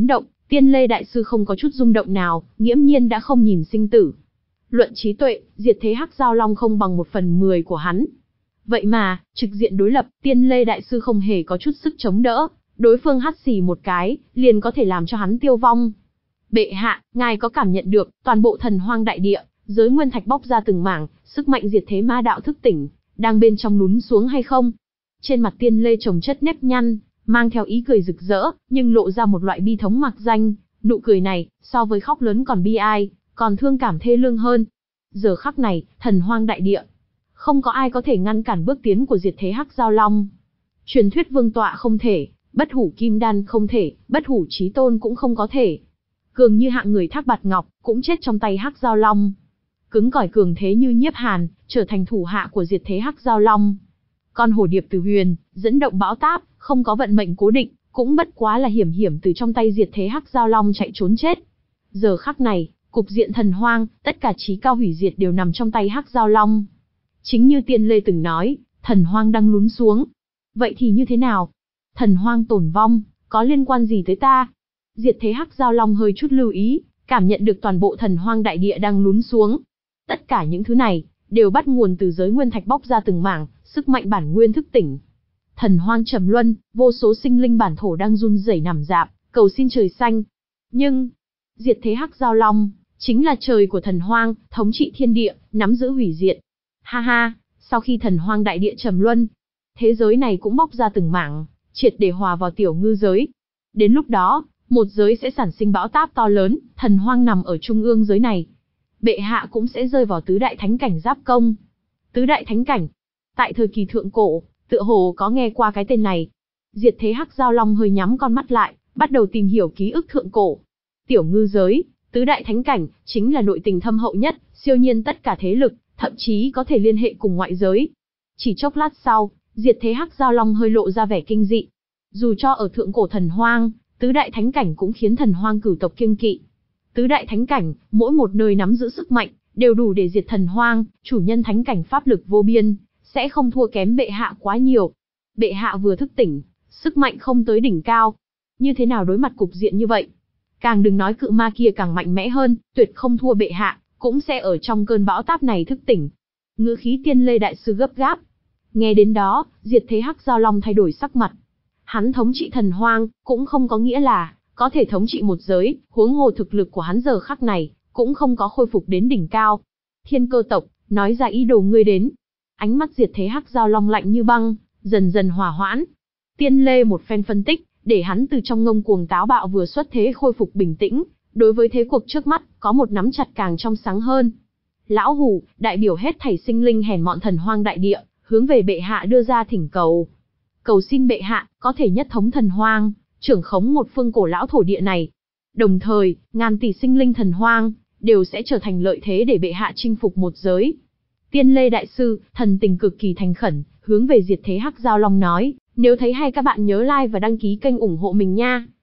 Tiên Lê Đại Sư không có chút rung động nào, nghiễm nhiên đã không nhìn sinh tử. Luận trí tuệ, diệt thế Hắc Giao Long không bằng một phần mười của hắn. Vậy mà, trực diện đối lập, Tiên Lê Đại Sư không hề có chút sức chống đỡ, đối phương hắt xì một cái, liền có thể làm cho hắn tiêu vong. Bệ hạ, ngài có cảm nhận được, toàn bộ thần hoang đại địa, giới nguyên thạch bóc ra từng mảng, sức mạnh diệt thế ma đạo thức tỉnh, đang bên trong lún xuống hay không? Trên mặt Tiên Lê chồng chất nếp nhăn, mang theo ý cười rực rỡ, nhưng lộ ra một loại bi thống mạc danh, nụ cười này, so với khóc lớn còn bi ai, còn thương cảm thê lương hơn. Giờ khắc này, thần hoang đại địa, không có ai có thể ngăn cản bước tiến của diệt thế Hắc Giao Long. Truyền thuyết vương tọa không thể, bất hủ kim đan không thể, bất hủ chí tôn cũng không có thể. Cường như hạng người Thác Bạt Ngọc, cũng chết trong tay Hắc Giao Long. Cứng cỏi cường thế như Nhiếp Hàn, trở thành thủ hạ của diệt thế Hắc Giao Long. Con hổ điệp từ huyền, dẫn động bão táp, không có vận mệnh cố định, cũng bất quá là hiểm hiểm từ trong tay diệt thế Hắc Giao Long chạy trốn chết. Giờ khắc này, cục diện thần hoang, tất cả chí cao hủy diệt đều nằm trong tay Hắc Giao Long. Chính như Tiên Lê từng nói, thần hoang đang lún xuống. Vậy thì như thế nào? Thần hoang tổn vong, có liên quan gì tới ta? Diệt thế Hắc Giao Long hơi chút lưu ý, cảm nhận được toàn bộ thần hoang đại địa đang lún xuống. Tất cả những thứ này, đều bắt nguồn từ giới nguyên thạch bóc ra từng mảng, sức mạnh bản nguyên thức tỉnh. Thần hoang trầm luân, vô số sinh linh bản thổ đang run rẩy nằm rạp, cầu xin trời xanh. Nhưng, diệt thế Hắc Giao Long, chính là trời của thần hoang, thống trị thiên địa, nắm giữ hủy diệt. Ha ha, sau khi thần hoang đại địa trầm luân, thế giới này cũng bóc ra từng mảng, triệt để hòa vào tiểu ngư giới. Đến lúc đó, một giới sẽ sản sinh bão táp to lớn, thần hoang nằm ở trung ương giới này. Bệ hạ cũng sẽ rơi vào tứ đại thánh cảnh giáp công. Tứ đại thánh cảnh. Tại thời kỳ thượng cổ, tựa hồ có nghe qua cái tên này. Diệt thế Hắc Giao Long hơi nhắm con mắt lại, bắt đầu tìm hiểu ký ức thượng cổ. Tiểu ngư giới, tứ đại thánh cảnh, chính là nội tình thâm hậu nhất, siêu nhiên tất cả thế lực, thậm chí có thể liên hệ cùng ngoại giới. Chỉ chốc lát sau, diệt thế Hắc Giao Long hơi lộ ra vẻ kinh dị. Dù cho ở thượng cổ thần hoang, tứ đại thánh cảnh cũng khiến thần hoang cửu tộc kiêng kỵ. Tứ đại thánh cảnh, mỗi một nơi nắm giữ sức mạnh, đều đủ để diệt thần hoang, chủ nhân thánh cảnh pháp lực vô biên, sẽ không thua kém bệ hạ quá nhiều. Bệ hạ vừa thức tỉnh, sức mạnh không tới đỉnh cao. Như thế nào đối mặt cục diện như vậy? Càng đừng nói cự ma kia càng mạnh mẽ hơn, tuyệt không thua bệ hạ, cũng sẽ ở trong cơn bão táp này thức tỉnh. Ngữ khí Tiên Lê Đại Sư gấp gáp. Nghe đến đó, diệt thế Hắc Giao Long thay đổi sắc mặt. Hắn thống trị thần hoang, cũng không có nghĩa là có thể thống trị một giới, huống hồ thực lực của hắn giờ khắc này, cũng không có khôi phục đến đỉnh cao. Thiên Cơ tộc, nói ra ý đồ ngươi đến. Ánh mắt diệt thế Hắc Giao Long lạnh như băng, dần dần hòa hoãn. Tiên Lê một phen phân tích, để hắn từ trong ngông cuồng táo bạo vừa xuất thế khôi phục bình tĩnh, đối với thế cuộc trước mắt, có một nắm chặt càng trong sáng hơn. Lão Hủ, đại biểu hết thảy sinh linh hèn mọn thần hoang đại địa, hướng về bệ hạ đưa ra thỉnh cầu. Cầu xin bệ hạ, có thể nhất thống thần hoang, trưởng khống một phương cổ lão thổ địa này. Đồng thời, ngàn tỷ sinh linh thần hoang, đều sẽ trở thành lợi thế để bệ hạ chinh phục một giới. Tiên Lê Đại Sư, thần tình cực kỳ thành khẩn, hướng về diệt thế Hắc Giao Long nói, nếu thấy hay các bạn nhớ like và đăng ký kênh ủng hộ mình nha.